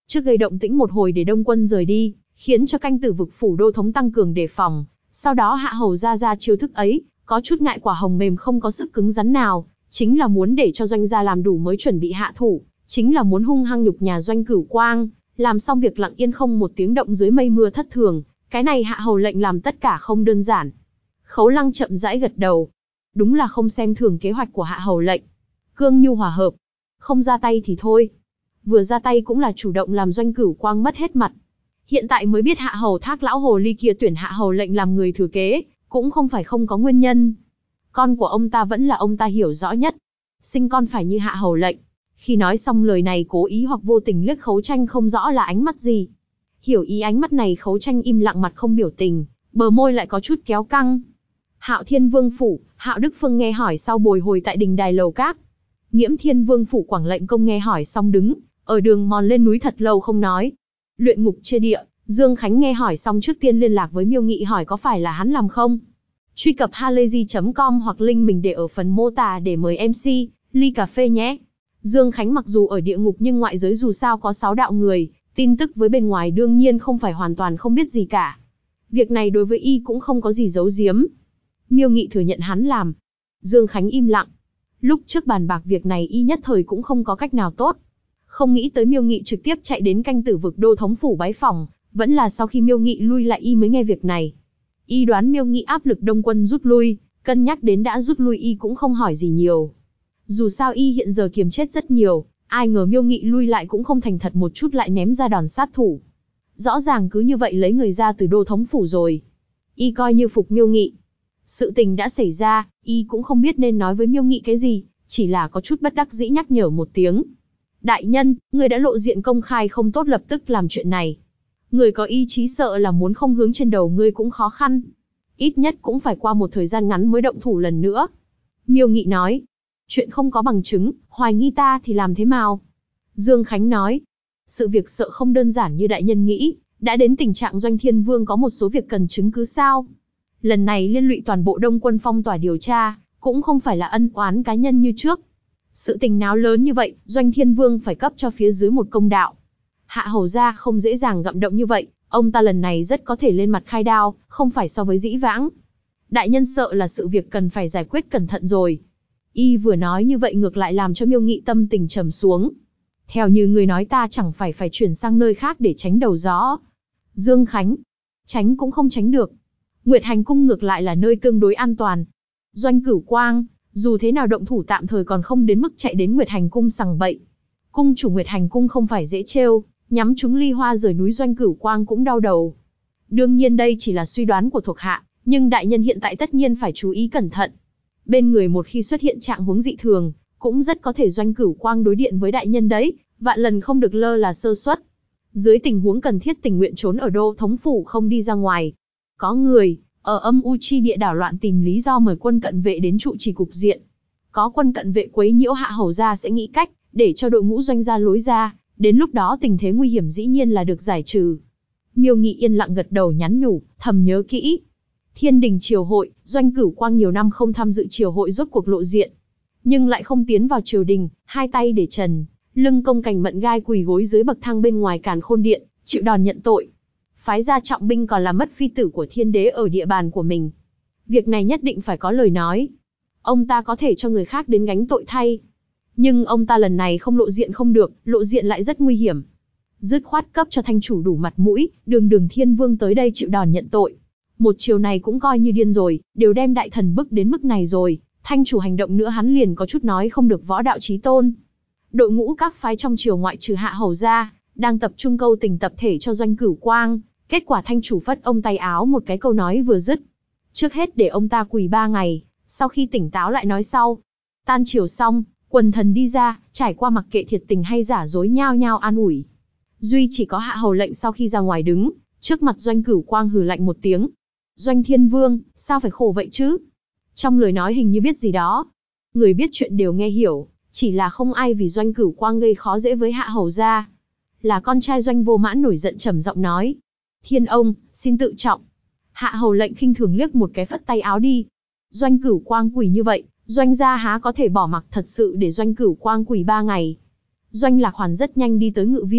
Trước gây động tĩnh một hồi để đông quân rời đi, khiến cho canh tử vực phủ đô thống tăng cường đề phòng. Sau đó Hạ Hầu ra chiêu thức ấy, có chút ngại quả hồng mềm không có sức cứng rắn nào, chính là muốn để cho Doanh gia làm đủ mới chuẩn bị hạ thủ, chính là muốn hung hăng nhục nhà Doanh Cửu Quang, làm xong việc lặng yên không một tiếng động dưới mây mưa thất thường. Cái này Hạ Hầu lệnh làm tất cả không đơn giản. Khấu Lăng chậm rãi gật đầu. Đúng là không xem thường kế hoạch của Hạ Hầu lệnh. Cương nhu hòa hợp. Không ra tay thì thôi. Vừa ra tay cũng là chủ động làm Doanh Cửu Quang mất hết mặt. Hiện tại mới biết Hạ Hầu Thác lão hồ ly kia tuyển Hạ Hầu lệnh làm người thừa kế, cũng không phải không có nguyên nhân. Con của ông ta vẫn là ông ta hiểu rõ nhất. Sinh con phải như Hạ Hầu lệnh. Khi nói xong lời này cố ý hoặc vô tình liếc Khấu Tranh không rõ là ánh mắt gì. Hiểu ý ánh mắt này Khấu Tranh im lặng mặt không biểu tình, bờ môi lại có chút kéo căng. Hạo Thiên Vương phủ, Hạo Đức Phương nghe hỏi sau bồi hồi tại đình đài lầu các. Nghiễm Thiên Vương phủ Quảng Lệnh Công nghe hỏi xong đứng ở đường mòn lên núi thật lâu không nói. Luyện ngục chia địa, Dương Khánh nghe hỏi xong trước tiên liên lạc với Miêu Nghị hỏi có phải là hắn làm không. Truy cập halayzi.com hoặc link mình để ở phần mô tả để mời MC ly cà phê nhé. Dương Khánh mặc dù ở địa ngục nhưng ngoại giới dù sao có 6 đạo người, tin tức với bên ngoài đương nhiên không phải hoàn toàn không biết gì cả. Việc này đối với y cũng không có gì giấu giếm. Miêu Nghị thừa nhận hắn làm. Dương Khánh im lặng. Lúc trước bàn bạc việc này y nhất thời cũng không có cách nào tốt. Không nghĩ tới Miêu Nghị trực tiếp chạy đến canh tử vực đô thống phủ bái phòng, vẫn là sau khi Miêu Nghị lui lại y mới nghe việc này. Y đoán Miêu Nghị áp lực đông quân rút lui, cân nhắc đến đã rút lui y cũng không hỏi gì nhiều. Dù sao y hiện giờ kiềm chết rất nhiều, ai ngờ Miêu Nghị lui lại cũng không thành thật một chút lại ném ra đòn sát thủ. Rõ ràng cứ như vậy lấy người ra từ đô thống phủ rồi. Y coi như phục Miêu Nghị. Sự tình đã xảy ra, y cũng không biết nên nói với Miêu Nghị cái gì, chỉ là có chút bất đắc dĩ nhắc nhở một tiếng. Đại nhân, người đã lộ diện công khai không tốt lập tức làm chuyện này. Người có ý chí sợ là muốn không hướng trên đầu ngươi cũng khó khăn. Ít nhất cũng phải qua một thời gian ngắn mới động thủ lần nữa. Miêu Nghị nói. Chuyện không có bằng chứng, hoài nghi ta thì làm thế nào? Dương Khánh nói. Sự việc sợ không đơn giản như đại nhân nghĩ, đã đến tình trạng Doanh Thiên Vương có một số việc cần chứng cứ sao? Lần này liên lụy toàn bộ Đông quân phong tỏa điều tra, cũng không phải là ân oán cá nhân như trước. Sự tình náo lớn như vậy, Doanh Thiên Vương phải cấp cho phía dưới một công đạo. Hạ Hầu gia không dễ dàng gặm động như vậy, ông ta lần này rất có thể lên mặt khai đao, không phải so với dĩ vãng. Đại nhân sợ là sự việc cần phải giải quyết cẩn thận rồi. Y vừa nói như vậy ngược lại làm cho Miêu Nghị tâm tình trầm xuống. Theo như người nói ta chẳng phải chuyển sang nơi khác để tránh đầu gió. Dương Khánh, tránh cũng không tránh được. Nguyệt Hành Cung ngược lại là nơi tương đối an toàn. Doanh Cửu Quang, dù thế nào động thủ tạm thời còn không đến mức chạy đến Nguyệt Hành Cung sằng bậy. Cung chủ Nguyệt Hành Cung không phải dễ trêu, nhắm trúng ly hoa rời núi Doanh Cửu Quang cũng đau đầu. Đương nhiên đây chỉ là suy đoán của thuộc hạ, nhưng đại nhân hiện tại tất nhiên phải chú ý cẩn thận. Bên người một khi xuất hiện trạng huống dị thường, cũng rất có thể Doanh Cửu Quang đối điện với đại nhân đấy, vạn lần không được lơ là sơ suất. Dưới tình huống cần thiết tình nguyện trốn ở đô thống phủ không đi ra ngoài. Có người ở âm u chi địa đảo loạn tìm lý do mời quân cận vệ đến trụ trì cục diện. Có quân cận vệ quấy nhiễu Hạ Hầu gia sẽ nghĩ cách để cho đội ngũ Doanh gia lối ra, đến lúc đó tình thế nguy hiểm dĩ nhiên là được giải trừ. Miêu Nghị yên lặng gật đầu nhắn nhủ, thầm nhớ kỹ. Thiên đình triều hội, Doanh Cửu Quang nhiều năm không tham dự triều hội rốt cuộc lộ diện, nhưng lại không tiến vào triều đình, hai tay để trần, lưng cong cành mận gai quỳ gối dưới bậc thang bên ngoài Càn Khôn điện, chịu đòn nhận tội. Phái ra trọng binh còn làm mất phi tử của thiên đế ở địa bàn của mình. Việc này nhất định phải có lời nói. Ông ta có thể cho người khác đến gánh tội thay. Nhưng ông ta lần này không lộ diện không được, lộ diện lại rất nguy hiểm. Dứt khoát cấp cho thanh chủ đủ mặt mũi, đường Thiên Vương tới đây chịu đòn nhận tội. Một chiều này cũng coi như điên rồi, đều đem đại thần bức đến mức này rồi. Thanh chủ hành động nữa hắn liền có chút nói không được võ đạo chí tôn. Đội ngũ các phái trong triều ngoại trừ Hạ Hầu gia, đang tập trung câu tình tập thể cho Doanh Cửu Quang. Kết quả thanh chủ phất ông tay áo một cái câu nói vừa dứt. Trước hết để ông ta quỳ 3 ngày, sau khi tỉnh táo lại nói sau. Tan triều xong, quần thần đi ra, trải qua mặc kệ thiệt tình hay giả dối nhao nhao an ủi. Duy chỉ có Hạ Hầu lệnh sau khi ra ngoài đứng, trước mặt Doanh Cửu Quang hừ lạnh một tiếng. Doanh Thiên Vương, sao phải khổ vậy chứ? Trong lời nói hình như biết gì đó. Người biết chuyện đều nghe hiểu, chỉ là không ai vì Doanh Cửu Quang gây khó dễ với Hạ Hầu gia. Là con trai Doanh Vô Mãn nổi giận trầm giọng nói. Thiên ông, xin tự trọng. Hạ Hầu lệnh khinh thường liếc một cái phất tay áo đi. Doanh Cửu Quang quỳ như vậy, Doanh gia há có thể bỏ mặc thật sự để Doanh Cửu Quang quỳ 3 ngày. Doanh Lạc Hoàn rất nhanh đi tới ngự viên,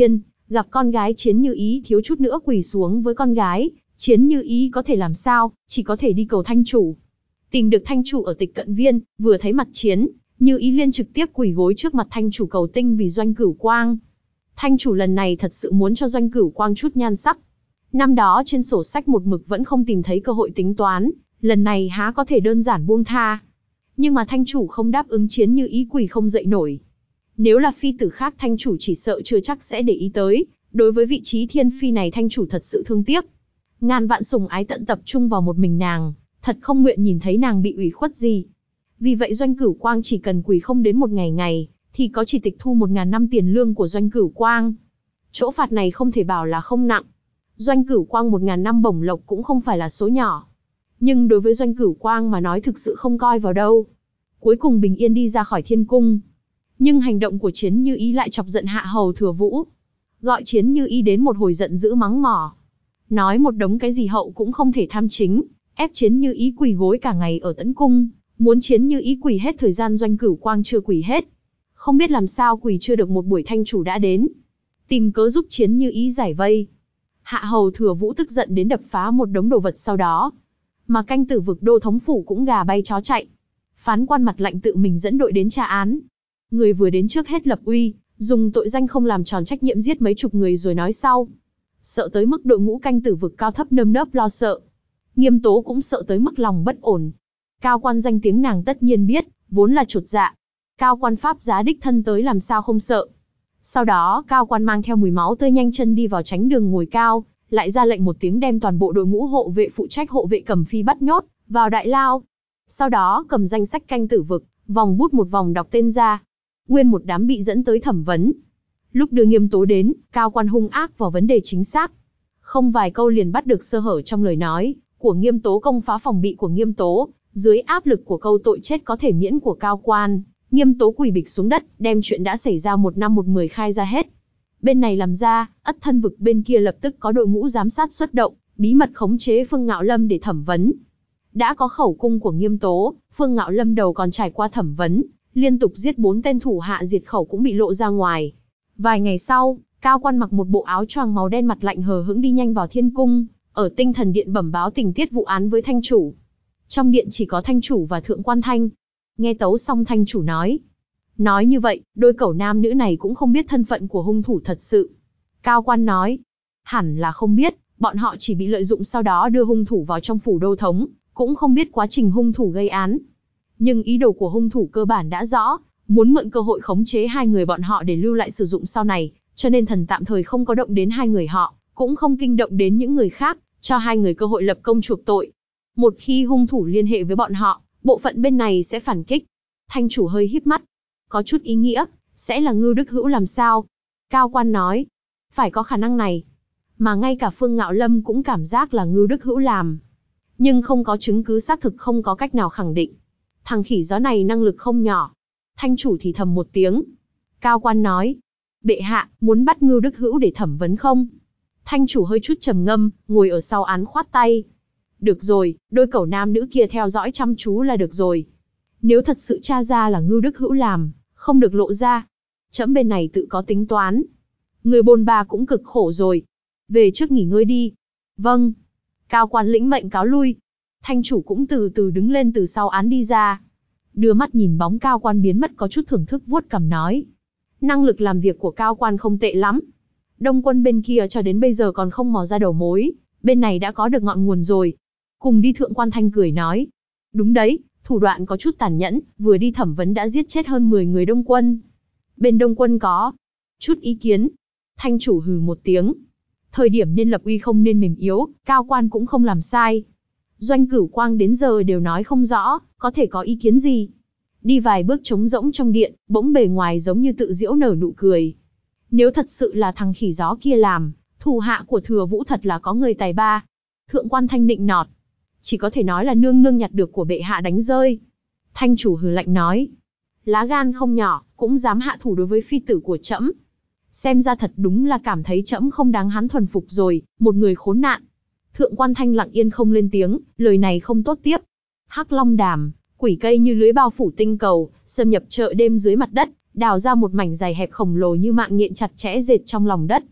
Gặp con gái Chiến Như Ý thiếu chút nữa quỳ xuống với con gái, Chiến Như Ý có thể làm sao, chỉ có thể đi cầu thanh chủ. Tìm được thanh chủ ở Tịch Cận Viên, vừa thấy mặt Chiến Như Ý liền trực tiếp quỳ gối trước mặt thanh chủ cầu tinh vì Doanh Cửu Quang. Thanh chủ lần này thật sự muốn cho Doanh Cửu Quang chút nhan sắc. Năm đó trên sổ sách một mực vẫn không tìm thấy cơ hội tính toán, lần này há có thể đơn giản buông tha. Nhưng mà thanh chủ không đáp ứng Chiến Như Ý quỳ không dậy nổi. Nếu là phi tử khác thanh chủ chỉ sợ chưa chắc sẽ để ý tới, đối với vị trí thiên phi này thanh chủ thật sự thương tiếc. Ngàn vạn sủng ái tận tập trung vào một mình nàng, thật không nguyện nhìn thấy nàng bị ủy khuất gì. Vì vậy Doanh Cửu Quang chỉ cần quỳ không đến một ngày, thì có chỉ tịch thu 1000 năm tiền lương của Doanh Cửu Quang. Chỗ phạt này không thể bảo là không nặng. Doanh Cửu Quang 1000 năm bổng lộc cũng không phải là số nhỏ. Nhưng đối với Doanh Cửu Quang mà nói thực sự không coi vào đâu. Cuối cùng bình yên đi ra khỏi thiên cung. Nhưng hành động của Chiến Như Ý lại chọc giận Hạ Hầu Thừa Vũ. Gọi Chiến Như Ý đến một hồi giận dữ mắng mỏ. Nói một đống cái gì hậu cũng không thể tham chính, ép Chiến Như Ý quỳ gối cả ngày ở Tấn Cung, muốn Chiến Như Ý quỳ hết thời gian Doanh Cửu Quang chưa quỳ hết. Không biết làm sao quỳ chưa được một buổi thanh chủ đã đến. Tìm cớ giúp Chiến Như Ý giải vây. Hạ Hầu Thừa Vũ tức giận đến đập phá một đống đồ vật sau đó. Mà canh tử vực đô thống phủ cũng gà bay chó chạy. Phán quan mặt lạnh tự mình dẫn đội đến tra án. Người vừa đến trước hết lập uy, dùng tội danh không làm tròn trách nhiệm giết mấy chục người rồi nói sau. Sợ tới mức đội ngũ canh tử vực cao thấp nơm nớp lo sợ. Nghiêm Tố cũng sợ tới mức lòng bất ổn. Cao quan danh tiếng nàng tất nhiên biết, vốn là chột dạ. Cao quan pháp giá đích thân tới làm sao không sợ. Sau đó Cao quan mang theo mùi máu tươi nhanh chân đi vào tránh đường ngồi cao, lại ra lệnh một tiếng đem toàn bộ đội ngũ hộ vệ phụ trách hộ vệ Cầm Phi bắt nhốt vào đại lao. Sau đó cầm danh sách canh tử vực, vòng bút một vòng đọc tên ra. Nguyên một đám bị dẫn tới thẩm vấn. Lúc đưa Nghiêm Tố đến, Cao quan hung ác vào vấn đề chính xác. Không vài câu liền bắt được sơ hở trong lời nói của Nghiêm Tố, công phá phòng bị của Nghiêm Tố. Dưới áp lực của câu tội chết có thể miễn của Cao quan, Nghiêm Tố quỳ bịch xuống đất, đem chuyện đã xảy ra 1 năm 1 10 khai ra hết. Bên này làm ra, Ất Thân vực bên kia lập tức có đội ngũ giám sát xuất động, bí mật khống chế Phương Ngạo Lâm để thẩm vấn. Đã có khẩu cung của Nghiêm Tố, Phương Ngạo Lâm đầu còn trải qua thẩm vấn, liên tục giết 4 tên thủ hạ diệt khẩu cũng bị lộ ra ngoài. Vài ngày sau, Cao quan mặc một bộ áo choàng màu đen mặt lạnh hờ hững đi nhanh vào thiên cung, ở Tinh Thần Điện bẩm báo tình tiết vụ án với thanh chủ. Trong điện chỉ có thanh chủ và thượng quan thanh. Nghe tấu xong thanh chủ nói. Nói như vậy, đôi cẩu nam nữ này cũng không biết thân phận của hung thủ thật sự. Cao quan nói. Hẳn là không biết, bọn họ chỉ bị lợi dụng sau đó đưa hung thủ vào trong phủ đô thống, cũng không biết quá trình hung thủ gây án. Nhưng ý đồ của hung thủ cơ bản đã rõ, muốn mượn cơ hội khống chế 2 người bọn họ để lưu lại sử dụng sau này, cho nên thần tạm thời không có động đến 2 người họ, cũng không kinh động đến những người khác, cho 2 người cơ hội lập công chuộc tội. Một khi hung thủ liên hệ với bọn họ, bộ phận bên này sẽ phản kích. Thanh chủ hơi híp mắt. Có chút ý nghĩa, sẽ là Ngưu Đức Hữu làm sao? Cao quan nói. Phải có khả năng này. Mà ngay cả Phương Ngạo Lâm cũng cảm giác là Ngưu Đức Hữu làm. Nhưng không có chứng cứ xác thực, không có cách nào khẳng định. Thằng khỉ gió này năng lực không nhỏ. Thanh chủ thì thầm một tiếng. Cao quan nói. Bệ hạ, muốn bắt Ngưu Đức Hữu để thẩm vấn không? Thanh chủ hơi chút trầm ngâm, ngồi ở sau án khoát tay. Được rồi, đôi cẩu nam nữ kia theo dõi chăm chú là được rồi. Nếu thật sự tra ra là Ngưu Đức Hữu làm, không được lộ ra. Trẫm bên này tự có tính toán. Người bôn ba cũng cực khổ rồi. Về trước nghỉ ngơi đi. Vâng. Cao quan lĩnh mệnh cáo lui. Thanh chủ cũng từ từ đứng lên từ sau án đi ra. Đưa mắt nhìn bóng Cao quan biến mất có chút thưởng thức, vuốt cằm nói. Năng lực làm việc của Cao quan không tệ lắm. Đông quân bên kia cho đến bây giờ còn không mò ra đầu mối. Bên này đã có được ngọn nguồn rồi. Cùng đi thượng quan thanh cười nói. Đúng đấy, thủ đoạn có chút tàn nhẫn, vừa đi thẩm vấn đã giết chết hơn 10 người Đông quân. Bên Đông quân có chút ý kiến. Thanh chủ hừ một tiếng. Thời điểm nên lập uy không nên mềm yếu, Cao quan cũng không làm sai. Doanh Cửu Quang đến giờ đều nói không rõ, có thể có ý kiến gì. Đi vài bước trống rỗng trong điện, bỗng bề ngoài giống như tự giễu nở nụ cười. Nếu thật sự là thằng khỉ gió kia làm, thủ hạ của Thừa Vũ thật là có người tài ba. Thượng quan thanh nịnh nọt. Chỉ có thể nói là nương nương nhặt được của bệ hạ đánh rơi. Thanh chủ hừ lạnh nói. Lá gan không nhỏ, cũng dám hạ thủ đối với phi tử của trẫm. Xem ra thật đúng là cảm thấy trẫm không đáng hắn thuần phục rồi, một người khốn nạn. Thượng quan thanh lặng yên không lên tiếng, lời này không tốt tiếp. Hắc Long Đàm, quỷ cây như lưới bao phủ tinh cầu, xâm nhập chợ đêm dưới mặt đất, đào ra một mảnh dài hẹp khổng lồ như mạng nhện chặt chẽ dệt trong lòng đất.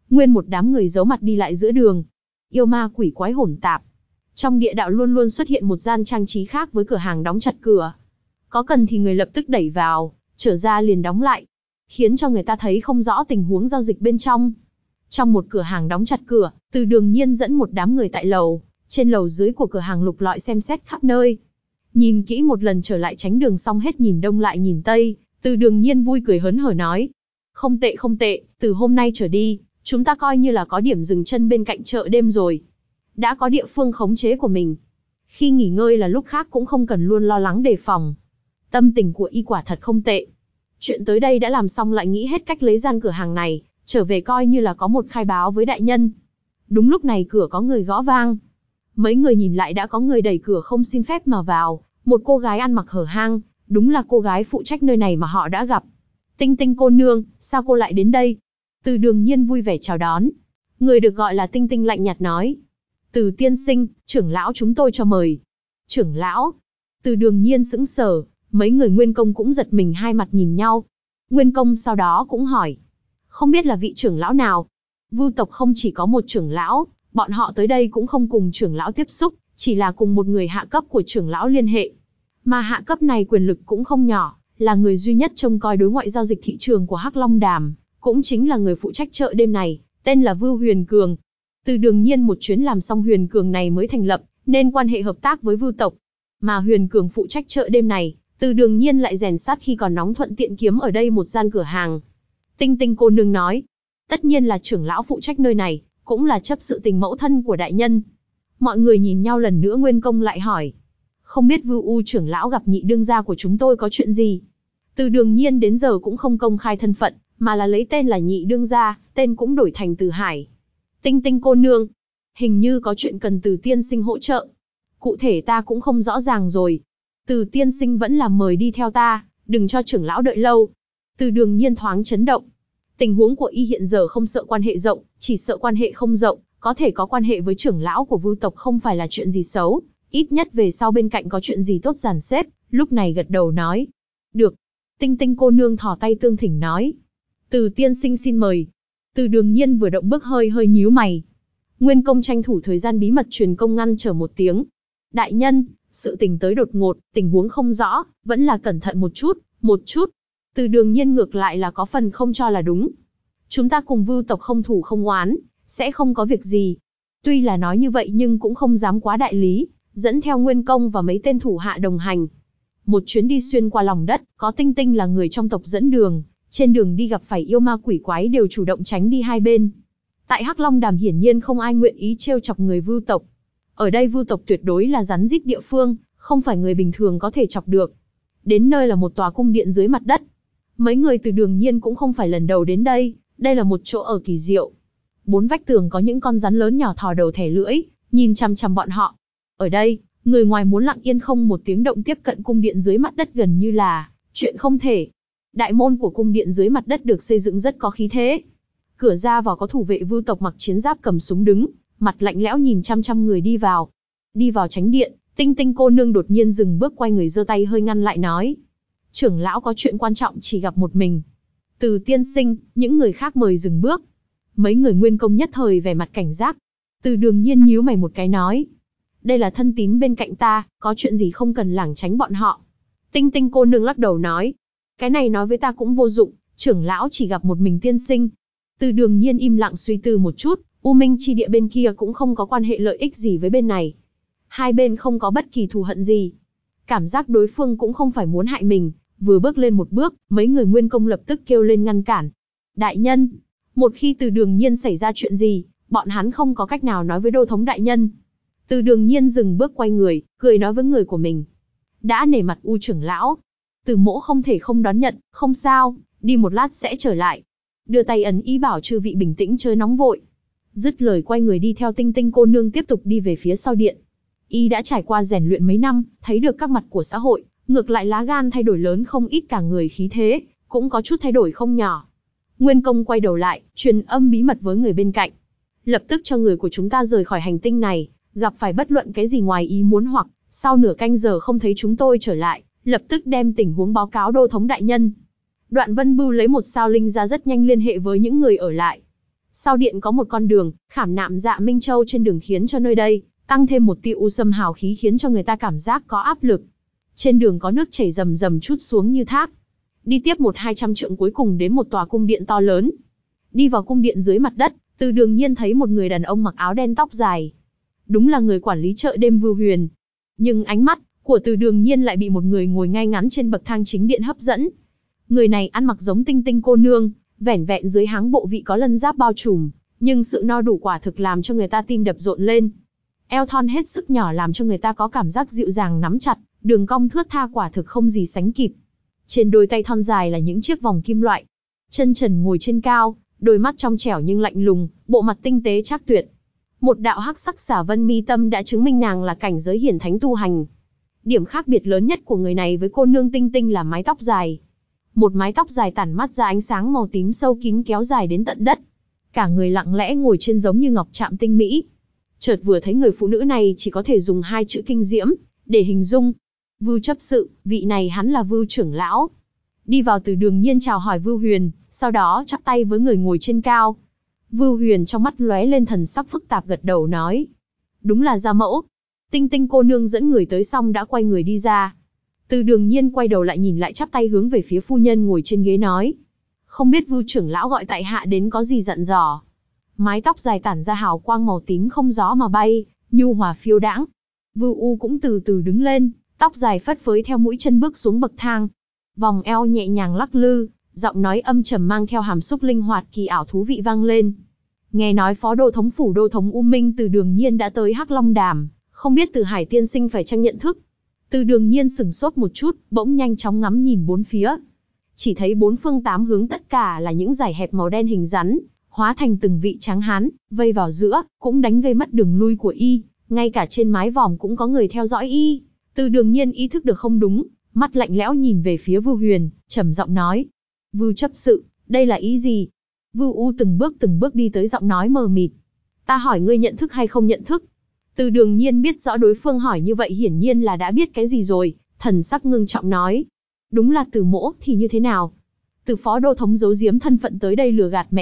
Nguyên một đám người giấu mặt đi lại giữa đường. Yêu ma quỷ quái hỗn tạp. Trong địa đạo luôn luôn xuất hiện một gian trang trí khác với cửa hàng đóng chặt cửa. Có cần thì người lập tức đẩy vào, trở ra liền đóng lại, khiến cho người ta thấy không rõ tình huống giao dịch bên trong. Trong một cửa hàng đóng chặt cửa, Từ Đường Nhiên dẫn một đám người tại lầu, trên lầu dưới của cửa hàng lục lọi xem xét khắp nơi. Nhìn kỹ một lần trở lại tránh đường xong hết nhìn đông lại nhìn tây, Từ Đường Nhiên vui cười hớn hở nói. Không tệ không tệ, từ hôm nay trở đi, chúng ta coi như là có điểm dừng chân bên cạnh chợ đêm rồi. Đã có địa phương khống chế của mình. Khi nghỉ ngơi là lúc khác cũng không cần luôn lo lắng đề phòng. Tâm tình của y quả thật không tệ. Chuyện tới đây đã làm xong lại nghĩ hết cách lấy gian cửa hàng này, trở về coi như là có một khai báo với đại nhân. Đúng lúc này cửa có người gõ vang. Mấy người nhìn lại đã có người đẩy cửa không xin phép mà vào, một cô gái ăn mặc hở hang, đúng là cô gái phụ trách nơi này mà họ đã gặp. Tinh Tinh cô nương, sao cô lại đến đây? Từ Đường Nhiên vui vẻ chào đón. Người được gọi là Tinh Tinh lạnh nhạt nói. Từ tiên sinh, trưởng lão chúng tôi cho mời. Trưởng lão? Từ Đường Nhiên sững sờ, mấy người Nguyên Công cũng giật mình hai mặt nhìn nhau. Nguyên Công sau đó cũng hỏi. Không biết là vị trưởng lão nào? Vưu tộc không chỉ có một trưởng lão, bọn họ tới đây cũng không cùng trưởng lão tiếp xúc, chỉ là cùng một người hạ cấp của trưởng lão liên hệ. Mà hạ cấp này quyền lực cũng không nhỏ, là người duy nhất trông coi đối ngoại giao dịch thị trường của Hắc Long Đàm, cũng chính là người phụ trách chợ đêm này, tên là Vưu Huyền Cường. Từ Đường Nhiên một chuyến làm xong Huyền Cường này mới thành lập, nên quan hệ hợp tác với Vưu tộc. Mà Huyền Cường phụ trách chợ đêm này, Từ Đường Nhiên lại rèn sát khi còn nóng thuận tiện kiếm ở đây một gian cửa hàng. Tinh Tinh cô nương nói, tất nhiên là trưởng lão phụ trách nơi này, cũng là chấp sự tình mẫu thân của đại nhân. Mọi người nhìn nhau lần nữa. Nguyên Công lại hỏi, không biết Vưu U trưởng lão gặp nhị đương gia của chúng tôi có chuyện gì? Từ Đường Nhiên đến giờ cũng không công khai thân phận, mà là lấy tên là nhị đương gia, tên cũng đổi thành Từ Hải. Tinh Tinh cô nương, hình như có chuyện cần Từ tiên sinh hỗ trợ. Cụ thể ta cũng không rõ ràng rồi. Từ tiên sinh vẫn là mời đi theo ta, đừng cho trưởng lão đợi lâu. Từ Đường Nhiên thoáng chấn động. Tình huống của y hiện giờ không sợ quan hệ rộng, chỉ sợ quan hệ không rộng, có thể có quan hệ với trưởng lão của Vưu tộc không phải là chuyện gì xấu, ít nhất về sau bên cạnh có chuyện gì tốt dàn xếp, lúc này gật đầu nói. Được. Tinh Tinh cô nương thò tay tương thỉnh nói. Từ tiên sinh xin mời. Từ Đường Nhiên vừa động bước hơi nhíu mày. Nguyên Công tranh thủ thời gian bí mật truyền công ngăn trở một tiếng. Đại nhân, sự tình tới đột ngột, tình huống không rõ, vẫn là cẩn thận một chút. Từ Đường Nhiên ngược lại là có phần không cho là đúng. Chúng ta cùng Vưu tộc không thủ không oán, sẽ không có việc gì. Tuy là nói như vậy nhưng cũng không dám quá đại lý, dẫn theo Nguyên Công và mấy tên thủ hạ đồng hành. Một chuyến đi xuyên qua lòng đất, có Tinh Tinh là người trong tộc dẫn đường, trên đường đi gặp phải yêu ma quỷ quái đều chủ động tránh đi hai bên. Tại Hắc Long Đàm hiển nhiên không ai nguyện ý trêu chọc người Vưu tộc. Ở đây Vưu tộc tuyệt đối là rắn rít địa phương, không phải người bình thường có thể chọc được. Đến nơi là một tòa cung điện dưới mặt đất. Mấy người Từ Đường Nhiên cũng không phải lần đầu đến đây, đây là một chỗ ở kỳ diệu. 4 vách tường có những con rắn lớn nhỏ thò đầu thè lưỡi, nhìn chằm chằm bọn họ. Ở đây, người ngoài muốn lặng yên không một tiếng động tiếp cận cung điện dưới mặt đất gần như là chuyện không thể. Đại môn của cung điện dưới mặt đất được xây dựng rất có khí thế. Cửa ra vào có thủ vệ Vưu tộc mặc chiến giáp cầm súng đứng, mặt lạnh lẽo nhìn chăm chăm người đi vào. Đi vào tránh điện, Tinh Tinh cô nương đột nhiên dừng bước quay người giơ tay hơi ngăn lại nói. Trưởng lão có chuyện quan trọng chỉ gặp một mình. Từ tiên sinh, những người khác mời dừng bước. Mấy người Nguyên Công nhất thời vẻ mặt cảnh giác. Từ Đường Nhiên nhíu mày một cái nói. Đây là thân tín bên cạnh ta, có chuyện gì không cần lảng tránh bọn họ. Tinh Tinh cô nương lắc đầu nói. Cái này nói với ta cũng vô dụng, trưởng lão chỉ gặp một mình tiên sinh. Từ Đường Nhiên im lặng suy tư một chút, U Minh chi địa bên kia cũng không có quan hệ lợi ích gì với bên này. Hai bên không có bất kỳ thù hận gì. Cảm giác đối phương cũng không phải muốn hại mình, vừa bước lên một bước, mấy người Nguyên Công lập tức kêu lên ngăn cản. Đại nhân, một khi Từ Đường Nhiên xảy ra chuyện gì, bọn hắn không có cách nào nói với đô thống đại nhân. Từ Đường Nhiên dừng bước quay người, cười nói với người của mình. Đã nể mặt U trưởng lão, Từ mỗ không thể không đón nhận, không sao, đi một lát sẽ trở lại. Đưa tay ấn ý bảo chư vị bình tĩnh chớ nóng vội. Dứt lời quay người đi theo Tinh Tinh cô nương tiếp tục đi về phía sau điện. Y đã trải qua rèn luyện mấy năm, thấy được các mặt của xã hội, ngược lại lá gan thay đổi lớn không ít, cả người khí thế, cũng có chút thay đổi không nhỏ. Nguyên Công quay đầu lại, truyền âm bí mật với người bên cạnh. Lập tức cho người của chúng ta rời khỏi hành tinh này, gặp phải bất luận cái gì ngoài ý muốn hoặc, sau nửa canh giờ không thấy chúng tôi trở lại, lập tức đem tình huống báo cáo đô thống đại nhân. Đoạn Vân Bưu lấy một sao linh ra rất nhanh liên hệ với những người ở lại. Sau điện có một con đường, khảm nạm Dạ Minh Châu trên đường khiến cho nơi đây tăng thêm một tia u sâm hào khí khiến cho người ta cảm giác có áp lực. Trên đường có nước chảy rầm rầm trút xuống như thác. Đi tiếp 100-200 trượng cuối cùng đến một tòa cung điện to lớn. Đi vào cung điện dưới mặt đất, Từ Đường Nhiên thấy một người đàn ông mặc áo đen tóc dài. Đúng là người quản lý chợ đêm Vưu Huyền. Nhưng ánh mắt của Từ Đường Nhiên lại bị một người ngồi ngay ngắn trên bậc thang chính điện hấp dẫn. Người này ăn mặc giống Tinh Tinh cô nương, vẻn vẹn dưới háng bộ vị có lân giáp bao trùm, nhưng sự no đủ quả thực làm cho người ta tim đập rộn lên. Eo thon hết sức nhỏ làm cho người ta có cảm giác dịu dàng nắm chặt, đường cong thướt tha quả thực không gì sánh kịp. Trên đôi tay thon dài là những chiếc vòng kim loại. Chân trần ngồi trên cao, đôi mắt trong trẻo nhưng lạnh lùng, bộ mặt tinh tế trác tuyệt. Một đạo hắc sắc xả vân mi tâm đã chứng minh nàng là cảnh giới hiển thánh tu hành. Điểm khác biệt lớn nhất của người này với cô nương Tinh Tinh là mái tóc dài. Một mái tóc dài tản mát ra ánh sáng màu tím sâu kín kéo dài đến tận đất. Cả người lặng lẽ ngồi trên giống như ngọc trạm tinh mỹ. Chợt vừa thấy người phụ nữ này chỉ có thể dùng 2 chữ kinh diễm để hình dung. Vưu chấp sự, vị này hắn là Vưu trưởng lão. Đi vào Từ Đường Nhiên chào hỏi Vưu Huyền, sau đó chắp tay với người ngồi trên cao. Vưu Huyền trong mắt lóe lên thần sắc phức tạp gật đầu nói. Đúng là gia mẫu. Tinh Tinh cô nương dẫn người tới xong đã quay người đi ra. Từ Đường Nhiên quay đầu lại nhìn lại chắp tay hướng về phía phu nhân ngồi trên ghế nói. Không biết Vưu trưởng lão gọi tại hạ đến có gì dặn dò. Mái tóc dài tản ra hào quang màu tím không gió mà bay, nhu hòa phiêu đãng. Vưu U cũng từ từ đứng lên, tóc dài phất phới theo mũi chân bước xuống bậc thang. Vòng eo nhẹ nhàng lắc lư, giọng nói âm trầm mang theo hàm xúc linh hoạt kỳ ảo thú vị vang lên. Nghe nói phó đô thống phủ đô thống U Minh Từ Đường Nhiên đã tới Hắc Long Đàm, không biết Từ Hải tiên sinh phải chăng nhận thức. Từ Đường Nhiên sửng sốt một chút, bỗng nhanh chóng ngắm nhìn bốn phía. Chỉ thấy bốn phương tám hướng tất cả là những dải hẹp màu đen hình rắn, hóa thành từng vị tráng hán, vây vào giữa, cũng đánh gây mất đường lui của y, ngay cả trên mái vòm cũng có người theo dõi y. Từ Đường Nhiên ý thức được không đúng, mắt lạnh lẽo nhìn về phía Vưu Huyền, trầm giọng nói: "Vưu chấp sự, đây là ý gì?" Vưu U từng bước đi tới, giọng nói mờ mịt: "Ta hỏi ngươi nhận thức hay không nhận thức?" Từ Đường Nhiên biết rõ đối phương hỏi như vậy hiển nhiên là đã biết cái gì rồi, thần sắc ngưng trọng nói: "Đúng là Từ mỗ thì như thế nào? Từ phó đô thống giấu giếm thân phận tới đây lừa gạt mẹ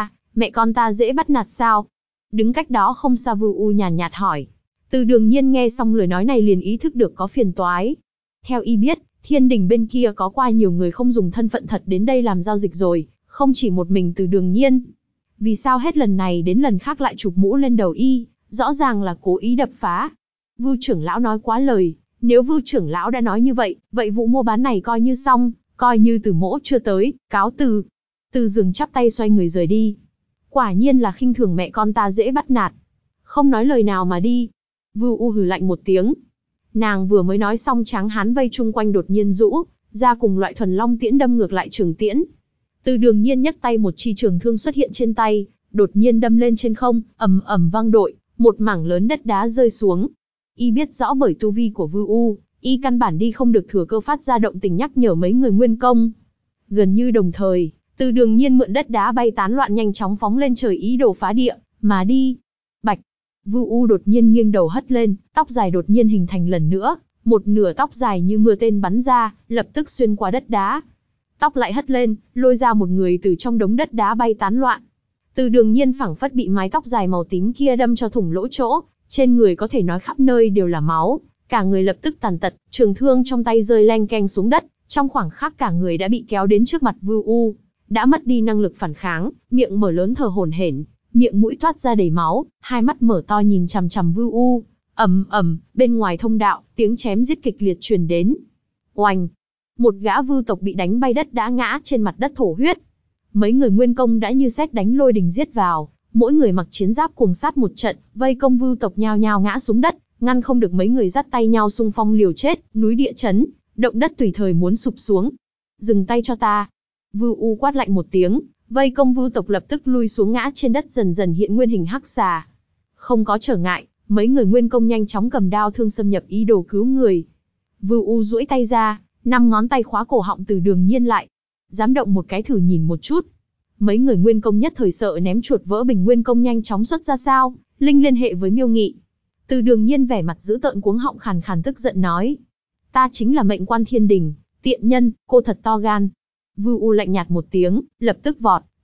con ta dễ bắt nạt sao?" Đứng cách đó không xa Vưu U nhàn nhạt hỏi. Từ Đường Nhiên nghe xong lời nói này liền ý thức được có phiền toái. Theo y biết, thiên đình bên kia có qua nhiều người không dùng thân phận thật đến đây làm giao dịch rồi, không chỉ một mình Từ Đường Nhiên. Vì sao hết lần này đến lần khác lại chụp mũ lên đầu y, rõ ràng là cố ý đập phá. Vưu trưởng lão nói quá lời, nếu Vưu trưởng lão đã nói như vậy, vậy vụ mua bán này coi như xong, coi như Từ mỗ chưa tới, cáo từ. Từ Dường chắp tay xoay người rời đi. Quả nhiên là khinh thường mẹ con ta dễ bắt nạt. Không nói lời nào mà đi. Vưu U hừ lạnh một tiếng. Nàng vừa mới nói xong, tráng hán vây chung quanh đột nhiên rũ ra cùng loại thuần long tiễn đâm ngược lại trường tiễn. Từ Đường Nhiên nhấc tay, một chi trường thương xuất hiện trên tay, đột nhiên đâm lên trên không, ầm ầm vang dội, một mảng lớn đất đá rơi xuống. Y biết rõ bởi tu vi của Vưu U, y căn bản đi không được thừa cơ phát ra động tình nhắc nhở mấy người nguyên công. Gần như đồng thời, Từ Đường Nhiên mượn đất đá bay tán loạn nhanh chóng phóng lên trời ý đồ phá địa mà đi. Bạch. Vưu U đột nhiên nghiêng đầu hất lên, tóc dài đột nhiên hình thành lần nữa, một nửa tóc dài như mưa tên bắn ra, lập tức xuyên qua đất đá. Tóc lại hất lên, lôi ra một người từ trong đống đất đá bay tán loạn. Từ Đường Nhiên phảng phất bị mái tóc dài màu tím kia đâm cho thủng lỗ chỗ, trên người có thể nói khắp nơi đều là máu, cả người lập tức tàn tật, trường thương trong tay rơi leng keng xuống đất, trong khoảng khắc cả người đã bị kéo đến trước mặt Vưu U, đã mất đi năng lực phản kháng, miệng mở lớn thở hổn hển, miệng mũi toát ra đầy máu, hai mắt mở to nhìn chằm chằm Vưu U. Ầm ầm, bên ngoài thông đạo, tiếng chém giết kịch liệt truyền đến. Oanh! Một gã Vưu tộc bị đánh bay đất đã ngã trên mặt đất thổ huyết. Mấy người nguyên công đã như sét đánh lôi đình giết vào, mỗi người mặc chiến giáp cuồng sát một trận, vây công Vưu tộc nhao nhao ngã xuống đất, ngăn không được mấy người dắt tay nhau xung phong liều chết, núi địa chấn, động đất tùy thời muốn sụp xuống. Dừng tay cho ta! Vưu U quát lạnh một tiếng, vây công Vưu tộc lập tức lui xuống ngã trên đất, dần dần hiện nguyên hình hắc xà. Không có trở ngại, mấy người nguyên công nhanh chóng cầm đao thương xâm nhập ý đồ cứu người. Vưu U duỗi tay ra, 5 ngón tay khóa cổ họng Từ Đường Nhiên lại. Dám động một cái thử nhìn một chút. Mấy người nguyên công nhất thời sợ ném chuột vỡ bình nguyên công nhanh chóng xuất ra sao, Linh liên hệ với Miêu Nghị. Từ Đường Nhiên vẻ mặt dữ tợn cuống họng khàn khàn tức giận nói: "Ta chính là mệnh quan thiên đình, tiện nhân, cô thật to gan." Vưu U lạnh nhạt một tiếng, lập tức vọt,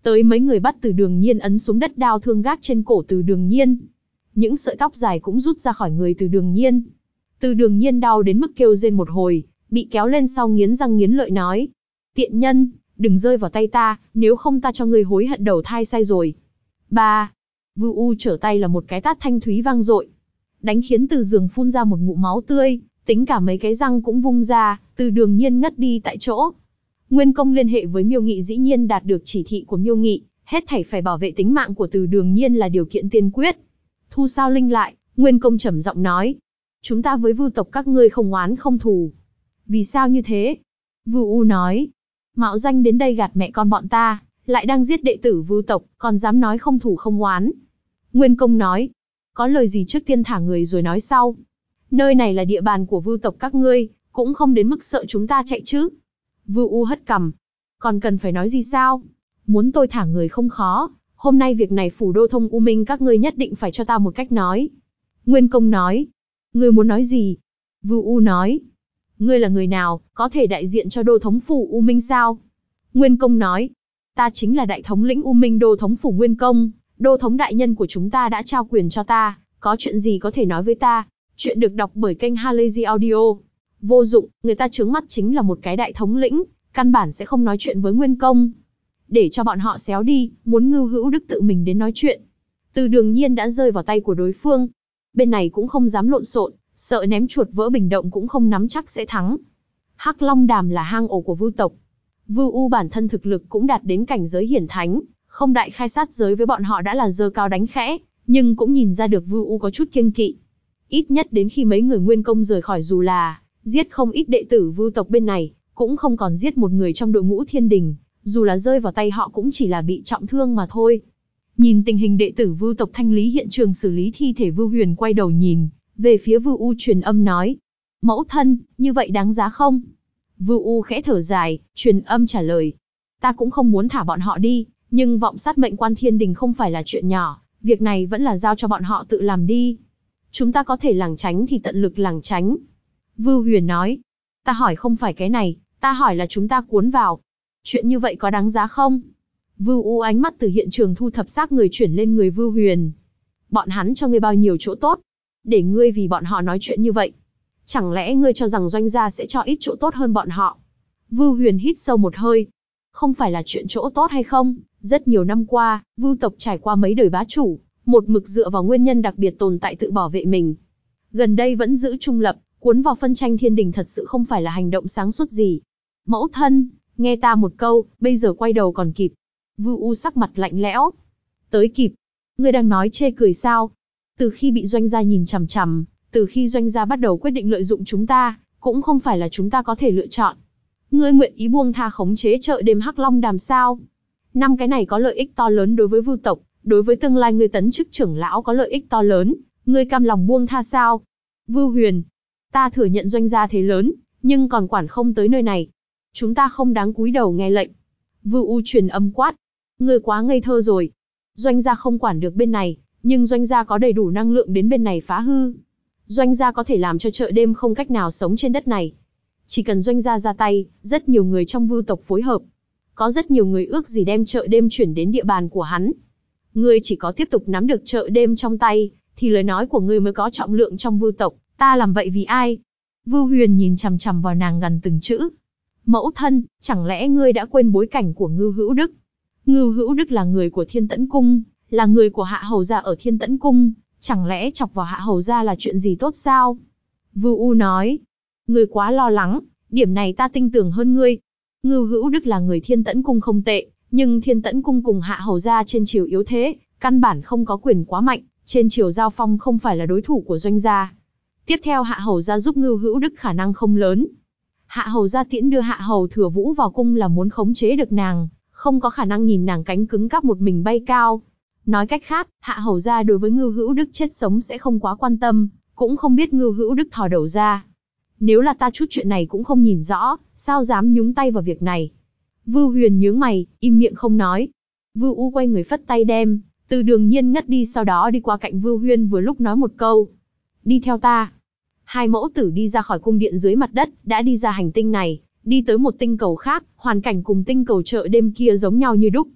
Tới mấy người bắt Từ Đường Nhiên ấn xuống đất, đao thương gác trên cổ Từ Đường Nhiên. Những sợi tóc dài cũng rút ra khỏi người Từ Đường Nhiên. Từ Đường Nhiên đau đến mức kêu rên một hồi, bị kéo lên sau nghiến răng nghiến lợi nói. Tiện nhân, đừng rơi vào tay ta, nếu không ta cho ngươi hối hận đầu thai sai rồi. Ba. Vưu U trở tay là một cái tát thanh thúy vang dội, đánh khiến Từ Dường phun ra một ngụm máu tươi, tính cả mấy cái răng cũng vung ra, Từ Đường Nhiên ngất đi tại chỗ. Nguyên Công liên hệ với Miêu Nghị dĩ nhiên đạt được chỉ thị của Miêu Nghị, hết thảy phải bảo vệ tính mạng của Từ Đường Nhiên là điều kiện tiên quyết. Thu sao linh lại, Nguyên Công trầm giọng nói. Chúng ta với Vưu tộc các ngươi không oán không thù. Vì sao như thế? Vưu U nói. Mạo danh đến đây gạt mẹ con bọn ta, lại đang giết đệ tử Vưu tộc, còn dám nói không thù không oán. Nguyên Công nói. Có lời gì trước tiên thả người rồi nói sau. Nơi này là địa bàn của Vưu tộc các ngươi, cũng không đến mức sợ chúng ta chạy chứ. Vưu U hất cằm. Còn cần phải nói gì sao? Muốn tôi thả người không khó, hôm nay việc này Phủ Đô Thông U Minh các ngươi nhất định phải cho ta một cách nói. Nguyên Công nói. Ngươi muốn nói gì? Vưu U nói. Ngươi là người nào, có thể đại diện cho Đô Thống Phủ U Minh sao? Nguyên Công nói. Ta chính là đại thống lĩnh U Minh Đô Thống Phủ Nguyên Công, Đô Thống đại nhân của chúng ta đã trao quyền cho ta, có chuyện gì có thể nói với ta. Chuyện được đọc bởi kênh Halazy Audio. Vô dụng, người ta trướng mắt chính là một cái đại thống lĩnh, căn bản sẽ không nói chuyện với Nguyên Công. Để cho bọn họ xéo đi, muốn Ngưu Hữu Đức tự mình đến nói chuyện. Từ Đường Nhiên đã rơi vào tay của đối phương. Bên này cũng không dám lộn xộn, sợ ném chuột vỡ bình động cũng không nắm chắc sẽ thắng. Hắc Long Đàm là hang ổ của Vưu tộc. Vưu U bản thân thực lực cũng đạt đến cảnh giới hiển thánh, không đại khai sát giới với bọn họ đã là giơ cao đánh khẽ, nhưng cũng nhìn ra được Vưu U có chút kiêng kỵ. Ít nhất đến khi mấy người Nguyên Công rời khỏi, dù là giết không ít đệ tử Vưu tộc bên này, cũng không còn giết một người trong đội ngũ Thiên Đình, dù là rơi vào tay họ cũng chỉ là bị trọng thương mà thôi. Nhìn tình hình đệ tử Vưu tộc thanh lý hiện trường xử lý thi thể, Vưu Huyền quay đầu nhìn về phía Vưu U truyền âm nói. Mẫu thân, như vậy đáng giá không? Vưu U khẽ thở dài, truyền âm trả lời. Ta cũng không muốn thả bọn họ đi, nhưng vọng sát mệnh quan Thiên Đình không phải là chuyện nhỏ, việc này vẫn là giao cho bọn họ tự làm đi. Chúng ta có thể lảng tránh thì tận lực lảng tránh. Vưu Huyền nói. Ta hỏi không phải cái này, ta hỏi là chúng ta cuốn vào. Chuyện như vậy có đáng giá không? Vưu U ánh mắt từ hiện trường thu thập xác người chuyển lên người Vưu Huyền. Bọn hắn cho ngươi bao nhiêu chỗ tốt, để ngươi vì bọn họ nói chuyện như vậy. Chẳng lẽ ngươi cho rằng Doanh gia sẽ cho ít chỗ tốt hơn bọn họ? Vưu Huyền hít sâu một hơi. Không phải là chuyện chỗ tốt hay không, rất nhiều năm qua, Vưu tộc trải qua mấy đời bá chủ, một mực dựa vào nguyên nhân đặc biệt tồn tại tự bảo vệ mình. Gần đây vẫn giữ trung lập, cuốn vào phân tranh Thiên Đình thật sự không phải là hành động sáng suốt gì. Mẫu thân, nghe ta một câu, bây giờ quay đầu còn kịp. Vưu U sắc mặt lạnh lẽo. Tới kịp? Ngươi đang nói chê cười sao? Từ khi bị Doanh gia nhìn chằm chằm, từ khi Doanh gia bắt đầu quyết định lợi dụng chúng ta, cũng không phải là chúng ta có thể lựa chọn. Ngươi nguyện ý buông tha khống chế chợ đêm Hắc Long Đàm sao? 5 cái này có lợi ích to lớn đối với Vưu tộc, đối với tương lai ngươi tấn chức trưởng lão có lợi ích to lớn, ngươi cam lòng buông tha sao? Vưu Huyền, ta thừa nhận Doanh gia thế lớn, nhưng còn quản không tới nơi này. Chúng ta không đáng cúi đầu nghe lệnh. Vưu U truyền âm quát. Ngươi quá ngây thơ rồi. Doanh gia không quản được bên này, nhưng Doanh gia có đầy đủ năng lượng đến bên này phá hư. Doanh gia có thể làm cho chợ đêm không cách nào sống trên đất này. Chỉ cần Doanh gia ra tay, rất nhiều người trong Vưu tộc phối hợp. Có rất nhiều người ước gì đem chợ đêm chuyển đến địa bàn của hắn. Ngươi chỉ có tiếp tục nắm được chợ đêm trong tay, thì lời nói của ngươi mới có trọng lượng trong Vưu tộc. Ta làm vậy vì ai? Vưu Huyền nhìn chằm chằm vào nàng gần từng chữ. Mẫu thân, chẳng lẽ ngươi đã quên bối cảnh của Ngưu Hữu Đức? Ngưu Hữu Đức là người của Thiên Tẫn Cung, là người của Hạ Hầu gia ở Thiên Tẫn Cung, chẳng lẽ chọc vào Hạ Hầu gia là chuyện gì tốt sao? Vưu U nói, ngươi quá lo lắng, điểm này ta tin tưởng hơn ngươi. Ngưu Hữu Đức là người Thiên Tẫn Cung không tệ, nhưng Thiên Tẫn Cung cùng Hạ Hầu gia trên triều yếu thế, căn bản không có quyền quá mạnh, trên triều giao phong không phải là đối thủ của Doanh gia. Tiếp theo Hạ Hầu gia giúp Ngưu Hữu Đức khả năng không lớn. Hạ Hầu gia tiễn đưa Hạ Hầu Thừa Vũ vào cung là muốn khống chế được nàng, không có khả năng nhìn nàng cánh cứng cáp một mình bay cao. Nói cách khác, Hạ Hầu gia đối với Ngưu Hữu Đức chết sống sẽ không quá quan tâm, cũng không biết Ngưu Hữu Đức thò đầu ra. Nếu là ta chút chuyện này cũng không nhìn rõ, sao dám nhúng tay vào việc này? Vưu Huyền nhướng mày, im miệng không nói. Vưu U quay người phất tay đem Từ Đường Nhiên ngất đi, sau đó đi qua cạnh Vưu Huyền vừa lúc nói một câu. Đi theo ta. Hai mẫu tử đi ra khỏi cung điện dưới mặt đất, đã đi ra hành tinh này, đi tới một tinh cầu khác, hoàn cảnh cùng tinh cầu chợ đêm kia giống nhau như đúc.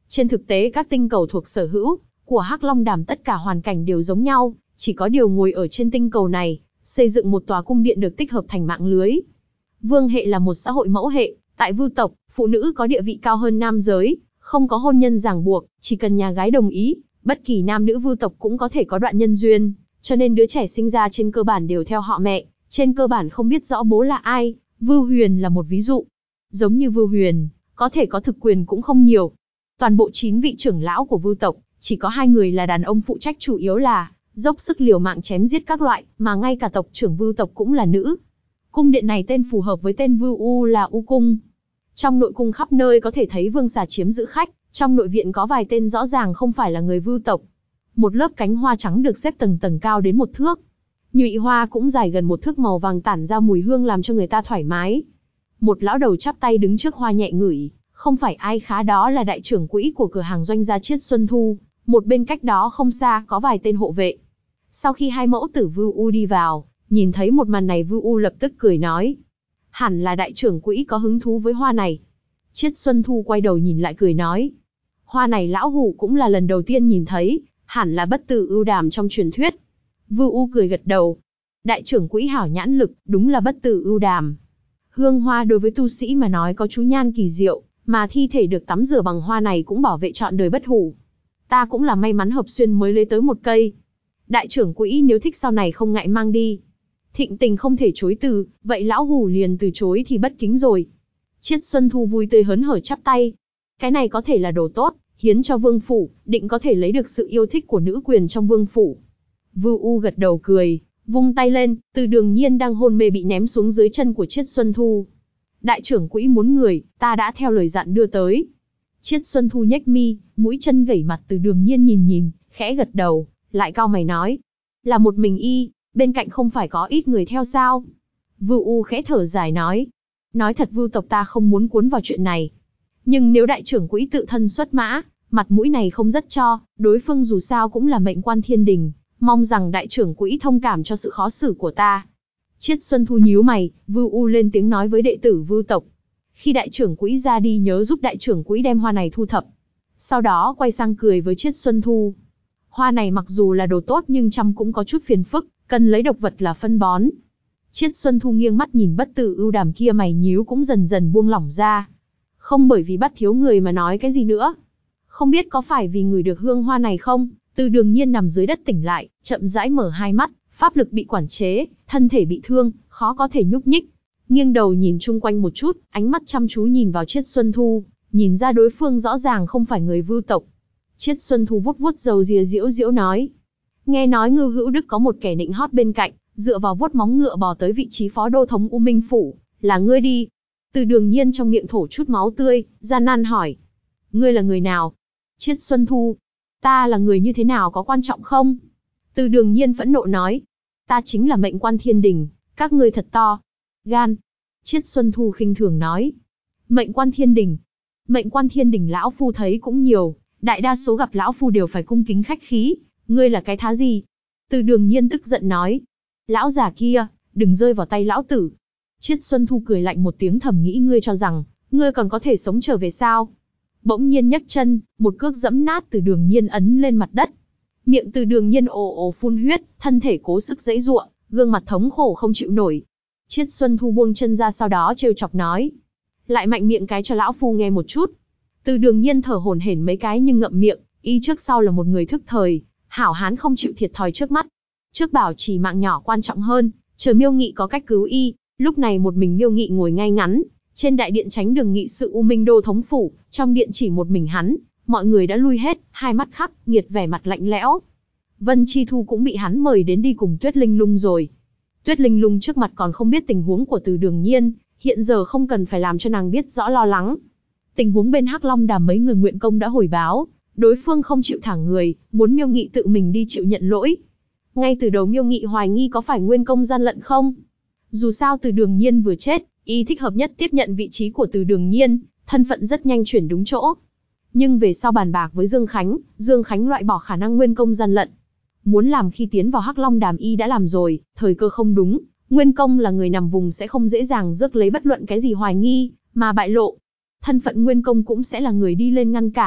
Trên thực tế các tinh cầu thuộc sở hữu của Hắc Long Đàm tất cả hoàn cảnh đều giống nhau, chỉ có điều ngồi ở trên tinh cầu này, xây dựng một tòa cung điện được tích hợp thành mạng lưới. Vương hệ là một xã hội mẫu hệ, tại Vưu tộc, phụ nữ có địa vị cao hơn nam giới, không có hôn nhân ràng buộc, chỉ cần nhà gái đồng ý, bất kỳ nam nữ Vưu tộc cũng có thể có đoạn nhân duyên, cho nên đứa trẻ sinh ra trên cơ bản đều theo họ mẹ, trên cơ bản không biết rõ bố là ai. Vưu Huyền là một ví dụ. Giống như Vưu Huyền, có thể có thực quyền cũng không nhiều. Toàn bộ 9 vị trưởng lão của Vưu tộc, chỉ có 2 người là đàn ông phụ trách chủ yếu là dốc sức liều mạng chém giết các loại, mà ngay cả tộc trưởng Vưu tộc cũng là nữ. Cung điện này tên phù hợp với tên Vưu U là U cung. Trong nội cung khắp nơi có thể thấy vương xà chiếm giữ khách, trong nội viện có vài tên rõ ràng không phải là người Vưu tộc. Một lớp cánh hoa trắng được xếp tầng tầng cao đến 1 thước. Nhụy hoa cũng dài gần 1 thước màu vàng tản ra mùi hương làm cho người ta thoải mái. Một lão đầu chắp tay đứng trước hoa nhẹ ngửi, không phải ai khá đó là đại trưởng quỹ của cửa hàng doanh gia Chiết Xuân Thu, một bên cách đó không xa có vài tên hộ vệ. Sau khi 2 mẫu tử Vưu U đi vào, nhìn thấy một màn này Vưu U lập tức cười nói. Hẳn là đại trưởng quỹ có hứng thú với hoa này. Chiết Xuân Thu quay đầu nhìn lại cười nói. Hoa này lão hủ cũng là lần đầu tiên nhìn thấy, hẳn là bất tử ưu đàm trong truyền thuyết. Vưu U cười gật đầu. Đại trưởng quỹ hảo nhãn lực, đúng là bất tử ưu đàm. Hương hoa đối với tu sĩ mà nói có chú nhan kỳ diệu, mà thi thể được tắm rửa bằng hoa này cũng bảo vệ trọn đời bất hủ. Ta cũng là may mắn hợp xuyên mới lấy tới một cây. Đại trưởng quỹ nếu thích sau này không ngại mang đi. Thịnh tình không thể chối từ, vậy lão hủ liền từ chối thì bất kính rồi. Chiết Xuân Thu vui tươi hớn hở chắp tay. Cái này có thể là đồ tốt, hiến cho vương phủ, định có thể lấy được sự yêu thích của nữ quyền trong vương phủ. Vưu U gật đầu cười, vung tay lên, Từ Đường Nhiên đang hôn mê bị ném xuống dưới chân của Chiết Xuân Thu. Đại trưởng quỹ muốn người, ta đã theo lời dặn đưa tới. Chiết Xuân Thu nhếch mi, mũi chân gẩy mặt Từ Đường Nhiên nhìn, khẽ gật đầu, lại cau mày nói. Là một mình y, bên cạnh không phải có ít người theo sao? Vưu U khẽ thở dài nói. Nói thật Vưu tộc ta không muốn cuốn vào chuyện này. Nhưng nếu đại trưởng quỹ tự thân xuất mã, mặt mũi này không rất cho, đối phương dù sao cũng là mệnh quan thiên đình, mong rằng đại trưởng quỹ thông cảm cho sự khó xử của ta. Chiết Xuân Thu nhíu mày, Vưu U lên tiếng nói với đệ tử Vưu tộc. Khi đại trưởng quỹ ra đi nhớ giúp đại trưởng quỹ đem hoa này thu thập. Sau đó quay sang cười với Chiết Xuân Thu. Hoa này mặc dù là đồ tốt nhưng chăm cũng có chút phiền phức, cần lấy độc vật là phân bón. Chiết Xuân Thu nghiêng mắt nhìn bất tử ưu đàm kia, mày nhíu cũng dần dần buông lỏng ra. Không bởi vì bắt thiếu người mà nói cái gì nữa. Không biết có phải vì người được hương hoa này không? Từ Đường Nhiên nằm dưới đất tỉnh lại, chậm rãi mở hai mắt, pháp lực bị quản chế, thân thể bị thương, khó có thể nhúc nhích. Nghiêng đầu nhìn chung quanh một chút, ánh mắt chăm chú nhìn vào Chiết Xuân Thu, nhìn ra đối phương rõ ràng không phải người Vưu tộc. Chiết Xuân Thu vuốt vuốt râu ria diễu diễu nói. Nghe nói Ngưu Hữu Đức có một kẻ nịnh hót bên cạnh, dựa vào vuốt móng ngựa bò tới vị trí phó đô thống U Minh Phủ, là ngươi đi. Từ Đường Nhiên trong miệng thổ chút máu tươi, gian nan hỏi. Ngươi là người nào? Chiết Xuân Thu. Ta là người như thế nào có quan trọng không? Từ Đường Nhiên phẫn nộ nói. Ta chính là mệnh quan thiên đình, các ngươi thật to gan. Chiết Xuân Thu khinh thường nói. Mệnh quan thiên đình. Mệnh quan thiên đình lão phu thấy cũng nhiều, đại đa số gặp lão phu đều phải cung kính khách khí, ngươi là cái thá gì? Từ Đường Nhiên tức giận nói. Lão già kia, đừng rơi vào tay lão tử. Chiết Xuân Thu cười lạnh một tiếng, thầm nghĩ ngươi cho rằng, ngươi còn có thể sống trở về sao? Bỗng nhiên nhấc chân, một cước giẫm nát Từ Đường Nhiên ấn lên mặt đất. Miệng Từ Đường Nhiên ồ ồ phun huyết, thân thể cố sức giãy giụa, gương mặt thống khổ không chịu nổi. Chiết Xuân Thu buông chân ra, sau đó trêu chọc nói. Lại mạnh miệng cái cho lão phu nghe một chút. Từ Đường Nhiên thở hổn hển mấy cái nhưng ngậm miệng, y trước sau là một người thức thời, hảo hán không chịu thiệt thòi trước mắt. Trước bảo trì mạng nhỏ quan trọng hơn, chờ Miêu Nghị có cách cứu y. Lúc này một mình Miêu Nghị ngồi ngay ngắn trên đại điện tránh đường nghị sự U Minh Đô thống phủ, trong điện chỉ một mình hắn, mọi người đã lui hết, hai mắt khắc nghiệt vẻ mặt lạnh lẽo. Vân Chi Thu cũng bị hắn mời đến đi cùng Tuyết Linh Lung rồi. Tuyết Linh Lung trước mặt còn không biết tình huống của Từ Đường Nhiên, hiện giờ không cần phải làm cho nàng biết rõ lo lắng. Tình huống bên Hắc Long Đàm mấy người nguyện công đã hồi báo, đối phương không chịu thả người, muốn Miêu Nghị tự mình đi chịu nhận lỗi. Ngay từ đầu Miêu Nghị hoài nghi có phải nguyên công gian lận không. Dù sao Từ Đường Nhiên vừa chết, y thích hợp nhất tiếp nhận vị trí của Từ Đường Nhiên, thân phận rất nhanh chuyển đúng chỗ. Nhưng về sau bàn bạc với Dương Khánh loại bỏ khả năng nguyên công gian lận. Muốn làm khi tiến vào Hắc Long Đàm y đã làm rồi, thời cơ không đúng, Nguyên Công là người nằm vùng sẽ không dễ dàng rước lấy bất luận cái gì hoài nghi, mà bại lộ. Thân phận Nguyên Công cũng sẽ là người đi lên ngăn cản,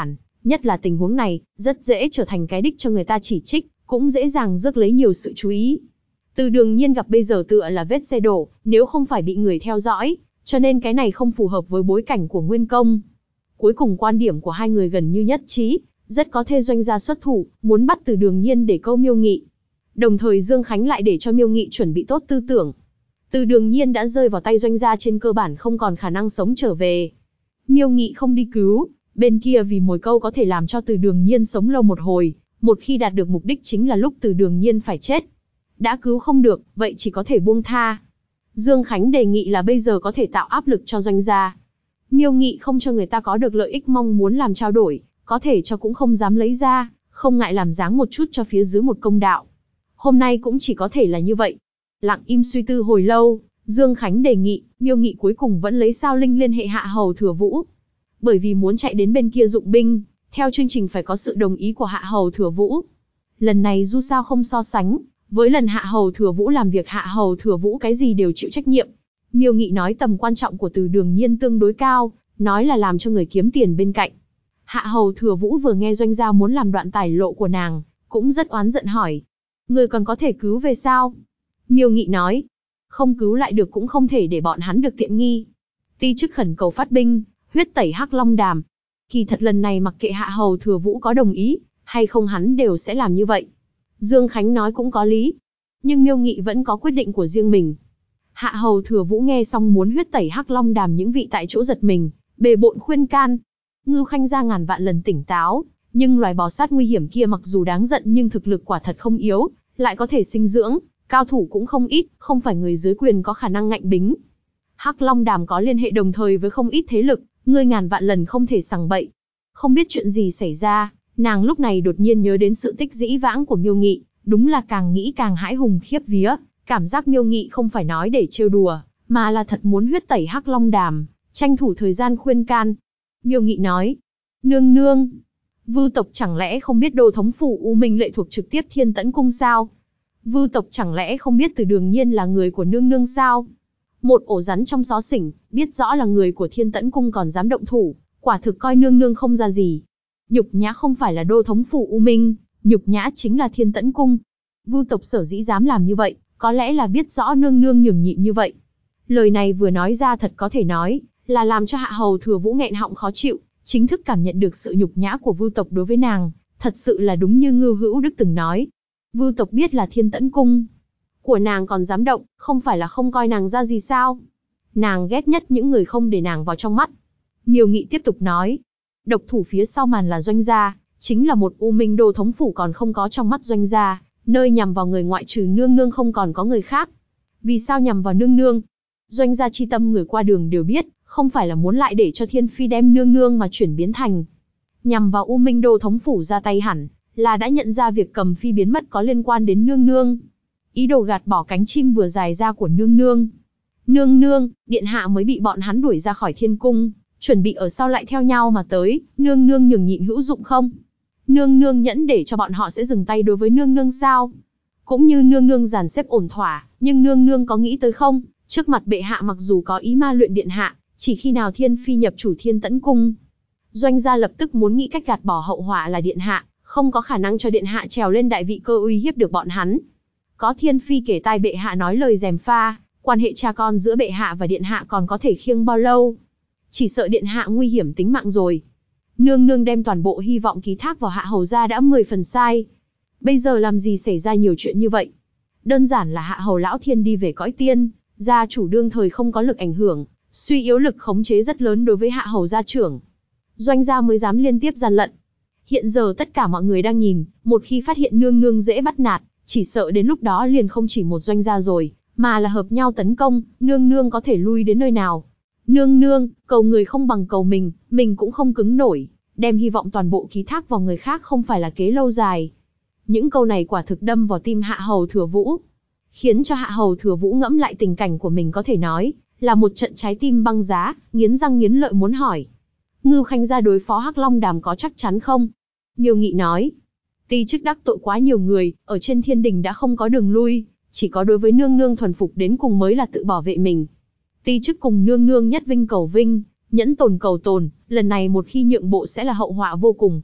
Nhất là tình huống này, rất dễ trở thành cái đích cho người ta chỉ trích, cũng dễ dàng rước lấy nhiều sự chú ý. Từ Đường Nhiên gặp bây giờ tựa là vết xe đổ, nếu không phải bị người theo dõi, cho nên cái này không phù hợp với bối cảnh của Nguyên Công. Cuối cùng quan điểm của hai người gần như nhất trí, rất có thể Doanh gia xuất thủ, muốn bắt Từ Đường Nhiên để câu Miêu Nghị. Đồng thời Dương Khánh lại để cho Miêu Nghị chuẩn bị tốt tư tưởng. Từ Đường Nhiên đã rơi vào tay Doanh gia trên cơ bản không còn khả năng sống trở về. Miêu Nghị không đi cứu, bên kia vì mồi câu có thể làm cho Từ Đường Nhiên sống lâu một hồi, một khi đạt được mục đích chính là lúc Từ Đường Nhiên phải chết. Đã cứu không được, vậy chỉ có thể buông tha. Dương Khánh đề nghị là bây giờ có thể tạo áp lực cho Doanh gia. Miêu Nghị không cho người ta có được lợi ích mong muốn làm trao đổi, có thể cho cũng không dám lấy ra, không ngại làm dáng một chút cho phía dưới một công đạo. Hôm nay cũng chỉ có thể là như vậy. Lặng im suy tư hồi lâu, Dương Khánh đề nghị, Miêu Nghị cuối cùng vẫn lấy Sao Linh liên hệ Hạ Hầu Thừa Vũ. Bởi vì muốn chạy đến bên kia dụng binh, theo chương trình phải có sự đồng ý của Hạ Hầu Thừa Vũ. Lần này dù sao không so sánh, với lần Hạ Hầu Thừa Vũ làm việc Hạ Hầu Thừa Vũ cái gì đều chịu trách nhiệm. Miêu Nghị nói tầm quan trọng của Từ Đường Nhiên tương đối cao, nói là làm cho người kiếm tiền bên cạnh. Hạ Hầu Thừa Vũ vừa nghe Doanh gia muốn làm đoạn tài lộ của nàng, cũng rất oán giận hỏi. Người còn có thể cứu về sao? Miêu Nghị nói, không cứu lại được cũng không thể để bọn hắn được tiện nghi. Ti chức khẩn cầu phát binh, huyết tẩy Hắc Long Đàm. Kỳ thật lần này mặc kệ Hạ Hầu Thừa Vũ có đồng ý, hay không hắn đều sẽ làm như vậy. Dương Khánh nói cũng có lý. Nhưng Miêu Nghị vẫn có quyết định của riêng mình. Hạ Hầu Thừa Vũ nghe xong muốn huyết tẩy Hắc Long Đàm, những vị tại chỗ giật mình, bề bộn khuyên can. Ngưu Khanh gia ngàn vạn lần tỉnh táo, nhưng loài bò sát nguy hiểm kia mặc dù đáng giận nhưng thực lực quả thật không yếu, lại có thể sinh dưỡng, cao thủ cũng không ít, không phải người dưới quyền có khả năng ngạnh bính. Hắc Long Đàm có liên hệ đồng thời với không ít thế lực, ngươi ngàn vạn lần không thể sằng bậy. Không biết chuyện gì xảy ra, nàng lúc này đột nhiên nhớ đến sự tích dĩ vãng của Miêu Nghị, đúng là càng nghĩ càng hãi hùng khiếp vía, cảm giác Miêu Nghị không phải nói để trêu đùa, mà là thật muốn huyết tẩy Hắc Long Đàm, tranh thủ thời gian khuyên can. Miêu Nghị nói, nương nương, Vưu tộc chẳng lẽ không biết Đô thống phủ U Minh lệ thuộc trực tiếp Thiên Tẫn cung sao? Vưu tộc chẳng lẽ không biết Từ Đường Nhiên là người của nương nương sao? Một ổ rắn trong xó xỉnh, biết rõ là người của Thiên Tẫn cung còn dám động thủ, quả thực coi nương nương không ra gì. Nhục nhã không phải là Đô thống phủ U Minh, nhục nhã chính là Thiên Tẫn cung. Vưu tộc sở dĩ dám làm như vậy, có lẽ là biết rõ nương nương nhường nhịn như vậy. Lời này vừa nói ra thật có thể nói là làm cho Hạ Hầu Thừa Vũ nghẹn họng khó chịu, chính thức cảm nhận được sự nhục nhã của Vưu tộc đối với nàng, thật sự là đúng như Ngưu Hữu Đức từng nói. Vưu tộc biết là Thiên Tẫn cung của nàng còn dám động, không phải là không coi nàng ra gì sao? Nàng ghét nhất những người không để nàng vào trong mắt. Miêu Nghị tiếp tục nói, độc thủ phía sau màn là Doanh gia, chính là một U Minh Đô thống phủ còn không có trong mắt Doanh gia, nơi nhằm vào người ngoại trừ nương nương không còn có người khác. Vì sao nhằm vào nương nương? Doanh gia chi tâm người qua đường đều biết, không phải là muốn lại để cho Thiên Phi đem nương nương mà chuyển biến thành nhằm vào U Minh Đô thống phủ ra tay, hẳn là đã nhận ra việc Cầm Phi biến mất có liên quan đến nương nương. Ý đồ gạt bỏ cánh chim vừa dài ra của nương nương. Nương nương, điện hạ mới bị bọn hắn đuổi ra khỏi thiên cung, chuẩn bị ở sau lại theo nhau mà tới, nương nương nhường nhịn hữu dụng không? Nương nương nhẫn để cho bọn họ sẽ dừng tay đối với nương nương sao? Cũng như nương nương dàn xếp ổn thỏa, nhưng nương nương có nghĩ tới không? Trước mặt bệ hạ mặc dù có ý ma luyện điện hạ, chỉ khi nào Thiên Phi nhập chủ Thiên Tẫn cung, Doanh gia lập tức muốn nghĩ cách gạt bỏ hậu họa là điện hạ, không có khả năng cho điện hạ trèo lên đại vị cơ uy hiếp được bọn hắn. Có Thiên Phi kể tai bệ hạ nói lời gièm pha, quan hệ cha con giữa bệ hạ và điện hạ còn có thể khiêng bao lâu? Chỉ sợ điện hạ nguy hiểm tính mạng rồi. Nương nương đem toàn bộ hy vọng ký thác vào Hạ Hầu gia đã 10 phần sai. Bây giờ làm gì xảy ra nhiều chuyện như vậy? Đơn giản là Hạ Hầu lão thiên đi về cõi tiên, gia chủ đương thời không có lực ảnh hưởng, suy yếu lực khống chế rất lớn đối với Hạ Hầu gia trưởng. Doanh gia mới dám liên tiếp gian lận. Hiện giờ tất cả mọi người đang nhìn, một khi phát hiện nương nương dễ bắt nạt, chỉ sợ đến lúc đó liền không chỉ một Doanh gia rồi, mà là hợp nhau tấn công, nương nương có thể lui đến nơi nào? Nương nương, cầu người không bằng cầu mình cũng không cứng nổi, đem hy vọng toàn bộ ký thác vào người khác không phải là kế lâu dài. Những câu này quả thực đâm vào tim Hạ Hầu Thừa Vũ, khiến cho Hạ Hầu Thừa Vũ ngẫm lại tình cảnh của mình, có thể nói là một trận trái tim băng giá, nghiến răng nghiến lợi muốn hỏi. Ngưu Khanh gia đối phó Hắc Long Đàm có chắc chắn không? Miêu Nghị nói, ti chức đắc tội quá nhiều người, ở trên thiên đình đã không có đường lui, chỉ có đối với nương nương thuần phục đến cùng mới là tự bảo vệ mình. Ti chức cùng nương nương nhất vinh cầu vinh, nhẫn tồn cầu tồn, lần này một khi nhượng bộ sẽ là hậu họa vô cùng.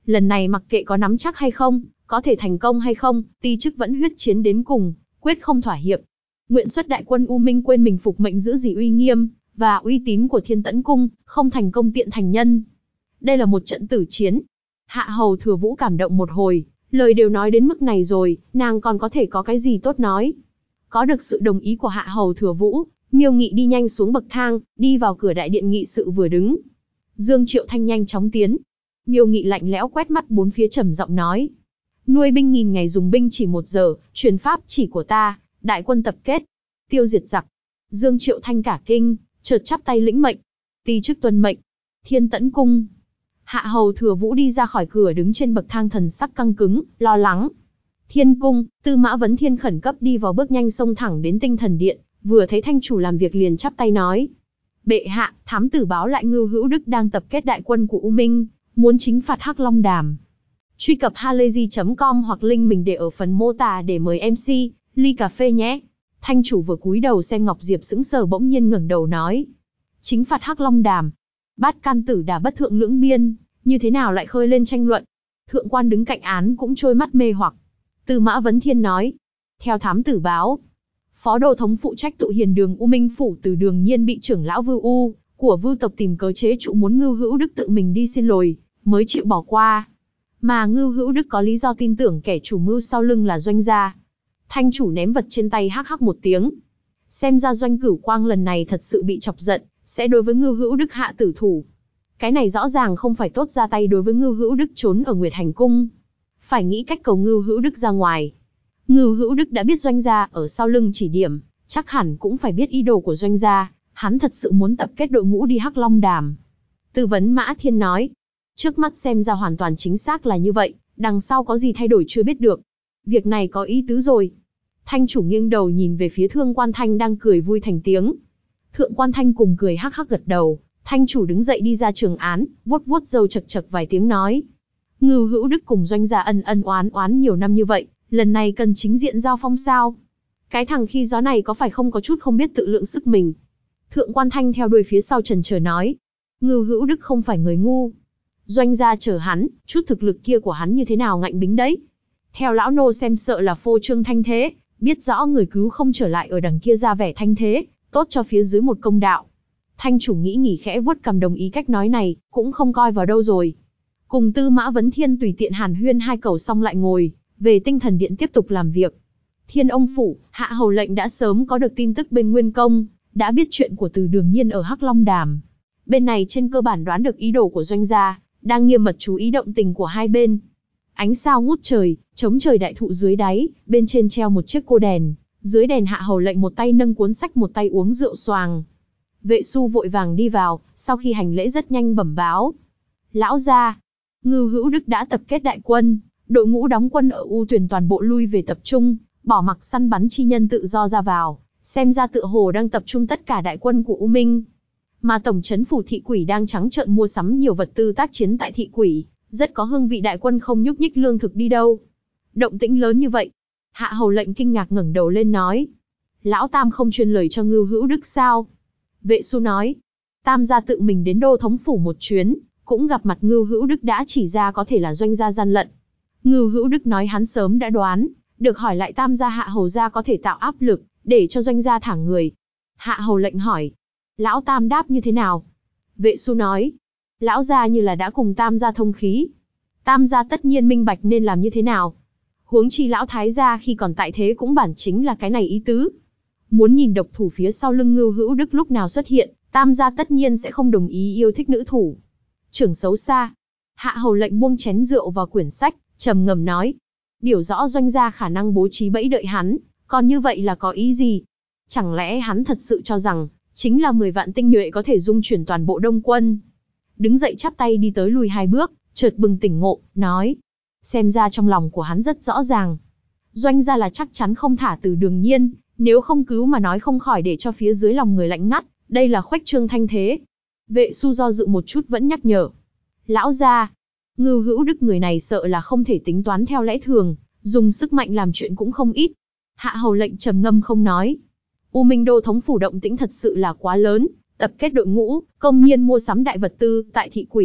lần này mặc kệ có nắm chắc hay không, có thể thành công hay không, ti chức vẫn huyết chiến đến cùng, quyết không thỏa hiệp. Nguyện xuất đại quân U Minh quên mình phục mệnh giữ gìn uy nghiêm và uy tín của Thiên Tẫn Cung, không thành công tiện thành nhân. Đây là một trận tử chiến. Hạ hầu Thừa Vũ cảm động một hồi, lời đều nói đến mức này rồi, nàng còn có thể có cái gì tốt nói. Có được sự đồng ý của Hạ hầu Thừa Vũ, Miêu Nghị đi nhanh xuống bậc thang, đi vào cửa đại điện nghị sự vừa đứng. Dương Triệu Thanh nhanh chóng tiến. Miêu Nghị lạnh lẽo quét mắt bốn phía trầm giọng nói: nuôi binh nghìn ngày dùng binh chỉ 1 giờ, truyền pháp chỉ của ta, đại quân tập kết, tiêu diệt giặc. Dương Triệu Thanh cả kinh, chợt chắp tay lĩnh mệnh. Ti chức tuân mệnh. Thiên Tẫn Cung. Hạ hầu Thừa Vũ đi ra khỏi cửa đứng trên bậc thang, thần sắc căng cứng, lo lắng. Thiên Cung, Tư Mã Vấn Thiên khẩn cấp đi vào, bước nhanh xông thẳng đến Tinh Thần Điện, vừa thấy thanh chủ làm việc liền chắp tay nói: bệ hạ, thám tử báo lại Ngưu Hữu Đức đang tập kết đại quân của U Minh, muốn chính phạt Hắc Long Đàm. Truy cập halayzi.com hoặc link mình để ở phần mô tả để mời MC ly cà phê nhé. Thanh chủ vừa cúi đầu xem Ngọc Diệp sững sờ, bỗng nhiên ngẩng đầu nói: chính phạt Hắc Long Đàm. Bát can tử đà bất thượng lưỡng biên, như thế nào lại khơi lên tranh luận? Thượng quan đứng cạnh án cũng trôi mắt mê hoặc. Tư Mã Vấn Thiên nói: theo thám tử báo, phó đô thống phụ trách tụ hiền đường U Minh phủ Từ Đường Nhiên bị trưởng lão Vưu U của Vưu tộc tìm cớ chế trụ, muốn Ngưu Hữu Đức tự mình đi xin lỗi mới chịu bỏ qua. Mà Ngưu Hữu Đức có lý do tin tưởng kẻ chủ mưu sau lưng là Doanh gia. Thanh chủ ném vật trên tay hắc hắc một tiếng. Xem ra Doanh Cửu Quang lần này thật sự bị chọc giận, sẽ đối với Ngưu Hữu Đức hạ tử thủ. Cái này rõ ràng không phải tốt ra tay đối với Ngưu Hữu Đức trốn ở Nguyệt Hành Cung. Phải nghĩ cách cầu Ngưu Hữu Đức ra ngoài. Ngưu Hữu Đức đã biết Doanh gia ở sau lưng chỉ điểm, chắc hẳn cũng phải biết ý đồ của Doanh gia, hắn thật sự muốn tập kết đội ngũ đi Hắc Long Đàm. Tư vấn Mã Thiên nói: trước mắt xem ra hoàn toàn chính xác là như vậy, đằng sau có gì thay đổi chưa biết được. Việc này có ý tứ rồi. Thanh chủ nghiêng đầu nhìn về phía Thượng Quan Thanh đang cười vui thành tiếng. Thượng Quan Thanh cùng cười hắc hắc gật đầu. Thanh chủ đứng dậy đi ra trường án, vuốt vuốt râu chật chật vài tiếng nói: Ngưu Hữu Đức cùng Doanh gia ân ân oán oán nhiều năm như vậy, lần này cần chính diện giao phong sao? Cái thằng khi gió này có phải không có chút không biết tự lượng sức mình? Thượng Quan Thanh theo đuôi phía sau chần chờ nói: Ngưu Hữu Đức không phải người ngu. Doanh gia chờ hắn, chút thực lực kia của hắn như thế nào ngạnh bính đấy. Theo lão nô xem sợ là phô trương thanh thế, biết rõ người cứu không trở lại ở đằng kia ra vẻ thanh thế, tốt cho phía dưới một công đạo. Thanh chủ nghĩ nghỉ khẽ vuốt cằm đồng ý cách nói này, cũng không coi vào đâu rồi. Cùng Tư Mã Vấn Thiên tùy tiện hàn huyên hai câu xong lại ngồi về Tinh Thần Điện tiếp tục làm việc. Thiên Ông phủ, Hạ hầu lệnh đã sớm có được tin tức bên Nguyên Công, đã biết chuyện của Từ Đường Nhiên ở Hắc Long Đàm. Bên này trên cơ bản đoán được ý đồ của Doanh gia, đang nghiêm mật chú ý động tình của hai bên. Ánh sao ngút trời, chống trời đại thụ dưới đáy, bên trên treo một chiếc cô đèn, dưới đèn Hạ hầu lệnh một tay nâng cuốn sách một tay uống rượu xoàng. Vệ Su vội vàng đi vào, sau khi hành lễ rất nhanh bẩm báo: lão gia, Ngưu Hữu Đức đã tập kết đại quân, đội ngũ đóng quân ở U Tuyền toàn bộ lui về tập trung, bỏ mặc săn bắn chi nhân tự do ra vào, xem ra tựa hồ đang tập trung tất cả đại quân của U Minh. Mà tổng trấn phủ thị quỷ đang trắng trợn mua sắm nhiều vật tư tác chiến tại thị quỷ, rất có hương vị đại quân không nhúc nhích lương thực đi đâu. Động tĩnh lớn như vậy. Hạ hầu lệnh kinh ngạc ngẩng đầu lên nói: lão Tam không truyền lời cho Ngưu Hữu Đức sao? Vệ Su nói: Tam gia tự mình đến đô thống phủ một chuyến, cũng gặp mặt Ngưu Hữu Đức đã chỉ ra có thể là Doanh gia gian lận. Ngưu Hữu Đức nói hắn sớm đã đoán, được hỏi lại Tam gia Hạ hầu gia có thể tạo áp lực, để cho Doanh gia thả người. Hạ hầu lệnh hỏi: lão Tam đáp như thế nào? Vệ Su nói: lão gia như là đã cùng Tam gia thông khí. Tam gia tất nhiên minh bạch nên làm như thế nào. Huống chi lão Thái gia khi còn tại thế cũng bản chính là cái này ý tứ. Muốn nhìn độc thủ phía sau lưng Ngưu Hữu Đức lúc nào xuất hiện, Tam gia tất nhiên sẽ không đồng ý yêu thích nữ thủ. Trưởng xấu xa. Hạ hầu lệnh buông chén rượu vào quyển sách, trầm ngâm nói: biểu rõ Doanh gia khả năng bố trí bẫy đợi hắn, còn như vậy là có ý gì? Chẳng lẽ hắn thật sự cho rằng chính là 10 vạn tinh nhuệ có thể dung chuyển toàn bộ Đông quân? Đứng dậy chắp tay đi tới lùi 2 bước, chợt bừng tỉnh ngộ, nói: xem ra trong lòng của hắn rất rõ ràng. Doanh gia là chắc chắn không thả Từ Đường Nhiên, nếu không cứu mà nói không khỏi để cho phía dưới lòng người lạnh ngắt, đây là khuếch trương thanh thế. Vệ Su do dự một chút vẫn nhắc nhở: lão gia, Ngưu Hữu Đức người này sợ là không thể tính toán theo lẽ thường, dùng sức mạnh làm chuyện cũng không ít. Hạ hầu lệnh trầm ngâm không nói. U Minh đô thống phủ động tĩnh thật sự là quá lớn, tập kết đội ngũ, công nhiên mua sắm đại vật tư tại thị quỷ,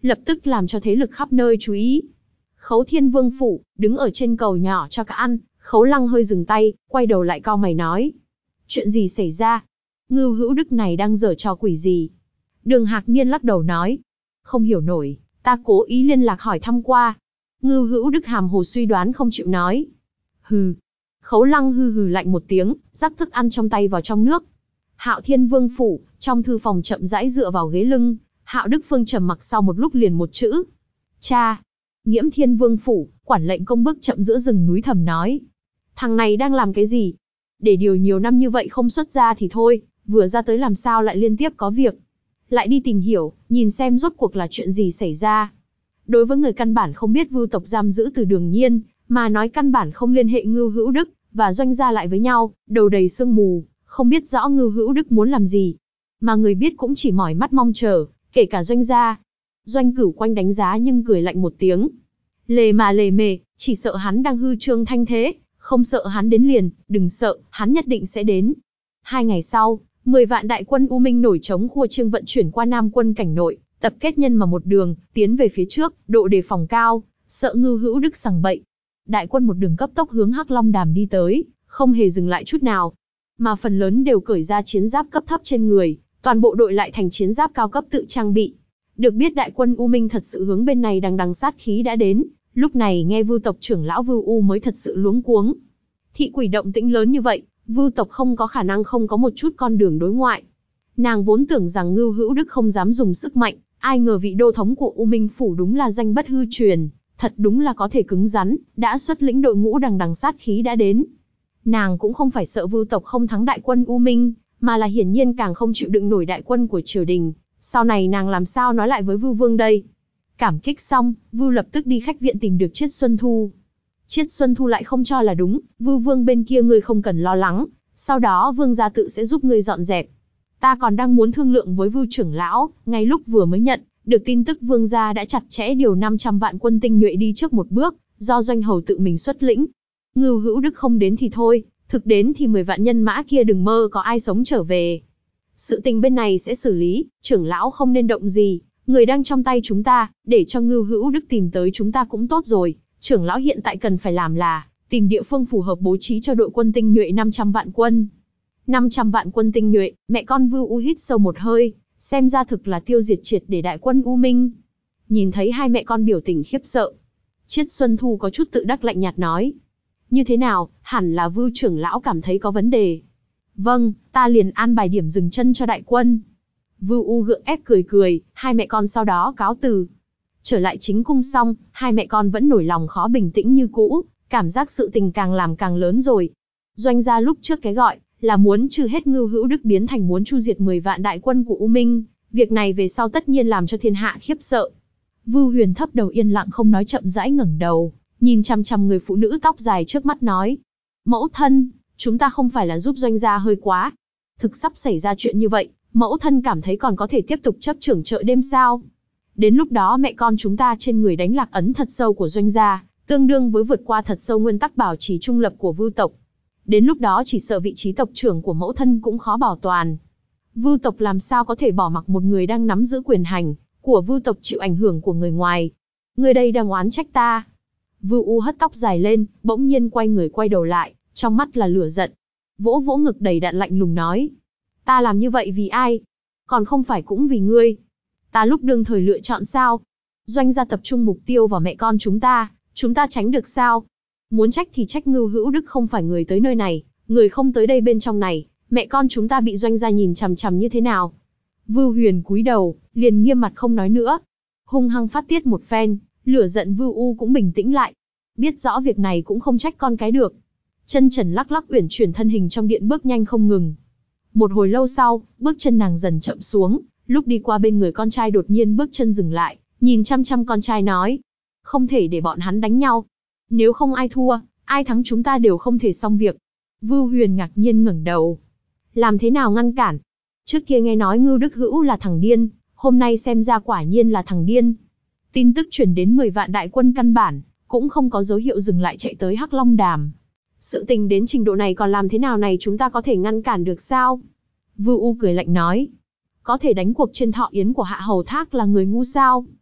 lập tức làm cho thế lực khắp nơi chú ý. Khấu Thiên Vương phủ, đứng ở trên cầu nhỏ cho cả ăn, Khấu Lăng hơi dừng tay, quay đầu lại cau mày nói. Chuyện gì xảy ra? Ngưu Hữu Đức này đang giở trò quỷ gì? Đường Hạc Niên lắc đầu nói. Không hiểu nổi, ta cố ý liên lạc hỏi thăm qua. Ngưu Hữu Đức hàm hồ suy đoán không chịu nói. Hừ. Khấu Lăng hừ hừ lạnh một tiếng, rắc thức ăn trong tay vào trong nước. Hạo Thiên Vương phủ, trong thư phòng chậm rãi dựa vào ghế lưng, Hạo Đức Phương trầm mặc sau một lúc liền một chữ. Cha. Nghiễm Thiên Vương phủ, quản lệnh công bước chậm giữa rừng núi thầm nói. Thằng này đang làm cái gì? Để điều nhiều năm như vậy không xuất ra thì thôi, vừa ra tới làm sao lại liên tiếp có việc. Lại đi tìm hiểu, nhìn xem rốt cuộc là chuyện gì xảy ra. Đối với người căn bản không biết Vưu tộc giam giữ Từ Đường Nhiên, mà nói căn bản không liên hệ Ngưu Hữu Đức và Doanh gia lại với nhau, đầu đầy sương mù, không biết rõ Ngưu Hữu Đức muốn làm gì. Mà người biết cũng chỉ mỏi mắt mong chờ, kể cả Doanh gia. Doanh Cửu Quanh đánh giá nhưng cười lạnh một tiếng. Lề mà lề mề, chỉ sợ hắn đang hư trương thanh thế, không sợ hắn đến liền, đừng sợ, hắn nhất định sẽ đến. 2 ngày sau, 10 vạn đại quân U Minh nổi trống khua chiêng vận chuyển qua Nam quân cảnh nội, tập kết nhân mà một đường, tiến về phía trước, độ đề phòng cao, sợ Ngưu Hữu Đức sằng bậy. Đại quân một đường cấp tốc hướng Hắc Long Đàm đi tới, không hề dừng lại chút nào. Mà phần lớn đều cởi ra chiến giáp cấp thấp trên người, toàn bộ đội lại thành chiến giáp cao cấp tự trang bị. Được biết đại quân U Minh thật sự hướng bên này đằng đằng sát khí đã đến, lúc này nghe Vưu tộc trưởng lão Vưu U mới thật sự luống cuống. Thị quỷ động tĩnh lớn như vậy, Vưu tộc không có khả năng không có một chút con đường đối ngoại. Nàng vốn tưởng rằng Ngưu Hữu Đức không dám dùng sức mạnh, ai ngờ vị đô thống của U Minh phủ đúng là danh bất hư truyền, thật đúng là có thể cứng rắn, đã xuất lĩnh đội ngũ đằng đằng sát khí đã đến. Nàng cũng không phải sợ Vưu tộc không thắng đại quân U Minh, mà là hiển nhiên càng không chịu đựng nổi đại quân của triều đình. Sau này nàng làm sao nói lại với Vưu Vương đây? Cảm kích xong, Vưu lập tức đi khách viện tìm được Triết Xuân Thu. Triết Xuân Thu lại không cho là đúng, Vưu Vương bên kia ngươi không cần lo lắng, sau đó Vương gia tự sẽ giúp ngươi dọn dẹp. Ta còn đang muốn thương lượng với Vưu trưởng lão, ngay lúc vừa mới nhận được tin tức Vương gia đã chặt chẽ điều 500 vạn quân tinh nhuệ đi trước một bước, do Doanh hầu tự mình xuất lĩnh. Ngưu Hữu Đức không đến thì thôi, thực đến thì 10 vạn nhân mã kia đừng mơ có ai sống trở về. Sự tình bên này sẽ xử lý, trưởng lão không nên động gì, người đang trong tay chúng ta, để cho Ngưu Hữu Đức tìm tới chúng ta cũng tốt rồi. Trưởng lão hiện tại cần phải làm là tìm địa phương phù hợp bố trí cho đội quân tinh nhuệ 500 vạn quân. 500 vạn quân tinh nhuệ, mẹ con Vưu U hít sâu một hơi, xem ra thực là tiêu diệt triệt để đại quân U Minh. Nhìn thấy hai mẹ con biểu tình khiếp sợ, Triết Xuân Thu có chút tự đắc lạnh nhạt nói. Như thế nào, hẳn là Vưu trưởng lão cảm thấy có vấn đề. Vâng, ta liền an bài điểm dừng chân cho đại quân. Vưu U gượng ép cười cười, hai mẹ con sau đó cáo từ. Trở lại chính cung xong, hai mẹ con vẫn nổi lòng khó bình tĩnh như cũ, cảm giác sự tình càng làm càng lớn rồi. Doanh gia lúc trước cái gọi là muốn trừ hết Ngưu Hữu Đức biến thành muốn chu diệt 10 vạn đại quân của U Minh, việc này về sau tất nhiên làm cho thiên hạ khiếp sợ. Vưu Huyền thấp đầu yên lặng không nói, chậm rãi ngẩng đầu, nhìn chằm chằm người phụ nữ tóc dài trước mắt nói: "Mẫu thân, chúng ta không phải là giúp Doanh gia hơi quá. Thực sắp xảy ra chuyện như vậy, mẫu thân cảm thấy còn có thể tiếp tục chấp trưởng chợ đêm sao? Đến lúc đó mẹ con chúng ta trên người đánh lạc ấn thật sâu của Doanh gia, tương đương với vượt qua thật sâu nguyên tắc bảo trì trung lập của Vưu tộc. Đến lúc đó chỉ sợ vị trí tộc trưởng của mẫu thân cũng khó bảo toàn. Vưu tộc làm sao có thể bỏ mặc một người đang nắm giữ quyền hành của Vưu tộc chịu ảnh hưởng của người ngoài? Người đây đang oán trách ta?" Vưu U hất tóc dài lên, bỗng nhiên quay người quay đầu lại, trong mắt là lửa giận. Vỗ vỗ ngực đầy đặn lạnh lùng nói: "Ta làm như vậy vì ai? Còn không phải cũng vì ngươi? Ta lúc đương thời lựa chọn sao? Doanh gia tập trung mục tiêu vào mẹ con chúng ta tránh được sao? Muốn trách thì trách Ngưu Hữu Đức không phải người tới nơi này, người không tới đây bên trong này, mẹ con chúng ta bị Doanh gia nhìn chằm chằm như thế nào?" Vưu Huyền cúi đầu, liền nghiêm mặt không nói nữa. Hung hăng phát tiết một phen, lửa giận Vưu U cũng bình tĩnh lại. Biết rõ việc này cũng không trách con cái được. Chân trần lắc lắc uyển chuyển thân hình trong điện bước nhanh không ngừng. Một hồi lâu sau, bước chân nàng dần chậm xuống, lúc đi qua bên người con trai đột nhiên bước chân dừng lại, nhìn chăm chăm con trai nói: "Không thể để bọn hắn đánh nhau. Nếu không ai thua, ai thắng chúng ta đều không thể xong việc." Vưu Huyền ngạc nhiên ngẩng đầu. Làm thế nào ngăn cản? Trước kia nghe nói Ngưu Đức Hữu là thằng điên, hôm nay xem ra quả nhiên là thằng điên. Tin tức truyền đến 10 vạn đại quân căn bản cũng không có dấu hiệu dừng lại chạy tới Hắc Long Đàm. Sự tình đến trình độ này còn làm thế nào này chúng ta có thể ngăn cản được sao? Vưu U cười lạnh nói: "Có thể đánh cuộc trên thọ yến của Hạ Hầu Thác là người ngu sao?"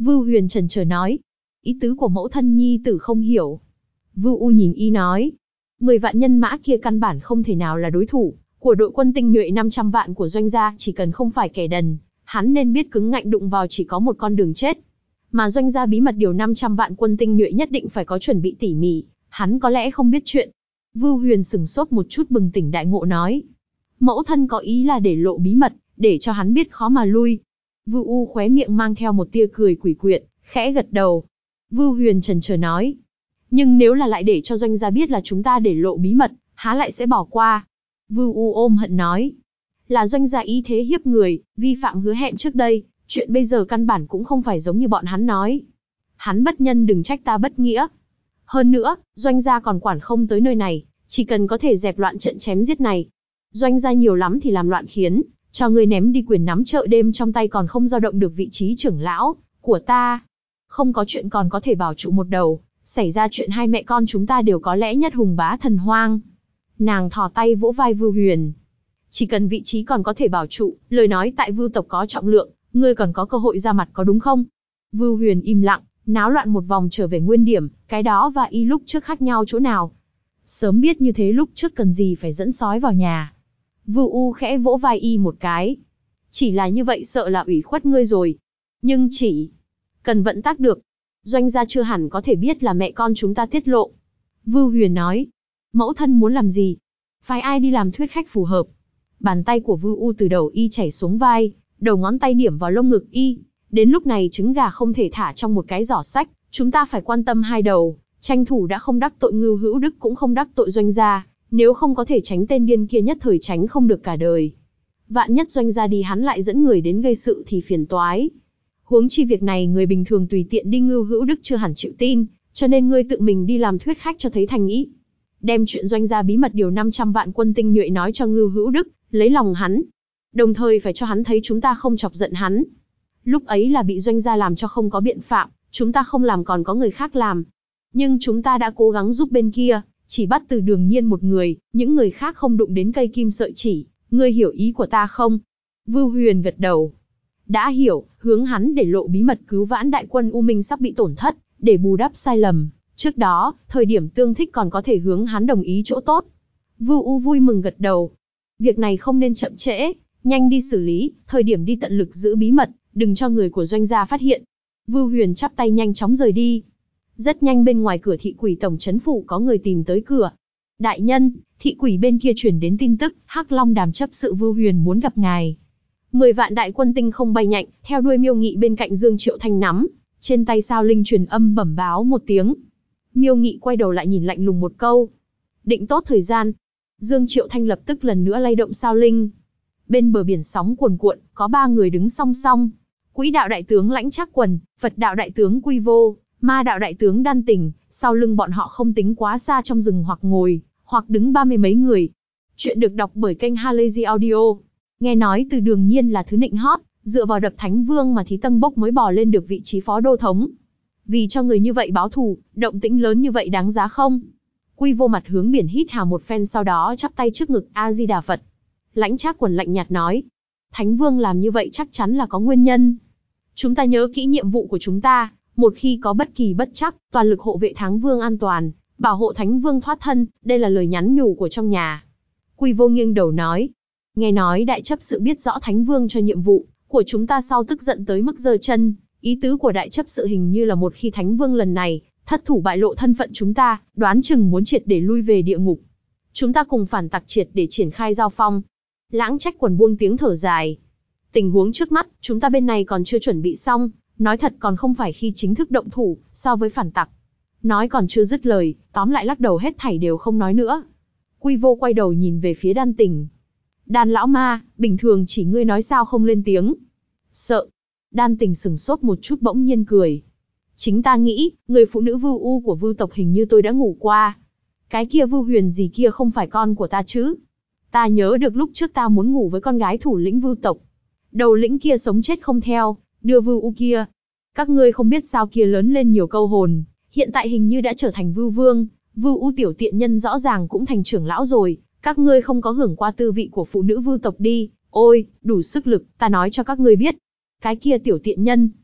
Vưu Huyền chần chờ nói. Ý tứ của mẫu thân nhi tử không hiểu. Vưu U nhìn y nói. 10 vạn nhân mã kia căn bản không thể nào là đối thủ của đội quân tinh nhuệ 500 vạn của Doanh gia, chỉ cần không phải kẻ đần, hắn nên biết cứng ngạnh đụng vào chỉ có một con đường chết. Mà Doanh gia bí mật điều 500 vạn quân tinh nhuệ nhất định phải có chuẩn bị tỉ mỉ, hắn có lẽ không biết chuyện. Vưu Huyền sửng sốt một chút bừng tỉnh đại ngộ nói. Mẫu thân có ý là để lộ bí mật, để cho hắn biết khó mà lui. Vưu U khóe miệng mang theo một tia cười quỷ quyệt, khẽ gật đầu. Vưu Huyền chần chờ nói. Nhưng nếu là lại để cho Doanh gia biết là chúng ta để lộ bí mật, há lại sẽ bỏ qua. Vưu U ôm hận nói. Là Doanh gia ý thế hiếp người, vi phạm hứa hẹn trước đây, chuyện bây giờ căn bản cũng không phải giống như bọn hắn nói. Hắn bất nhân đừng trách ta bất nghĩa. Hơn nữa, Doanh gia còn quản không tới nơi này, chỉ cần có thể dẹp loạn trận chém giết này. Doanh gia nhiều lắm thì làm loạn khiến cho người ném đi quyền nắm chợ đêm trong tay còn không dao động được vị trí trưởng lão của ta. Không có chuyện còn có thể bảo trụ một đầu, xảy ra chuyện hai mẹ con chúng ta đều có lẽ nhất hùng bá thần hoang. Nàng thò tay vỗ vai Vưu Huyền. Chỉ cần vị trí còn có thể bảo trụ, lời nói tại Vưu tộc có trọng lượng, ngươi còn có cơ hội ra mặt có đúng không? Vưu Huyền im lặng, náo loạn một vòng trở về nguyên điểm, cái đó và y lúc trước khác nhau chỗ nào? Sớm biết như thế lúc trước cần gì phải dẫn sói vào nhà. Vưu U khẽ vỗ vai y một cái. Chỉ là như vậy sợ là ủy khuất ngươi rồi. Nhưng chỉ cần vận tác được. Doanh gia chưa hẳn có thể biết là mẹ con chúng ta tiết lộ. Vưu Huyền nói. Mẫu thân muốn làm gì? Phái ai đi làm thuyết khách phù hợp? Bàn tay của Vưu U từ đầu y chảy xuống vai, đầu ngón tay điểm vào lông ngực y. Đến lúc này trứng gà không thể thả trong một cái giỏ sách, chúng ta phải quan tâm hai đầu, tranh thủ đã không đắc tội Ngưu Hữu Đức cũng không đắc tội Doanh gia, nếu không có thể tránh tên điên kia nhất thời tránh không được cả đời. Vạn nhất Doanh gia đi hắn lại dẫn người đến gây sự thì phiền toái. Huống chi việc này người bình thường tùy tiện đi Ngưu Hữu Đức chưa hẳn chịu tin, cho nên ngươi tự mình đi làm thuyết khách cho thấy thành ý. Đem chuyện Doanh gia bí mật điều 500 vạn quân tinh nhuệ nói cho Ngưu Hữu Đức, lấy lòng hắn. Đồng thời phải cho hắn thấy chúng ta không chọc giận hắn. Lúc ấy là bị Doanh gia làm cho không có biện phạm, chúng ta không làm còn có người khác làm. Nhưng chúng ta đã cố gắng giúp bên kia, chỉ bắt từ Đường Nhiên một người, những người khác không đụng đến cây kim sợi chỉ. Ngươi hiểu ý của ta không? Vưu Huyền gật đầu. Đã hiểu, hướng hắn để lộ bí mật cứu vãn đại quân U Minh sắp bị tổn thất, để bù đắp sai lầm. Trước đó, thời điểm tương thích còn có thể hướng hắn đồng ý chỗ tốt. Vưu U vui mừng gật đầu. Việc này không nên chậm trễ, nhanh đi xử lý, thời điểm đi tận lực giữ bí mật, đừng cho người của Doanh gia phát hiện. Vưu Huyền chắp tay nhanh chóng rời đi. Rất nhanh bên ngoài cửa thị quỷ tổng trấn phủ có người tìm tới cửa. Đại nhân, thị quỷ bên kia truyền đến tin tức, Hắc Long Đàm chấp sự Vưu Huyền muốn gặp ngài. 10 vạn đại quân tinh không bay nhạnh, theo đuôi Miêu Nghị bên cạnh Dương Triệu Thanh nắm, trên tay sao linh truyền âm bẩm báo một tiếng. Miêu Nghị quay đầu lại nhìn lạnh lùng một câu. Định tốt thời gian. Dương Triệu Thanh lập tức lần nữa lay động sao linh. Bên bờ biển sóng cuồn cuộn, có 3 người đứng song song. Quỹ đạo đại tướng Lãnh Trác Quần, Phật đạo đại tướng Quy Vô, Ma đạo đại tướng Đan Tỉnh, sau lưng bọn họ không tính quá xa trong rừng hoặc ngồi, hoặc đứng 30 mấy người. Chuyện được đọc bởi kênh Halazy Audio. Nghe nói từ Đường Nhiên là thứ nịnh hót, dựa vào đập Thánh Vương mà Thí Tân Bốc mới bò lên được vị trí phó đô thống. Vì cho người như vậy báo thù, động tĩnh lớn như vậy đáng giá không? Quy Vô mặt hướng biển hít hà một phen sau đó chắp tay trước ngực A Di Đà Phật. Lãnh Trác Quần lạnh nhạt nói, Thánh Vương làm như vậy chắc chắn là có nguyên nhân. Chúng ta nhớ kỹ nhiệm vụ của chúng ta, một khi có bất kỳ bất trắc, toàn lực hộ vệ Thánh Vương an toàn, bảo hộ Thánh Vương thoát thân, đây là lời nhắn nhủ của trong nhà. Quy Vô nghiêng đầu nói, nghe nói đại chấp sự biết rõ Thánh Vương cho nhiệm vụ của chúng ta sau tức giận tới mức giơ chân, ý tứ của đại chấp sự hình như là một khi Thánh Vương lần này thất thủ bại lộ thân phận chúng ta, đoán chừng muốn triệt để lui về địa ngục. Chúng ta cùng phản tặc triệt để triển khai giao phong. Lãng Trách Quần buông tiếng thở dài. Tình huống trước mắt, chúng ta bên này còn chưa chuẩn bị xong, nói thật còn không phải khi chính thức động thủ, so với phản tặc. Nói còn chưa dứt lời, tóm lại lắc đầu hết thảy đều không nói nữa. Quy Vô quay đầu nhìn về phía Đan Tỉnh. Đan lão ma, bình thường chỉ ngươi nói sao không lên tiếng. Sợ. Đan Tỉnh sừng sốt một chút bỗng nhiên cười. Chính ta nghĩ, người phụ nữ Vưu U của Vưu tộc hình như tôi đã ngủ qua. Cái kia Vưu Huyền gì kia không phải con của ta chứ? Ta nhớ được lúc trước ta muốn ngủ với con gái thủ lĩnh Vưu tộc. Đầu lĩnh kia sống chết không theo, đưa Vưu U kia. Các ngươi không biết sao kia lớn lên nhiều câu hồn, hiện tại hình như đã trở thành Vưu Vương, Vưu U tiểu tiện nhân rõ ràng cũng thành trưởng lão rồi, các ngươi không có hưởng qua tư vị của phụ nữ Vưu tộc đi, ôi, đủ sức lực, ta nói cho các ngươi biết. Cái kia tiểu tiện nhân.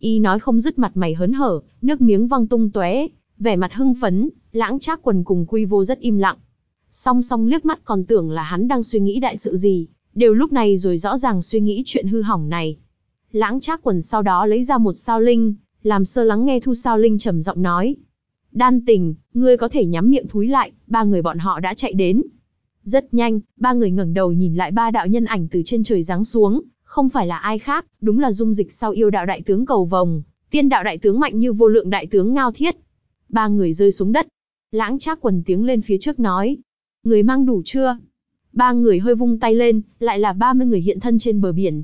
Y nói không dứt, mặt mày hớn hở, nước miếng văng tung tóe, vẻ mặt hưng phấn. Lãng Trác Quần cùng Quy Vô rất im lặng. Song song liếc mắt còn tưởng là hắn đang suy nghĩ đại sự gì, đều lúc này rồi rõ ràng suy nghĩ chuyện hư hỏng này. Lãng Trác Quần sau đó lấy ra một sao linh, làm sơ lắng nghe thu sao linh trầm giọng nói. Đan Tình, ngươi có thể nhắm miệng thúi lại, ba người bọn họ đã chạy đến. Rất nhanh, ba người ngẩng đầu nhìn lại ba đạo nhân ảnh từ trên trời giáng xuống, không phải là ai khác, đúng là dung dịch sau yêu đạo đại tướng Cầu Vồng, tiên đạo đại tướng Mạnh Như Vô Lượng đại tướng Ngao Thiết. Ba người rơi xuống đất. Lãng Trác Quần tiến lên phía trước nói. Người mang đủ chưa? Ba người hơi vung tay lên, lại là 30 người hiện thân trên bờ biển.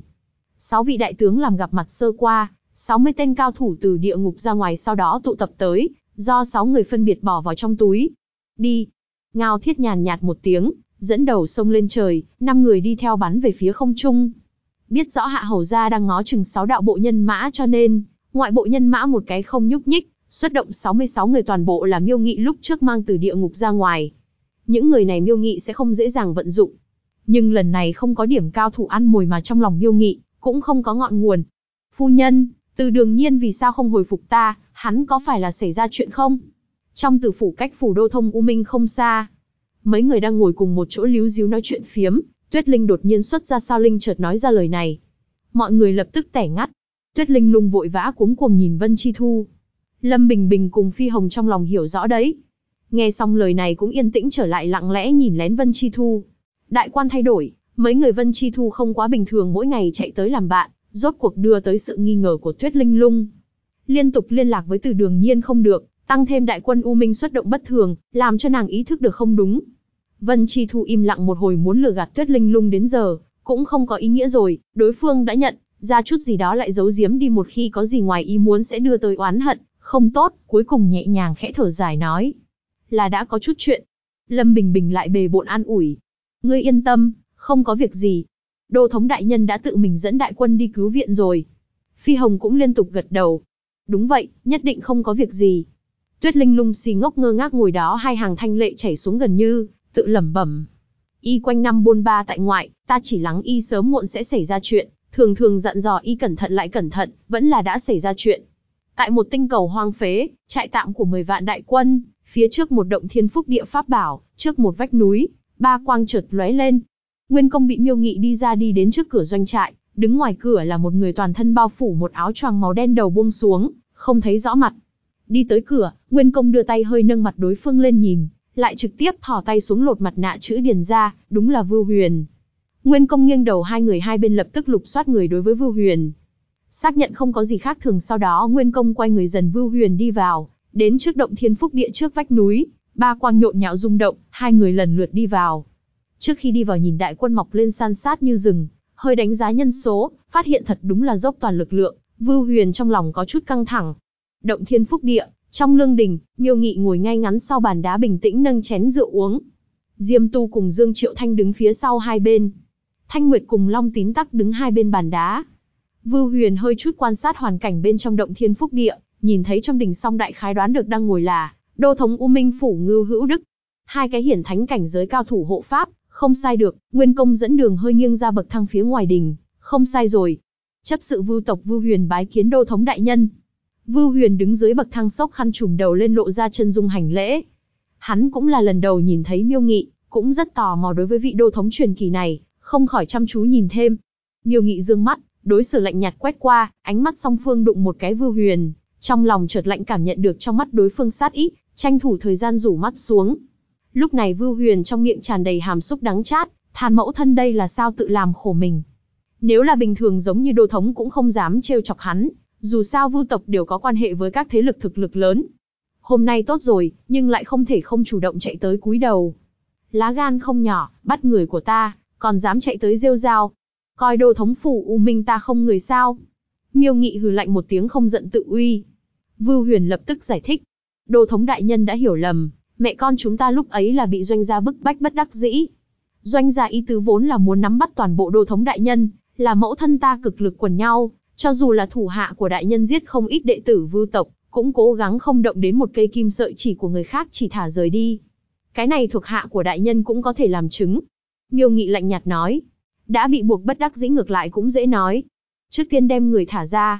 6 vị đại tướng làm gặp mặt sơ qua, 60 tên cao thủ từ địa ngục ra ngoài sau đó tụ tập tới, do 6 người phân biệt bỏ vào trong túi. Đi. Ngao Thiết nhàn nhạt một tiếng, dẫn đầu xông lên trời, 5 người đi theo bắn về phía không trung. Biết rõ Hạ Hầu gia đang ngó chừng 6 đạo bộ nhân mã cho nên, ngoại bộ nhân mã một cái không nhúc nhích, xuất động 66 người toàn bộ là Miêu Nghị lúc trước mang từ địa ngục ra ngoài. Những người này Miêu Nghị sẽ không dễ dàng vận dụng. Nhưng lần này không có điểm cao thủ ăn mồi mà trong lòng Miêu Nghị, cũng không có ngọn nguồn. Phu nhân, Từ Đường Nhiên vì sao không hồi phục ta, hắn có phải là xảy ra chuyện không? Trong Từ phủ cách phủ Đô Thông U Minh không xa. Mấy người đang ngồi cùng một chỗ líu díu nói chuyện phiếm, Tuyết Linh đột nhiên xuất ra sao linh chợt nói ra lời này. Mọi người lập tức tẻ ngắt. Tuyết Linh lung vội vã cuống cuồng nhìn Vân Chi Thu. Lâm Bình Bình cùng Phi Hồng trong lòng hiểu rõ đấy. Nghe xong lời này cũng yên tĩnh trở lại, lặng lẽ nhìn lén Vân Chi Thu. Đại quan thay đổi, mấy người Vân Chi Thu không quá bình thường mỗi ngày chạy tới làm bạn, rốt cuộc đưa tới sự nghi ngờ của Tuyết Linh lung. Liên tục liên lạc với Từ Đường Nhiên không được, tăng thêm đại quân U Minh xuất động bất thường, làm cho nàng ý thức được không đúng. Vân Chi Thu im lặng một hồi muốn lừa gạt Tuyết Linh lung đến giờ, cũng không có ý nghĩa rồi, đối phương đã nhận ra chút gì đó lại giấu giếm đi, một khi có gì ngoài ý muốn sẽ đưa tới oán hận, không tốt, cuối cùng nhẹ nhàng khẽ thở dài nói. Là đã có chút chuyện. Lâm Bình Bình lại bề bộn an ủi. Ngươi yên tâm, không có việc gì. Đô thống đại nhân đã tự mình dẫn đại quân đi cứu viện rồi. Phi Hồng cũng liên tục gật đầu. Đúng vậy, nhất định không có việc gì. Tuyết Linh lung xì ngốc ngơ ngác ngồi đó, hai hàng thanh lệ chảy xuống gần như, tự lẩm bẩm. Y quanh năm bôn ba tại ngoại, ta chỉ lắng y sớm muộn sẽ xảy ra chuyện, thường thường dặn dò y cẩn thận lại cẩn thận, vẫn là đã xảy ra chuyện. Tại một tinh cầu hoang phế, trại tạm của 10 vạn đại quân, phía trước một động thiên phúc địa pháp bảo, trước một vách núi, ba quang chợt lóe lên. Nguyên Công bị Miêu Nghị đi đến trước cửa doanh trại, đứng ngoài cửa là một người toàn thân bao phủ một áo choàng màu đen, đầu buông xuống, không thấy rõ mặt. Đi tới cửa, Nguyên Công đưa tay hơi nâng mặt đối phương lên nhìn, lại trực tiếp thò tay xuống lột mặt nạ chữ điền ra, đúng là Vưu Huyền. Nguyên Công nghiêng đầu, hai người hai bên lập tức lục soát người đối với Vưu Huyền. Xác nhận không có gì khác thường, sau đó Nguyên Công quay người dần Vưu Huyền đi vào, đến trước động thiên phúc địa trước vách núi, ba quang nhộn nhạo rung động, hai người lần lượt đi vào. Trước khi đi vào nhìn đại quân mọc lên san sát như rừng, hơi đánh giá nhân số, phát hiện thật đúng là dốc toàn lực lượng, Vưu Huyền trong lòng có chút căng thẳng. Động thiên phúc địa, trong lương đình, Miêu Nghị ngồi ngay ngắn sau bàn đá bình tĩnh nâng chén rượu uống. Diêm Tu cùng Dương Triệu Thanh đứng phía sau hai bên. Thanh Nguyệt cùng Long Tín Tắc đứng hai bên bàn đá. Vưu Huyền hơi chút quan sát hoàn cảnh bên trong động thiên phúc địa, nhìn thấy trong đình xong đại khái đoán được đang ngồi là Đô thống U Minh phủ Ngưu Hữu Đức. Hai cái hiển thánh cảnh giới cao thủ hộ pháp, không sai được. Nguyên Công dẫn đường hơi nghiêng ra bậc thang phía ngoài đình, không sai rồi. Chấp sự Vưu tộc Vưu Huyền bái kiến Đô thống đại nhân. Vưu Huyền đứng dưới bậc thang xốc khăn trùm đầu lên lộ ra chân dung hành lễ. Hắn cũng là lần đầu nhìn thấy Miêu Nghị, cũng rất tò mò đối với vị đô thống truyền kỳ này, không khỏi chăm chú nhìn thêm. Miêu Nghị dương mắt, đối xử lạnh nhạt quét qua, ánh mắt song phương đụng một cái. Vưu Huyền trong lòng chợt lạnh, cảm nhận được trong mắt đối phương sát ý, tranh thủ thời gian rủ mắt xuống. Lúc này Vưu Huyền trong miệng tràn đầy hàm xúc đắng chát, than mẫu thân đây là sao tự làm khổ mình. Nếu là bình thường giống như đô thống cũng không dám trêu chọc hắn, dù sao Vưu tộc đều có quan hệ với các thế lực thực lực lớn. Hôm nay tốt rồi, nhưng lại không thể không chủ động chạy tới cúi đầu. Lá gan không nhỏ, bắt người của ta, còn dám chạy tới rêu rao. Coi đô thống phủ U Minh ta không người sao? Miêu Nghị hừ lạnh một tiếng, không giận tự uy. Vưu Huyền lập tức giải thích. Đô thống đại nhân đã hiểu lầm, mẹ con chúng ta lúc ấy là bị doanh gia bức bách bất đắc dĩ. Doanh gia ý tứ vốn là muốn nắm bắt toàn bộ đô thống đại nhân, là mẫu thân ta cực lực quần nhau, cho dù là thủ hạ của đại nhân giết không ít đệ tử Vưu tộc, cũng cố gắng không động đến một cây kim sợi chỉ của người khác, chỉ thả rời đi. Cái này thuộc hạ của đại nhân cũng có thể làm chứng. Miêu Nghị lạnh nhạt nói. Đã bị buộc bất đắc dĩ ngược lại cũng dễ nói. Trước tiên đem người thả ra.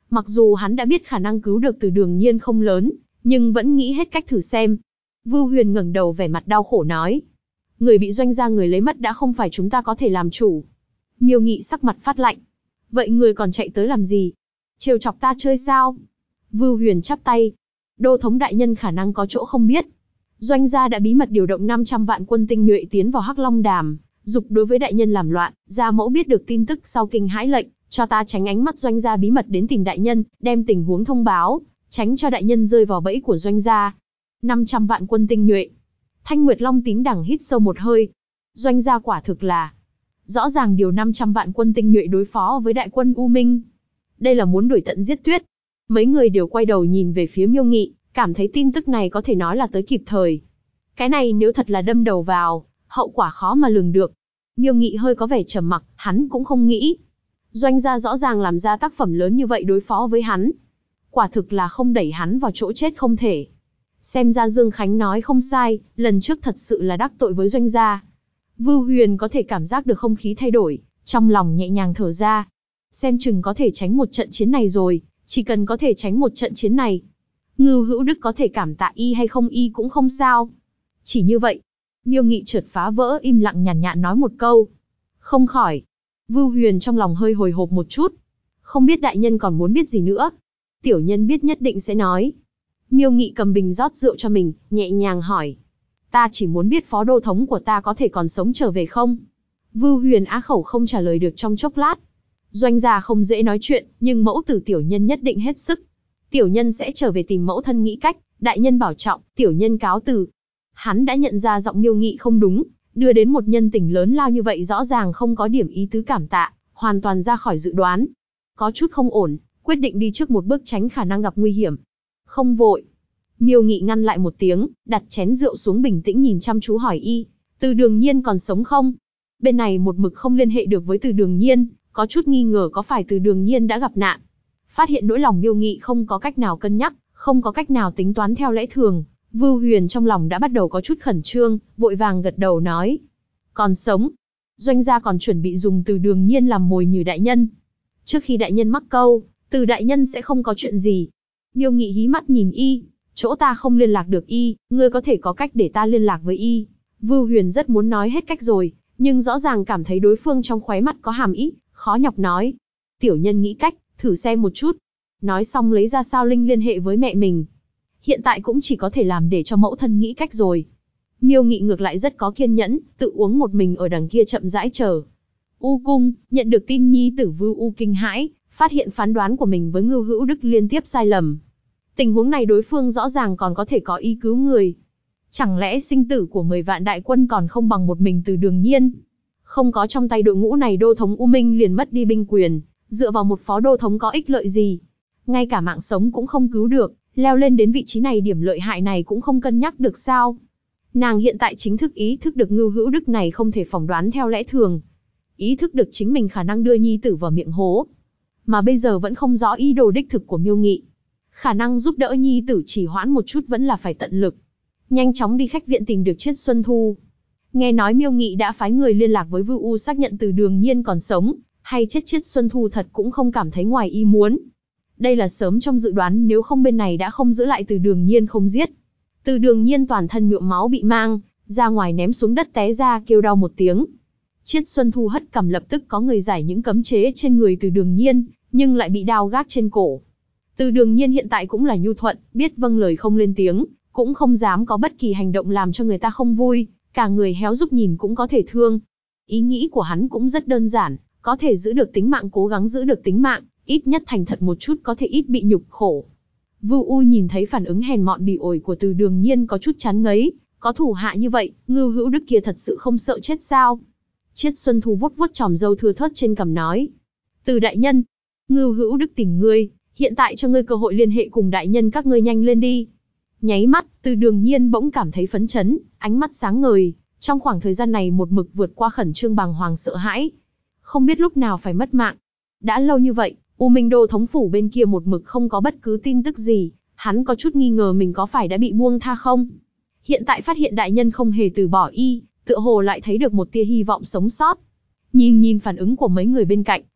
Mặc dù hắn đã biết khả năng cứu được Từ Đường Nhiên không lớn, nhưng vẫn nghĩ hết cách thử xem. Vưu Huyền ngẩng đầu vẻ mặt đau khổ nói. Người bị Doanh gia người lấy mất đã không phải chúng ta có thể làm chủ. Miêu Nghị sắc mặt phát lạnh. Vậy người còn chạy tới làm gì? Trêu chọc ta chơi sao? Vưu Huyền chắp tay. Đô thống đại nhân khả năng có chỗ không biết. Doanh gia đã bí mật điều động 500 vạn quân tinh nhuệ tiến vào Hắc Long Đàm, dục đối với đại nhân làm loạn. Gia mẫu biết được tin tức sau kinh hãi lệnh, cho ta tránh ánh mắt Doanh gia bí mật đến tìm đại nhân, đem tình huống thông báo, tránh cho đại nhân rơi vào bẫy của Doanh gia. 500 vạn quân tinh nhuệ. Thanh Nguyệt Long Tín Đằng hít sâu một hơi. Doanh gia quả thực là rõ ràng điều 500 vạn quân tinh nhuệ đối phó với đại quân U Minh. Đây là muốn đuổi tận giết tuyết. Mấy người đều quay đầu nhìn về phía Miêu Nghị, cảm thấy tin tức này có thể nói là tới kịp thời. Cái này nếu thật là đâm đầu vào, hậu quả khó mà lường được. Miêu Nghị hơi có vẻ trầm mặc, hắn cũng không nghĩ. Doanh gia rõ ràng làm ra tác phẩm lớn như vậy đối phó với hắn. Quả thực là không đẩy hắn vào chỗ chết không thể. Xem ra Dương Khánh nói không sai, lần trước thật sự là đắc tội với Doanh gia. Vưu Huyền có thể cảm giác được không khí thay đổi, trong lòng nhẹ nhàng thở ra. Xem chừng có thể tránh một trận chiến này rồi, chỉ cần có thể tránh một trận chiến này. Ngưu Hữu Đức có thể cảm tạ y hay không y cũng không sao. Chỉ như vậy. Miêu Nghị chợt phá vỡ im lặng nhàn nhạt nói một câu. Không khỏi. Vưu Huyền trong lòng hơi hồi hộp một chút. Không biết đại nhân còn muốn biết gì nữa. Tiểu nhân biết nhất định sẽ nói. Miêu Nghị cầm bình rót rượu cho mình, nhẹ nhàng hỏi. Ta chỉ muốn biết phó đô thống của ta có thể còn sống trở về không? Vưu Huyền á khẩu không trả lời được trong chốc lát. Doanh gia không dễ nói chuyện, nhưng mẫu tử tiểu nhân nhất định hết sức. Tiểu nhân sẽ trở về tìm mẫu thân nghĩ cách, đại nhân bảo trọng, tiểu nhân cáo từ. Hắn đã nhận ra giọng Miêu Nghị không đúng, đưa đến một nhân tình lớn lao như vậy rõ ràng không có điểm ý tứ cảm tạ, hoàn toàn ra khỏi dự đoán. Có chút không ổn, quyết định đi trước một bước tránh khả năng gặp nguy hiểm. Không vội. Miêu Nghị ngăn lại một tiếng, đặt chén rượu xuống bình tĩnh nhìn chăm chú hỏi y. Từ Đường Nhiên còn sống không? Bên này một mực không liên hệ được với Từ Đường Nhiên, có chút nghi ngờ có phải Từ Đường Nhiên đã gặp nạn. Phát hiện nỗi lòng Miêu Nghị không có cách nào cân nhắc, không có cách nào tính toán theo lẽ thường. Vưu Huyền trong lòng đã bắt đầu có chút khẩn trương, vội vàng gật đầu nói. Còn sống. Doanh gia còn chuẩn bị dùng Từ Đường Nhiên làm mồi nhử đại nhân. Trước khi đại nhân mắc câu, Từ đại nhân sẽ không có chuyện gì. Miêu Nghị hí mắt nhìn y. Chỗ ta không liên lạc được y, ngươi có thể có cách để ta liên lạc với y. Vưu Huyền rất muốn nói hết cách rồi, nhưng rõ ràng cảm thấy đối phương trong khóe mắt có hàm ý, khó nhọc nói. Tiểu nhân nghĩ cách, thử xem một chút. Nói xong lấy ra sao linh liên hệ với mẹ mình. Hiện tại cũng chỉ có thể làm để cho mẫu thân nghĩ cách rồi. Miêu Nghị ngược lại rất có kiên nhẫn, tự uống một mình ở đằng kia chậm rãi chờ. U cung, nhận được tin nhi tử Vưu U kinh hãi, phát hiện phán đoán của mình với Ngưu Hữu Đức liên tiếp sai lầm. Tình huống này đối phương rõ ràng còn có thể có ý cứu người. Chẳng lẽ sinh tử của 10 vạn đại quân còn không bằng một mình Từ Đường Nhiên? Không có trong tay đội ngũ này đô thống U Minh liền mất đi binh quyền, dựa vào một phó đô thống có ích lợi gì? Ngay cả mạng sống cũng không cứu được, leo lên đến vị trí này điểm lợi hại này cũng không cân nhắc được sao? Nàng hiện tại chính thức ý thức được Ngưu Hữu Đức này không thể phỏng đoán theo lẽ thường. Ý thức được chính mình khả năng đưa nhi tử vào miệng hố. Mà bây giờ vẫn không rõ ý đồ đích thực của Miêu Nghị. Khả năng giúp đỡ nhi tử chỉ hoãn một chút vẫn là phải tận lực. Nhanh chóng đi khách viện tìm được Triết Xuân Thu. Nghe nói Miêu Nghị đã phái người liên lạc với Vưu U xác nhận Từ Đường Nhiên còn sống, hay chết Triết Xuân Thu thật cũng không cảm thấy ngoài ý muốn. Đây là sớm trong dự đoán, nếu không bên này đã không giữ lại Từ Đường Nhiên không giết. Từ Đường Nhiên toàn thân nhuộm máu bị mang, ra ngoài ném xuống đất té ra kêu đau một tiếng. Triết Xuân Thu hất cằm, lập tức có người giải những cấm chế trên người Từ Đường Nhiên, nhưng lại bị đao gác trên cổ. Từ Đường Nhiên hiện tại cũng là nhu thuận, biết vâng lời không lên tiếng, cũng không dám có bất kỳ hành động làm cho người ta không vui, cả người héo rút nhìn cũng có thể thương. Ý nghĩ của hắn cũng rất đơn giản, có thể giữ được tính mạng cố gắng giữ được tính mạng, ít nhất thành thật một chút có thể ít bị nhục khổ. Vưu U nhìn thấy phản ứng hèn mọn bỉ ổi của Từ Đường Nhiên có chút chán ngấy, có thủ hạ như vậy, Ngưu Hữu Đức kia thật sự không sợ chết sao? Triết Xuân Thu vuốt vuốt chòm râu thưa thớt trên cằm nói. Từ đại nhân, Ngưu Hữu Đức tìm ngươi, hiện tại cho ngươi cơ hội liên hệ cùng đại nhân các ngươi nhanh lên đi. Nháy mắt, Từ Đường Nhiên bỗng cảm thấy phấn chấn, ánh mắt sáng ngời, trong khoảng thời gian này một mực vượt qua khẩn trương bàng hoàng sợ hãi. Không biết lúc nào phải mất mạng. Đã lâu như vậy, U Minh Đô thống phủ bên kia một mực không có bất cứ tin tức gì, hắn có chút nghi ngờ mình có phải đã bị buông tha không. Hiện tại phát hiện đại nhân không hề từ bỏ y, tựa hồ lại thấy được một tia hy vọng sống sót. Nhìn phản ứng của mấy người bên cạnh,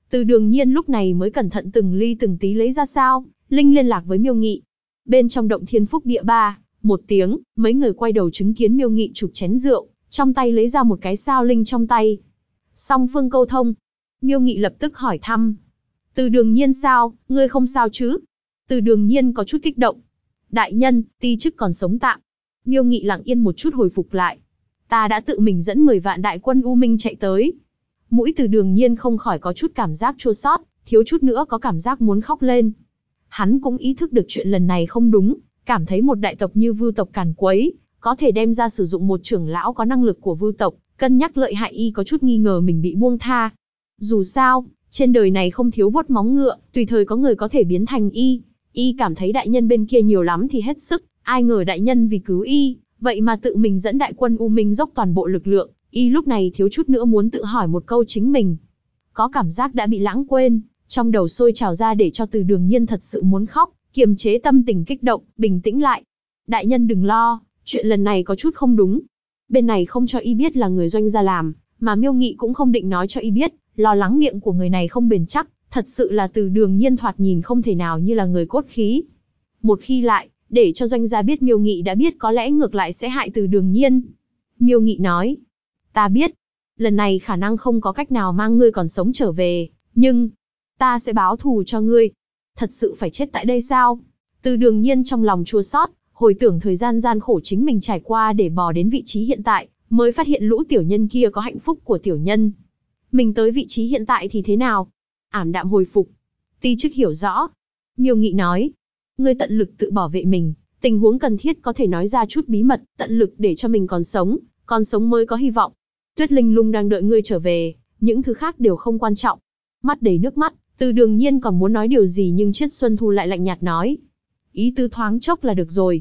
Từ Đường Nhiên lúc này mới cẩn thận từng ly từng tí lấy ra sao linh liên lạc với Miêu Nghị. Bên trong động Thiên Phúc Địa 3, một tiếng, mấy người quay đầu chứng kiến Miêu Nghị chụp chén rượu, trong tay lấy ra một cái sao linh trong tay. Song phương câu thông. Miêu Nghị lập tức hỏi thăm. Từ Đường Nhiên sao, ngươi không sao chứ? Từ Đường Nhiên có chút kích động. Đại nhân, ti chức còn sống tạm. Miêu Nghị lặng yên một chút hồi phục lại. Ta đã tự mình dẫn 10 vạn đại quân U Minh chạy tới. Mũi Từ Đường Nhiên không khỏi có chút cảm giác chua xót, thiếu chút nữa có cảm giác muốn khóc lên. Hắn cũng ý thức được chuyện lần này không đúng, cảm thấy một đại tộc như Vưu tộc càn quấy, có thể đem ra sử dụng một trưởng lão có năng lực của Vưu tộc, cân nhắc lợi hại y có chút nghi ngờ mình bị buông tha. Dù sao, trên đời này không thiếu vuốt móng ngựa, tùy thời có người có thể biến thành y. Y cảm thấy đại nhân bên kia nhiều lắm thì hết sức, ai ngờ đại nhân vì cứu y, vậy mà tự mình dẫn đại quân U Minh dốc toàn bộ lực lượng, y lúc này thiếu chút nữa muốn tự hỏi một câu chính mình. Có cảm giác đã bị lãng quên, trong đầu sôi trào ra để cho Từ Đường Nhiên thật sự muốn khóc, kiềm chế tâm tình kích động, bình tĩnh lại. Đại nhân đừng lo, chuyện lần này có chút không đúng. Bên này không cho y biết là người Doanh gia làm, mà Miêu Nghị cũng không định nói cho y biết, lo lắng miệng của người này không bền chắc, thật sự là Từ Đường Nhiên thoạt nhìn không thể nào như là người cốt khí. Một khi lại, để cho Doanh gia biết Miêu Nghị đã biết có lẽ ngược lại sẽ hại Từ Đường Nhiên. Miêu Nghị nói, ta biết, lần này khả năng không có cách nào mang ngươi còn sống trở về, nhưng ta sẽ báo thù cho ngươi. Thật sự phải chết tại đây sao? Từ Đường Nhiên trong lòng chua xót, hồi tưởng thời gian gian khổ chính mình trải qua để bò đến vị trí hiện tại, mới phát hiện lũ tiểu nhân kia có hạnh phúc của tiểu nhân. Mình tới vị trí hiện tại thì thế nào? Ảm đạm hồi phục. Ti chức hiểu rõ. Miêu Nghị nói, ngươi tận lực tự bảo vệ mình, tình huống cần thiết có thể nói ra chút bí mật, tận lực để cho mình còn sống mới có hy vọng. Tuyết Linh Lung đang đợi ngươi trở về, những thứ khác đều không quan trọng. Mắt đầy nước mắt, Từ Đường Nhiên còn muốn nói điều gì nhưng Triết Xuân Thu lại lạnh nhạt nói, ý tứ thoáng chốc là được rồi.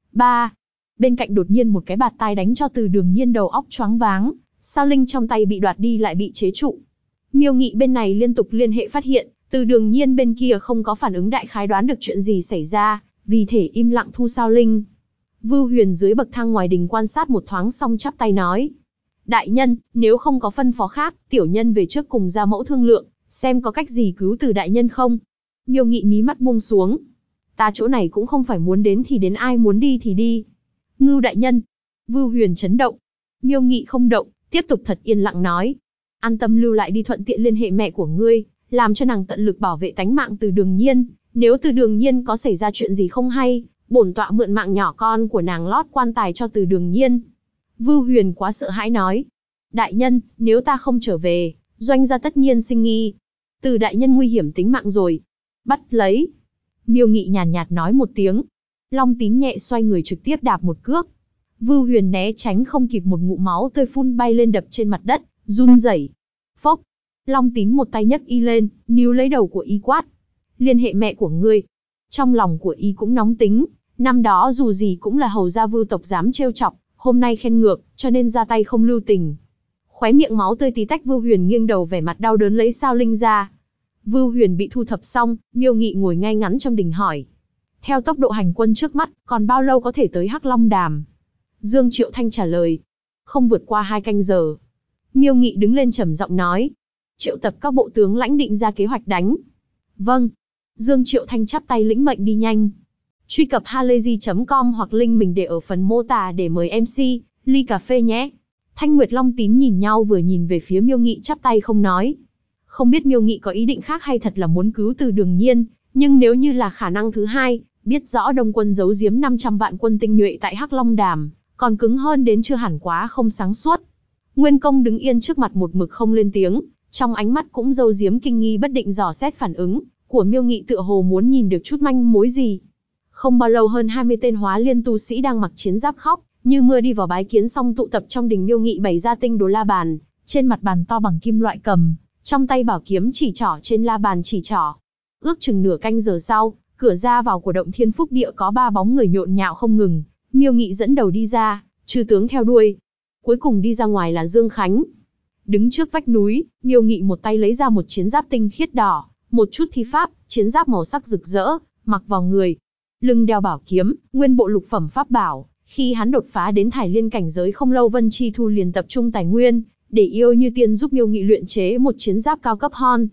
Bên cạnh đột nhiên một cái bạt tai đánh cho Từ Đường Nhiên đầu óc choáng váng, sao linh trong tay bị đoạt đi lại bị chế trụ. Miêu Nghị bên này liên tục liên hệ phát hiện, Từ Đường Nhiên bên kia không có phản ứng, đại khái đoán được chuyện gì xảy ra, vì thể im lặng thu sao linh. Vưu Huyền dưới bậc thang ngoài đình quan sát một thoáng xong chắp tay nói, đại nhân, nếu không có phân phó khác, tiểu nhân về trước cùng gia mẫu thương lượng, xem có cách gì cứu Từ đại nhân không. Miêu Nghị mí mắt buông xuống. Ta chỗ này cũng không phải muốn đến thì đến, ai muốn đi thì đi. Ngưu đại nhân. Vưu Huyền chấn động. Miêu Nghị không động, tiếp tục thật yên lặng nói, an tâm lưu lại đi, thuận tiện liên hệ mẹ của ngươi, làm cho nàng tận lực bảo vệ tánh mạng Từ Đường Nhiên. Nếu Từ Đường Nhiên có xảy ra chuyện gì không hay, bổn tọa mượn mạng nhỏ con của nàng lót quan tài cho Từ Đường Nhiên. Vưu Huyền quá sợ hãi nói, đại nhân, nếu ta không trở về, Doanh gia tất nhiên sinh nghi. Từ đại nhân nguy hiểm tính mạng rồi. Bắt lấy. Miêu Nghị nhàn nhạt nói một tiếng. Long Tín nhẹ xoay người trực tiếp đạp một cước. Vưu Huyền né tránh không kịp, một ngụm máu tươi phun bay lên đập trên mặt đất, run rẩy. Phốc. Long Tín một tay nhấc y lên, níu lấy đầu của y quát, liên hệ mẹ của ngươi. Trong lòng của y cũng nóng tính, năm đó dù gì cũng là hầu gia Vưu tộc dám trêu chọc, hôm nay khen ngược, cho nên ra tay không lưu tình. Khóe miệng máu tươi tí tách, Vưu Huyền nghiêng đầu vẻ mặt đau đớn lấy sao linh ra. Vưu Huyền bị thu thập xong, Miêu Nghị ngồi ngay ngắn trong đình hỏi, theo tốc độ hành quân trước mắt, còn bao lâu có thể tới Hắc Long Đàm? Dương Triệu Thanh trả lời, không vượt qua 2 canh giờ. Miêu Nghị đứng lên trầm giọng nói, triệu tập các bộ tướng lãnh định ra kế hoạch đánh. Vâng. Dương Triệu Thanh chắp tay lĩnh mệnh đi nhanh. Truy cập halayzi.com hoặc link mình để ở phần mô tả để mời MC ly cà phê nhé. Thanh Nguyệt Long Tín nhìn nhau, vừa nhìn về phía Miêu Nghị chắp tay không nói. Không biết Miêu Nghị có ý định khác hay thật là muốn cứu Từ Đường Nhiên, nhưng nếu như là khả năng thứ hai, biết rõ Đông quân giấu giếm 500 vạn quân tinh nhuệ tại Hắc Long Đàm, còn cứng hơn đến chưa hẳn quá không sáng suốt. Nguyên Công đứng yên trước mặt một mực không lên tiếng, trong ánh mắt cũng giấu giếm kinh nghi bất định, dò xét phản ứng của Miêu Nghị, tựa hồ muốn nhìn được chút manh mối gì. Không bao lâu, hơn 20 tên hóa liên tu sĩ đang mặc chiến giáp khóc như mưa đi vào bái kiến, xong tụ tập trong đình. Miêu Nghị bày ra tinh đồ la bàn, trên mặt bàn to bằng kim loại cầm, trong tay bảo kiếm chỉ trỏ trên la bàn chỉ trỏ. Ước chừng nửa canh giờ sau, cửa ra vào của động Thiên Phúc Địa có 3 bóng người nhộn nhạo không ngừng. Miêu Nghị dẫn đầu đi ra, chư tướng theo đuôi. Cuối cùng đi ra ngoài là Dương Khánh. Đứng trước vách núi, Miêu Nghị một tay lấy ra một chiến giáp tinh khiết đỏ, một chút thi pháp, chiến giáp màu sắc rực rỡ, mặc vào người. Lưng đeo bảo kiếm, nguyên bộ lục phẩm pháp bảo. Khi hắn đột phá đến Thải Liên cảnh giới không lâu, Vân Chi Thu liền tập trung tài nguyên, để Yêu Như Tiên giúp Miêu Nghị luyện chế một chiến giáp cao cấp hon.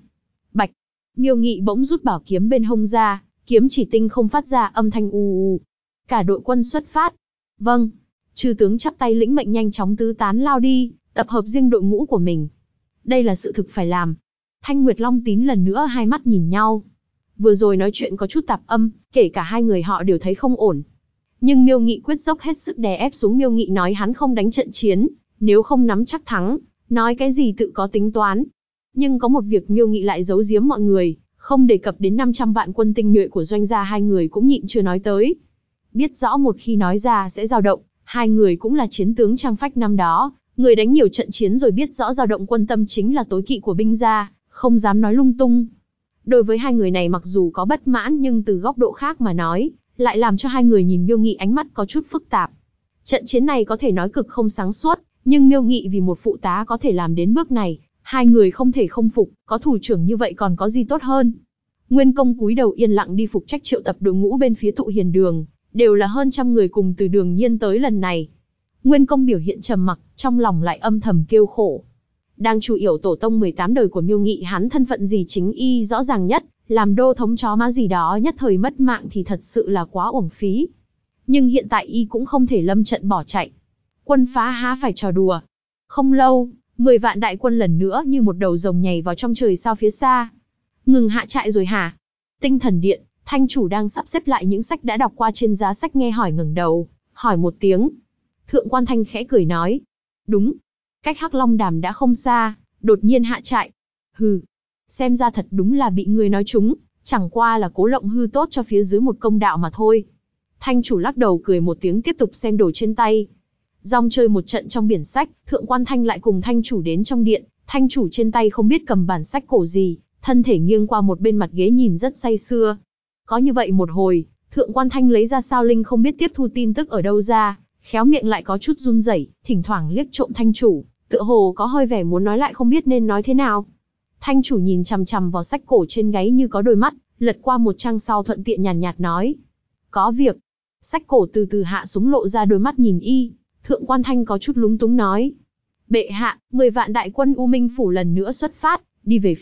Bạch. Miêu Nghị bỗng rút bảo kiếm bên hông ra, kiếm chỉ tinh không phát ra âm thanh ù ù. Cả đội quân xuất phát. Vâng. Chư tướng chắp tay lĩnh mệnh nhanh chóng tứ tán lao đi, tập hợp riêng đội ngũ của mình. Đây là sự thực phải làm. Thanh Nguyệt Long Tín lần nữa hai mắt nhìn nhau. Vừa rồi nói chuyện có chút tạp âm, kể cả hai người họ đều thấy không ổn. Nhưng Miêu Nghị quyết dốc hết sức đè ép xuống. Miêu Nghị nói hắn không đánh trận chiến, nếu không nắm chắc thắng, nói cái gì tự có tính toán. Nhưng có một việc Miêu Nghị lại giấu giếm mọi người, không đề cập đến 500 vạn quân tinh nhuệ của Doanh gia. Hai người cũng nhịn chưa nói tới. Biết rõ một khi nói ra sẽ dao động, hai người cũng là chiến tướng trang phách năm đó, người đánh nhiều trận chiến rồi, biết rõ dao động quân tâm chính là tối kỵ của binh gia, không dám nói lung tung. Đối với hai người này mặc dù có bất mãn nhưng từ góc độ khác mà nói, lại làm cho hai người nhìn Miêu Nghị ánh mắt có chút phức tạp. Trận chiến này có thể nói cực không sáng suốt, nhưng Miêu Nghị vì một phụ tá có thể làm đến bước này, hai người không thể không phục, có thủ trưởng như vậy còn có gì tốt hơn. Nguyên Công cúi đầu yên lặng đi phục trách triệu tập đội ngũ bên phía Tụ Hiền Đường, đều là hơn trăm người cùng từ Đường Nhiên tới lần này. Nguyên Công biểu hiện trầm mặc, trong lòng lại âm thầm kêu khổ. Đang chủ yểu tổ tông 18 đời của Miêu Nghị, hắn thân phận gì chính y rõ ràng nhất, làm đô thống chó má gì đó nhất thời mất mạng thì thật sự là quá uổng phí. Nhưng hiện tại y cũng không thể lâm trận bỏ chạy. Quân phá há phải trò đùa. Không lâu, 10 vạn đại quân lần nữa như một đầu rồng nhảy vào trong trời sao phía xa. Ngừng hạ trại rồi hả? Tinh Thần Điện, Thanh chủ đang sắp xếp lại những sách đã đọc qua trên giá sách nghe hỏi ngẩng đầu, hỏi một tiếng. Thượng quan Thanh khẽ cười nói. Đúng. Cách Hắc Long Đàm đã không xa, đột nhiên hạ trại. Hừ. Xem ra thật đúng là bị người nói trúng, chẳng qua là cố lộng hư tốt cho phía dưới một công đạo mà thôi. Thanh chủ lắc đầu cười một tiếng tiếp tục xem đồ trên tay. Rong chơi một trận trong biển sách, Thượng quan Thanh lại cùng Thanh chủ đến trong điện. Thanh chủ trên tay không biết cầm bản sách cổ gì, thân thể nghiêng qua một bên mặt ghế nhìn rất say sưa. Có như vậy một hồi, Thượng quan Thanh lấy ra sao linh không biết tiếp thu tin tức ở đâu ra, khéo miệng lại có chút run rẩy, thỉnh thoảng liếc trộm Thanh chủ, tựa hồ có hơi vẻ muốn nói lại không biết nên nói thế nào. Thanh chủ nhìn chằm chằm vào sách cổ trên gáy như có đôi mắt, lật qua một trang sau thuận tiện nhàn nhạt nói. Có việc. Sách cổ từ từ hạ xuống lộ ra đôi mắt nhìn y. Thượng quan Thanh có chút lúng túng nói. Bệ hạ, 10 vạn đại quân U Minh Phủ lần nữa xuất phát, đi về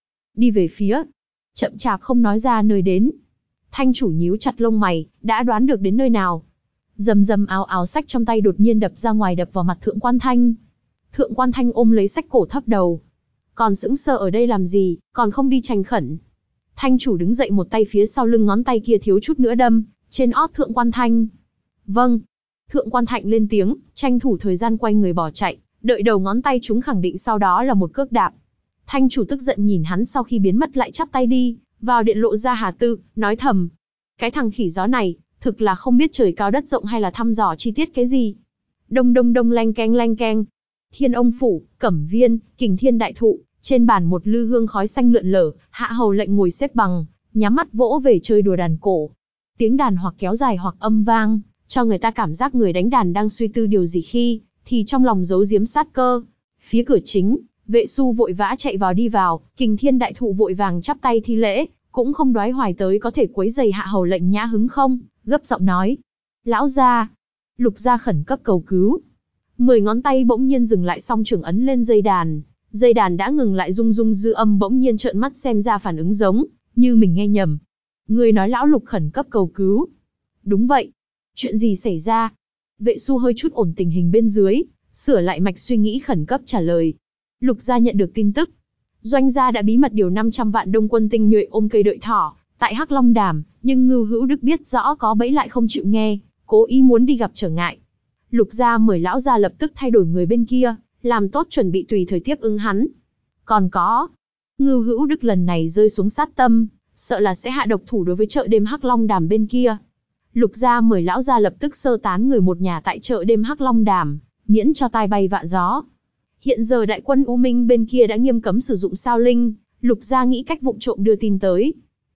phía. Chậm chạp không nói ra nơi đến. Thanh chủ nhíu chặt lông mày, đã đoán được đến nơi nào. Rầm rầm áo áo sách trong tay đột nhiên đập ra ngoài đập vào mặt Thượng quan Thanh. Thượng quan Thanh ôm lấy sách cổ thấp đầu. Còn sững sờ ở đây làm gì, còn không đi tranh khẩn. Thanh chủ đứng dậy một tay phía sau lưng ngón tay kia thiếu chút nữa đâm trên ót Thượng quan Thanh. Vâng. Thượng quan Thanh lên tiếng, tranh thủ thời gian quay người bỏ chạy, đợi đầu ngón tay chúng khẳng định sau đó là một cước đạp. Thanh chủ tức giận nhìn hắn sau khi biến mất lại chắp tay đi, vào điện lộ ra Hà Tư, nói thầm. Cái thằng khỉ gió này, thực là không biết trời cao đất rộng hay là thăm dò chi tiết cái gì. Đông đông đông leng keng. Thiên Ông Phủ, Cẩm Viên, Kình Thiên Đại Thụ, trên bàn một lư hương khói xanh lượn lờ, Hạ Hầu Lệnh ngồi xếp bằng, nhắm mắt vỗ về chơi đùa đàn cổ. Tiếng đàn hoặc kéo dài hoặc âm vang, cho người ta cảm giác người đánh đàn đang suy tư điều gì khi, thì trong lòng giấu giếm sát cơ. Phía cửa chính, vệ su vội vã chạy vào đi vào, Kình Thiên Đại Thụ vội vàng chắp tay thi lễ, cũng không đoái hoài tới có thể quấy rầy Hạ Hầu Lệnh nhã hứng không, gấp giọng nói. Lão gia, Lục gia khẩn cấp cầu cứu. 10 ngón tay bỗng nhiên dừng lại song trưởng ấn lên dây đàn đã ngừng lại rung rung dư âm bỗng nhiên trợn mắt xem ra phản ứng giống như mình nghe nhầm. Người nói lão Lục khẩn cấp cầu cứu. Đúng vậy. Chuyện gì xảy ra? Vệ su hơi chút ổn tình hình bên dưới, sửa lại mạch suy nghĩ khẩn cấp trả lời. Lục gia nhận được tin tức. Doanh gia đã bí mật điều 500 vạn đông quân tinh nhuệ ôm cây đợi thỏ, tại Hắc Long Đàm, nhưng Ngưu Hữu Đức biết rõ có bẫy lại không chịu nghe, cố ý muốn đi gặp trở ngại. Lục gia mời lão gia lập tức thay đổi người bên kia, làm tốt chuẩn bị tùy thời tiếp ứng hắn. Còn có, Ngưu Hữu Đức lần này rơi xuống sát tâm, sợ là sẽ hạ độc thủ đối với chợ đêm Hắc Long Đàm bên kia. Lục gia mời lão gia lập tức sơ tán người một nhà tại chợ đêm Hắc Long Đàm, miễn cho tai bay vạ gió. Hiện giờ đại quân U Minh bên kia đã nghiêm cấm sử dụng sao linh, Lục gia nghĩ cách vụng trộm đưa tin tới.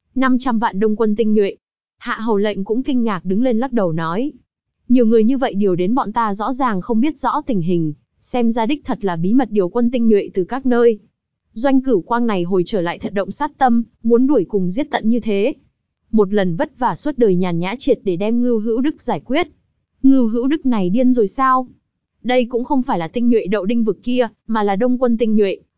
500 vạn đông quân tinh nhuệ. Hạ Hầu Lệnh cũng kinh ngạc đứng lên lắc đầu nói. Nhiều người như vậy điều đến bọn ta rõ ràng không biết rõ tình hình, xem ra đích thật là bí mật điều quân tinh nhuệ từ các nơi. Doanh Cửu Quang này hồi trở lại thật động sát tâm, muốn đuổi cùng giết tận như thế. Một lần vất vả suốt đời nhàn nhã triệt để đem Ngưu Hữu Đức giải quyết. Ngưu Hữu Đức này điên rồi sao? Đây cũng không phải là tinh nhuệ đậu đinh vực kia, mà là đông quân tinh nhuệ,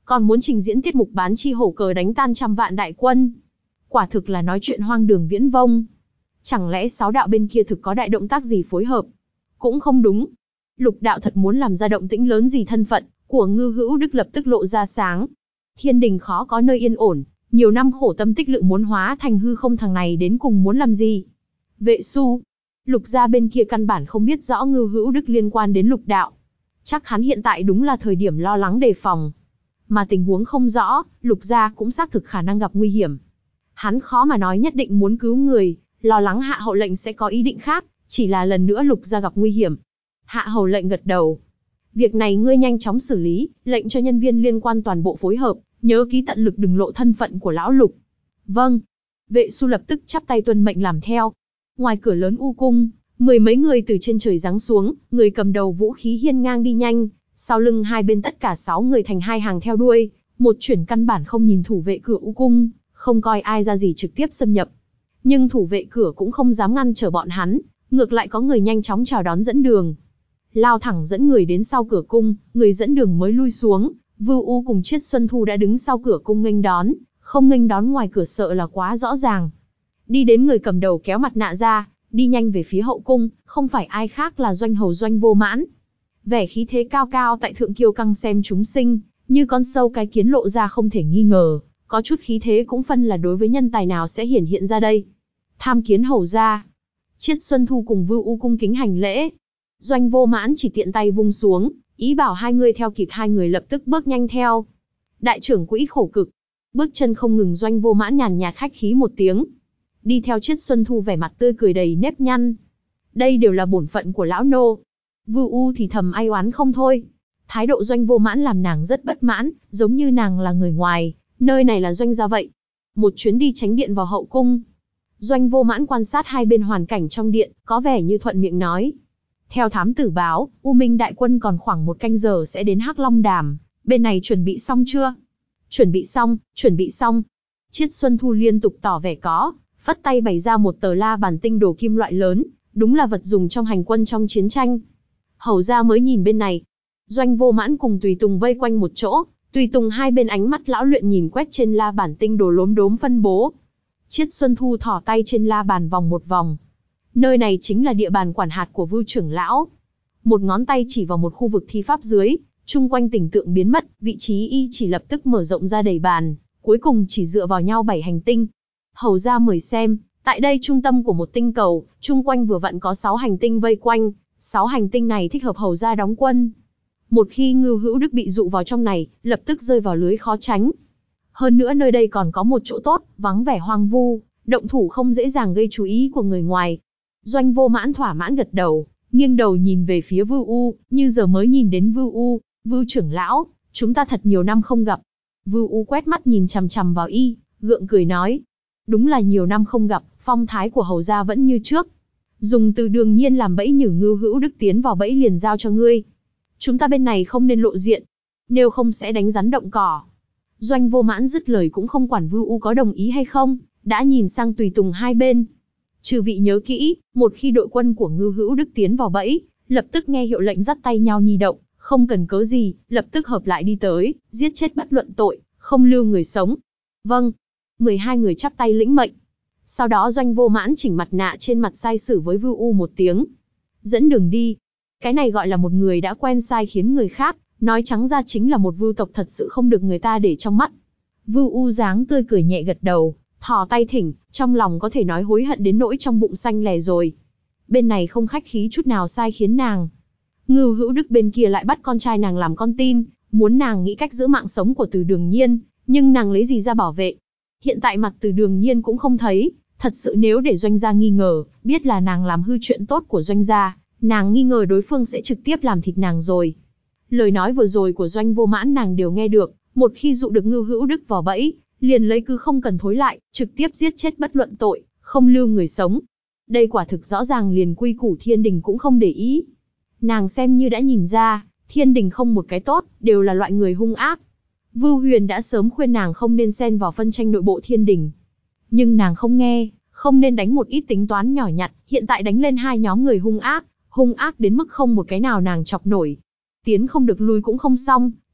còn muốn trình diễn tiết mục bán chi hổ cờ đánh tan trăm vạn đại quân. Quả thực là nói chuyện hoang đường viễn vông. Chẳng lẽ 6 đạo bên kia thực có đại động tác gì phối hợp? Cũng không đúng. Lục đạo thật muốn làm ra động tĩnh lớn gì, thân phận của Ngư Hữu Đức lập tức lộ ra sáng. Thiên đình khó có nơi yên ổn, nhiều năm khổ tâm tích lự muốn hóa thành hư không, thằng này đến cùng muốn làm gì? Vệ Xu, Lục gia bên kia căn bản không biết rõ Ngư Hữu Đức liên quan đến lục đạo. Chắc hắn hiện tại đúng là thời điểm lo lắng đề phòng. Mà tình huống không rõ, Lục gia cũng xác thực khả năng gặp nguy hiểm. Hắn khó mà nói nhất định muốn cứu người, lo lắng Hạ Hầu lệnh sẽ có ý định khác, chỉ là lần nữa Lục gia gặp nguy hiểm. Hạ Hầu lệnh gật đầu. Việc này ngươi nhanh chóng xử lý, lệnh cho nhân viên liên quan toàn bộ phối hợp, nhớ ký tận lực đừng lộ thân phận của lão Lục. Vâng. Vệ Xu lập tức chắp tay tuân mệnh làm theo. Ngoài cửa lớn U cung, 10 mấy người từ trên trời giáng xuống, người cầm đầu vũ khí hiên ngang đi nhanh, sau lưng hai bên tất cả 6 người thành hai hàng theo đuôi, một chuyển căn bản không nhìn thủ vệ cửa U cung, không coi ai ra gì trực tiếp xâm nhập. Nhưng thủ vệ cửa cũng không dám ngăn trở bọn hắn, ngược lại có người nhanh chóng chào đón dẫn đường. Lao thẳng dẫn người đến sau cửa cung, người dẫn đường mới lui xuống, Vưu U cùng Triết Xuân Thu đã đứng sau cửa cung nghênh đón, không nghênh đón ngoài cửa sợ là quá rõ ràng. Đi đến người cầm đầu kéo mặt nạ ra, đi nhanh về phía hậu cung, không phải ai khác là Doanh hầu Doanh Vô Mãn. Vẻ khí thế cao cao tại thượng kiêu căng xem chúng sinh, như con sâu cái kiến lộ ra không thể nghi ngờ, có chút khí thế cũng phân là đối với nhân tài nào sẽ hiển hiện ra đây. Tham kiến hầu gia. Triết Xuân Thu cùng Vưu U cung kính hành lễ. Doanh Vô Mãn chỉ tiện tay vung xuống, ý bảo hai người theo kịp, hai người lập tức bước nhanh theo. Đại trưởng quỹ khổ cực. Bước chân không ngừng, Doanh Vô Mãn nhàn nhạt khách khí một tiếng. Đi theo Triết Xuân Thu vẻ mặt tươi cười đầy nếp nhăn. Đây đều là bổn phận của lão nô. Vưu U thì thầm ai oán không thôi. Thái độ Doanh Vô Mãn làm nàng rất bất mãn, giống như nàng là người ngoài, nơi này là Doanh gia vậy. Một chuyến đi tránh điện vào hậu cung. Doanh Vô Mãn quan sát hai bên hoàn cảnh trong điện, có vẻ như thuận miệng nói. Theo thám tử báo, U Minh đại quân còn khoảng 1 canh giờ sẽ đến Hắc Long Đàm, bên này chuẩn bị xong chưa? Chuẩn bị xong, chuẩn bị xong. Triết Xuân Thu liên tục tỏ vẻ có, phất tay bày ra một tờ la bàn tinh đồ kim loại lớn, đúng là vật dùng trong hành quân trong chiến tranh. Hầu gia mới nhìn bên này. Doanh Vô Mãn cùng Tùy Tùng vây quanh một chỗ, Tùy Tùng hai bên ánh mắt lão luyện nhìn quét trên la bàn tinh đồ lốm đốm phân bố. Triết Xuân Thu thỏ tay trên la bàn vòng một vòng. Nơi này chính là địa bàn quản hạt của Vưu trưởng lão. Một ngón tay chỉ vào một khu vực thi pháp dưới, chung quanh cảnh tượng biến mất, vị trí y chỉ lập tức mở rộng ra đầy bàn, cuối cùng chỉ dựa vào nhau 7 hành tinh. Hầu gia mời xem, tại đây trung tâm của một tinh cầu, chung quanh vừa vặn có 6 hành tinh vây quanh, 6 hành tinh này thích hợp hầu gia đóng quân. Một khi Ngưu Hữu Đức bị dụ vào trong này, lập tức rơi vào lưới khó tránh. Hơn nữa nơi đây còn có một chỗ tốt, vắng vẻ hoang vu, động thủ không dễ dàng gây chú ý của người ngoài. Doanh Vô Mãn thỏa mãn gật đầu, nghiêng đầu nhìn về phía Vưu U, như giờ mới nhìn đến Vưu U. Vưu trưởng lão, chúng ta thật nhiều năm không gặp. Vưu U quét mắt nhìn chằm chằm vào y, gượng cười nói. Đúng là nhiều năm không gặp, phong thái của hầu gia vẫn như trước. Dùng từ đương nhiên làm bẫy nhử Ngưu Hữu Đức tiến vào bẫy liền giao cho ngươi. Chúng ta bên này không nên lộ diện, nếu không sẽ đánh rắn động cỏ. Doanh Vô Mãn dứt lời cũng không quản Vưu U có đồng ý hay không, đã nhìn sang Tùy Tùng hai bên. Chư vị nhớ kỹ, một khi đội quân của Ngưu Hữu Đức tiến vào bẫy, lập tức nghe hiệu lệnh dắt tay nhau nhi động, không cần cớ gì, lập tức hợp lại đi tới, giết chết bất luận tội, không lưu người sống. Vâng. 12 người chắp tay lĩnh mệnh. Sau đó Doanh Vô Mãn chỉnh mặt nạ trên mặt sai sử với Vưu U một tiếng. Dẫn đường đi. Cái này gọi là một người đã quen sai khiến người khác, nói trắng ra chính là một Vưu tộc thật sự không được người ta để trong mắt. Vưu U dáng tươi cười nhẹ gật đầu, thò tay thỉnh, trong lòng có thể nói hối hận đến nỗi trong bụng xanh lè rồi. Bên này không khách khí chút nào sai khiến nàng. Ngưu Hữu Đức bên kia lại bắt con trai nàng làm con tin, muốn nàng nghĩ cách giữ mạng sống của Từ Đường Nhiên, nhưng nàng lấy gì ra bảo vệ? Hiện tại mặt Từ Đường Nhiên cũng không thấy, thật sự nếu để Doanh gia nghi ngờ, biết là nàng làm hư chuyện tốt của Doanh gia, nàng nghi ngờ đối phương sẽ trực tiếp làm thịt nàng rồi. Lời nói vừa rồi của Doanh Vô Mãn nàng đều nghe được, một khi dụ được Ngưu Hữu Đức vào bẫy, liền lấy cứ không cần thối lại, trực tiếp giết chết bất luận tội, không lưu người sống. Đây quả thực rõ ràng liền quy củ thiên đình cũng không để ý. Nàng xem như đã nhìn ra, thiên đình không một cái tốt, đều là loại người hung ác. Vưu Huyền đã sớm khuyên nàng không nên xen vào phân tranh nội bộ thiên đình. Nhưng nàng không nghe, không nên đánh một ít tính toán nhỏ nhặt, hiện tại đánh lên hai nhóm người hung ác đến mức không một cái nào nàng chọc nổi. Tiến không được lui cũng không xong,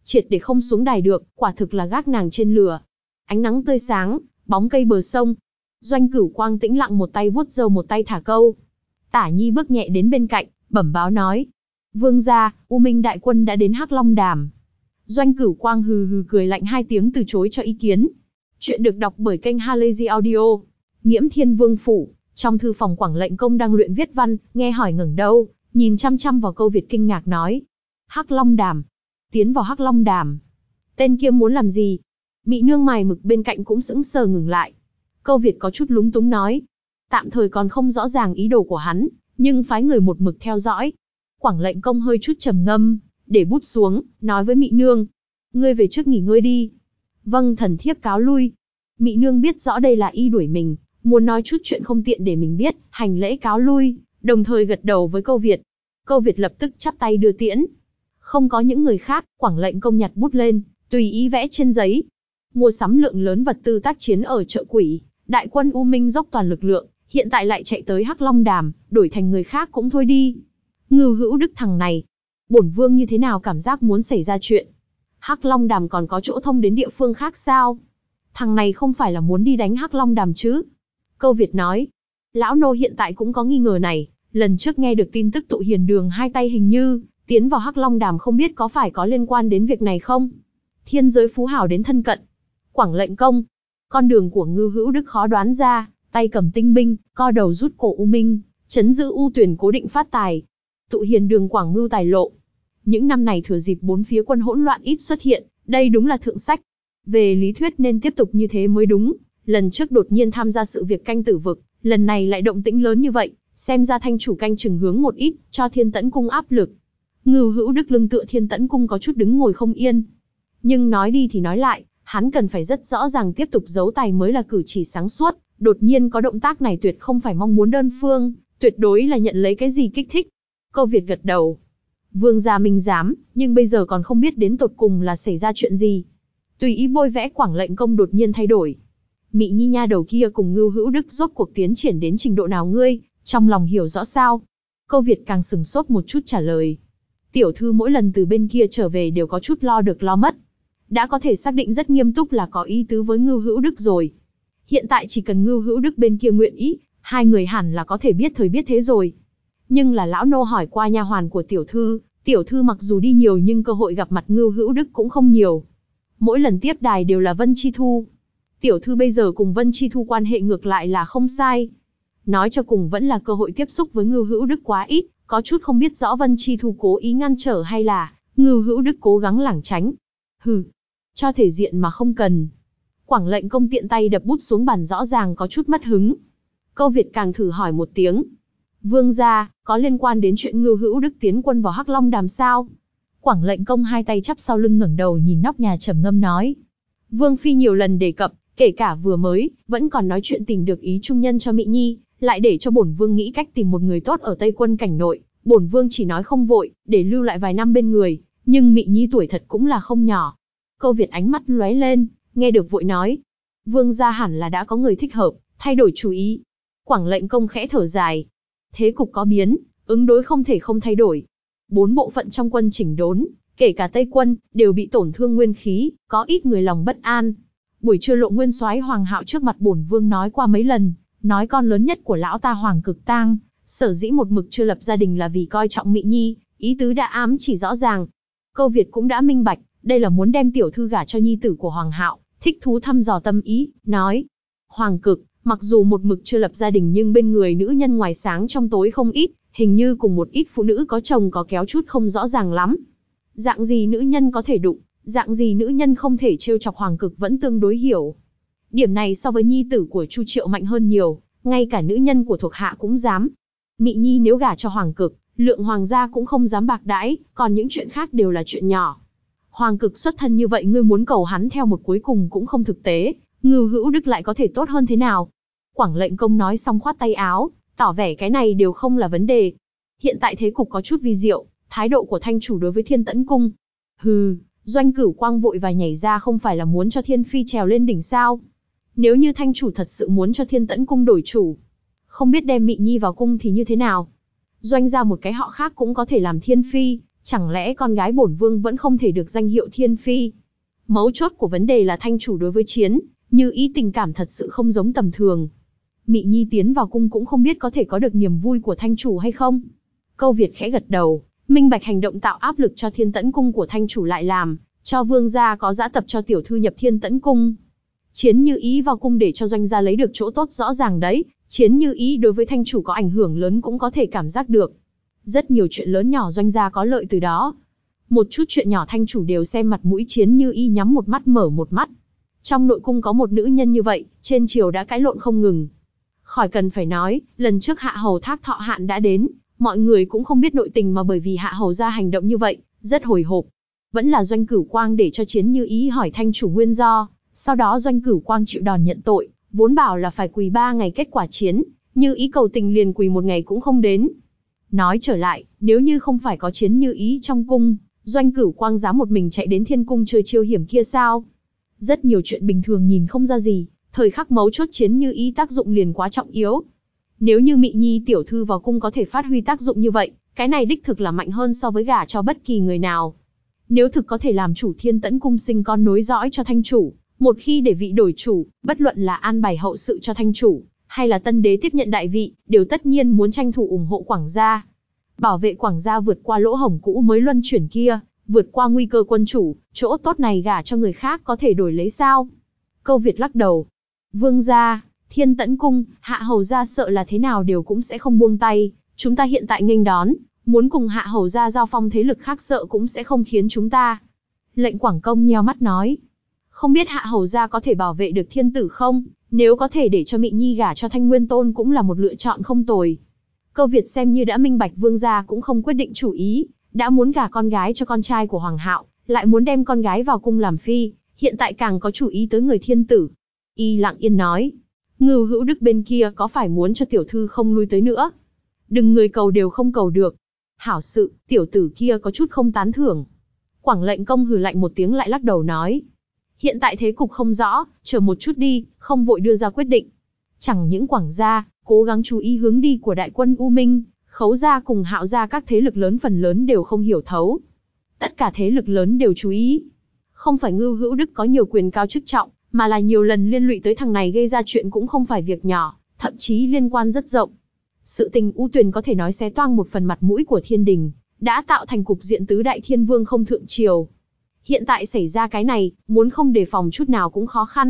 triệt để không xuống đài được, quả thực là gác nàng trên lửa. Ánh nắng tươi sáng, bóng cây bờ sông. Doanh Cửu Quang tĩnh lặng một tay vuốt râu một tay thả câu. Tả Nhi bước nhẹ đến bên cạnh, bẩm báo nói. Vương gia, U Minh đại quân đã đến Hắc Long Đàm. Doanh Cửu Quang hừ hừ cười lạnh 2 tiếng từ chối cho ý kiến. Chuyện được đọc bởi kênh Halazy Audio. Nghiễm Thiên Vương Phủ, trong thư phòng Quảng Lệnh Công đang luyện viết văn, nghe hỏi ngẩng đầu, nhìn chăm chăm vào Câu Việt kinh ngạc nói. Hắc Long Đàm. Tiến vào Hắc Long Đàm. Tên kia muốn làm gì? Mị nương mài mực bên cạnh cũng sững sờ ngừng lại. Câu Việt có chút lúng túng nói. Tạm thời còn không rõ ràng ý đồ của hắn, nhưng phái người một mực theo dõi. Quảng Lệnh Công hơi chút trầm ngâm, để bút xuống, nói với Mị nương. Ngươi về trước nghỉ ngơi đi. Vâng, thần thiếp cáo lui. Mị nương biết rõ đây là y đuổi mình, muốn nói chút chuyện không tiện để mình biết, hành lễ cáo lui, đồng thời gật đầu với Câu Việt. Câu Việt lập tức chắp tay đưa tiễn. Không có những người khác, Quảng Lệnh Công nhặt bút lên, tùy ý vẽ trên giấy. Mua sắm lượng lớn vật tư tác chiến ở chợ quỷ, đại quân U Minh dốc toàn lực lượng, hiện tại lại chạy tới Hắc Long Đàm, đổi thành người khác cũng thôi đi. Ngưu Hữu Đức thằng này, bổn vương như thế nào cảm giác muốn xảy ra chuyện. Hắc Long Đàm còn có chỗ thông đến địa phương khác sao? Thằng này không phải là muốn đi đánh Hắc Long Đàm chứ? Câu Việt nói, lão nô hiện tại cũng có nghi ngờ này, lần trước nghe được tin tức tụ hiền đường hai tay hình như tiến vào Hắc Long Đàm, không biết có phải có liên quan đến việc này không? Thiên giới phú hào đến thân cận. Quảng Lệnh Công, con đường của Ngưu Hữu Đức khó đoán ra, tay cầm tinh binh, co đầu rút cổ U Minh, trấn giữ U Tuyển cố định phát tài. Tụ hiền đường Quảng Mưu tài lộ. Những năm này thừa dịp bốn phía quân hỗn loạn ít xuất hiện, đây đúng là thượng sách. Về lý thuyết nên tiếp tục như thế mới đúng, lần trước đột nhiên tham gia sự việc canh tử vực, lần này lại động tĩnh lớn như vậy, xem ra thanh chủ canh chừng hướng một ít, cho Thiên Tẫn Cung áp lực. Ngưu Hữu Đức lưng tựa Thiên Tẫn Cung có chút đứng ngồi không yên. Nhưng nói đi thì nói lại, hắn cần phải rất rõ ràng tiếp tục giấu tài mới là cử chỉ sáng suốt, đột nhiên có động tác này tuyệt không phải mong muốn đơn phương, tuyệt đối là nhận lấy cái gì kích thích. Câu Việt gật đầu. Vương gia minh dám, nhưng bây giờ còn không biết đến tột cùng là xảy ra chuyện gì. Tùy ý bôi vẽ Quảng Lệnh Công đột nhiên thay đổi. Mị Nhi nha đầu kia cùng Ngưu Hữu Đức rốt cuộc tiến triển đến trình độ nào ngươi, trong lòng hiểu rõ sao? Câu Việt càng sừng sốt một chút trả lời. Tiểu thư mỗi lần từ bên kia trở về đều có chút lo được lo mất. Đã có thể xác định rất nghiêm túc là có ý tứ với Ngưu Hữu Đức rồi. Hiện tại chỉ cần Ngưu Hữu Đức bên kia nguyện ý, hai người hẳn là có thể biết thời biết thế rồi. Nhưng là lão nô hỏi qua nha hoàn của tiểu thư mặc dù đi nhiều nhưng cơ hội gặp mặt Ngưu Hữu Đức cũng không nhiều. Mỗi lần tiếp đài đều là Vân Chi Thu. Tiểu thư bây giờ cùng Vân Chi Thu quan hệ ngược lại là không sai. Nói cho cùng vẫn là cơ hội tiếp xúc với Ngưu Hữu Đức quá ít, có chút không biết rõ Vân Chi Thu cố ý ngăn trở hay là Ngưu Hữu Đức cố gắng lảng tránh. Hừ, cho thể diện mà không cần. Quảng Lệnh Công tiện tay đập bút xuống bàn, rõ ràng có chút mất hứng. Câu Việt càng thử hỏi một tiếng. Vương gia, có liên quan đến chuyện Ngưu Hữu Đức tiến quân vào Hắc Long Đàm sao? Quảng Lệnh Công hai tay chắp sau lưng ngẩng đầu nhìn nóc nhà trầm ngâm nói. Vương phi nhiều lần đề cập, kể cả vừa mới, vẫn còn nói chuyện tìm được ý trung nhân cho Mị Nhi, lại để cho bổn vương nghĩ cách tìm một người tốt ở Tây Quân cảnh nội. Bổn vương chỉ nói không vội, để lưu lại vài năm bên người, nhưng Mị Nhi tuổi thật cũng là không nhỏ. Câu Việt ánh mắt lóe lên, nghe được vội nói. Vương gia hẳn là đã có người thích hợp, thay đổi chủ ý. Quảng Lệnh Công khẽ thở dài. Thế cục có biến, ứng đối không thể không thay đổi. 4 bộ phận trong quân chỉnh đốn, kể cả Tây Quân, đều bị tổn thương nguyên khí, có ít người lòng bất an. Buổi trưa Lộ Nguyên Soái Hoàng Hạo trước mặt bổn vương nói qua mấy lần, nói con lớn nhất của lão ta Hoàng Cực Tang, sở dĩ một mực chưa lập gia đình là vì coi trọng Mị Nhi, ý tứ đã ám chỉ rõ ràng. Câu Việt cũng đã minh bạch, đây là muốn đem tiểu thư gả cho nhi tử của Hoàng Hạo, thích thú thăm dò tâm ý, nói. Hoàng Cực, mặc dù một mực chưa lập gia đình nhưng bên người nữ nhân ngoài sáng trong tối không ít, hình như cùng một ít phụ nữ có chồng có kéo chút không rõ ràng lắm. Dạng gì nữ nhân có thể đụng, dạng gì nữ nhân không thể trêu chọc Hoàng Cực vẫn tương đối hiểu. Điểm này so với nhi tử của Chu Triệu mạnh hơn nhiều, ngay cả nữ nhân của thuộc hạ cũng dám. Mị Nhi nếu gả cho Hoàng Cực, lượng hoàng gia cũng không dám bạc đãi, còn những chuyện khác đều là chuyện nhỏ. Hoàng Cực xuất thân như vậy ngươi muốn cầu hắn theo một cuối cùng cũng không thực tế, Ngưu Hữu Đức lại có thể tốt hơn thế nào? Quảng Lệnh Công nói xong khoát tay áo, tỏ vẻ cái này đều không là vấn đề. Hiện tại thế cục có chút vi diệu, thái độ của thanh chủ đối với Thiên Tẫn Cung. Hừ, Doanh Cửu Quang vội và nhảy ra không phải là muốn cho Thiên Phi trèo lên đỉnh sao? Nếu như thanh chủ thật sự muốn cho Thiên Tẫn Cung đổi chủ, không biết đem Mị Nhi vào cung thì như thế nào? Doanh ra một cái họ khác cũng có thể làm Thiên Phi, Chẳng lẽ con gái bổn vương vẫn không thể được danh hiệu thiên phi? Mấu chốt của vấn đề là Thanh chủ đối với Chiến Như Ý tình cảm thật sự không giống tầm thường. Mị Nhi tiến vào cung cũng không biết có thể có được niềm vui của Thanh chủ hay không. Câu Việt khẽ gật đầu, minh bạch hành động tạo áp lực cho Thiên Tẫn cung của Thanh chủ lại làm cho vương gia có dã tập cho tiểu thư nhập Thiên Tẫn cung. Chiến Như Ý vào cung để cho doanh gia lấy được chỗ tốt rõ ràng đấy. Chiến Như Ý đối với Thanh chủ có ảnh hưởng lớn cũng có thể cảm giác được. Rất nhiều chuyện lớn nhỏ doanh gia có lợi từ đó. Một chút chuyện nhỏ Thanh chủ đều xem mặt mũi Chiến Như Ý nhắm một mắt mở một mắt. Trong nội cung có một nữ nhân như vậy, trên triều đã cãi lộn không ngừng. Khỏi cần phải nói, lần trước Hạ Hầu Thác Thọ Hạn đã đến, mọi người cũng không biết nội tình mà bởi vì Hạ Hầu ra hành động như vậy, rất hồi hộp. Vẫn là Doanh Cửu Quang để cho Chiến Như Ý hỏi Thanh chủ nguyên do, sau đó Doanh Cửu Quang chịu đòn nhận tội, vốn bảo là phải quỳ 3 ngày, kết quả Chiến Như Ý cầu tình liền quỳ 1 ngày cũng không đến. Nói trở lại, nếu như không phải có Chiến Như Ý trong cung, Doanh Cửu Quang dám một mình chạy đến Thiên cung chơi chiêu hiểm kia sao? Rất nhiều chuyện bình thường nhìn không ra gì, thời khắc mấu chốt Chiến Như Ý tác dụng liền quá trọng yếu. Nếu như Mị Nhi tiểu thư vào cung có thể phát huy tác dụng như vậy, cái này đích thực là mạnh hơn so với gả cho bất kỳ người nào. Nếu thực có thể làm chủ Thiên Tẫn cung sinh con nối dõi cho Thanh chủ, một khi để vị đổi chủ, bất luận là an bài hậu sự cho Thanh chủ, hay là tân đế tiếp nhận đại vị, đều tất nhiên muốn tranh thủ ủng hộ Quảng gia. Bảo vệ Quảng gia vượt qua lỗ hổng cũ mới luân chuyển kia, vượt qua nguy cơ quân chủ, chỗ tốt này gả cho người khác có thể đổi lấy sao? Câu Việt lắc đầu. Vương gia, Thiên Tẫn cung, Hạ Hầu gia sợ là thế nào đều cũng sẽ không buông tay, chúng ta hiện tại nghênh đón, muốn cùng Hạ Hầu gia giao phong thế lực khác sợ cũng sẽ không khiến chúng ta. Lệnh Quảng Công nheo mắt nói. Không biết Hạ Hầu gia có thể bảo vệ được thiên tử không? Nếu có thể để cho Mị Nhi gả cho Thanh Nguyên Tôn cũng là một lựa chọn không tồi. Câu Việt xem như đã minh bạch vương gia cũng không quyết định chủ ý, đã muốn gả con gái cho con trai của Hoàng Hạo, lại muốn đem con gái vào cung làm phi, hiện tại càng có chủ ý tới người thiên tử. Y lặng yên nói, Ngưu Hữu Đức bên kia có phải muốn cho tiểu thư không lui tới nữa? Đừng người cầu đều không cầu được. Hảo sự, tiểu tử kia có chút không tán thưởng. Quảng lệnh công hừ lạnh một tiếng lại lắc đầu nói, hiện tại thế cục không rõ, chờ một chút đi, không vội đưa ra quyết định. Chẳng những Quảng gia, cố gắng chú ý hướng đi của đại quân U Minh, Khấu gia cùng Hạo gia các thế lực lớn phần lớn đều không hiểu thấu. Tất cả thế lực lớn đều chú ý. Không phải Ngưu Hữu Đức có nhiều quyền cao chức trọng, mà là nhiều lần liên lụy tới thằng này gây ra chuyện cũng không phải việc nhỏ, thậm chí liên quan rất rộng. Sự tình U Tuyền có thể nói xé toang một phần mặt mũi của thiên đình, đã tạo thành cục diện tứ đại thiên vương không thượng triều. Hiện tại xảy ra cái này, muốn không đề phòng chút nào cũng khó khăn.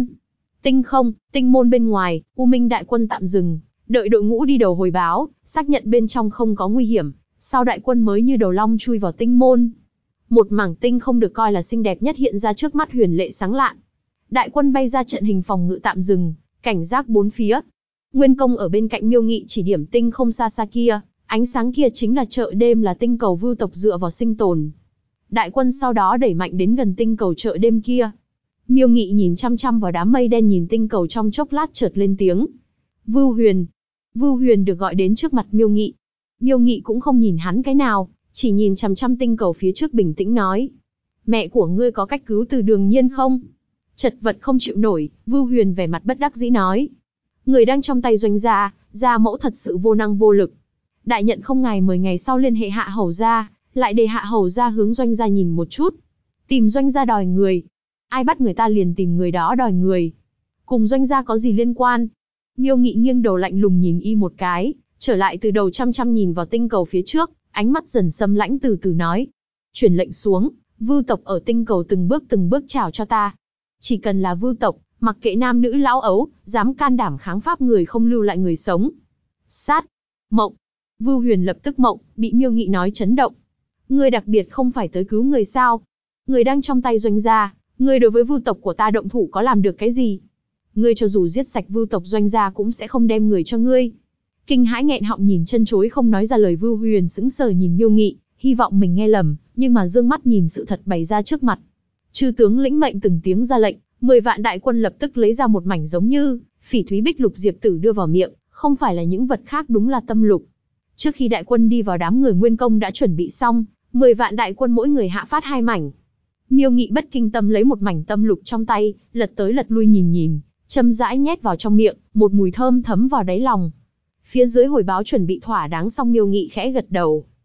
Tinh môn bên ngoài, U Minh đại quân tạm dừng, đợi đội ngũ đi đầu hồi báo, xác nhận bên trong không có nguy hiểm, sau đại quân mới như đầu long chui vào tinh môn. Một mảng tinh không được coi là xinh đẹp nhất hiện ra trước mắt huyền lệ sáng lạn. Đại quân bay ra trận hình phòng ngự tạm dừng, cảnh giác bốn phía. Nguyên Công ở bên cạnh Miêu Nghị chỉ điểm tinh không xa xa kia, ánh sáng kia chính là chợ đêm, là tinh cầu vưu tộc dựa vào sinh tồn. Đại quân sau đó đẩy mạnh đến gần tinh cầu chợ đêm kia. Miêu Nghị nhìn chăm chăm vào đám mây đen nhìn tinh cầu trong chốc lát chợt lên tiếng. Vưu Huyền. Vưu Huyền được gọi đến trước mặt Miêu Nghị. Miêu Nghị cũng không nhìn hắn cái nào, chỉ nhìn chăm chăm tinh cầu phía trước bình tĩnh nói. Mẹ của ngươi có cách cứu từ Đường Nhiên không? Chật vật không chịu nổi, Vưu Huyền vẻ mặt bất đắc dĩ nói. Người đang trong tay doanh gia, gia mẫu thật sự vô năng vô lực. Đại nhận không ngày 10 ngày sau liên hệ Hạ Hầu gia, lại để Hạ Hầu gia hướng doanh gia nhìn một chút. Tìm doanh gia đòi người. Ai bắt người ta liền tìm người đó đòi người. Cùng doanh gia có gì liên quan? Miêu Nghị nghiêng đầu lạnh lùng nhìn y một cái, trở lại từ đầu chăm chăm nhìn vào tinh cầu phía trước, ánh mắt dần sâm lãnh từ từ nói. Truyền lệnh xuống, Vưu tộc ở tinh cầu từng bước chào cho ta. Chỉ cần là Vưu tộc, mặc kệ nam nữ lão ấu, dám can đảm kháng pháp người không lưu lại người sống. Sát. Mộng. Vưu Huyền lập tức mộng, bị Miêu Nghị nói chấn động. Ngươi đặc biệt không phải tới cứu người sao? Người đang trong tay doanh gia, ngươi đối với Vưu tộc của ta động thủ có làm được cái gì? Ngươi cho dù giết sạch Vưu tộc doanh gia cũng sẽ không đem người cho ngươi. Kinh hãi nghẹn họng nhìn chân chối không nói ra lời. Vưu Huyền sững sờ nhìn Miêu Nghị, hy vọng mình nghe lầm, nhưng mà dương mắt nhìn sự thật bày ra trước mặt. Chư tướng lĩnh mệnh từng tiếng ra lệnh, 10 vạn đại quân lập tức lấy ra một mảnh giống như phỉ thúy bích lục diệp tử đưa vào miệng, không phải là những vật khác, đúng là tâm lục. Trước khi đại quân đi vào, đám người Nguyên Công đã chuẩn bị xong, 10 vạn đại quân mỗi người hạ phát 2 mảnh. Miêu Nghị bất kinh tâm lấy một mảnh tâm lục trong tay, lật tới lật lui nhìn, châm rãi nhét vào trong miệng, một mùi thơm thấm vào đáy lòng. Phía dưới hồi báo chuẩn bị thỏa đáng xong, Miêu Nghị khẽ gật đầu.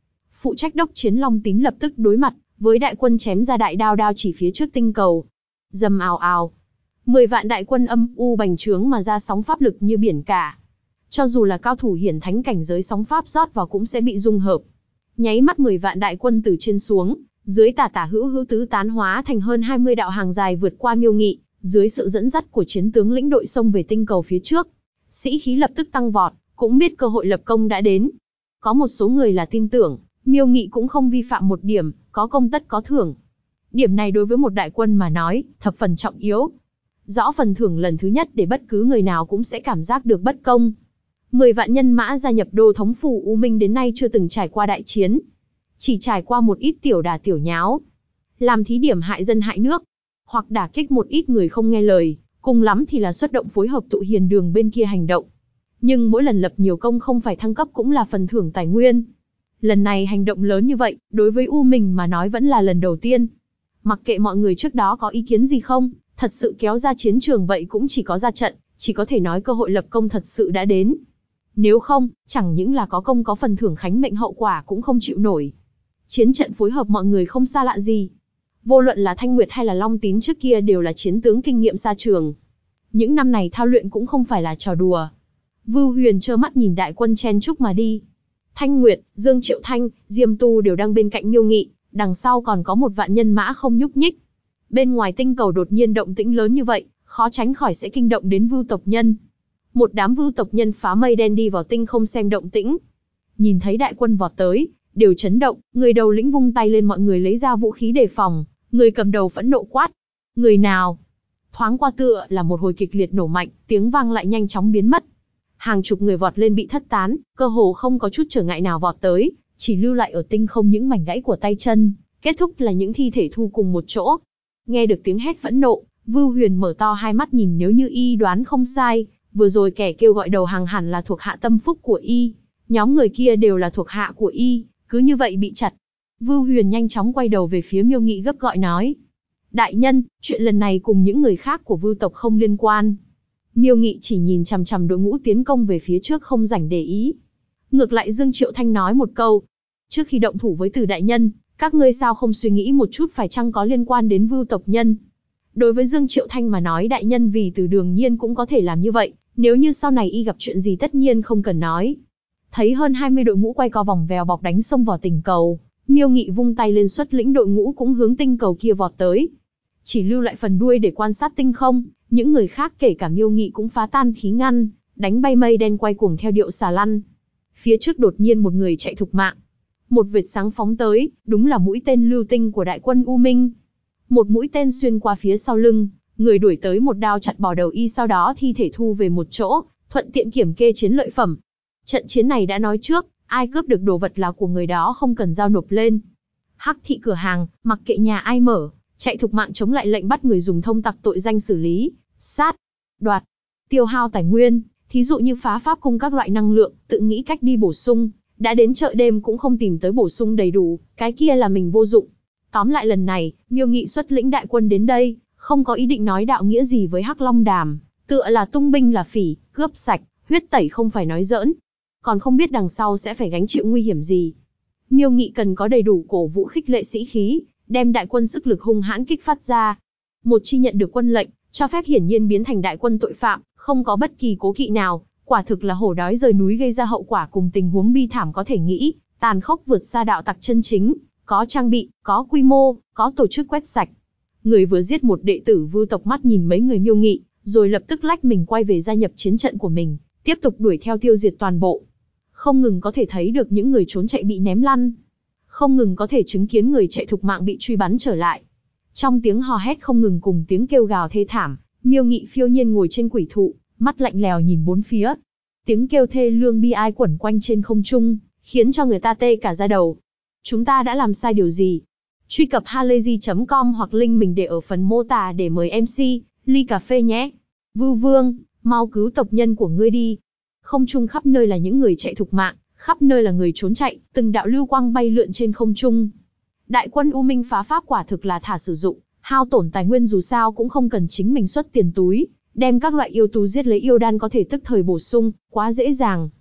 phụ trách đốc chiến Long Tín lập tức đối mặt với đại quân chém ra đại đao đao chỉ phía trước tinh cầu. Rầm ào ào, 10 vạn đại quân âm u bành trướng mà ra sóng pháp lực như biển cả. Cho dù là cao thủ hiển thánh cảnh giới sóng pháp rót vào cũng sẽ bị dung hợp. Nháy mắt 10 vạn đại quân từ trên xuống, dưới tả tả hữu hữu tứ tán hóa thành hơn 20 đạo hàng dài vượt qua Miêu Nghị, dưới sự dẫn dắt của chiến tướng lĩnh đội xông về tinh cầu phía trước. Sĩ khí lập tức tăng vọt, cũng biết cơ hội lập công đã đến. Có một số người là tin tưởng, Miêu Nghị cũng không vi phạm một điểm, có công tất có thưởng. Điểm này đối với một đại quân mà nói, thập phần trọng yếu. Rõ phần thưởng lần thứ nhất để bất cứ người nào cũng sẽ cảm giác được bất công. 10 vạn nhân mã gia nhập đô thống phủ U Minh đến nay chưa từng trải qua đại chiến. Chỉ trải qua một ít tiểu đả tiểu nháo. Làm thí điểm hại dân hại nước. Hoặc đả kích một ít người không nghe lời, cùng lắm thì là xuất động phối hợp tụ hiền đường bên kia hành động. Nhưng mỗi lần lập nhiều công không phải thăng cấp cũng là phần thưởng tài nguyên. Lần này hành động lớn như vậy, đối với U Minh mà nói vẫn là lần đầu tiên. Mặc kệ mọi người trước đó có ý kiến gì không, thật sự kéo ra chiến trường vậy cũng chỉ có ra trận, chỉ có thể nói cơ hội lập công thật sự đã đến. Nếu không, chẳng những là có công có phần thưởng khánh mệnh hậu quả cũng không chịu nổi. Chiến trận phối hợp mọi người không xa lạ gì. Vô luận là Thanh Nguyệt hay là Long Tín trước kia đều là chiến tướng kinh nghiệm xa trường. Những năm này thao luyện cũng không phải là trò đùa. Vưu Huyền trơ mắt nhìn đại quân chen chúc mà đi. Thanh Nguyệt, Dương Triệu Thanh, Diêm Tu đều đang bên cạnh Miêu Nghị, đằng sau còn có một vạn nhân mã không nhúc nhích. Bên ngoài tinh cầu đột nhiên động tĩnh lớn như vậy, khó tránh khỏi sẽ kinh động đến Vưu tộc nhân. Một đám Vưu tộc nhân phá mây đen đi vào tinh không xem động tĩnh. Nhìn thấy đại quân vọt tới, đều chấn động, người đầu lĩnh vung tay lên mọi người lấy ra vũ khí đề phòng, người cầm đầu phẫn nộ quát. Người nào? Thoáng qua tựa là một hồi kịch liệt nổ mạnh, tiếng vang lại nhanh chóng biến mất. Hàng chục người vọt lên bị thất tán, cơ hồ không có chút trở ngại nào vọt tới, chỉ lưu lại ở tinh không những mảnh gãy của tay chân, kết thúc là những thi thể thu cùng một chỗ. Nghe được tiếng hét phẫn nộ, Vưu Huyền mở to hai mắt nhìn, nếu như y đoán không sai, vừa rồi kẻ kêu gọi đầu hàng hẳn là thuộc hạ tâm phúc của y. Nhóm người kia đều là thuộc hạ của y, cứ như vậy bị chặt. Vưu Huyền nhanh chóng quay đầu về phía Miêu Nghị gấp gọi nói. Đại nhân, chuyện lần này cùng những người khác của Vưu tộc không liên quan. Miêu Nghị chỉ nhìn chằm chằm đội ngũ tiến công về phía trước không rảnh để ý. Ngược lại Dương Triệu Thanh nói một câu. Trước khi động thủ với Từ đại nhân, các ngươi sao không suy nghĩ một chút phải chăng có liên quan đến Vưu tộc nhân? Đối với Dương Triệu Thanh mà nói, đại nhân vì Từ đương nhiên cũng có thể làm như vậy, nếu như sau này y gặp chuyện gì tất nhiên không cần nói. Thấy hơn 20 đội ngũ quay co vòng vèo bọc đánh xông vào tinh cầu, Miêu Nghị vung tay lên xuất lĩnh đội ngũ cũng hướng tinh cầu kia vọt tới. Chỉ lưu lại phần đuôi để quan sát tinh không, những người khác kể cả Miêu Nghị cũng phá tan khí ngăn, đánh bay mây đen quay cuồng theo điệu xà lăn. Phía trước đột nhiên một người chạy thục mạng. Một vệt sáng phóng tới, đúng là mũi tên lưu tinh của đại quân U Minh. Một mũi tên xuyên qua phía sau lưng, người đuổi tới một đao chặt bỏ đầu y, sau đó thi thể thu về một chỗ, thuận tiện kiểm kê chiến lợi phẩm. Trận chiến này đã nói trước, ai cướp được đồ vật là của người đó, không cần giao nộp lên. Hắc thị cửa hàng, mặc kệ nhà ai mở, chạy thục mạng chống lại lệnh bắt người dùng thông tặc tội danh xử lý, sát, đoạt, tiêu hao tài nguyên, thí dụ như phá pháp cung các loại năng lượng, tự nghĩ cách đi bổ sung, đã đến chợ đêm cũng không tìm tới bổ sung đầy đủ, cái kia là mình vô dụng. Tóm lại lần này, Miêu Nghị xuất lĩnh đại quân đến đây, không có ý định nói đạo nghĩa gì với Hắc Long Đàm, tựa là tung binh là phỉ, cướp sạch, huyết tẩy không phải nói giỡn. Còn không biết đằng sau sẽ phải gánh chịu nguy hiểm gì. Miêu Nghị cần có đầy đủ cổ vũ khích lệ sĩ khí, đem đại quân sức lực hung hãn kích phát ra. Một chi nhận được quân lệnh, cho phép hiển nhiên biến thành đại quân tội phạm, không có bất kỳ cố kỵ nào, quả thực là hổ đói rời núi, gây ra hậu quả cùng tình huống bi thảm có thể nghĩ, tàn khốc vượt xa đạo tặc chân chính, có trang bị, có quy mô, có tổ chức quét sạch. Người vừa giết một đệ tử Vưu tộc mắt nhìn mấy người Miêu Nghị, rồi lập tức lách mình quay về gia nhập chiến trận của mình, tiếp tục đuổi theo tiêu diệt toàn bộ. Không ngừng có thể thấy được những người trốn chạy bị ném lăn, không ngừng có thể chứng kiến người chạy thục mạng bị truy bắn trở lại. Trong tiếng hò hét không ngừng cùng tiếng kêu gào thê thảm, Miêu Nghị phiêu nhiên ngồi trên quỷ thụ, mắt lạnh lèo nhìn bốn phía. Tiếng kêu thê lương bi ai quẩn quanh trên không trung, khiến cho người ta tê cả da đầu. Chúng ta đã làm sai điều gì? Truy cập halayzi.com hoặc link mình để ở phần mô tả để mời MC ly cà phê nhé. Vưu Vương, mau cứu tộc nhân của ngươi đi. Không trung khắp nơi là những người chạy thục mạng, khắp nơi là người trốn chạy, từng đạo lưu quang bay lượn trên không trung. Đại quân U Minh phá pháp quả thực là thả sử dụng, hao tổn tài nguyên, dù sao cũng không cần chính mình xuất tiền túi, đem các loại yêu tú giết lấy yêu đan có thể tức thời bổ sung, quá dễ dàng.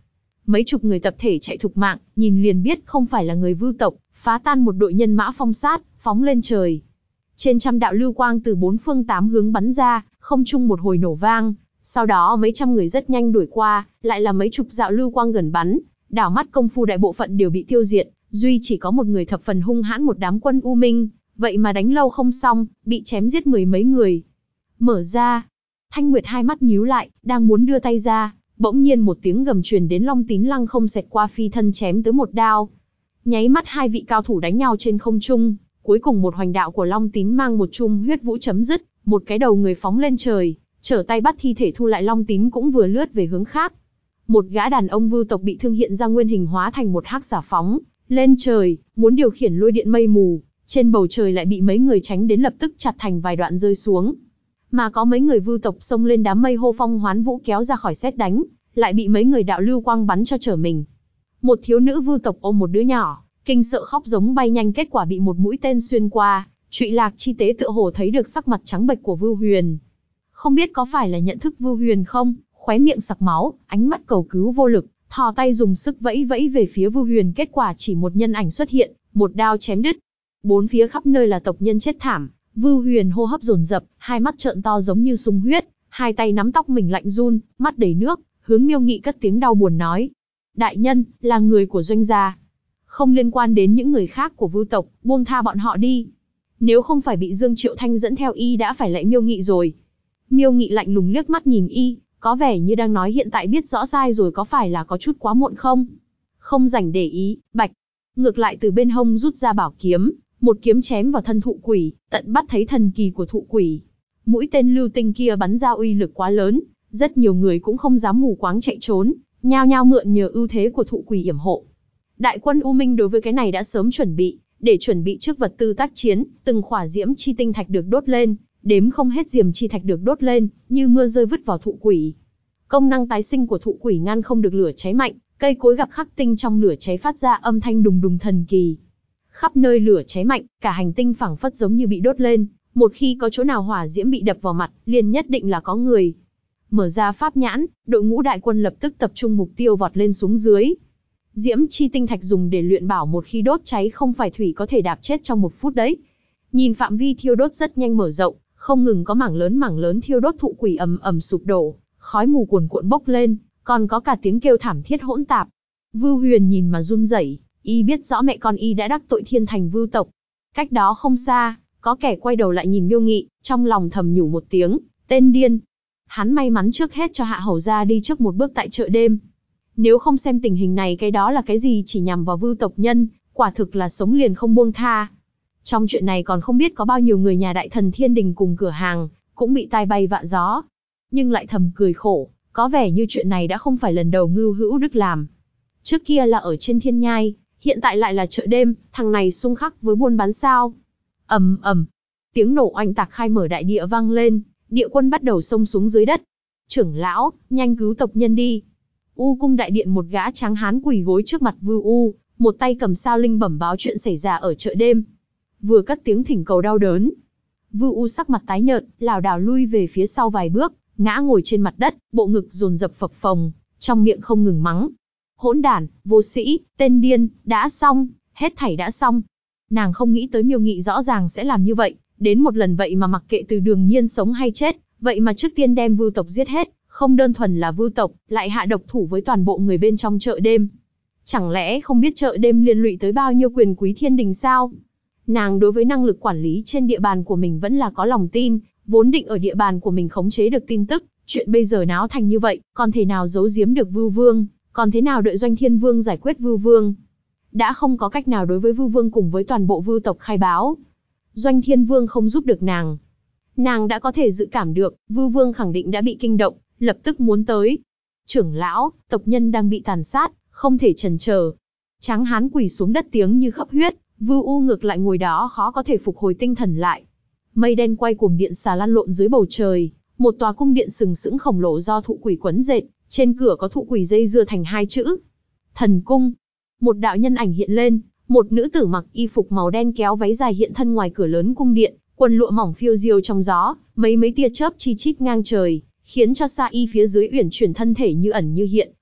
mấy chục người tập thể chạy thục mạng, nhìn liền biết không phải là người Vưu tộc, phá tan một đội nhân mã phong sát, phóng lên trời. Trên trăm đạo lưu quang từ bốn phương tám hướng bắn ra, không trung một hồi nổ vang, sau đó mấy trăm người rất nhanh đuổi qua, lại là mấy chục đạo lưu quang gần bắn, đảo mắt công phu đại bộ phận đều bị tiêu diệt, duy chỉ có một người thập phần hung hãn, một đám quân U Minh, vậy mà đánh lâu không xong, bị chém giết mười mấy người. Mở ra, Thanh Nguyệt hai mắt nhíu lại, đang muốn đưa tay ra, bỗng nhiên một tiếng gầm truyền đến, Long Tín lăng không xẹt qua phi thân chém tới một đao. Nháy mắt hai vị cao thủ đánh nhau trên không trung, cuối cùng một hoành đạo của Long Tín mang một chum huyết vũ chấm dứt, một cái đầu người phóng lên trời, trở tay bắt thi thể thu lại. Long Tín cũng vừa lướt về hướng khác. Một gã đàn ông Vưu tộc bị thương hiện ra nguyên hình hóa thành một hắc xà phóng lên trời, muốn điều khiển lôi điện mây mù, trên bầu trời lại bị mấy người tránh đến lập tức chặt thành vài đoạn rơi xuống. Mà có mấy người Vưu tộc xông lên đám mây hô phong hoán vũ kéo ra khỏi sét đánh, lại bị mấy người đạo lưu quang bắn cho trở mình. Một thiếu nữ Vưu tộc ôm một đứa nhỏ, kinh sợ khóc giống bay nhanh, kết quả bị một mũi tên xuyên qua, Trụy Lạc chi tế tựa hồ thấy được sắc mặt trắng bệch của Vưu Huyền. Không biết có phải là nhận thức Vưu Huyền không, khóe miệng sặc máu, ánh mắt cầu cứu vô lực, thò tay dùng sức vẫy vẫy về phía Vưu Huyền, kết quả chỉ một nhân ảnh xuất hiện, một đao chém đứt. Bốn phía khắp nơi là tộc nhân chết thảm, Vưu Huyền hô hấp dồn dập, hai mắt trợn to giống như sung huyết, hai tay nắm tóc mình lạnh run, mắt đầy nước, hướng Miêu Nghị cất tiếng đau buồn nói: "Đại nhân, là người của Doanh gia, không liên quan đến những người khác của Vưu tộc, buông tha bọn họ đi. Nếu không phải bị Dương Triệu Thanh dẫn theo y đã phải lạy Miêu Nghị rồi." Miêu Nghị lạnh lùng liếc mắt nhìn y, có vẻ như đang nói hiện tại biết rõ sai rồi có phải là có chút quá muộn không? Không rảnh để ý, bạch. Ngược lại từ bên hông rút ra bảo kiếm, một kiếm chém vào thân thụ quỷ, tận bắt thấy thần kỳ của thụ quỷ. Mũi tên lưu tinh kia bắn ra uy lực quá lớn, rất nhiều người cũng không dám mù quáng chạy trốn, nhao nhao mượn nhờ ưu thế của thụ quỷ yểm hộ. Đại quân U Minh đối với cái này đã sớm chuẩn bị, để chuẩn bị trước vật tư tác chiến, từng khỏa diễm chi tinh thạch được đốt lên, đếm không hết diềm chi thạch được đốt lên, như mưa rơi vứt vào thụ quỷ. Công năng tái sinh của thụ quỷ ngăn không được lửa cháy mạnh, cây cối gặp khắc tinh trong lửa cháy phát ra âm thanh đùng đùng thần kỳ. Khắp nơi lửa cháy mạnh, cả hành tinh phảng phất giống như bị đốt lên, một khi có chỗ nào hỏa diễm bị đập vào mặt, liền nhất định là có người. Mở ra pháp nhãn, đội ngũ đại quân lập tức tập trung mục tiêu vọt lên xuống dưới. Diễm chi tinh thạch dùng để luyện bảo, một khi đốt cháy không phải thủy có thể đạp chết trong một phút đấy. Nhìn phạm vi thiêu đốt rất nhanh mở rộng, không ngừng có mảng lớn thiêu đốt, thụ quỷ ầm ầm sụp đổ, khói mù cuồn cuộn bốc lên, còn có cả tiếng kêu thảm thiết hỗn tạp. Vưu Huyền nhìn mà run rẩy, y biết rõ mẹ con y đã đắc tội Thiên Thành Vưu tộc. Cách đó không xa, có kẻ quay đầu lại nhìn Miêu Nghị, trong lòng thầm nhủ một tiếng, tên điên. Hắn may mắn trước hết cho Hạ Hầu gia đi trước một bước tại chợ đêm. Nếu không xem tình hình này, cái đó là cái gì chỉ nhằm vào Vưu tộc nhân, quả thực là sống liền không buông tha. Trong chuyện này còn không biết có bao nhiêu người nhà đại thần Thiên Đình cùng cửa hàng, cũng bị tai bay vạ gió. Nhưng lại thầm cười khổ, có vẻ như chuyện này đã không phải lần đầu Ngưu Hữu Đức làm. Trước kia là ở trên Thiên Nhai, hiện tại lại là chợ đêm, thằng này xung khắc với buôn bán sao. Ầm ầm, tiếng nổ oanh tạc khai mở đại địa vang lên, địa quân bắt đầu xông xuống dưới đất. Trưởng lão, nhanh cứu tộc nhân đi. U cung đại điện, một gã tráng hán quỳ gối trước mặt Vưu U, một tay cầm sao linh bẩm báo chuyện xảy ra ở chợ đêm. Vừa cất tiếng thỉnh cầu đau đớn, Vưu U sắc mặt tái nhợt, lảo đảo lui về phía sau vài bước, ngã ngồi trên mặt đất, bộ ngực dồn dập phập phồng, trong miệng không ngừng mắng: hỗn đản, vô sĩ, tên điên, đã xong, hết thảy đã xong. Nàng không nghĩ tới Miêu Nghị rõ ràng sẽ làm như vậy, đến một lần vậy mà mặc kệ Từ Đường Nhiên sống hay chết, vậy mà trước tiên đem Vưu tộc giết hết, không đơn thuần là Vưu tộc, lại hạ độc thủ với toàn bộ người bên trong chợ đêm. Chẳng lẽ không biết chợ đêm liên lụy tới bao nhiêu quyền quý Thiên Đình sao? Nàng đối với năng lực quản lý trên địa bàn của mình vẫn là có lòng tin, vốn định ở địa bàn của mình khống chế được tin tức, chuyện bây giờ náo thành như vậy, còn thể nào giấu giếm được Vưu Vương, còn thế nào đợi Doanh Thiên Vương giải quyết Vưu Vương. Đã không có cách nào đối với Vưu Vương cùng với toàn bộ Vưu tộc khai báo. Doanh Thiên Vương không giúp được nàng. Nàng đã có thể dự cảm được, Vưu Vương khẳng định đã bị kinh động, lập tức muốn tới. Trưởng lão, tộc nhân đang bị tàn sát, không thể chần chờ. Tráng hán quỳ xuống đất tiếng như khắp huyết, Vưu U ngược lại ngồi đó khó có thể phục hồi tinh thần lại. Mây đen quay cuồng, điện xà lăn lộn dưới bầu trời, một tòa cung điện sừng sững khổng lồ do thụ quỷ quấn dệt, trên cửa có thụ quỷ dây dưa thành hai chữ: Thần Cung. Một đạo nhân ảnh hiện lên, một nữ tử mặc y phục màu đen kéo váy dài hiện thân ngoài cửa lớn cung điện, quần lụa mỏng phiêu diêu trong gió, mấy tia chớp chi chít ngang trời, khiến cho Sa Y phía dưới uyển chuyển thân thể như ẩn như hiện,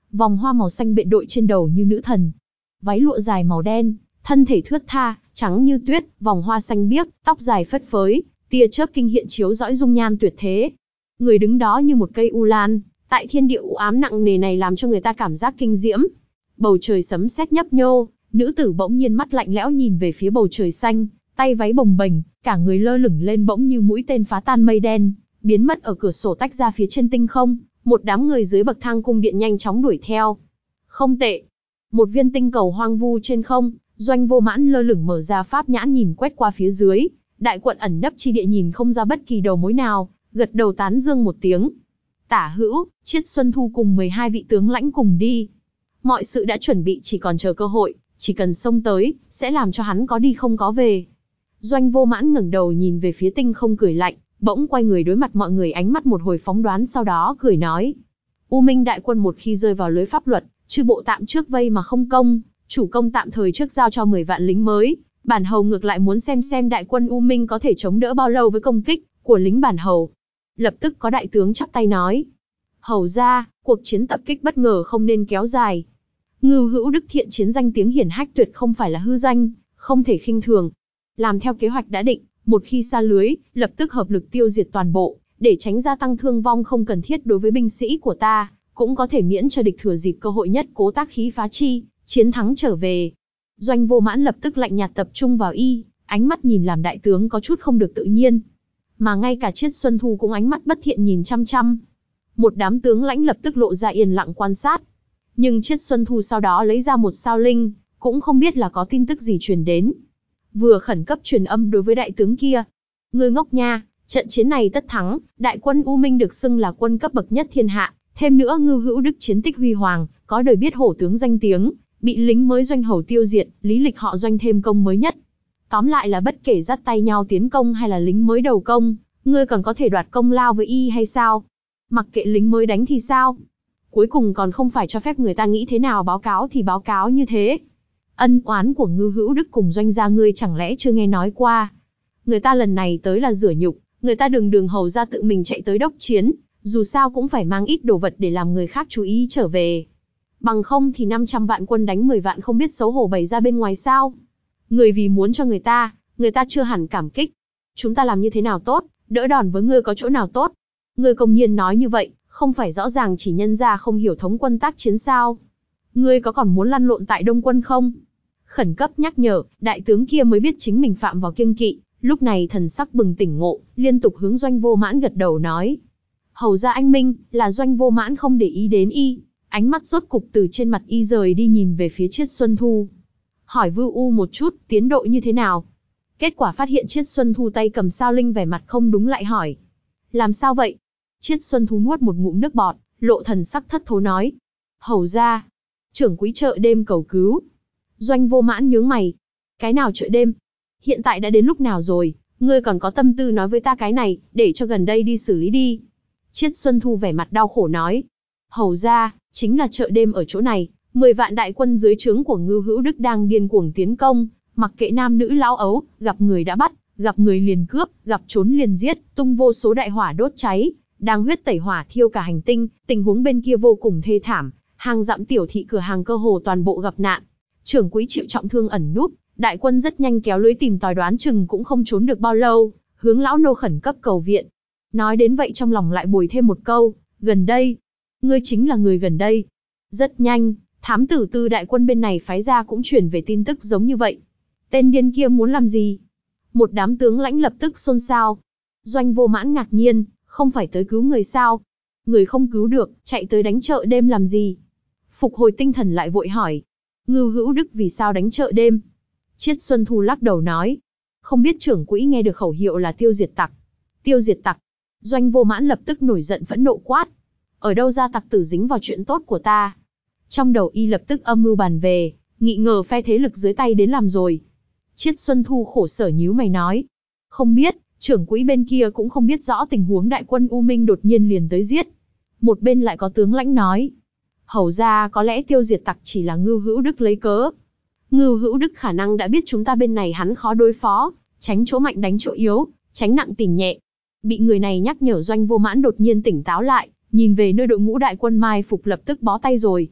vòng hoa màu xanh bện đội trên đầu như nữ thần. Váy lụa dài màu đen, thân thể thướt tha, trắng như tuyết, vòng hoa xanh biếc, tóc dài phất phới, tia chớp kinh hiện chiếu rõi dung nhan tuyệt thế. Người đứng đó như một cây u lan, tại thiên địa u ám nặng nề này làm cho người ta cảm giác kinh diễm. Bầu trời sấm sét nhấp nhô, nữ tử bỗng nhiên mắt lạnh lẽo nhìn về phía bầu trời xanh, tay váy bồng bềnh, cả người lơ lửng lên bỗng như mũi tên phá tan mây đen, biến mất ở cửa sổ tách ra phía trên tinh không. Một đám người dưới bậc thang cung điện nhanh chóng đuổi theo. Không tệ. Một viên tinh cầu hoang vu trên không, Doanh Vô Mãn lơ lửng mở ra pháp nhãn nhìn quét qua phía dưới, đại quận ẩn nấp chi địa nhìn không ra bất kỳ đầu mối nào, gật đầu tán dương một tiếng. Tả hữu, Chiết Xuân Thu cùng 12 vị tướng lãnh cùng đi. Mọi sự đã chuẩn bị, chỉ còn chờ cơ hội, chỉ cần xông tới, sẽ làm cho hắn có đi không có về. Doanh Vô Mãn ngẩng đầu nhìn về phía tinh không cười lạnh, bỗng quay người đối mặt mọi người, ánh mắt một hồi phóng đoán, sau đó cười nói. U Minh đại quân một khi rơi vào lưới pháp luật, chư bộ tạm trước vây mà không công, chủ công tạm thời trước giao cho 10 vạn lính mới. Bản hầu ngược lại muốn xem đại quân U Minh có thể chống đỡ bao lâu với công kích của lính bản hầu. Lập tức có đại tướng chắp tay nói. Hầu ra, cuộc chiến tập kích bất ngờ không nên kéo dài. Ngưu Hữu Đức thiện chiến danh tiếng hiển hách tuyệt không phải là hư danh, không thể khinh thường. Làm theo kế hoạch đã định, một khi xa lưới, lập tức hợp lực tiêu diệt toàn bộ, để tránh gia tăng thương vong không cần thiết đối với binh sĩ của ta, cũng có thể miễn cho địch thừa dịp cơ hội nhất cố tác khí phá chi, chiến thắng trở về. Doanh Vô Mãn lập tức lạnh nhạt tập trung vào y, ánh mắt nhìn làm đại tướng có chút không được tự nhiên. Mà ngay cả Chiết Xuân Thu cũng ánh mắt bất thiện nhìn chăm chăm. Một đám tướng lãnh lập tức lộ ra yên lặng quan sát. Nhưng Chiết Xuân Thu sau đó lấy ra một sao linh, cũng không biết là có tin tức gì truyền đến. Vừa khẩn cấp truyền âm đối với đại tướng kia. Ngươi ngốc nha, trận chiến này tất thắng, đại quân U Minh được xưng là quân cấp bậc nhất thiên hạ. Thêm nữa Ngưu Hữu Đức chiến tích huy hoàng, có đời biết hổ tướng danh tiếng, bị lính mới Doanh hầu tiêu diệt, lý lịch họ Doanh thêm công mới nhất. Tóm lại là bất kể dắt tay nhau tiến công hay là lính mới đầu công, ngươi còn có thể đoạt công lao với y hay sao? Mặc kệ lính mới đánh thì sao? Cuối cùng còn không phải cho phép người ta nghĩ thế nào báo cáo thì báo cáo như thế. Ân oán của Ngưu Hữu Đức cùng Doanh gia ngươi chẳng lẽ chưa nghe nói qua? Người ta lần này tới là rửa nhục, người ta đường hầu ra tự mình chạy tới đốc chiến, dù sao cũng phải mang ít đồ vật để làm người khác chú ý trở về. Bằng không thì 500 vạn quân đánh 10 vạn không biết xấu hổ bày ra bên ngoài sao? Người vì muốn cho người ta chưa hẳn cảm kích. Chúng ta làm như thế nào tốt, đỡ đòn với ngươi có chỗ nào tốt? Ngươi công nhiên nói như vậy, không phải rõ ràng chỉ nhân ra không hiểu thống quân tác chiến sao? Ngươi có còn muốn lăn lộn tại Đông quân không? Khẩn cấp nhắc nhở, đại tướng kia mới biết chính mình phạm vào kiêng kỵ, lúc này thần sắc bừng tỉnh ngộ, liên tục hướng Doanh Vô Mãn gật đầu nói. Hầu ra anh minh, là Doanh Vô Mãn không để ý đến y, ánh mắt rốt cục từ trên mặt y rời đi nhìn về phía Chiết Xuân Thu. Hỏi Vưu U một chút, tiến độ như thế nào? Kết quả phát hiện Chiết Xuân Thu tay cầm sao linh vẻ mặt không đúng lại hỏi. Làm sao vậy? Chiết Xuân Thu nuốt một ngụm nước bọt, lộ thần sắc thất thố nói. Hầu ra, trưởng quý chợ đêm cầu cứu. Doanh Vô Mãn nhướng mày. Cái nào chợ đêm? Hiện tại đã đến lúc nào rồi, ngươi còn có tâm tư nói với ta cái này, để cho gần đây đi xử lý đi. Chiết Xuân Thu vẻ mặt đau khổ nói. Hầu ra, chính là chợ đêm ở chỗ này, 10 vạn đại quân dưới trướng của Ngưu Hữu Đức đang điên cuồng tiến công, mặc kệ nam nữ lão ấu, gặp người đã bắt, gặp người liền cướp, gặp trốn liền giết, tung vô số đại hỏa đốt cháy, đang huyết tẩy hỏa thiêu cả hành tinh, tình huống bên kia vô cùng thê thảm, hàng dặm tiểu thị cửa hàng cơ hồ toàn bộ gặp nạn. Trưởng quý chịu trọng thương ẩn núp, đại quân rất nhanh kéo lưới tìm tòi, đoán chừng cũng không trốn được bao lâu, hướng lão nô khẩn cấp cầu viện. Nói đến vậy trong lòng lại bồi thêm một câu, gần đây. Ngươi chính là người gần đây. Rất nhanh, thám tử tư đại quân bên này phái ra cũng truyền về tin tức giống như vậy. Tên điên kia muốn làm gì? Một đám tướng lãnh lập tức xôn xao. Doanh Vô Mãn ngạc nhiên, không phải tới cứu người sao? Người không cứu được, chạy tới đánh chợ đêm làm gì? Phục hồi tinh thần lại vội hỏi. Ngưu Hữu Đức vì sao đánh chợ đêm? Chiết Xuân Thu lắc đầu nói. Không biết trưởng quỹ nghe được khẩu hiệu là tiêu diệt tặc. Tiêu diệt tặc. Doanh Vô Mãn lập tức nổi giận phẫn nộ quát. Ở đâu ra tặc tử dính vào chuyện tốt của ta? Trong đầu y lập tức âm mưu bàn về, nghị ngờ phe thế lực dưới tay đến làm rồi. Chiết Xuân Thu khổ sở nhíu mày nói. Không biết, trưởng quỹ bên kia cũng không biết rõ tình huống đại quân U Minh đột nhiên liền tới giết. Một bên lại có tướng lãnh nói. Hầu ra có lẽ tiêu diệt tặc chỉ là Ngưu Hữu Đức lấy cớ. Ngưu Hữu Đức khả năng đã biết chúng ta bên này hắn khó đối phó, tránh chỗ mạnh đánh chỗ yếu, tránh nặng tìm nhẹ. Bị người này nhắc nhở, Doanh Vô Mãn đột nhiên tỉnh táo lại, nhìn về nơi đội ngũ đại quân mai phục lập tức bó tay rồi.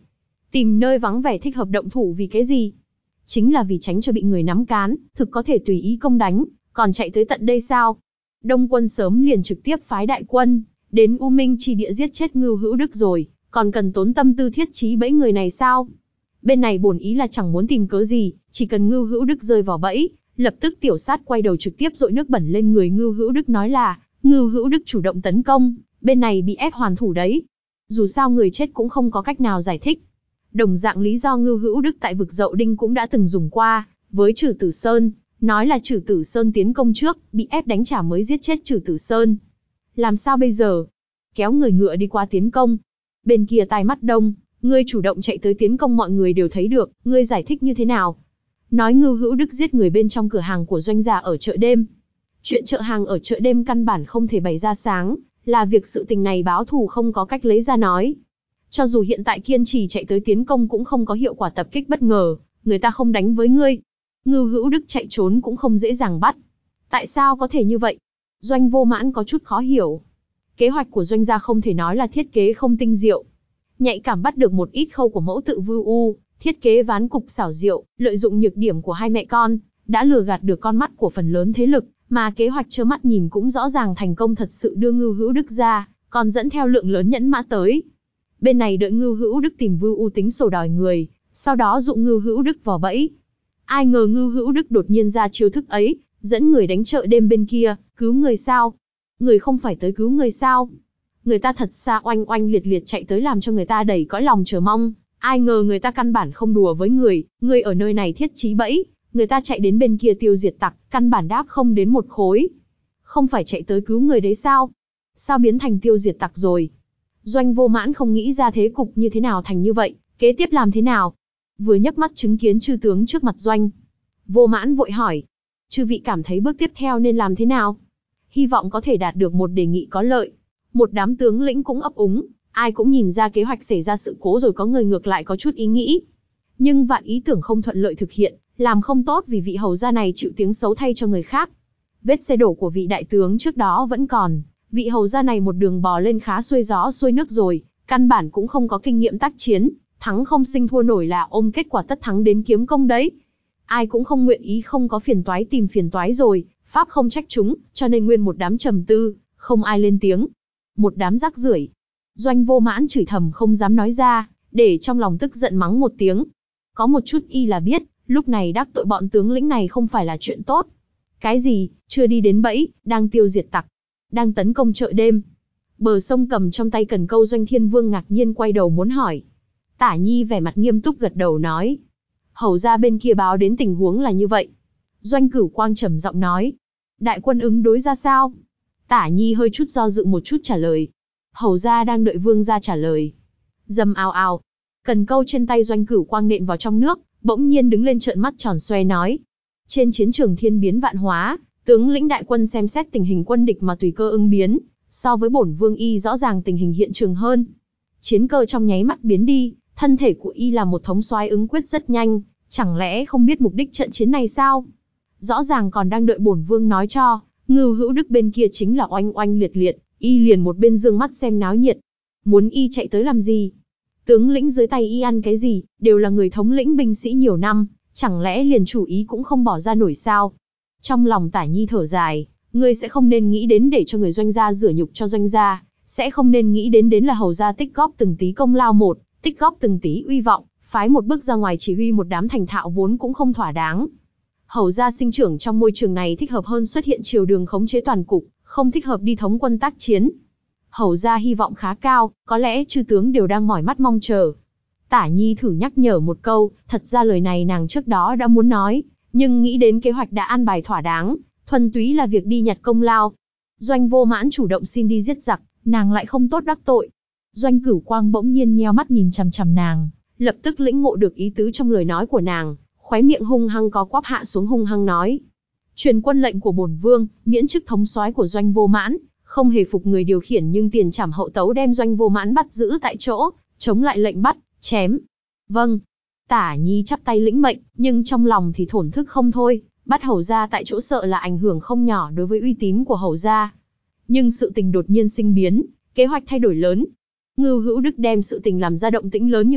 Tìm nơi vắng vẻ thích hợp động thủ vì cái gì? Chính là vì tránh cho bị người nắm cán, thực có thể tùy ý công đánh, còn chạy tới tận đây sao? Đông quân sớm liền trực tiếp phái đại quân, đến U Minh Chi địa giết chết Ngưu Hữu Đức rồi, còn cần tốn tâm tư thiết trí bẫy người này sao? Bên này bổn ý là chẳng muốn tìm cớ gì, chỉ cần Ngưu Hữu Đức rơi vào bẫy, lập tức tiểu sát quay đầu trực tiếp dội nước bẩn lên người Ngưu Hữu Đức nói là, Ngưu Hữu Đức chủ động tấn công, bên này bị ép hoàn thủ đấy. Dù sao người chết cũng không có cách nào giải thích. Đồng dạng lý do Ngưu Hữu Đức tại vực Dậu Đinh cũng đã từng dùng qua, với Trử Tử Sơn, nói là Trử Tử Sơn tiến công trước, bị ép đánh trả mới giết chết Trử Tử Sơn. Làm sao bây giờ? Kéo người ngựa đi qua tiến công. Bên kia tai mắt đông, ngươi chủ động chạy tới tiến công mọi người đều thấy được, ngươi giải thích như thế nào? Nói Ngưu Hữu Đức giết người bên trong cửa hàng của doanh gia ở chợ đêm. Chuyện chợ hàng ở chợ đêm căn bản không thể bày ra sáng, là việc sự tình này báo thù không có cách lấy ra nói. Cho dù hiện tại kiên trì chạy tới tiến công cũng không có hiệu quả tập kích bất ngờ, người ta không đánh với ngươi. Ngưu Hữu Đức chạy trốn cũng không dễ dàng bắt. Tại sao có thể như vậy? Doanh Vô Mãn có chút khó hiểu. Kế hoạch của doanh gia không thể nói là thiết kế không tinh diệu. Nhạy cảm bắt được một ít khâu của mẫu tự Vưu U, thiết kế ván cục xảo diệu, lợi dụng nhược điểm của hai mẹ con, đã lừa gạt được con mắt của phần lớn thế lực, mà kế hoạch trơ mắt nhìn cũng rõ ràng thành công thật sự đưa Ngưu Hữu Đức ra, còn dẫn theo lượng lớn nhẫn mã tới. Bên này đợi Ngưu Hữu Đức tìm Vưu U tính sổ đòi người, sau đó dụ Ngưu Hữu Đức vào bẫy. Ai ngờ Ngưu Hữu Đức đột nhiên ra chiêu thức ấy, dẫn người đánh chợ đêm bên kia, cứu người sao? Người không phải tới cứu người sao? Người ta thật xa oanh oanh liệt liệt chạy tới làm cho người ta đầy cõi lòng chờ mong. Ai ngờ người ta căn bản không đùa với người ở nơi này thiết trí bẫy, người ta chạy đến bên kia tiêu diệt tặc, căn bản đáp không đến một khối. Không phải chạy tới cứu người đấy sao? Sao biến thành tiêu diệt tặc rồi? Doanh Vô Mãn không nghĩ ra thế cục như thế nào thành như vậy, kế tiếp làm thế nào? Vừa nhấc mắt chứng kiến chư tướng trước mặt Doanh Vô Mãn vội hỏi, chư vị cảm thấy bước tiếp theo nên làm thế nào? Hy vọng có thể đạt được một đề nghị có lợi. Một đám tướng lĩnh cũng ấp úng, ai cũng nhìn ra kế hoạch xảy ra sự cố rồi, có người ngược lại có chút ý nghĩ. Nhưng vạn ý tưởng không thuận lợi thực hiện, làm không tốt vì vị hầu gia này chịu tiếng xấu thay cho người khác. Vết xe đổ của vị đại tướng trước đó vẫn còn, vị hầu gia này một đường bò lên khá xuôi gió xuôi nước rồi, căn bản cũng không có kinh nghiệm tác chiến, thắng không sinh thua nổi là ôm kết quả tất thắng đến kiếm công đấy. Ai cũng không nguyện ý không có phiền toái tìm phiền toái rồi, pháp không trách chúng, cho nên nguyên một đám trầm tư, không ai lên tiếng. Một đám rác rưởi. Doanh Vô Mãn chửi thầm không dám nói ra, để trong lòng tức giận mắng một tiếng. Có một chút y là biết, lúc này đắc tội bọn tướng lĩnh này không phải là chuyện tốt. Cái gì, chưa đi đến bẫy, đang tiêu diệt tặc, đang tấn công chợ đêm. Bờ sông cầm trong tay cần câu Doanh Thiên Vương ngạc nhiên quay đầu muốn hỏi. Tả Nhi vẻ mặt nghiêm túc gật đầu nói. Hầu ra bên kia báo đến tình huống là như vậy. Doanh Cửu Quang trầm giọng nói. Đại quân ứng đối ra sao? Tả Nhi hơi chút do dự một chút trả lời. Hầu ra đang đợi vương gia trả lời. Dầm ào ào. Cần câu trên tay Doanh Cửu Quang nện vào trong nước, bỗng nhiên đứng lên trợn mắt tròn xoe nói. Trên chiến trường thiên biến vạn hóa, tướng lĩnh đại quân xem xét tình hình quân địch mà tùy cơ ứng biến, so với bổn vương y rõ ràng tình hình hiện trường hơn. Chiến cơ trong nháy mắt biến đi, thân thể của y là một thống soái ứng quyết rất nhanh, chẳng lẽ không biết mục đích trận chiến này sao? Rõ ràng còn đang đợi bổn vương nói cho, Ngưu Hữu Đức bên kia chính là oanh oanh liệt liệt, y liền một bên dương mắt xem náo nhiệt. Muốn y chạy tới làm gì? Tướng lĩnh dưới tay y ăn cái gì, đều là người thống lĩnh binh sĩ nhiều năm, chẳng lẽ liền chủ ý cũng không bỏ ra nổi sao? Trong lòng Tả Nhi thở dài, ngươi sẽ không nên nghĩ đến để cho người Doanh gia rửa nhục cho Doanh gia, sẽ không nên nghĩ đến là hầu gia tích góp từng tí công lao một, tích góp từng tí uy vọng, phái một bước ra ngoài chỉ huy một đám thành thạo vốn cũng không thỏa đáng. Hầu gia sinh trưởng trong môi trường này thích hợp hơn xuất hiện triều đường khống chế toàn cục, không thích hợp đi thống quân tác chiến. Hầu gia hy vọng khá cao, có lẽ chư tướng đều đang mỏi mắt mong chờ. Tả Nhi thử nhắc nhở một câu, thật ra lời này nàng trước đó đã muốn nói, nhưng nghĩ đến kế hoạch đã an bài thỏa đáng, thuần túy là việc đi nhặt công lao. Doanh Vô Mãn chủ động xin đi giết giặc, nàng lại không tốt đắc tội. Doanh Cửu Quang bỗng nhiên nheo mắt nhìn chằm chằm nàng, lập tức lĩnh ngộ được ý tứ trong lời nói của nàng, khóe miệng hung hăng có quắp hạ xuống hung hăng nói. Truyền quân lệnh của bổn vương, miễn chức thống soái của Doanh Vô Mãn, không hề phục người điều khiển nhưng tiền trảm hậu tấu đem Doanh Vô Mãn bắt giữ tại chỗ, chống lại lệnh bắt, chém. Vâng. Tả Nhi chắp tay lĩnh mệnh, nhưng trong lòng thì thổn thức không thôi, bắt hầu gia tại chỗ sợ là ảnh hưởng không nhỏ đối với uy tín của hầu gia. Nhưng sự tình đột nhiên sinh biến, kế hoạch thay đổi lớn. Ngưu Hữu Đức đem sự tình làm ra động tĩnh lớn như vậy,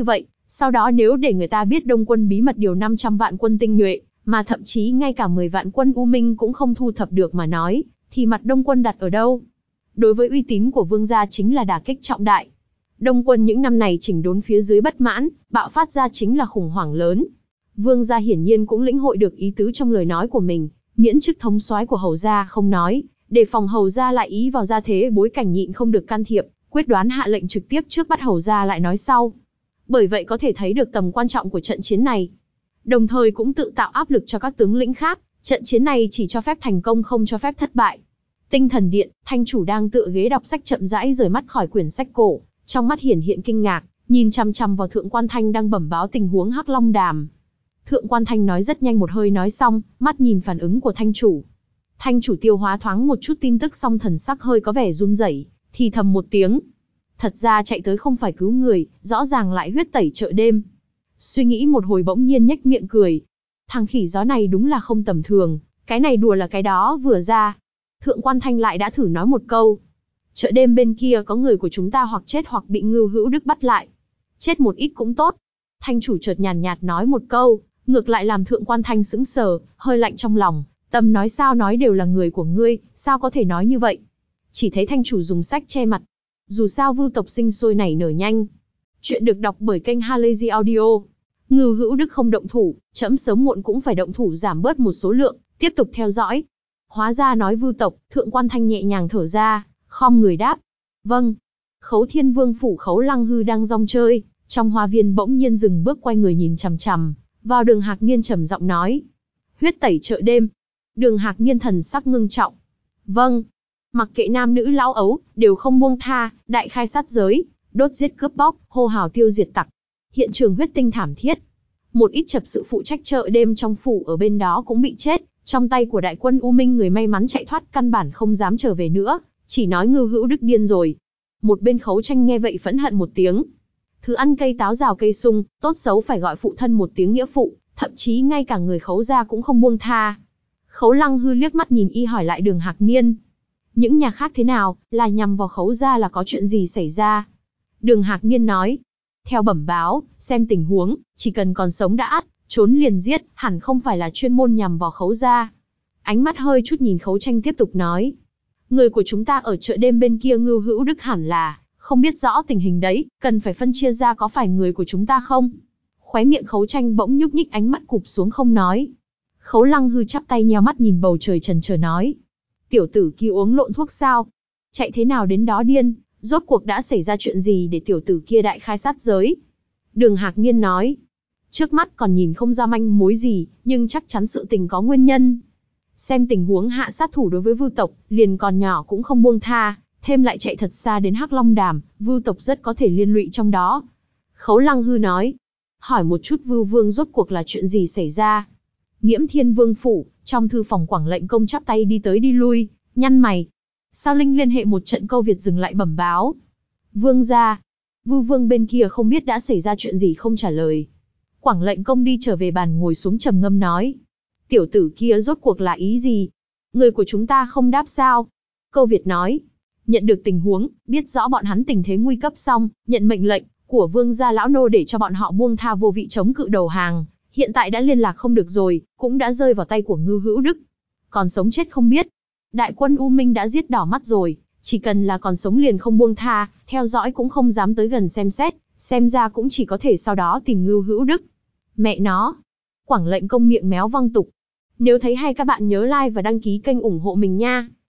Sau đó nếu để người ta biết Đông quân bí mật điều 500 vạn quân tinh nhuệ, mà thậm chí ngay cả 10 vạn quân U Minh cũng không thu thập được mà nói, thì mặt Đông quân đặt ở đâu? Đối với uy tín của vương gia chính là đả kích trọng đại. Đông quân những năm này chỉnh đốn phía dưới bất mãn, bạo phát ra chính là khủng hoảng lớn. Vương gia hiển nhiên cũng lĩnh hội được ý tứ trong lời nói của mình, miễn chức thống soái của hầu gia không nói, để phòng hầu gia lại ý vào gia thế bối cảnh nhịn không được can thiệp, quyết đoán hạ lệnh trực tiếp trước bắt hầu gia lại nói sau. Bởi vậy có thể thấy được tầm quan trọng của trận chiến này. Đồng thời cũng tự tạo áp lực cho các tướng lĩnh khác, trận chiến này chỉ cho phép thành công không cho phép thất bại. Tinh Thần Điện, Thanh chủ đang tựa ghế đọc sách chậm rãi rời mắt khỏi quyển sách cổ, trong mắt hiển hiện kinh ngạc, nhìn chằm chằm vào Thượng Quan Thanh đang bẩm báo tình huống Hắc Long Đàm. Thượng Quan Thanh nói rất nhanh, một hơi nói xong, mắt nhìn phản ứng của Thanh chủ. Thanh chủ tiêu hóa thoáng một chút tin tức xong thần sắc hơi có vẻ run rẩy, thì thầm một tiếng. Thật ra chạy tới không phải cứu người, rõ ràng lại huyết tẩy chợ đêm. Suy nghĩ một hồi bỗng nhiên nhếch miệng cười. Thằng khỉ gió này đúng là không tầm thường, cái này đùa là cái đó vừa ra. Thượng Quan Thanh lại đã thử nói một câu. Chợ đêm bên kia có người của chúng ta hoặc chết hoặc bị Ngưu Hữu Đức bắt lại. Chết một ít cũng tốt. Thanh chủ chợt nhàn nhạt nói một câu, ngược lại làm Thượng Quan Thanh sững sờ, hơi lạnh trong lòng. Tâm nói sao nói đều là người của ngươi, sao có thể nói như vậy? Chỉ thấy Thanh chủ dùng sách che mặt. Dù sao vưu tộc sinh sôi nảy nở nhanh. Chuyện được đọc bởi kênh Halazy Audio. Ngưu Hữu Đức không động thủ, trẫm sớm muộn cũng phải động thủ giảm bớt một số lượng, tiếp tục theo dõi. Hóa ra nói vưu tộc, Thượng Quan Thanh nhẹ nhàng thở ra, khom người đáp. Vâng. Khấu Thiên Vương phủ Khấu Lăng Hư đang rong chơi, trong hoa viên bỗng nhiên dừng bước quay người nhìn chằm chằm vào Đường Hạc Niên trầm giọng nói. Huyết tẩy chợ đêm. Đường Hạc Niên thần sắc ngưng trọng. Vâng. Mặc kệ nam nữ lão ấu, đều không buông tha, đại khai sát giới, đốt giết cướp bóc, hô hào tiêu diệt tặc. Hiện trường huyết tinh thảm thiết. Một ít chập sự phụ trách chợ đêm trong phủ ở bên đó cũng bị chết, trong tay của đại quân U Minh người may mắn chạy thoát căn bản không dám trở về nữa, chỉ nói Ngưu Hữu Đức điên rồi. Một bên Khấu Tranh nghe vậy phẫn hận một tiếng. Thứ ăn cây táo rào cây sung, tốt xấu phải gọi phụ thân một tiếng nghĩa phụ, thậm chí ngay cả người Khấu gia cũng không buông tha. Khấu Lăng Hư liếc mắt nhìn y hỏi lại Đường Hạc Niên. Những nhà khác thế nào, là nhằm vào Khấu gia là có chuyện gì xảy ra? Đường Hạc Niên nói. Theo bẩm báo, xem tình huống, chỉ cần còn sống đã ắt, trốn liền giết, hẳn không phải là chuyên môn nhằm vào Khấu gia. Ánh mắt hơi chút nhìn Khấu Tranh tiếp tục nói. Người của chúng ta ở chợ đêm bên kia Ngưu Hữu Đức hẳn là không biết rõ tình hình đấy, cần phải phân chia ra có phải người của chúng ta không? Khóe miệng Khấu Tranh bỗng nhúc nhích, ánh mắt cụp xuống không nói. Khấu Lăng Hư chắp tay nheo mắt nhìn bầu trời trần chờ nói. Tiểu tử kia uống lộn thuốc sao? Chạy thế nào đến đó điên? Rốt cuộc đã xảy ra chuyện gì để tiểu tử kia đại khai sát giới? Đường Hạc Niên nói. Trước mắt còn nhìn không ra manh mối gì, nhưng chắc chắn sự tình có nguyên nhân. Xem tình huống hạ sát thủ đối với vưu tộc, liền còn nhỏ cũng không buông tha, thêm lại chạy thật xa đến Hắc Long Đàm, vưu tộc rất có thể liên lụy trong đó. Khấu Lăng Hư nói. Hỏi một chút vưu vương rốt cuộc là chuyện gì xảy ra? Nghiễm Thiên Vương phủ, trong thư phòng Quảng lệnh công chắp tay đi tới đi lui, nhăn mày. Sao Linh liên hệ một trận câu Việt dừng lại bẩm báo. Vương gia. Vưu vương bên kia không biết đã xảy ra chuyện gì không trả lời. Quảng lệnh công đi trở về bàn ngồi xuống trầm ngâm nói. Tiểu tử kia rốt cuộc là ý gì? Người của chúng ta không đáp sao? Câu Việt nói. Nhận được tình huống, biết rõ bọn hắn tình thế nguy cấp xong, nhận mệnh lệnh của vương gia lão nô để cho bọn họ buông tha vô vị chống cự đầu hàng. Hiện tại đã liên lạc không được rồi, cũng đã rơi vào tay của Ngưu Hữu Đức. Còn sống chết không biết. Đại quân U Minh đã giết đỏ mắt rồi, chỉ cần là còn sống liền không buông tha, theo dõi cũng không dám tới gần xem xét, xem ra cũng chỉ có thể sau đó tìm Ngưu Hữu Đức. Mẹ nó. Quảng lệnh công miệng méo văng tục. Nếu thấy hay các bạn nhớ like và đăng ký kênh ủng hộ mình nha.